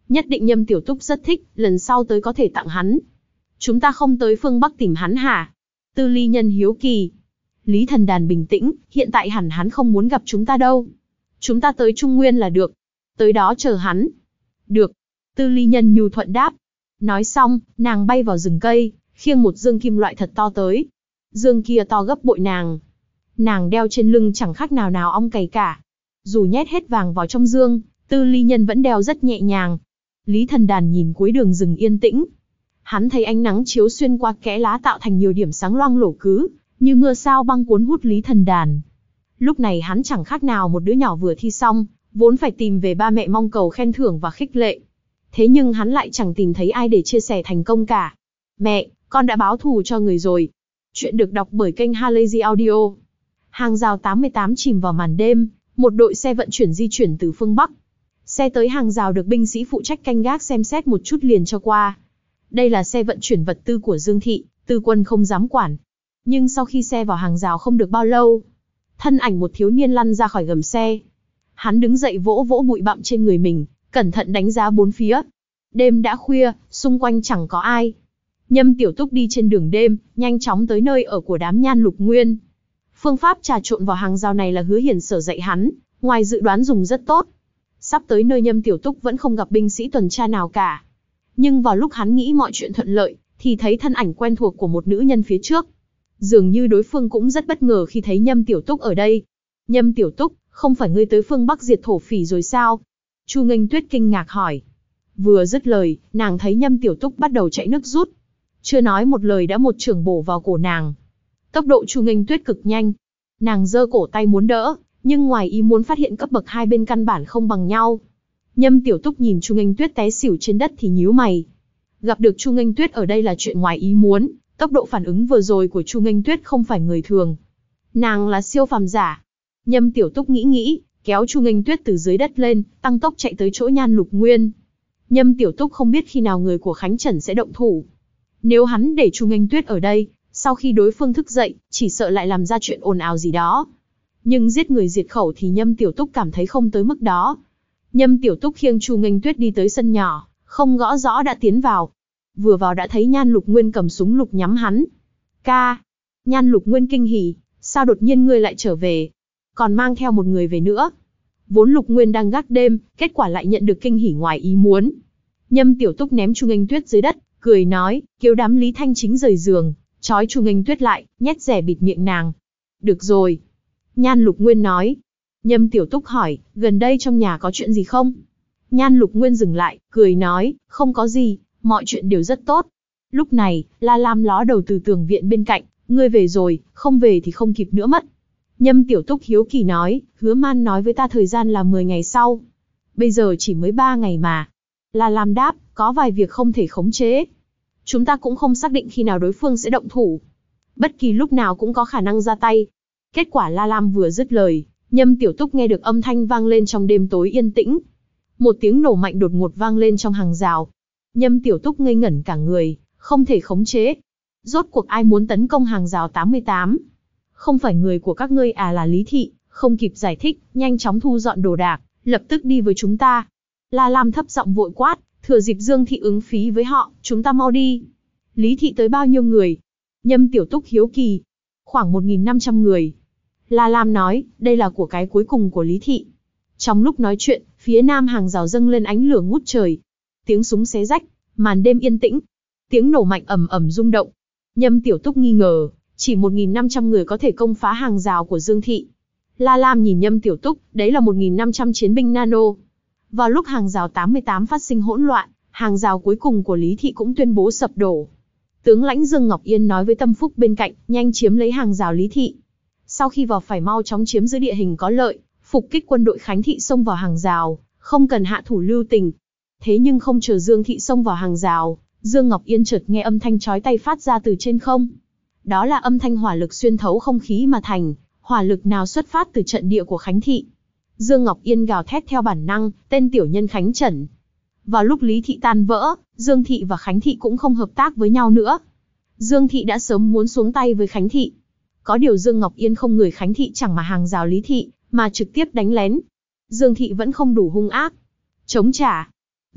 Nhất định Nhâm Tiểu Túc rất thích, lần sau tới có thể tặng hắn. Chúng ta không tới phương Bắc tìm hắn hả? Tư Ly Nhân hiếu kỳ. Lý Thần Đàn bình tĩnh, hiện tại hẳn hắn không muốn gặp chúng ta đâu. Chúng ta tới Trung Nguyên là được. Tới đó chờ hắn. Được. Tư Ly Nhân nhu thuận đáp. Nói xong, nàng bay vào rừng cây, khiêng một dương kim loại thật to tới. Dương kia to gấp bội nàng. Nàng đeo trên lưng chẳng khác nào nào ong cày cả. Dù nhét hết vàng vào trong dương, Tư Ly Nhân vẫn đeo rất nhẹ nhàng. Lý Thần Đàn nhìn cuối đường rừng yên tĩnh. Hắn thấy ánh nắng chiếu xuyên qua kẽ lá tạo thành nhiều điểm sáng loang lổ cứ, như mưa sao băng cuốn hút Lý Thần Đàn. Lúc này hắn chẳng khác nào một đứa nhỏ vừa thi xong, vốn phải tìm về ba mẹ mong cầu khen thưởng và khích lệ. Thế nhưng hắn lại chẳng tìm thấy ai để chia sẻ thành công cả. Mẹ, con đã báo thù cho người rồi. Chuyện được đọc bởi kênh Halazy Audio. Hàng rào tám mươi tám chìm vào màn đêm, một đội xe vận chuyển di chuyển từ phương Bắc. Xe tới hàng rào được binh sĩ phụ trách canh gác xem xét một chút liền cho qua. Đây là xe vận chuyển vật tư của Dương Thị, Tư Quân không dám quản. Nhưng sau khi xe vào hàng rào không được bao lâu, thân ảnh một thiếu niên lăn ra khỏi gầm xe. Hắn đứng dậy vỗ vỗ bụi bặm trên người mình, cẩn thận đánh giá bốn phía. Đêm đã khuya, xung quanh chẳng có ai. Nhâm Tiểu Túc đi trên đường đêm, nhanh chóng tới nơi ở của đám Nhan Lục Nguyên. Phương pháp trà trộn vào hàng rào này là Hứa Hiển Sở dạy hắn, ngoài dự đoán dùng rất tốt. Sắp tới nơi Nhâm Tiểu Túc vẫn không gặp binh sĩ tuần tra nào cả. Nhưng vào lúc hắn nghĩ mọi chuyện thuận lợi, thì thấy thân ảnh quen thuộc của một nữ nhân phía trước. Dường như đối phương cũng rất bất ngờ khi thấy Nhâm Tiểu Túc ở đây. Nhâm Tiểu Túc, không phải ngươi tới phương Bắc diệt thổ phỉ rồi sao? Chu Nghênh Tuyết kinh ngạc hỏi. Vừa dứt lời, nàng thấy Nhâm Tiểu Túc bắt đầu chạy nước rút. Chưa nói một lời đã một chưởng bổ vào cổ nàng. Tốc độ Chu Nghênh Tuyết cực nhanh. Nàng giơ cổ tay muốn đỡ, nhưng ngoài ý muốn phát hiện cấp bậc hai bên căn bản không bằng nhau. Nhâm Tiểu Túc nhìn Chu Nghênh Tuyết té xỉu trên đất thì nhíu mày. Gặp được Chu Nghênh Tuyết ở đây là chuyện ngoài ý muốn, tốc độ phản ứng vừa rồi của Chu Nghênh Tuyết không phải người thường. Nàng là siêu phàm giả. Nhâm Tiểu Túc nghĩ nghĩ, kéo Chu Nghênh Tuyết từ dưới đất lên, tăng tốc chạy tới chỗ Nhan Lục Nguyên. Nhâm Tiểu Túc không biết khi nào người của Khánh Trần sẽ động thủ. Nếu hắn để Chu Nghênh Tuyết ở đây, sau khi đối phương thức dậy, chỉ sợ lại làm ra chuyện ồn ào gì đó. Nhưng giết người diệt khẩu thì Nhâm Tiểu Túc cảm thấy không tới mức đó. Nhâm Tiểu Túc khiêng Chu Nghênh Tuyết đi tới sân nhỏ, không gõ rõ đã tiến vào. Vừa vào đã thấy Nhan Lục Nguyên cầm súng lục nhắm hắn. Ca! Nhan Lục Nguyên kinh hỉ, sao đột nhiên ngươi lại trở về? Còn mang theo một người về nữa. Vốn Lục Nguyên đang gác đêm, kết quả lại nhận được kinh hỉ ngoài ý muốn. Nhâm Tiểu Túc ném Chu Nghênh Tuyết dưới đất, cười nói, kêu đám Lý Thanh Chính rời giường, trói Chu Nghênh Tuyết lại, nhét rẻ bịt miệng nàng. Được rồi. Nhan Lục Nguyên nói. Nhâm Tiểu Túc hỏi, gần đây trong nhà có chuyện gì không? Nhan Lục Nguyên dừng lại, cười nói, không có gì, mọi chuyện đều rất tốt. Lúc này, La Lam ló đầu từ tường viện bên cạnh, ngươi về rồi, không về thì không kịp nữa mất. Nhâm Tiểu Túc hiếu kỳ nói, Hứa Man nói với ta thời gian là mười ngày sau. Bây giờ chỉ mới ba ngày mà. La Lam đáp, có vài việc không thể khống chế. Chúng ta cũng không xác định khi nào đối phương sẽ động thủ. Bất kỳ lúc nào cũng có khả năng ra tay. Kết quả La Lam vừa dứt lời, Nhâm Tiểu Túc nghe được âm thanh vang lên trong đêm tối yên tĩnh. Một tiếng nổ mạnh đột ngột vang lên trong hàng rào. Nhâm Tiểu Túc ngây ngẩn cả người, không thể khống chế. Rốt cuộc ai muốn tấn công hàng rào tám mươi tám? Không phải người của các ngươi à, là Lý Thị, không kịp giải thích, nhanh chóng thu dọn đồ đạc, lập tức đi với chúng ta. La Lam thấp giọng vội quát, thừa dịp Dương Thị ứng phí với họ, chúng ta mau đi. Lý Thị tới bao nhiêu người? Nhâm Tiểu Túc hiếu kỳ. Khoảng một nghìn năm trăm người. La Lam nói, đây là của cái cuối cùng của Lý Thị. Trong lúc nói chuyện, phía nam hàng rào dâng lên ánh lửa ngút trời. Tiếng súng xé rách, màn đêm yên tĩnh. Tiếng nổ mạnh ầm ầm rung động. Nhâm Tiểu Túc nghi ngờ, chỉ một nghìn năm trăm người có thể công phá hàng rào của Dương Thị. La Lam nhìn Nhâm Tiểu Túc, đấy là một nghìn năm trăm chiến binh nano. Vào lúc hàng rào tám mươi tám phát sinh hỗn loạn, hàng rào cuối cùng của Lý Thị cũng tuyên bố sập đổ. Tướng lãnh Dương Ngọc Yên nói với Tâm Phúc bên cạnh, nhanh chiếm lấy hàng rào Lý Thị. Sau khi vào phải mau chóng chiếm giữ địa hình có lợi, phục kích quân đội Khánh Thị xông vào hàng rào, không cần hạ thủ lưu tình. Thế nhưng không chờ Dương Thị xông vào hàng rào, Dương Ngọc Yên chợt nghe âm thanh chói tai phát ra từ trên không. Đó là âm thanh hỏa lực xuyên thấu không khí mà thành, hỏa lực nào xuất phát từ trận địa của Khánh Thị. Dương Ngọc Yên gào thét theo bản năng, tên tiểu nhân Khánh Trần. Vào lúc Lý Thị tan vỡ, Dương Thị và Khánh Thị cũng không hợp tác với nhau nữa. Dương Thị đã sớm muốn xuống tay với Khánh Thị. Có điều Dương Ngọc Yên không người Khánh Thị chẳng mà hàng rào Lý Thị, mà trực tiếp đánh lén. Dương Thị vẫn không đủ hung ác. Chống trả.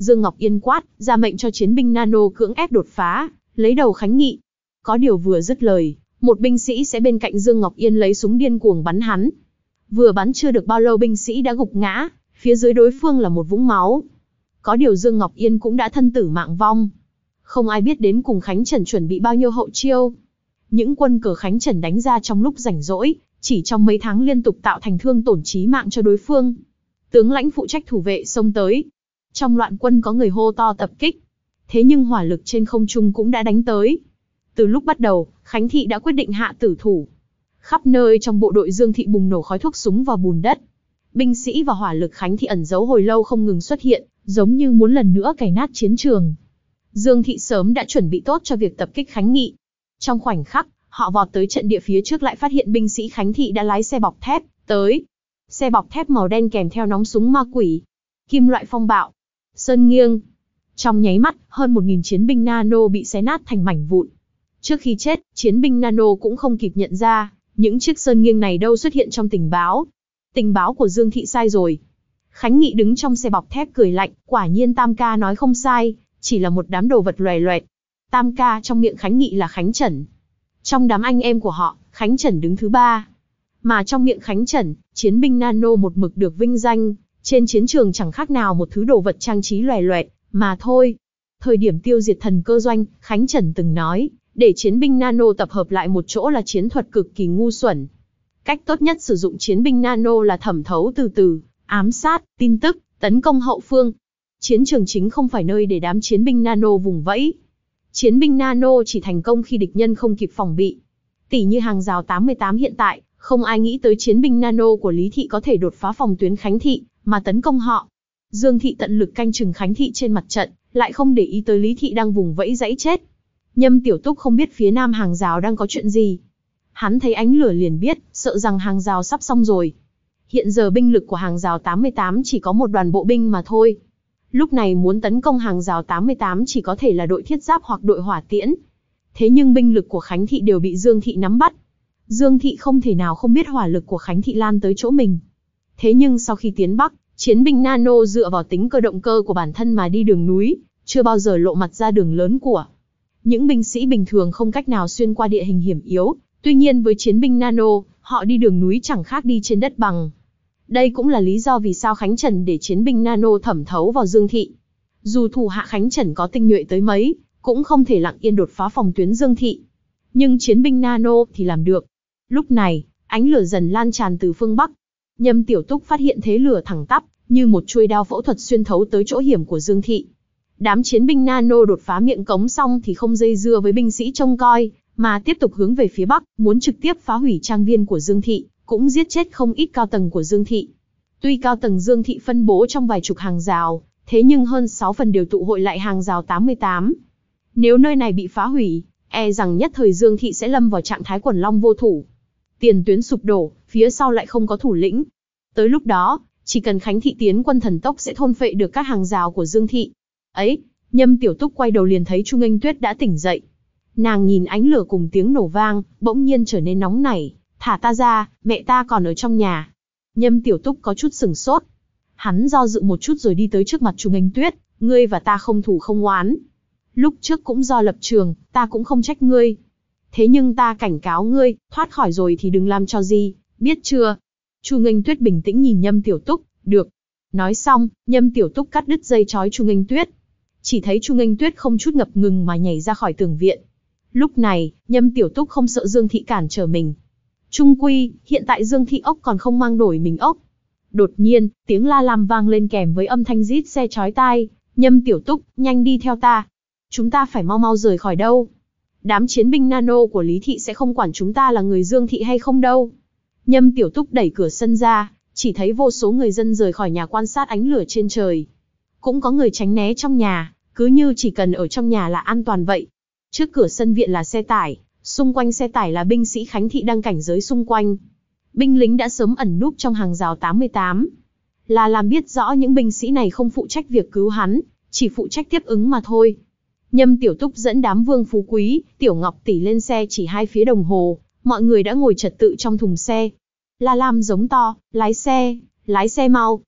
Dương Ngọc Yên quát, ra mệnh cho chiến binh nano cưỡng ép đột phá, lấy đầu Khánh Nghị. Có điều vừa dứt lời, một binh sĩ sẽ bên cạnh Dương Ngọc Yên lấy súng điên cuồng bắn hắn. Vừa bắn chưa được bao lâu binh sĩ đã gục ngã, phía dưới đối phương là một vũng máu. Có điều Dương Ngọc Yên cũng đã thân tử mạng vong. Không ai biết đến cùng Khánh Trần chuẩn bị bao nhiêu hậu chiêu. Những quân cờ Khánh Trần đánh ra trong lúc rảnh rỗi, chỉ trong mấy tháng liên tục tạo thành thương tổn chí mạng cho đối phương. Tướng lãnh phụ trách thủ vệ xông tới. Trong loạn quân có người hô to tập kích. Thế nhưng hỏa lực trên không trung cũng đã đánh tới. Từ lúc bắt đầu, Khánh Thị đã quyết định hạ tử thủ. Khắp nơi trong bộ đội Dương Thị bùng nổ khói thuốc súng và bùn đất. Binh sĩ và hỏa lực Khánh Thị ẩn giấu hồi lâu không ngừng xuất hiện, giống như muốn lần nữa cày nát chiến trường. Dương Thị sớm đã chuẩn bị tốt cho việc tập kích Khánh Nghị. Trong khoảnh khắc, họ vọt tới trận địa phía trước lại phát hiện binh sĩ Khánh Thị đã lái xe bọc thép tới. Xe bọc thép màu đen kèm theo nóng súng ma quỷ, kim loại phong bạo, sơn nghiêng. Trong nháy mắt, hơn một nghìn chiến binh nano bị xé nát thành mảnh vụn. Trước khi chết, chiến binh nano cũng không kịp nhận ra, những chiếc sơn nghiêng này đâu xuất hiện trong tình báo. Tình báo của Dương Thị sai rồi. Khánh Nghị đứng trong xe bọc thép cười lạnh, quả nhiên Tam ca nói không sai, chỉ là một đám đồ vật loè loẹt. Tam ca trong miệng Khánh Nghị là Khánh Trần. Trong đám anh em của họ, Khánh Trần đứng thứ ba. Mà trong miệng Khánh Trần, chiến binh nano một mực được vinh danh, trên chiến trường chẳng khác nào một thứ đồ vật trang trí loè loẹt, mà thôi. Thời điểm tiêu diệt thần cơ doanh, Khánh Trần từng nói, để chiến binh nano tập hợp lại một chỗ là chiến thuật cực kỳ ngu xuẩn. Cách tốt nhất sử dụng chiến binh nano là thẩm thấu từ từ, ám sát, tin tức, tấn công hậu phương. Chiến trường chính không phải nơi để đám chiến binh nano vùng vẫy. Chiến binh nano chỉ thành công khi địch nhân không kịp phòng bị. Tỉ như hàng rào tám mươi tám hiện tại, không ai nghĩ tới chiến binh nano của Lý Thị có thể đột phá phòng tuyến Khánh Thị, mà tấn công họ. Dương Thị tận lực canh chừng Khánh Thị trên mặt trận, lại không để ý tới Lý Thị đang vùng vẫy dãy chết. Nhâm Tiểu Túc không biết phía nam hàng rào đang có chuyện gì. Hắn thấy ánh lửa liền biết, sợ rằng hàng rào sắp xong rồi. Hiện giờ binh lực của hàng rào tám mươi tám chỉ có một đoàn bộ binh mà thôi. Lúc này muốn tấn công hàng rào tám mươi tám chỉ có thể là đội thiết giáp hoặc đội hỏa tiễn. Thế nhưng binh lực của Khánh Thị đều bị Dương Thị nắm bắt. Dương Thị không thể nào không biết hỏa lực của Khánh Thị lan tới chỗ mình. Thế nhưng sau khi tiến Bắc, chiến binh nano dựa vào tính cơ động cơ của bản thân mà đi đường núi, chưa bao giờ lộ mặt ra đường lớn của. Những binh sĩ bình thường không cách nào xuyên qua địa hình hiểm yếu, tuy nhiên với chiến binh nano, họ đi đường núi chẳng khác đi trên đất bằng. Đây cũng là lý do vì sao Khánh Trần để chiến binh nano thẩm thấu vào Dương Thị. Dù thủ hạ Khánh Trần có tinh nhuệ tới mấy, cũng không thể lặng yên đột phá phòng tuyến Dương Thị. Nhưng chiến binh nano thì làm được. Lúc này, ánh lửa dần lan tràn từ phương Bắc. Nhâm Tiểu Túc phát hiện thế lửa thẳng tắp, như một chuôi đao phẫu thuật xuyên thấu tới chỗ hiểm của Dương Thị. Đám chiến binh nano đột phá miệng cống xong thì không dây dưa với binh sĩ trông coi, mà tiếp tục hướng về phía Bắc, muốn trực tiếp phá hủy trang viên của Dương Thị, cũng giết chết không ít cao tầng của Dương Thị. Tuy cao tầng Dương Thị phân bố trong vài chục hàng rào, thế nhưng hơn sáu phần đều tụ hội lại hàng rào tám mươi tám. Nếu nơi này bị phá hủy, e rằng nhất thời Dương Thị sẽ lâm vào trạng thái quần long vô thủ. Tiền tuyến sụp đổ, phía sau lại không có thủ lĩnh. Tới lúc đó, chỉ cần Khánh Thị tiến quân thần tốc sẽ thôn phệ được các hàng rào của Dương Thị. Ấy, Nhâm Tiểu Túc quay đầu liền thấy Chu Nghênh Tuyết đã tỉnh dậy. Nàng nhìn ánh lửa cùng tiếng nổ vang, bỗng nhiên trở nên nóng nảy. Thả ta ra, mẹ ta còn ở trong nhà. Nhâm Tiểu Túc có chút sửng sốt. Hắn do dự một chút rồi đi tới trước mặt Chu Nghênh Tuyết. Ngươi và ta không thù không oán. Lúc trước cũng do lập trường, ta cũng không trách ngươi. Thế nhưng ta cảnh cáo ngươi, thoát khỏi rồi thì đừng làm cho gì, biết chưa? Chu Nghênh Tuyết bình tĩnh nhìn Nhâm Tiểu Túc, được. Nói xong, Nhâm Tiểu Túc cắt đứt dây trói Chu Nghênh Tuyết. Chỉ thấy Chu Nghênh Tuyết không chút ngập ngừng mà nhảy ra khỏi tường viện. Lúc này, Nhâm Tiểu Túc không sợ Dương Thị cản trở mình. Trung quy, hiện tại Dương Thị ốc còn không mang nổi mình ốc. Đột nhiên, tiếng la lam vang lên kèm với âm thanh rít xe chói tai. Nhâm Tiểu Túc, nhanh đi theo ta. Chúng ta phải mau mau rời khỏi đâu. Đám chiến binh nano của Lý Thị sẽ không quản chúng ta là người Dương Thị hay không đâu. Nhâm Tiểu Túc đẩy cửa sân ra, chỉ thấy vô số người dân rời khỏi nhà quan sát ánh lửa trên trời. Cũng có người tránh né trong nhà, cứ như chỉ cần ở trong nhà là an toàn vậy. Trước cửa sân viện là xe tải, xung quanh xe tải là binh sĩ Khánh Thị đang cảnh giới xung quanh. Binh lính đã sớm ẩn núp trong hàng rào tám mươi tám. Là làm biết rõ những binh sĩ này không phụ trách việc cứu hắn, chỉ phụ trách tiếp ứng mà thôi. Nhâm Tiểu Túc dẫn đám Vương Phú Quý, Tiểu Ngọc Tỷ lên xe chỉ hai phía đồng hồ, mọi người đã ngồi trật tự trong thùng xe. La Lam giống to, lái xe, lái xe mau.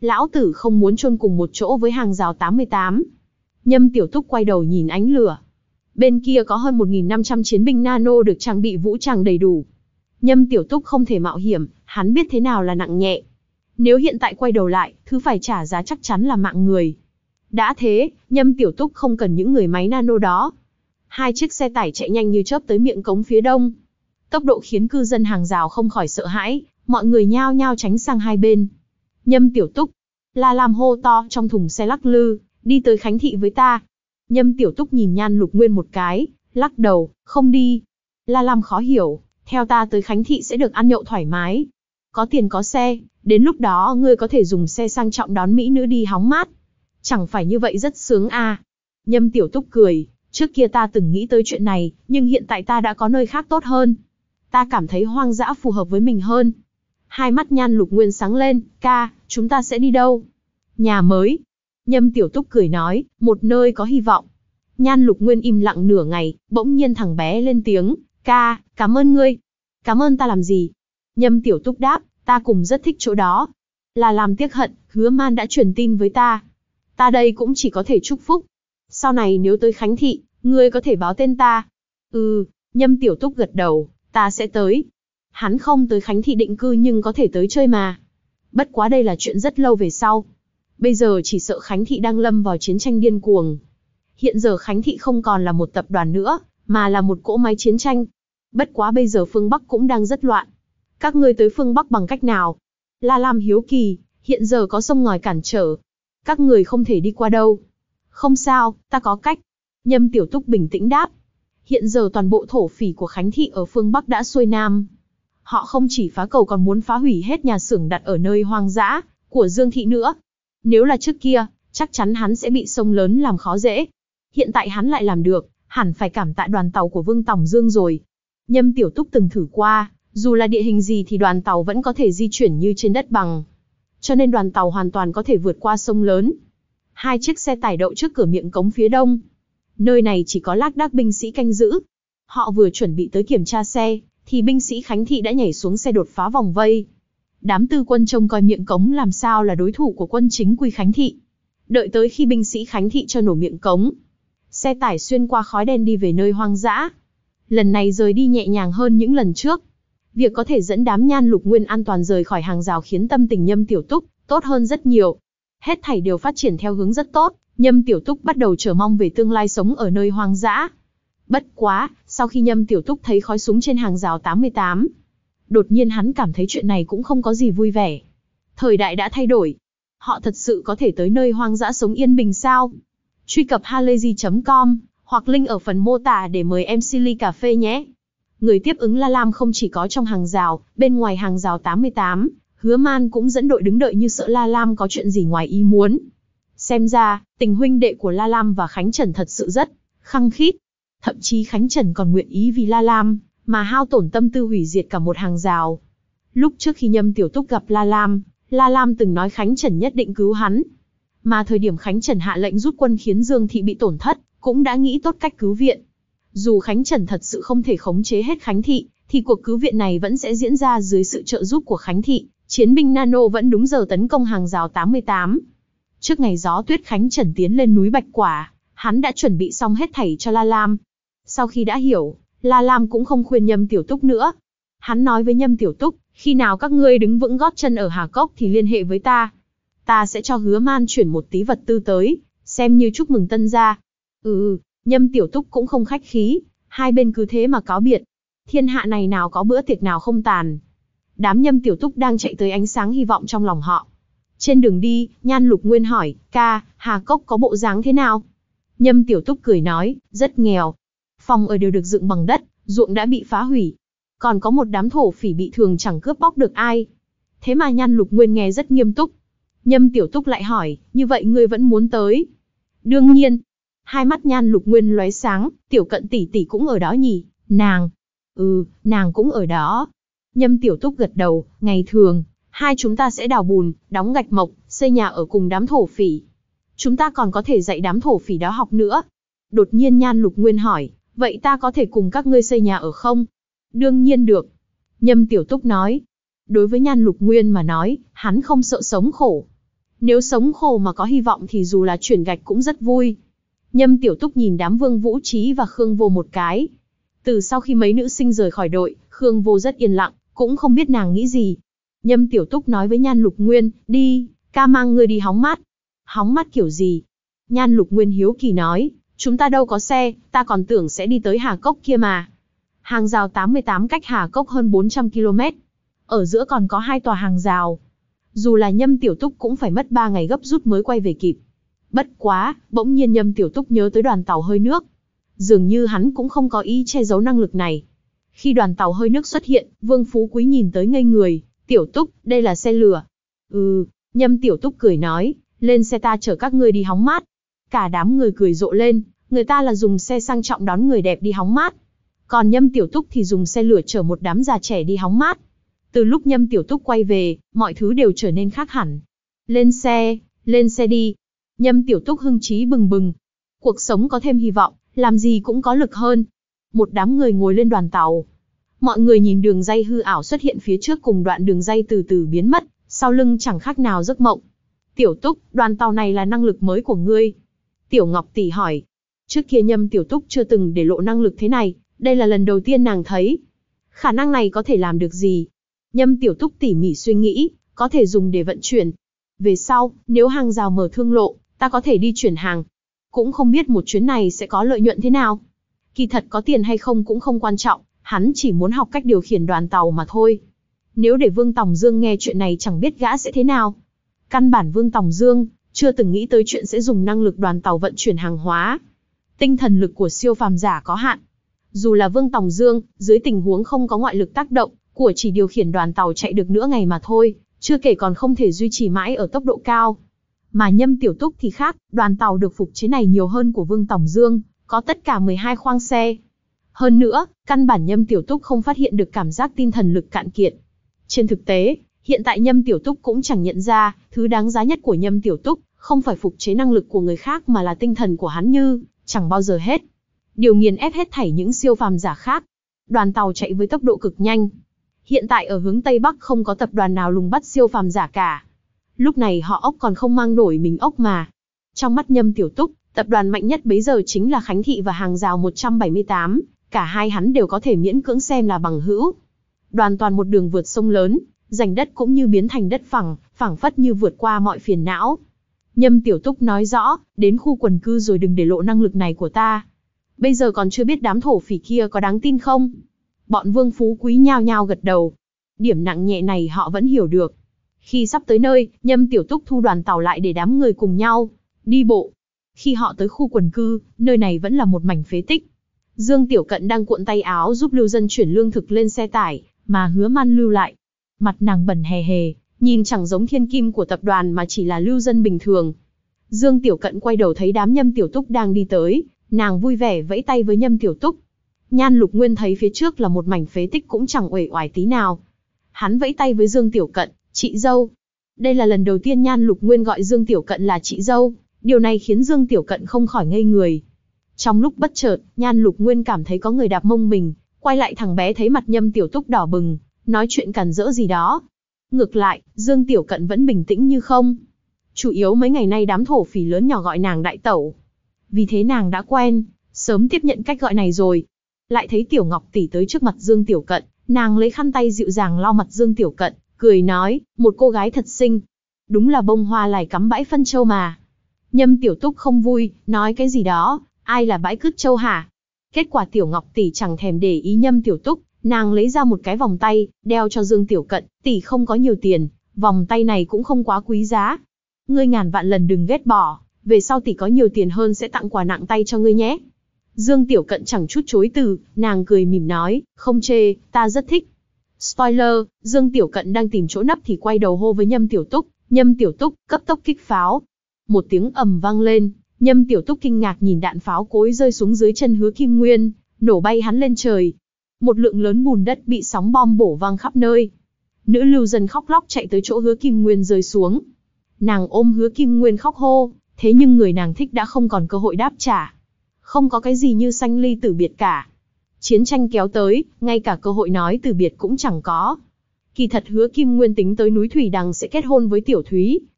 lão tử không muốn chôn cùng một chỗ với hàng rào tám mươi tám. Nhâm Tiểu Túc quay đầu nhìn ánh lửa. Bên kia có hơn một nghìn năm trăm chiến binh nano được trang bị vũ trang đầy đủ. Nhâm Tiểu Túc không thể mạo hiểm, hắn biết thế nào là nặng nhẹ. Nếu hiện tại quay đầu lại, thứ phải trả giá chắc chắn là mạng người. Đã thế, Nhâm Tiểu Túc không cần những người máy nano đó. Hai chiếc xe tải chạy nhanh như chớp tới miệng cống phía đông. Tốc độ khiến cư dân hàng rào không khỏi sợ hãi, mọi người nhao nhao tránh sang hai bên. Nhâm Tiểu Túc, La Lam hô to trong thùng xe lắc lư, đi tới Khánh Thị với ta. Nhâm Tiểu Túc nhìn Nhan Lục Nguyên một cái, lắc đầu, không đi. La Lam khó hiểu, theo ta tới Khánh Thị sẽ được ăn nhậu thoải mái. Có tiền có xe, đến lúc đó ngươi có thể dùng xe sang trọng đón mỹ nữ đi hóng mát. Chẳng phải như vậy rất sướng à. Nhâm Tiểu Túc cười, trước kia ta từng nghĩ tới chuyện này, nhưng hiện tại ta đã có nơi khác tốt hơn. Ta cảm thấy hoang dã phù hợp với mình hơn. Hai mắt Nhan Lục Nguyên sáng lên, ca, chúng ta sẽ đi đâu? Nhà mới. Nhâm Tiểu Túc cười nói, một nơi có hy vọng. Nhan Lục Nguyên im lặng nửa ngày, bỗng nhiên thằng bé lên tiếng, ca, cảm ơn ngươi. Cảm ơn ta làm gì? Nhâm Tiểu Túc đáp, ta cùng rất thích chỗ đó. Là làm tiếc hận, Hứa Man đã truyền tin với ta. Ta đây cũng chỉ có thể chúc phúc. Sau này nếu tới Khánh Thị, ngươi có thể báo tên ta. Ừ, Nhâm Tiểu Túc gật đầu, ta sẽ tới. Hắn không tới Khánh Thị định cư nhưng có thể tới chơi mà. Bất quá đây là chuyện rất lâu về sau. Bây giờ chỉ sợ Khánh Thị đang lâm vào chiến tranh điên cuồng. Hiện giờ Khánh Thị không còn là một tập đoàn nữa, mà là một cỗ máy chiến tranh. Bất quá bây giờ phương Bắc cũng đang rất loạn. Các ngươi tới phương Bắc bằng cách nào? La Lam hiếu kỳ, hiện giờ có sông ngòi cản trở. Các người không thể đi qua đâu. Không sao, ta có cách. Nhâm Tiểu Túc bình tĩnh đáp. Hiện giờ toàn bộ thổ phỉ của Khánh Thị ở phương Bắc đã xuôi nam. Họ không chỉ phá cầu còn muốn phá hủy hết nhà xưởng đặt ở nơi hoang dã của Dương Thị nữa. Nếu là trước kia, chắc chắn hắn sẽ bị sông lớn làm khó dễ. Hiện tại hắn lại làm được, hẳn phải cảm tạ đoàn tàu của Vương Tòng Dương rồi. Nhâm Tiểu Túc từng thử qua, dù là địa hình gì thì đoàn tàu vẫn có thể di chuyển như trên đất bằng. Cho nên đoàn tàu hoàn toàn có thể vượt qua sông lớn. Hai chiếc xe tải đậu trước cửa miệng cống phía đông. Nơi này chỉ có lác đác binh sĩ canh giữ. Họ vừa chuẩn bị tới kiểm tra xe, thì binh sĩ Khánh Thị đã nhảy xuống xe đột phá vòng vây. Đám tư quân trông coi miệng cống làm sao là đối thủ của quân chính quy Khánh Thị. Đợi tới khi binh sĩ Khánh Thị cho nổ miệng cống, xe tải xuyên qua khói đen đi về nơi hoang dã. Lần này rời đi nhẹ nhàng hơn những lần trước. Việc có thể dẫn đám Nhan Lục Nguyên an toàn rời khỏi hàng rào khiến tâm tình Nhâm Tiểu Túc tốt hơn rất nhiều. Hết thảy đều phát triển theo hướng rất tốt, Nhâm Tiểu Túc bắt đầu chờ mong về tương lai sống ở nơi hoang dã. Bất quá, sau khi Nhâm Tiểu Túc thấy khói súng trên hàng rào tám mươi tám, đột nhiên hắn cảm thấy chuyện này cũng không có gì vui vẻ. Thời đại đã thay đổi. Họ thật sự có thể tới nơi hoang dã sống yên bình sao? Truy cập halayzi chấm com, hoặc link ở phần mô tả để mời em xê ly cà phê nhé. Người tiếp ứng La Lam không chỉ có trong hàng rào, bên ngoài hàng rào tám mươi tám, Hứa Man cũng dẫn đội đứng đợi như sợ La Lam có chuyện gì ngoài ý muốn. Xem ra, tình huynh đệ của La Lam và Khánh Trần thật sự rất khăng khít. Thậm chí Khánh Trần còn nguyện ý vì La Lam mà hao tổn tâm tư hủy diệt cả một hàng rào. Lúc trước khi Nhâm Tiểu Túc gặp La Lam, La Lam từng nói Khánh Trần nhất định cứu hắn. Mà thời điểm Khánh Trần hạ lệnh rút quân khiến Dương Thị bị tổn thất, cũng đã nghĩ tốt cách cứu viện. Dù Khánh Trần thật sự không thể khống chế hết Khánh Thị, thì cuộc cứu viện này vẫn sẽ diễn ra dưới sự trợ giúp của Khánh Thị. Chiến binh nano vẫn đúng giờ tấn công hàng rào tám mươi tám. Trước ngày gió tuyết Khánh Trần tiến lên núi Bạch Quả, hắn đã chuẩn bị xong hết thảy cho La Lam. Sau khi đã hiểu, La Lam cũng không khuyên Nhâm Tiểu Túc nữa. Hắn nói với Nhâm Tiểu Túc, khi nào các ngươi đứng vững gót chân ở Hà Cốc thì liên hệ với ta. Ta sẽ cho Hứa Man chuyển một tí vật tư tới, xem như chúc mừng tân gia. Ừ, Nhâm Tiểu Túc cũng không khách khí, hai bên cứ thế mà cáo biệt. Thiên hạ này nào có bữa tiệc nào không tàn. Đám Nhâm Tiểu Túc đang chạy tới ánh sáng hy vọng trong lòng họ. Trên đường đi, Nhan Lục Nguyên hỏi, ca, Hà Cốc có bộ dáng thế nào? Nhâm Tiểu Túc cười nói, rất nghèo. Phòng ở đều được dựng bằng đất, ruộng đã bị phá hủy. Còn có một đám thổ phỉ bị thường chẳng cướp bóc được ai. Thế mà Nhan Lục Nguyên nghe rất nghiêm túc. Nhâm Tiểu Túc lại hỏi, như vậy ngươi vẫn muốn tới? Đương nhiên. Hai mắt Nhan Lục Nguyên lóe sáng, Tiểu Cận tỷ tỷ cũng ở đó nhỉ? Nàng. Ừ, nàng cũng ở đó. Nhâm Tiểu Túc gật đầu, ngày thường, hai chúng ta sẽ đào bùn, đóng gạch mộc, xây nhà ở cùng đám thổ phỉ. Chúng ta còn có thể dạy đám thổ phỉ đó học nữa. Đột nhiên Nhan Lục Nguyên hỏi, vậy ta có thể cùng các ngươi xây nhà ở không? Đương nhiên được. Nhâm Tiểu Túc nói. Đối với Nhan Lục Nguyên mà nói, hắn không sợ sống khổ. Nếu sống khổ mà có hy vọng thì dù là chuyển gạch cũng rất vui. Nhâm Tiểu Túc nhìn đám Vương Vũ Trí và Khương Vô một cái. Từ sau khi mấy nữ sinh rời khỏi đội, Khương Vô rất yên lặng, cũng không biết nàng nghĩ gì. Nhâm Tiểu Túc nói với Nhan Lục Nguyên, đi, ca mang ngươi đi hóng mát. Hóng mát kiểu gì? Nhan Lục Nguyên hiếu kỳ nói, chúng ta đâu có xe, ta còn tưởng sẽ đi tới Hà Cốc kia mà. Hàng rào tám mươi tám cách Hà Cốc hơn bốn trăm ki lô mét. Ở giữa còn có hai tòa hàng rào. Dù là Nhâm Tiểu Túc cũng phải mất ba ngày gấp rút mới quay về kịp. Bất quá, bỗng nhiên Nhâm Tiểu Túc nhớ tới đoàn tàu hơi nước. Dường như hắn cũng không có ý che giấu năng lực này. Khi đoàn tàu hơi nước xuất hiện, Vương Phú Quý nhìn tới ngây người. Tiểu Túc, đây là xe lửa. Ừ, Nhâm Tiểu Túc cười nói, lên xe ta chở các ngươi đi hóng mát. Cả đám người cười rộ lên, người ta là dùng xe sang trọng đón người đẹp đi hóng mát. Còn Nhâm Tiểu Túc thì dùng xe lửa chở một đám già trẻ đi hóng mát. Từ lúc Nhâm Tiểu Túc quay về, mọi thứ đều trở nên khác hẳn. Lên xe, lên xe đi. Nhâm Tiểu Túc hưng trí bừng bừng. Cuộc sống có thêm hy vọng, làm gì cũng có lực hơn. Một đám người ngồi lên đoàn tàu. Mọi người nhìn đường ray hư ảo xuất hiện phía trước cùng đoạn đường ray từ từ biến mất, sau lưng chẳng khác nào giấc mộng. Tiểu Túc, đoàn tàu này là năng lực mới của ngươi. Tiểu Ngọc Tỷ hỏi. Trước kia Nhâm Tiểu Túc chưa từng để lộ năng lực thế này, đây là lần đầu tiên nàng thấy. Khả năng này có thể làm được gì? Nhâm Tiểu Túc tỉ mỉ suy nghĩ, có thể dùng để vận chuyển. Về sau, nếu hàng rào mở thương lộ, ta có thể đi chuyển hàng. Cũng không biết một chuyến này sẽ có lợi nhuận thế nào. Kỳ thật có tiền hay không cũng không quan trọng, hắn chỉ muốn học cách điều khiển đoàn tàu mà thôi. Nếu để Vương Tòng Dương nghe chuyện này chẳng biết gã sẽ thế nào. Căn bản Vương Tòng Dương chưa từng nghĩ tới chuyện sẽ dùng năng lực đoàn tàu vận chuyển hàng hóa. Tinh thần lực của siêu phàm giả có hạn. Dù là Vương Tòng Dương, dưới tình huống không có ngoại lực tác động, của chỉ điều khiển đoàn tàu chạy được nửa ngày mà thôi, chưa kể còn không thể duy trì mãi ở tốc độ cao. Mà Nhâm Tiểu Túc thì khác, đoàn tàu được phục chế này nhiều hơn của Vương Tòng Dương, có tất cả mười hai khoang xe. Hơn nữa, căn bản Nhâm Tiểu Túc không phát hiện được cảm giác tinh thần lực cạn kiệt. Trên thực tế, hiện tại Nhâm Tiểu Túc cũng chẳng nhận ra, thứ đáng giá nhất của Nhâm Tiểu Túc không phải phục chế năng lực của người khác mà là tinh thần của hắn như chẳng bao giờ hết. Điều nghiền ép hết thảy những siêu phàm giả khác. Đoàn tàu chạy với tốc độ cực nhanh. Hiện tại ở hướng Tây Bắc không có tập đoàn nào lùng bắt siêu phàm giả cả. Lúc này họ ốc còn không mang nổi mình ốc mà. Trong mắt Nhâm Tiểu Túc, tập đoàn mạnh nhất bấy giờ chính là Khánh Thị và hàng rào một trăm bảy mươi tám, cả hai hắn đều có thể miễn cưỡng xem là bằng hữu. Đoàn toàn một đường vượt sông lớn, giành đất cũng như biến thành đất phẳng, phẳng phất như vượt qua mọi phiền não. Nhâm Tiểu Túc nói rõ, đến khu quần cư rồi đừng để lộ năng lực này của ta. Bây giờ còn chưa biết đám thổ phỉ kia có đáng tin không? Bọn Vương Phú Quý nhao nhao gật đầu. Điểm nặng nhẹ này họ vẫn hiểu được. Khi sắp tới nơi, Nhâm Tiểu Túc thu đoàn tàu lại để đám người cùng nhau đi bộ. Khi họ tới khu quần cư, nơi này vẫn là một mảnh phế tích. Dương Tiểu Cận đang cuộn tay áo giúp lưu dân chuyển lương thực lên xe tải, mà Hứa Man lưu lại. Mặt nàng bẩn hề hề, nhìn chẳng giống thiên kim của tập đoàn mà chỉ là lưu dân bình thường. Dương Tiểu Cận quay đầu thấy đám Nhâm Tiểu Túc đang đi tới, nàng vui vẻ vẫy tay với Nhâm Tiểu Túc. Nhan Lục Nguyên thấy phía trước là một mảnh phế tích cũng chẳng uể oải tí nào. Hắn vẫy tay với Dương Tiểu Cận, chị dâu. Đây là lần đầu tiên Nhan Lục Nguyên gọi Dương Tiểu Cận là chị dâu, điều này khiến Dương Tiểu Cận không khỏi ngây người. Trong lúc bất chợt, Nhan Lục Nguyên cảm thấy có người đạp mông mình, quay lại thằng bé thấy mặt Nhâm Tiểu Túc đỏ bừng, nói chuyện càn rỡ gì đó. Ngược lại, Dương Tiểu Cận vẫn bình tĩnh như không. Chủ yếu mấy ngày nay đám thổ phỉ lớn nhỏ gọi nàng đại tẩu. Vì thế nàng đã quen, sớm tiếp nhận cách gọi này rồi. Lại thấy Tiểu Ngọc Tỷ tới trước mặt Dương Tiểu Cận, nàng lấy khăn tay dịu dàng lau mặt Dương Tiểu Cận, cười nói, một cô gái thật xinh. Đúng là bông hoa lài cắm bãi phân châu mà. Nhâm Tiểu Túc không vui, nói cái gì đó, ai là bãi cứt châu hả? Kết quả Tiểu Ngọc Tỷ chẳng thèm để ý Nhâm Tiểu Túc, nàng lấy ra một cái vòng tay, đeo cho Dương Tiểu Cận, tỷ không có nhiều tiền, vòng tay này cũng không quá quý giá. Ngươi ngàn vạn lần đừng ghét bỏ, về sau tỷ có nhiều tiền hơn sẽ tặng quà nặng tay cho ngươi nhé. Dương Tiểu Cận chẳng chút chối từ, nàng cười mỉm nói, không chê, ta rất thích. Spoiler, Dương Tiểu Cận đang tìm chỗ nấp thì quay đầu hô với Nhâm Tiểu Túc, Nhâm Tiểu Túc, cấp tốc kích pháo. Một tiếng ầm vang lên, Nhâm Tiểu Túc kinh ngạc nhìn đạn pháo cối rơi xuống dưới chân Hứa Kim Nguyên, nổ bay hắn lên trời. Một lượng lớn bùn đất bị sóng bom bổ vang khắp nơi. Nữ lưu dân khóc lóc chạy tới chỗ Hứa Kim Nguyên rơi xuống. Nàng ôm Hứa Kim Nguyên khóc hô, thế nhưng người nàng thích đã không còn cơ hội đáp trả. Không có cái gì như sanh ly tử biệt cả. Chiến tranh kéo tới, ngay cả cơ hội nói từ biệt cũng chẳng có. Kỳ thật Hứa Kim Nguyên tính tới núi Thủy Đằng sẽ kết hôn với Tiểu Thúy,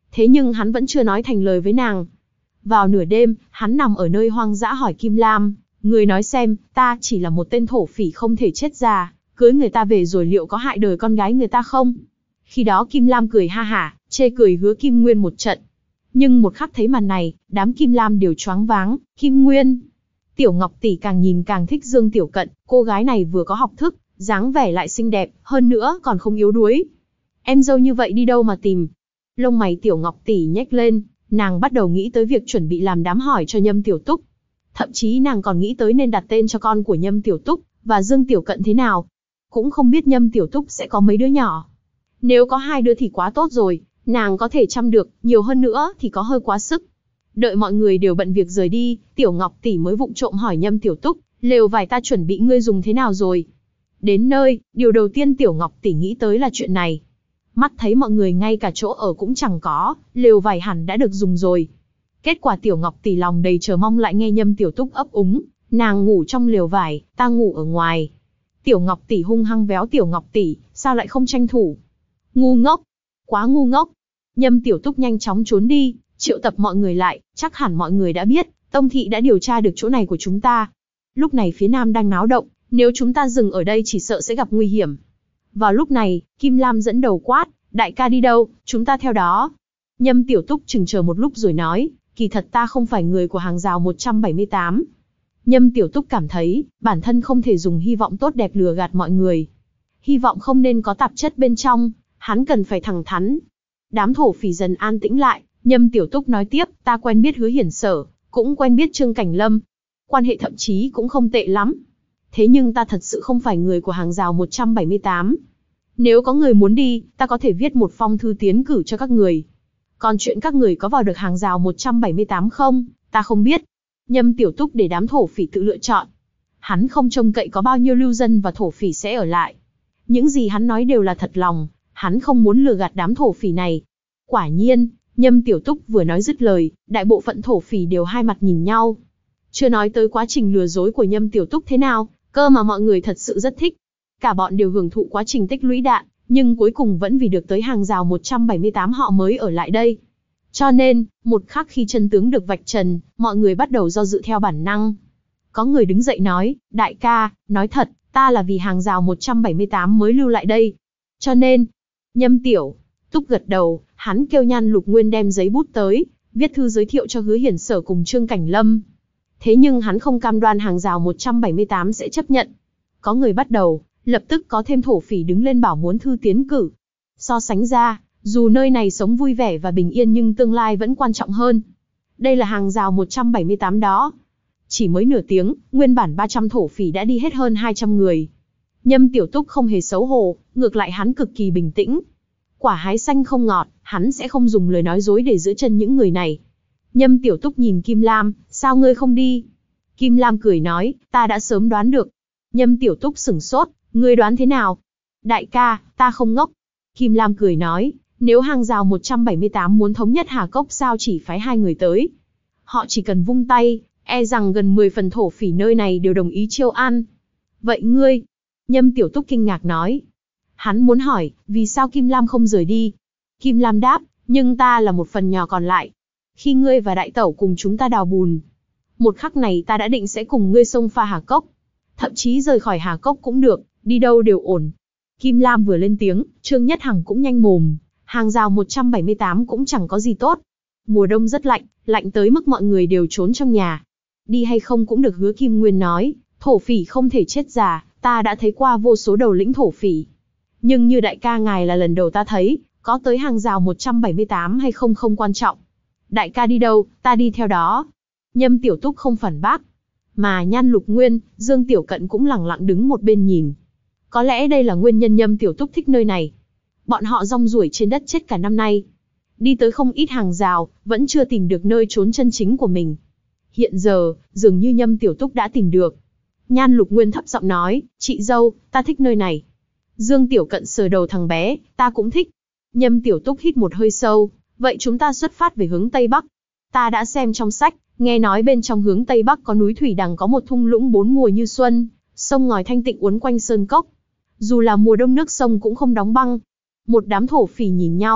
Thế nhưng hắn vẫn chưa nói thành lời với nàng. Vào nửa đêm, hắn nằm ở nơi hoang dã hỏi Kim Lam, người nói xem, ta chỉ là một tên thổ phỉ không thể chết già, cưới người ta về rồi liệu có hại đời con gái người ta không? Khi đó Kim Lam cười ha hả, chê cười Hứa Kim Nguyên một trận. Nhưng một khắc thấy màn này, đám Kim Lam đều choáng váng. Kim Nguyên, Tiểu Ngọc tỷ càng nhìn càng thích Dương Tiểu Cận, cô gái này vừa có học thức, dáng vẻ lại xinh đẹp, hơn nữa còn không yếu đuối. Em dâu như vậy đi đâu mà tìm? Lông mày Tiểu Ngọc tỷ nhếch lên, nàng bắt đầu nghĩ tới việc chuẩn bị làm đám hỏi cho Nhâm Tiểu Túc. Thậm chí nàng còn nghĩ tới nên đặt tên cho con của Nhâm Tiểu Túc và Dương Tiểu Cận thế nào. Cũng không biết Nhâm Tiểu Túc sẽ có mấy đứa nhỏ. Nếu có hai đứa thì quá tốt rồi, nàng có thể chăm được, nhiều hơn nữa thì có hơi quá sức. Đợi mọi người đều bận việc rời đi, Tiểu Ngọc tỷ mới vụng trộm hỏi Nhâm Tiểu Túc, lều vải ta chuẩn bị ngươi dùng thế nào rồi? Đến nơi, điều đầu tiên Tiểu Ngọc tỷ nghĩ tới là chuyện này. Mắt thấy mọi người ngay cả chỗ ở cũng chẳng có, lều vải hẳn đã được dùng rồi. Kết quả Tiểu Ngọc tỷ lòng đầy chờ mong lại nghe Nhâm Tiểu Túc ấp úng, nàng ngủ trong lều vải, ta ngủ ở ngoài. Tiểu Ngọc tỷ hung hăng véo Tiểu Ngọc tỷ, sao lại không tranh thủ? Ngu ngốc, quá ngu ngốc. Nhâm Tiểu Túc nhanh chóng trốn đi, triệu tập mọi người lại, chắc hẳn mọi người đã biết, Tông thị đã điều tra được chỗ này của chúng ta. Lúc này phía nam đang náo động, nếu chúng ta dừng ở đây chỉ sợ sẽ gặp nguy hiểm. Vào lúc này, Kim Lam dẫn đầu quát, đại ca đi đâu, chúng ta theo đó. Nhâm Tiểu Túc chừng chờ một lúc rồi nói, kỳ thật ta không phải người của hàng rào một trăm bảy mươi tám. Nhâm Tiểu Túc cảm thấy, bản thân không thể dùng hy vọng tốt đẹp lừa gạt mọi người. Hy vọng không nên có tạp chất bên trong, hắn cần phải thẳng thắn. Đám thổ phỉ dần an tĩnh lại, Nhâm Tiểu Túc nói tiếp, ta quen biết Hứa Hiển Sở, cũng quen biết Trương Cảnh Lâm. Quan hệ thậm chí cũng không tệ lắm. Thế nhưng ta thật sự không phải người của hàng rào một trăm bảy mươi tám. Nếu có người muốn đi, ta có thể viết một phong thư tiến cử cho các người. Còn chuyện các người có vào được hàng rào một trăm bảy mươi tám không, ta không biết. Nhâm Tiểu Túc để đám thổ phỉ tự lựa chọn. Hắn không trông cậy có bao nhiêu lưu dân và thổ phỉ sẽ ở lại. Những gì hắn nói đều là thật lòng, hắn không muốn lừa gạt đám thổ phỉ này. Quả nhiên, Nhâm Tiểu Túc vừa nói dứt lời, đại bộ phận thổ phỉ đều hai mặt nhìn nhau. Chưa nói tới quá trình lừa dối của Nhâm Tiểu Túc thế nào, cơ mà mọi người thật sự rất thích. Cả bọn đều hưởng thụ quá trình tích lũy đạn, nhưng cuối cùng vẫn vì được tới hàng rào một trăm bảy mươi tám họ mới ở lại đây. Cho nên, một khắc khi chân tướng được vạch trần, mọi người bắt đầu do dự theo bản năng. Có người đứng dậy nói, đại ca, nói thật, ta là vì hàng rào một trăm bảy mươi tám mới lưu lại đây. Cho nên, Nhâm Tiểu Túc gật đầu, hắn kêu Nhan Lục Nguyên đem giấy bút tới, viết thư giới thiệu cho Hứa Hiển Sở cùng Trương Cảnh Lâm. Thế nhưng hắn không cam đoan hàng rào một trăm bảy mươi tám sẽ chấp nhận. Có người bắt đầu, lập tức có thêm thổ phỉ đứng lên bảo muốn thư tiến cử. So sánh ra, dù nơi này sống vui vẻ và bình yên nhưng tương lai vẫn quan trọng hơn. Đây là hàng rào một trăm bảy mươi tám đó. Chỉ mới nửa tiếng, nguyên bản ba trăm thổ phỉ đã đi hết hơn hai trăm người. Nhâm Tiểu Túc không hề xấu hổ, ngược lại hắn cực kỳ bình tĩnh. Quả hái xanh không ngọt, hắn sẽ không dùng lời nói dối để giữ chân những người này. Nhâm Tiểu Túc nhìn Kim Lam, sao ngươi không đi? Kim Lam cười nói, ta đã sớm đoán được. Nhâm Tiểu Túc sửng sốt, ngươi đoán thế nào? Đại ca, ta không ngốc. Kim Lam cười nói, nếu hàng rào một trăm bảy mươi tám muốn thống nhất Hà Cốc sao chỉ phái hai người tới? Họ chỉ cần vung tay, e rằng gần mười phần thổ phỉ nơi này đều đồng ý chiêu an. Vậy ngươi? Nhâm Tiểu Túc kinh ngạc nói. Hắn muốn hỏi, vì sao Kim Lam không rời đi? Kim Lam đáp, nhưng ta là một phần nhỏ còn lại. Khi ngươi và đại tẩu cùng chúng ta đào bùn, một khắc này ta đã định sẽ cùng ngươi xông pha Hà Cốc. Thậm chí rời khỏi Hà Cốc cũng được, đi đâu đều ổn. Kim Lam vừa lên tiếng, Trương Nhất Hằng cũng nhanh mồm. Hàng rào một trăm bảy mươi tám cũng chẳng có gì tốt. Mùa đông rất lạnh, lạnh tới mức mọi người đều trốn trong nhà. Đi hay không cũng được. Hứa Kim Nguyên nói, thổ phỉ không thể chết già, ta đã thấy qua vô số đầu lĩnh thổ phỉ. Nhưng như đại ca ngài là lần đầu ta thấy, có tới hàng rào một trăm bảy mươi tám hay không không quan trọng. Đại ca đi đâu, ta đi theo đó. Nhâm Tiểu Túc không phản bác. Mà Nhan Lục Nguyên, Dương Tiểu Cận cũng lẳng lặng đứng một bên nhìn. Có lẽ đây là nguyên nhân Nhâm Tiểu Túc thích nơi này. Bọn họ rong ruổi trên đất chết cả năm nay. Đi tới không ít hàng rào, vẫn chưa tìm được nơi trốn chân chính của mình. Hiện giờ, dường như Nhâm Tiểu Túc đã tìm được. Nhan Lục Nguyên thấp giọng nói, chị dâu, ta thích nơi này. Dương Tiểu Cận sờ đầu thằng bé, ta cũng thích. Nhâm Tiểu Túc hít một hơi sâu, vậy chúng ta xuất phát về hướng Tây Bắc. Ta đã xem trong sách, nghe nói bên trong hướng Tây Bắc có núi Thủy Đằng có một thung lũng bốn mùa như xuân, sông ngòi thanh tịnh uốn quanh sơn cốc. Dù là mùa đông nước sông cũng không đóng băng. Một đám thổ phỉ nhìn nhau,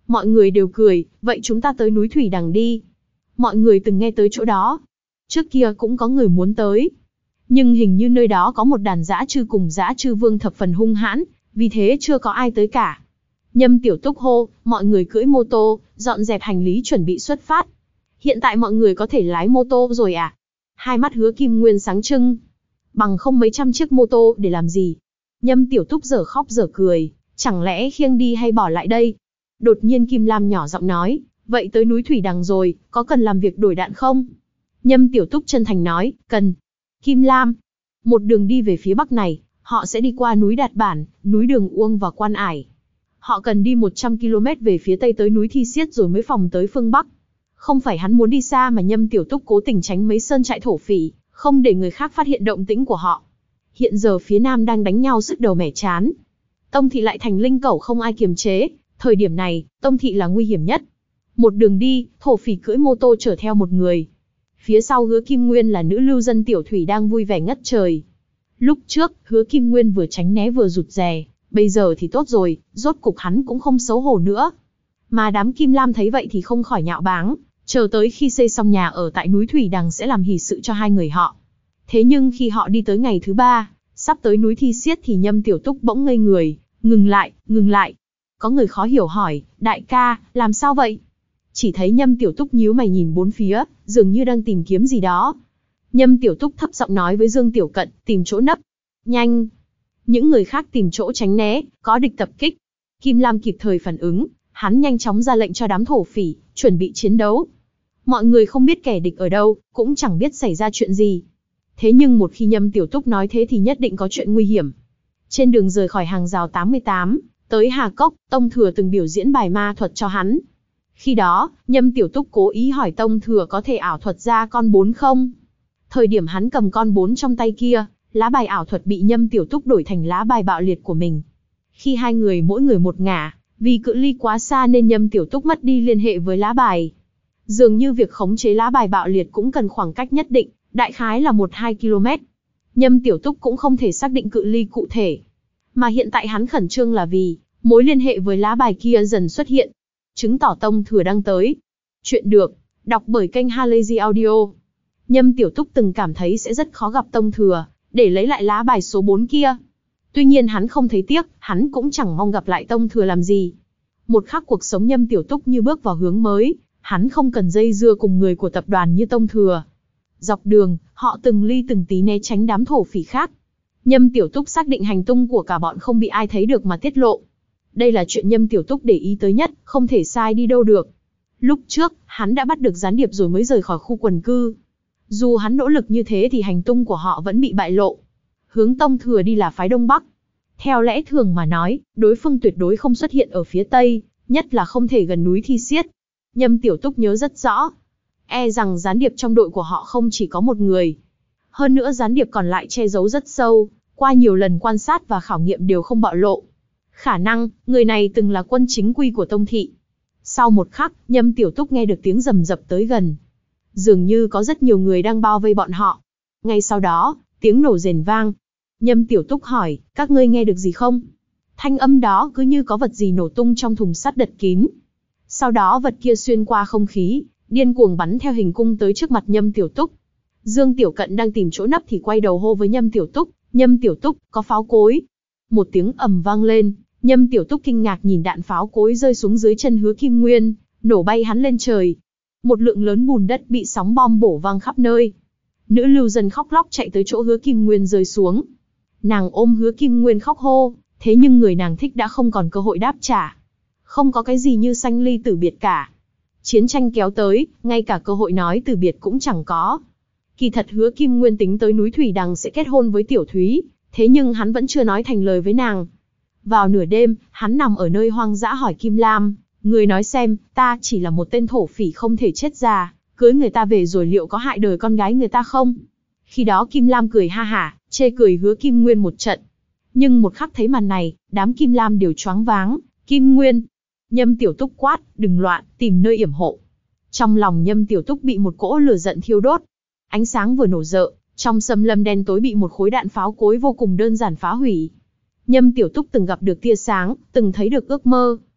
Mọi người đều cười, vậy chúng ta tới núi Thủy Đằng đi. Mọi người từng nghe tới chỗ đó. Trước kia cũng có người muốn tới. Nhưng hình như nơi đó có một đàn dã trư cùng dã trư vương thập phần hung hãn, vì thế chưa có ai tới cả. Nhâm Tiểu Túc hô, mọi người cưỡi mô tô, dọn dẹp hành lý chuẩn bị xuất phát. Hiện tại mọi người có thể lái mô tô rồi à? Hai mắt Hứa Kim Nguyên sáng trưng. Bằng không mấy trăm chiếc mô tô để làm gì? Nhâm Tiểu Túc dở khóc dở cười, chẳng lẽ khiêng đi hay bỏ lại đây? Đột nhiên Kim Lam nhỏ giọng nói, vậy tới núi Thủy Đằng rồi, có cần làm việc đổi đạn không? Nhâm Tiểu Túc chân thành nói, cần. Kim Lam, một đường đi về phía bắc này, họ sẽ đi qua núi Đạt Bản, núi Đường Uông và Quan Ải. Họ cần đi một trăm ki lô mét về phía tây tới núi Thi Xiết rồi mới phòng tới phương bắc. Không phải hắn muốn đi xa mà Nhâm Tiểu Túc cố tình tránh mấy sơn trại thổ phỉ, không để người khác phát hiện động tĩnh của họ. Hiện giờ phía nam đang đánh nhau sứt đầu mẻ chán. Tông thị lại thành linh cẩu không ai kiềm chế, thời điểm này, Tông thị là nguy hiểm nhất. Một đường đi, thổ phỉ cưỡi mô tô chở theo một người. Phía sau Hứa Kim Nguyên là nữ lưu dân tiểu thủy đang vui vẻ ngất trời. Lúc trước, Hứa Kim Nguyên vừa tránh né vừa rụt rè, bây giờ thì tốt rồi, rốt cục hắn cũng không xấu hổ nữa. Mà đám Kim Lam thấy vậy thì không khỏi nhạo báng, chờ tới khi xây xong nhà ở tại núi Thủy Đằng sẽ làm hỷ sự cho hai người họ. Thế nhưng khi họ đi tới ngày thứ ba, sắp tới núi Thi Xiết thì Nhâm Tiểu Túc bỗng ngây người, ngừng lại, ngừng lại. Có người khó hiểu hỏi, đại ca, làm sao vậy? Chỉ thấy Nhâm Tiểu Túc nhíu mày nhìn bốn phía, dường như đang tìm kiếm gì đó. Nhâm Tiểu Túc thấp giọng nói với Dương Tiểu Cận, tìm chỗ nấp. Nhanh! Những người khác tìm chỗ tránh né, có địch tập kích. Kim Lam kịp thời phản ứng, hắn nhanh chóng ra lệnh cho đám thổ phỉ, chuẩn bị chiến đấu. Mọi người không biết kẻ địch ở đâu, cũng chẳng biết xảy ra chuyện gì. Thế nhưng một khi Nhâm Tiểu Túc nói thế thì nhất định có chuyện nguy hiểm. Trên đường rời khỏi hàng rào tám mươi tám, tới Hà Cốc, Tông Thừa từng biểu diễn bài ma thuật cho hắn. Khi đó, Nhâm Tiểu Túc cố ý hỏi Tông Thừa có thể ảo thuật ra con bốn không? Thời điểm hắn cầm con bốn trong tay kia, lá bài ảo thuật bị Nhâm Tiểu Túc đổi thành lá bài bạo liệt của mình. Khi hai người mỗi người một ngả, vì cự ly quá xa nên Nhâm Tiểu Túc mất đi liên hệ với lá bài. Dường như việc khống chế lá bài bạo liệt cũng cần khoảng cách nhất định, đại khái là một đến hai ki lô mét. Nhâm Tiểu Túc cũng không thể xác định cự ly cụ thể. Mà hiện tại hắn khẩn trương là vì, mối liên hệ với lá bài kia dần xuất hiện. Chứng tỏ Tông Thừa đang tới. Chuyện được, đọc bởi kênh Halazy Audio. Nhâm Tiểu Túc từng cảm thấy sẽ rất khó gặp Tông Thừa, để lấy lại lá bài số bốn kia. Tuy nhiên hắn không thấy tiếc, hắn cũng chẳng mong gặp lại Tông Thừa làm gì. Một khắc cuộc sống Nhâm Tiểu Túc như bước vào hướng mới, hắn không cần dây dưa cùng người của tập đoàn như Tông Thừa. Dọc đường, họ từng ly từng tí né tránh đám thổ phỉ khác. Nhâm Tiểu Túc xác định hành tung của cả bọn không bị ai thấy được mà tiết lộ. Đây là chuyện Nhâm Tiểu Túc để ý tới nhất, không thể sai đi đâu được. Lúc trước, hắn đã bắt được gián điệp rồi mới rời khỏi khu quần cư. Dù hắn nỗ lực như thế thì hành tung của họ vẫn bị bại lộ. Hướng Tông Thừa đi là phái Đông Bắc. Theo lẽ thường mà nói, đối phương tuyệt đối không xuất hiện ở phía Tây, nhất là không thể gần núi Thi Xiết. Nhâm Tiểu Túc nhớ rất rõ. E rằng gián điệp trong đội của họ không chỉ có một người. Hơn nữa gián điệp còn lại che giấu rất sâu, qua nhiều lần quan sát và khảo nghiệm đều không bạo lộ. Khả năng, người này từng là quân chính quy của Tông thị. Sau một khắc, Nhâm Tiểu Túc nghe được tiếng rầm rập tới gần. Dường như có rất nhiều người đang bao vây bọn họ. Ngay sau đó, tiếng nổ rền vang. Nhâm Tiểu Túc hỏi, các ngươi nghe được gì không? Thanh âm đó cứ như có vật gì nổ tung trong thùng sắt đật kín. Sau đó vật kia xuyên qua không khí, điên cuồng bắn theo hình cung tới trước mặt Nhâm Tiểu Túc. Dương Tiểu Cận đang tìm chỗ nấp thì quay đầu hô với Nhâm Tiểu Túc, Nhâm Tiểu Túc, có pháo cối. Một tiếng ầm vang lên, Nhâm Tiểu Túc kinh ngạc nhìn đạn pháo cối rơi xuống dưới chân Hứa Kim Nguyên, nổ bay hắn lên trời. Một lượng lớn bùn đất bị sóng bom bổ vang khắp nơi. Nữ lưu dân khóc lóc chạy tới chỗ Hứa Kim Nguyên rơi xuống. Nàng ôm Hứa Kim Nguyên khóc hô, thế nhưng người nàng thích đã không còn cơ hội đáp trả. Không có cái gì như sanh ly tử biệt cả. Chiến tranh kéo tới, ngay cả cơ hội nói từ biệt cũng chẳng có. Kỳ thật Hứa Kim Nguyên tính tới núi Thủy Đằng sẽ kết hôn với Tiểu Thúy, thế nhưng hắn vẫn chưa nói thành lời với nàng. Vào nửa đêm, hắn nằm ở nơi hoang dã hỏi Kim Lam, người nói xem, ta chỉ là một tên thổ phỉ không thể chết già, cưới người ta về rồi liệu có hại đời con gái người ta không? Khi đó Kim Lam cười ha hả, chê cười Hứa Kim Nguyên một trận. Nhưng một khắc thấy màn này, đám Kim Lam đều choáng váng. Kim Nguyên! Nhâm Tiểu Túc quát, đừng loạn, tìm nơi yểm hộ. Trong lòng Nhâm Tiểu Túc bị một cỗ lửa giận thiêu đốt. Ánh sáng vừa nổ rợ, trong xâm lâm đen tối bị một khối đạn pháo cối vô cùng đơn giản phá hủy. Nhâm Tiểu Túc từng gặp được tia sáng, từng thấy được ước mơ.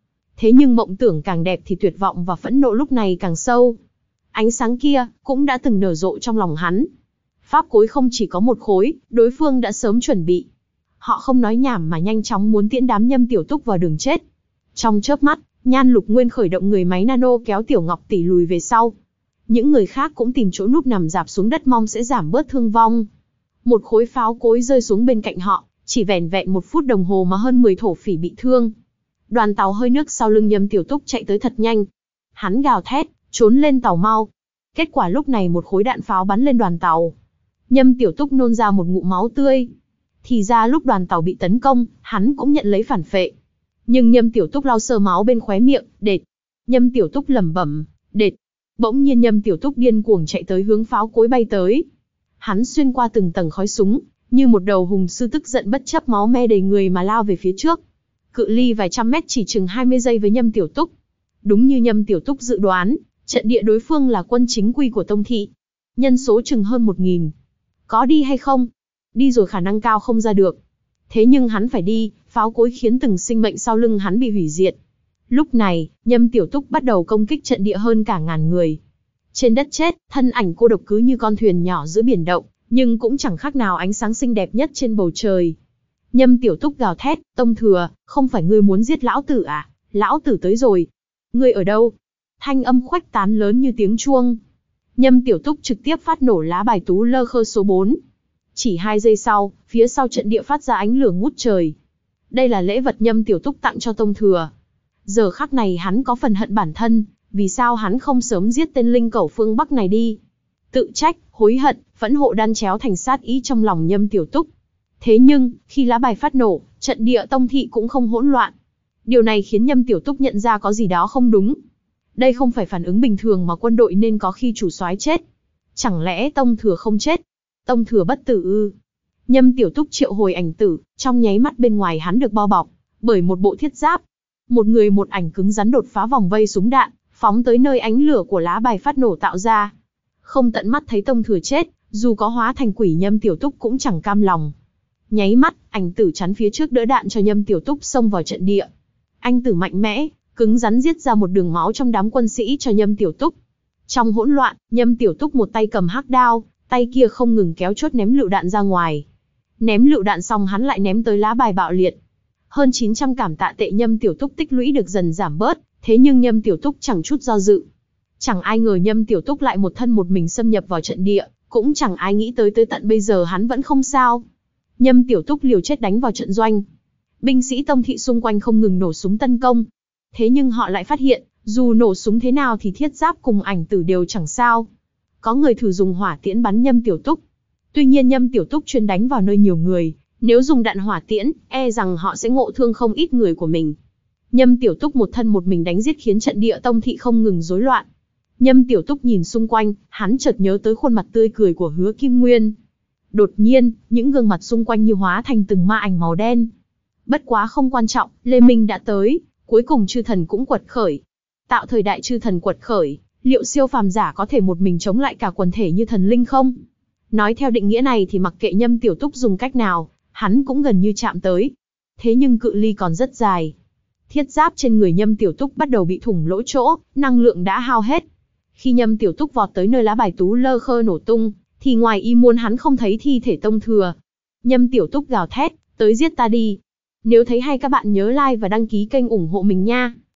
Thế nhưng mộng tưởng càng đẹp thì tuyệt vọng và phẫn nộ lúc này càng sâu. Ánh sáng kia cũng đã từng nở rộ trong lòng hắn. Pháp cối không chỉ có một khối, đối phương đã sớm chuẩn bị. Họ không nói nhảm mà nhanh chóng muốn tiễn đám Nhâm Tiểu Túc vào đường chết. Trong chớp mắt, Nhan Lục Nguyên khởi động người máy nano kéo Tiểu Ngọc Tỷ lùi về sau. Những người khác cũng tìm chỗ núp nằm rạp xuống đất mong sẽ giảm bớt thương vong. Một khối pháo cối rơi xuống bên cạnh họ, chỉ vẻn vẹn một phút đồng hồ mà hơn mười thổ phỉ bị thương. Đoàn tàu hơi nước sau lưng Nhâm Tiểu Túc chạy tới thật nhanh. Hắn gào thét, trốn lên tàu mau. Kết quả lúc này một khối đạn pháo bắn lên đoàn tàu. Nhâm Tiểu Túc nôn ra một ngụm máu tươi. Thì ra lúc đoàn tàu bị tấn công, hắn cũng nhận lấy phản phệ. Nhưng Nhâm Tiểu Túc lau sơ máu bên khóe miệng, đệt. Nhâm Tiểu Túc lẩm bẩm, đệt. Bỗng nhiên Nhâm Tiểu Túc điên cuồng chạy tới hướng pháo cối bay tới. Hắn xuyên qua từng tầng khói súng, như một đầu hùng sư tức giận bất chấp máu me đầy người mà lao về phía trước. Cự ly vài trăm mét chỉ chừng hai mươi giây với Nhâm Tiểu Túc. Đúng như Nhâm Tiểu Túc dự đoán, trận địa đối phương là quân chính quy của Tông Thị. Nhân số chừng hơn một nghìn. Có đi hay không? Đi rồi khả năng cao không ra được. Thế nhưng hắn phải đi, pháo cối khiến từng sinh mệnh sau lưng hắn bị hủy diệt. Lúc này, Nhâm Tiểu Túc bắt đầu công kích trận địa hơn cả ngàn người. Trên đất chết, thân ảnh cô độc cứ như con thuyền nhỏ giữa biển động, nhưng cũng chẳng khác nào ánh sáng xinh đẹp nhất trên bầu trời. Nhâm Tiểu Túc gào thét, Tông Thừa, không phải ngươi muốn giết lão tử à? Lão tử tới rồi. Ngươi ở đâu? Thanh âm khuếch tán lớn như tiếng chuông. Nhâm Tiểu Túc trực tiếp phát nổ lá bài tú lơ khơ số bốn. Chỉ hai giây sau, phía sau trận địa phát ra ánh lửa ngút trời. Đây là lễ vật Nhâm Tiểu Túc tặng cho Tông Thừa. Giờ khắc này hắn có phần hận bản thân, vì sao hắn không sớm giết tên linh cẩu phương Bắc này đi. Tự trách, hối hận, phẫn hộ đan chéo thành sát ý trong lòng Nhâm Tiểu Túc. Thế nhưng, khi lá bài phát nổ, trận địa Tông Thị cũng không hỗn loạn. Điều này khiến Nhâm Tiểu Túc nhận ra có gì đó không đúng. Đây không phải phản ứng bình thường mà quân đội nên có khi chủ soái chết. Chẳng lẽ Tông Thừa không chết? Tông Thừa bất tử ư? Nhâm Tiểu Túc triệu hồi ảnh tử, trong nháy mắt bên ngoài hắn được bao bọc bởi một bộ thiết giáp. Một người một ảnh cứng rắn đột phá vòng vây súng đạn, phóng tới nơi ánh lửa của lá bài phát nổ tạo ra. Không tận mắt thấy Tông Thừa chết, dù có hóa thành quỷ Nhâm Tiểu Túc cũng chẳng cam lòng. Nháy mắt, ảnh tử chắn phía trước đỡ đạn cho Nhâm Tiểu Túc xông vào trận địa. Anh tử mạnh mẽ, cứng rắn giết ra một đường máu trong đám quân sĩ cho Nhâm Tiểu Túc. Trong hỗn loạn, Nhâm Tiểu Túc một tay cầm hắc đao, tay kia không ngừng kéo chốt ném lựu đạn ra ngoài. Ném lựu đạn xong hắn lại ném tới lá bài bạo liệt. Hơn chín trăm cảm tạ tệ Nhâm Tiểu Túc tích lũy được dần giảm bớt, thế nhưng Nhâm Tiểu Túc chẳng chút do dự. Chẳng ai ngờ Nhâm Tiểu Túc lại một thân một mình xâm nhập vào trận địa, cũng chẳng ai nghĩ tới tới tận bây giờ hắn vẫn không sao. Nhâm Tiểu Túc liều chết đánh vào trận doanh. Binh sĩ Tông Thị xung quanh không ngừng nổ súng tấn công. Thế nhưng họ lại phát hiện, dù nổ súng thế nào thì thiết giáp cùng ảnh tử đều chẳng sao. Có người thử dùng hỏa tiễn bắn Nhâm Tiểu Túc. Tuy nhiên Nhâm Tiểu Túc chuyên đánh vào nơi nhiều người, nếu dùng đạn hỏa tiễn, e rằng họ sẽ ngộ thương không ít người của mình. Nhâm Tiểu Túc một thân một mình đánh giết khiến trận địa Tông Thị không ngừng rối loạn. Nhâm Tiểu Túc nhìn xung quanh, hắn chợt nhớ tới khuôn mặt tươi cười của Hứa Kim Nguyên. Đột nhiên, những gương mặt xung quanh như hóa thành từng ma ảnh màu đen. Bất quá không quan trọng, Lê Minh đã tới, cuối cùng chư thần cũng quật khởi. Tạo thời đại chư thần quật khởi, liệu siêu phàm giả có thể một mình chống lại cả quần thể như thần linh không? Nói theo định nghĩa này thì mặc kệ Nhâm Tiểu Túc dùng cách nào, hắn cũng gần như chạm tới. Thế nhưng cự ly còn rất dài. Thiết giáp trên người Nhâm Tiểu Túc bắt đầu bị thủng lỗ chỗ, năng lượng đã hao hết. Khi Nhâm Tiểu Túc vọt tới nơi lá bài tú lơ khơ nổ tung, thì ngoài ý muốn hắn không thấy thi thể Tông Thừa. Nhâm Tiểu Túc gào thét, tới giết ta đi. Nếu thấy hay các bạn nhớ like và đăng ký kênh ủng hộ mình nha.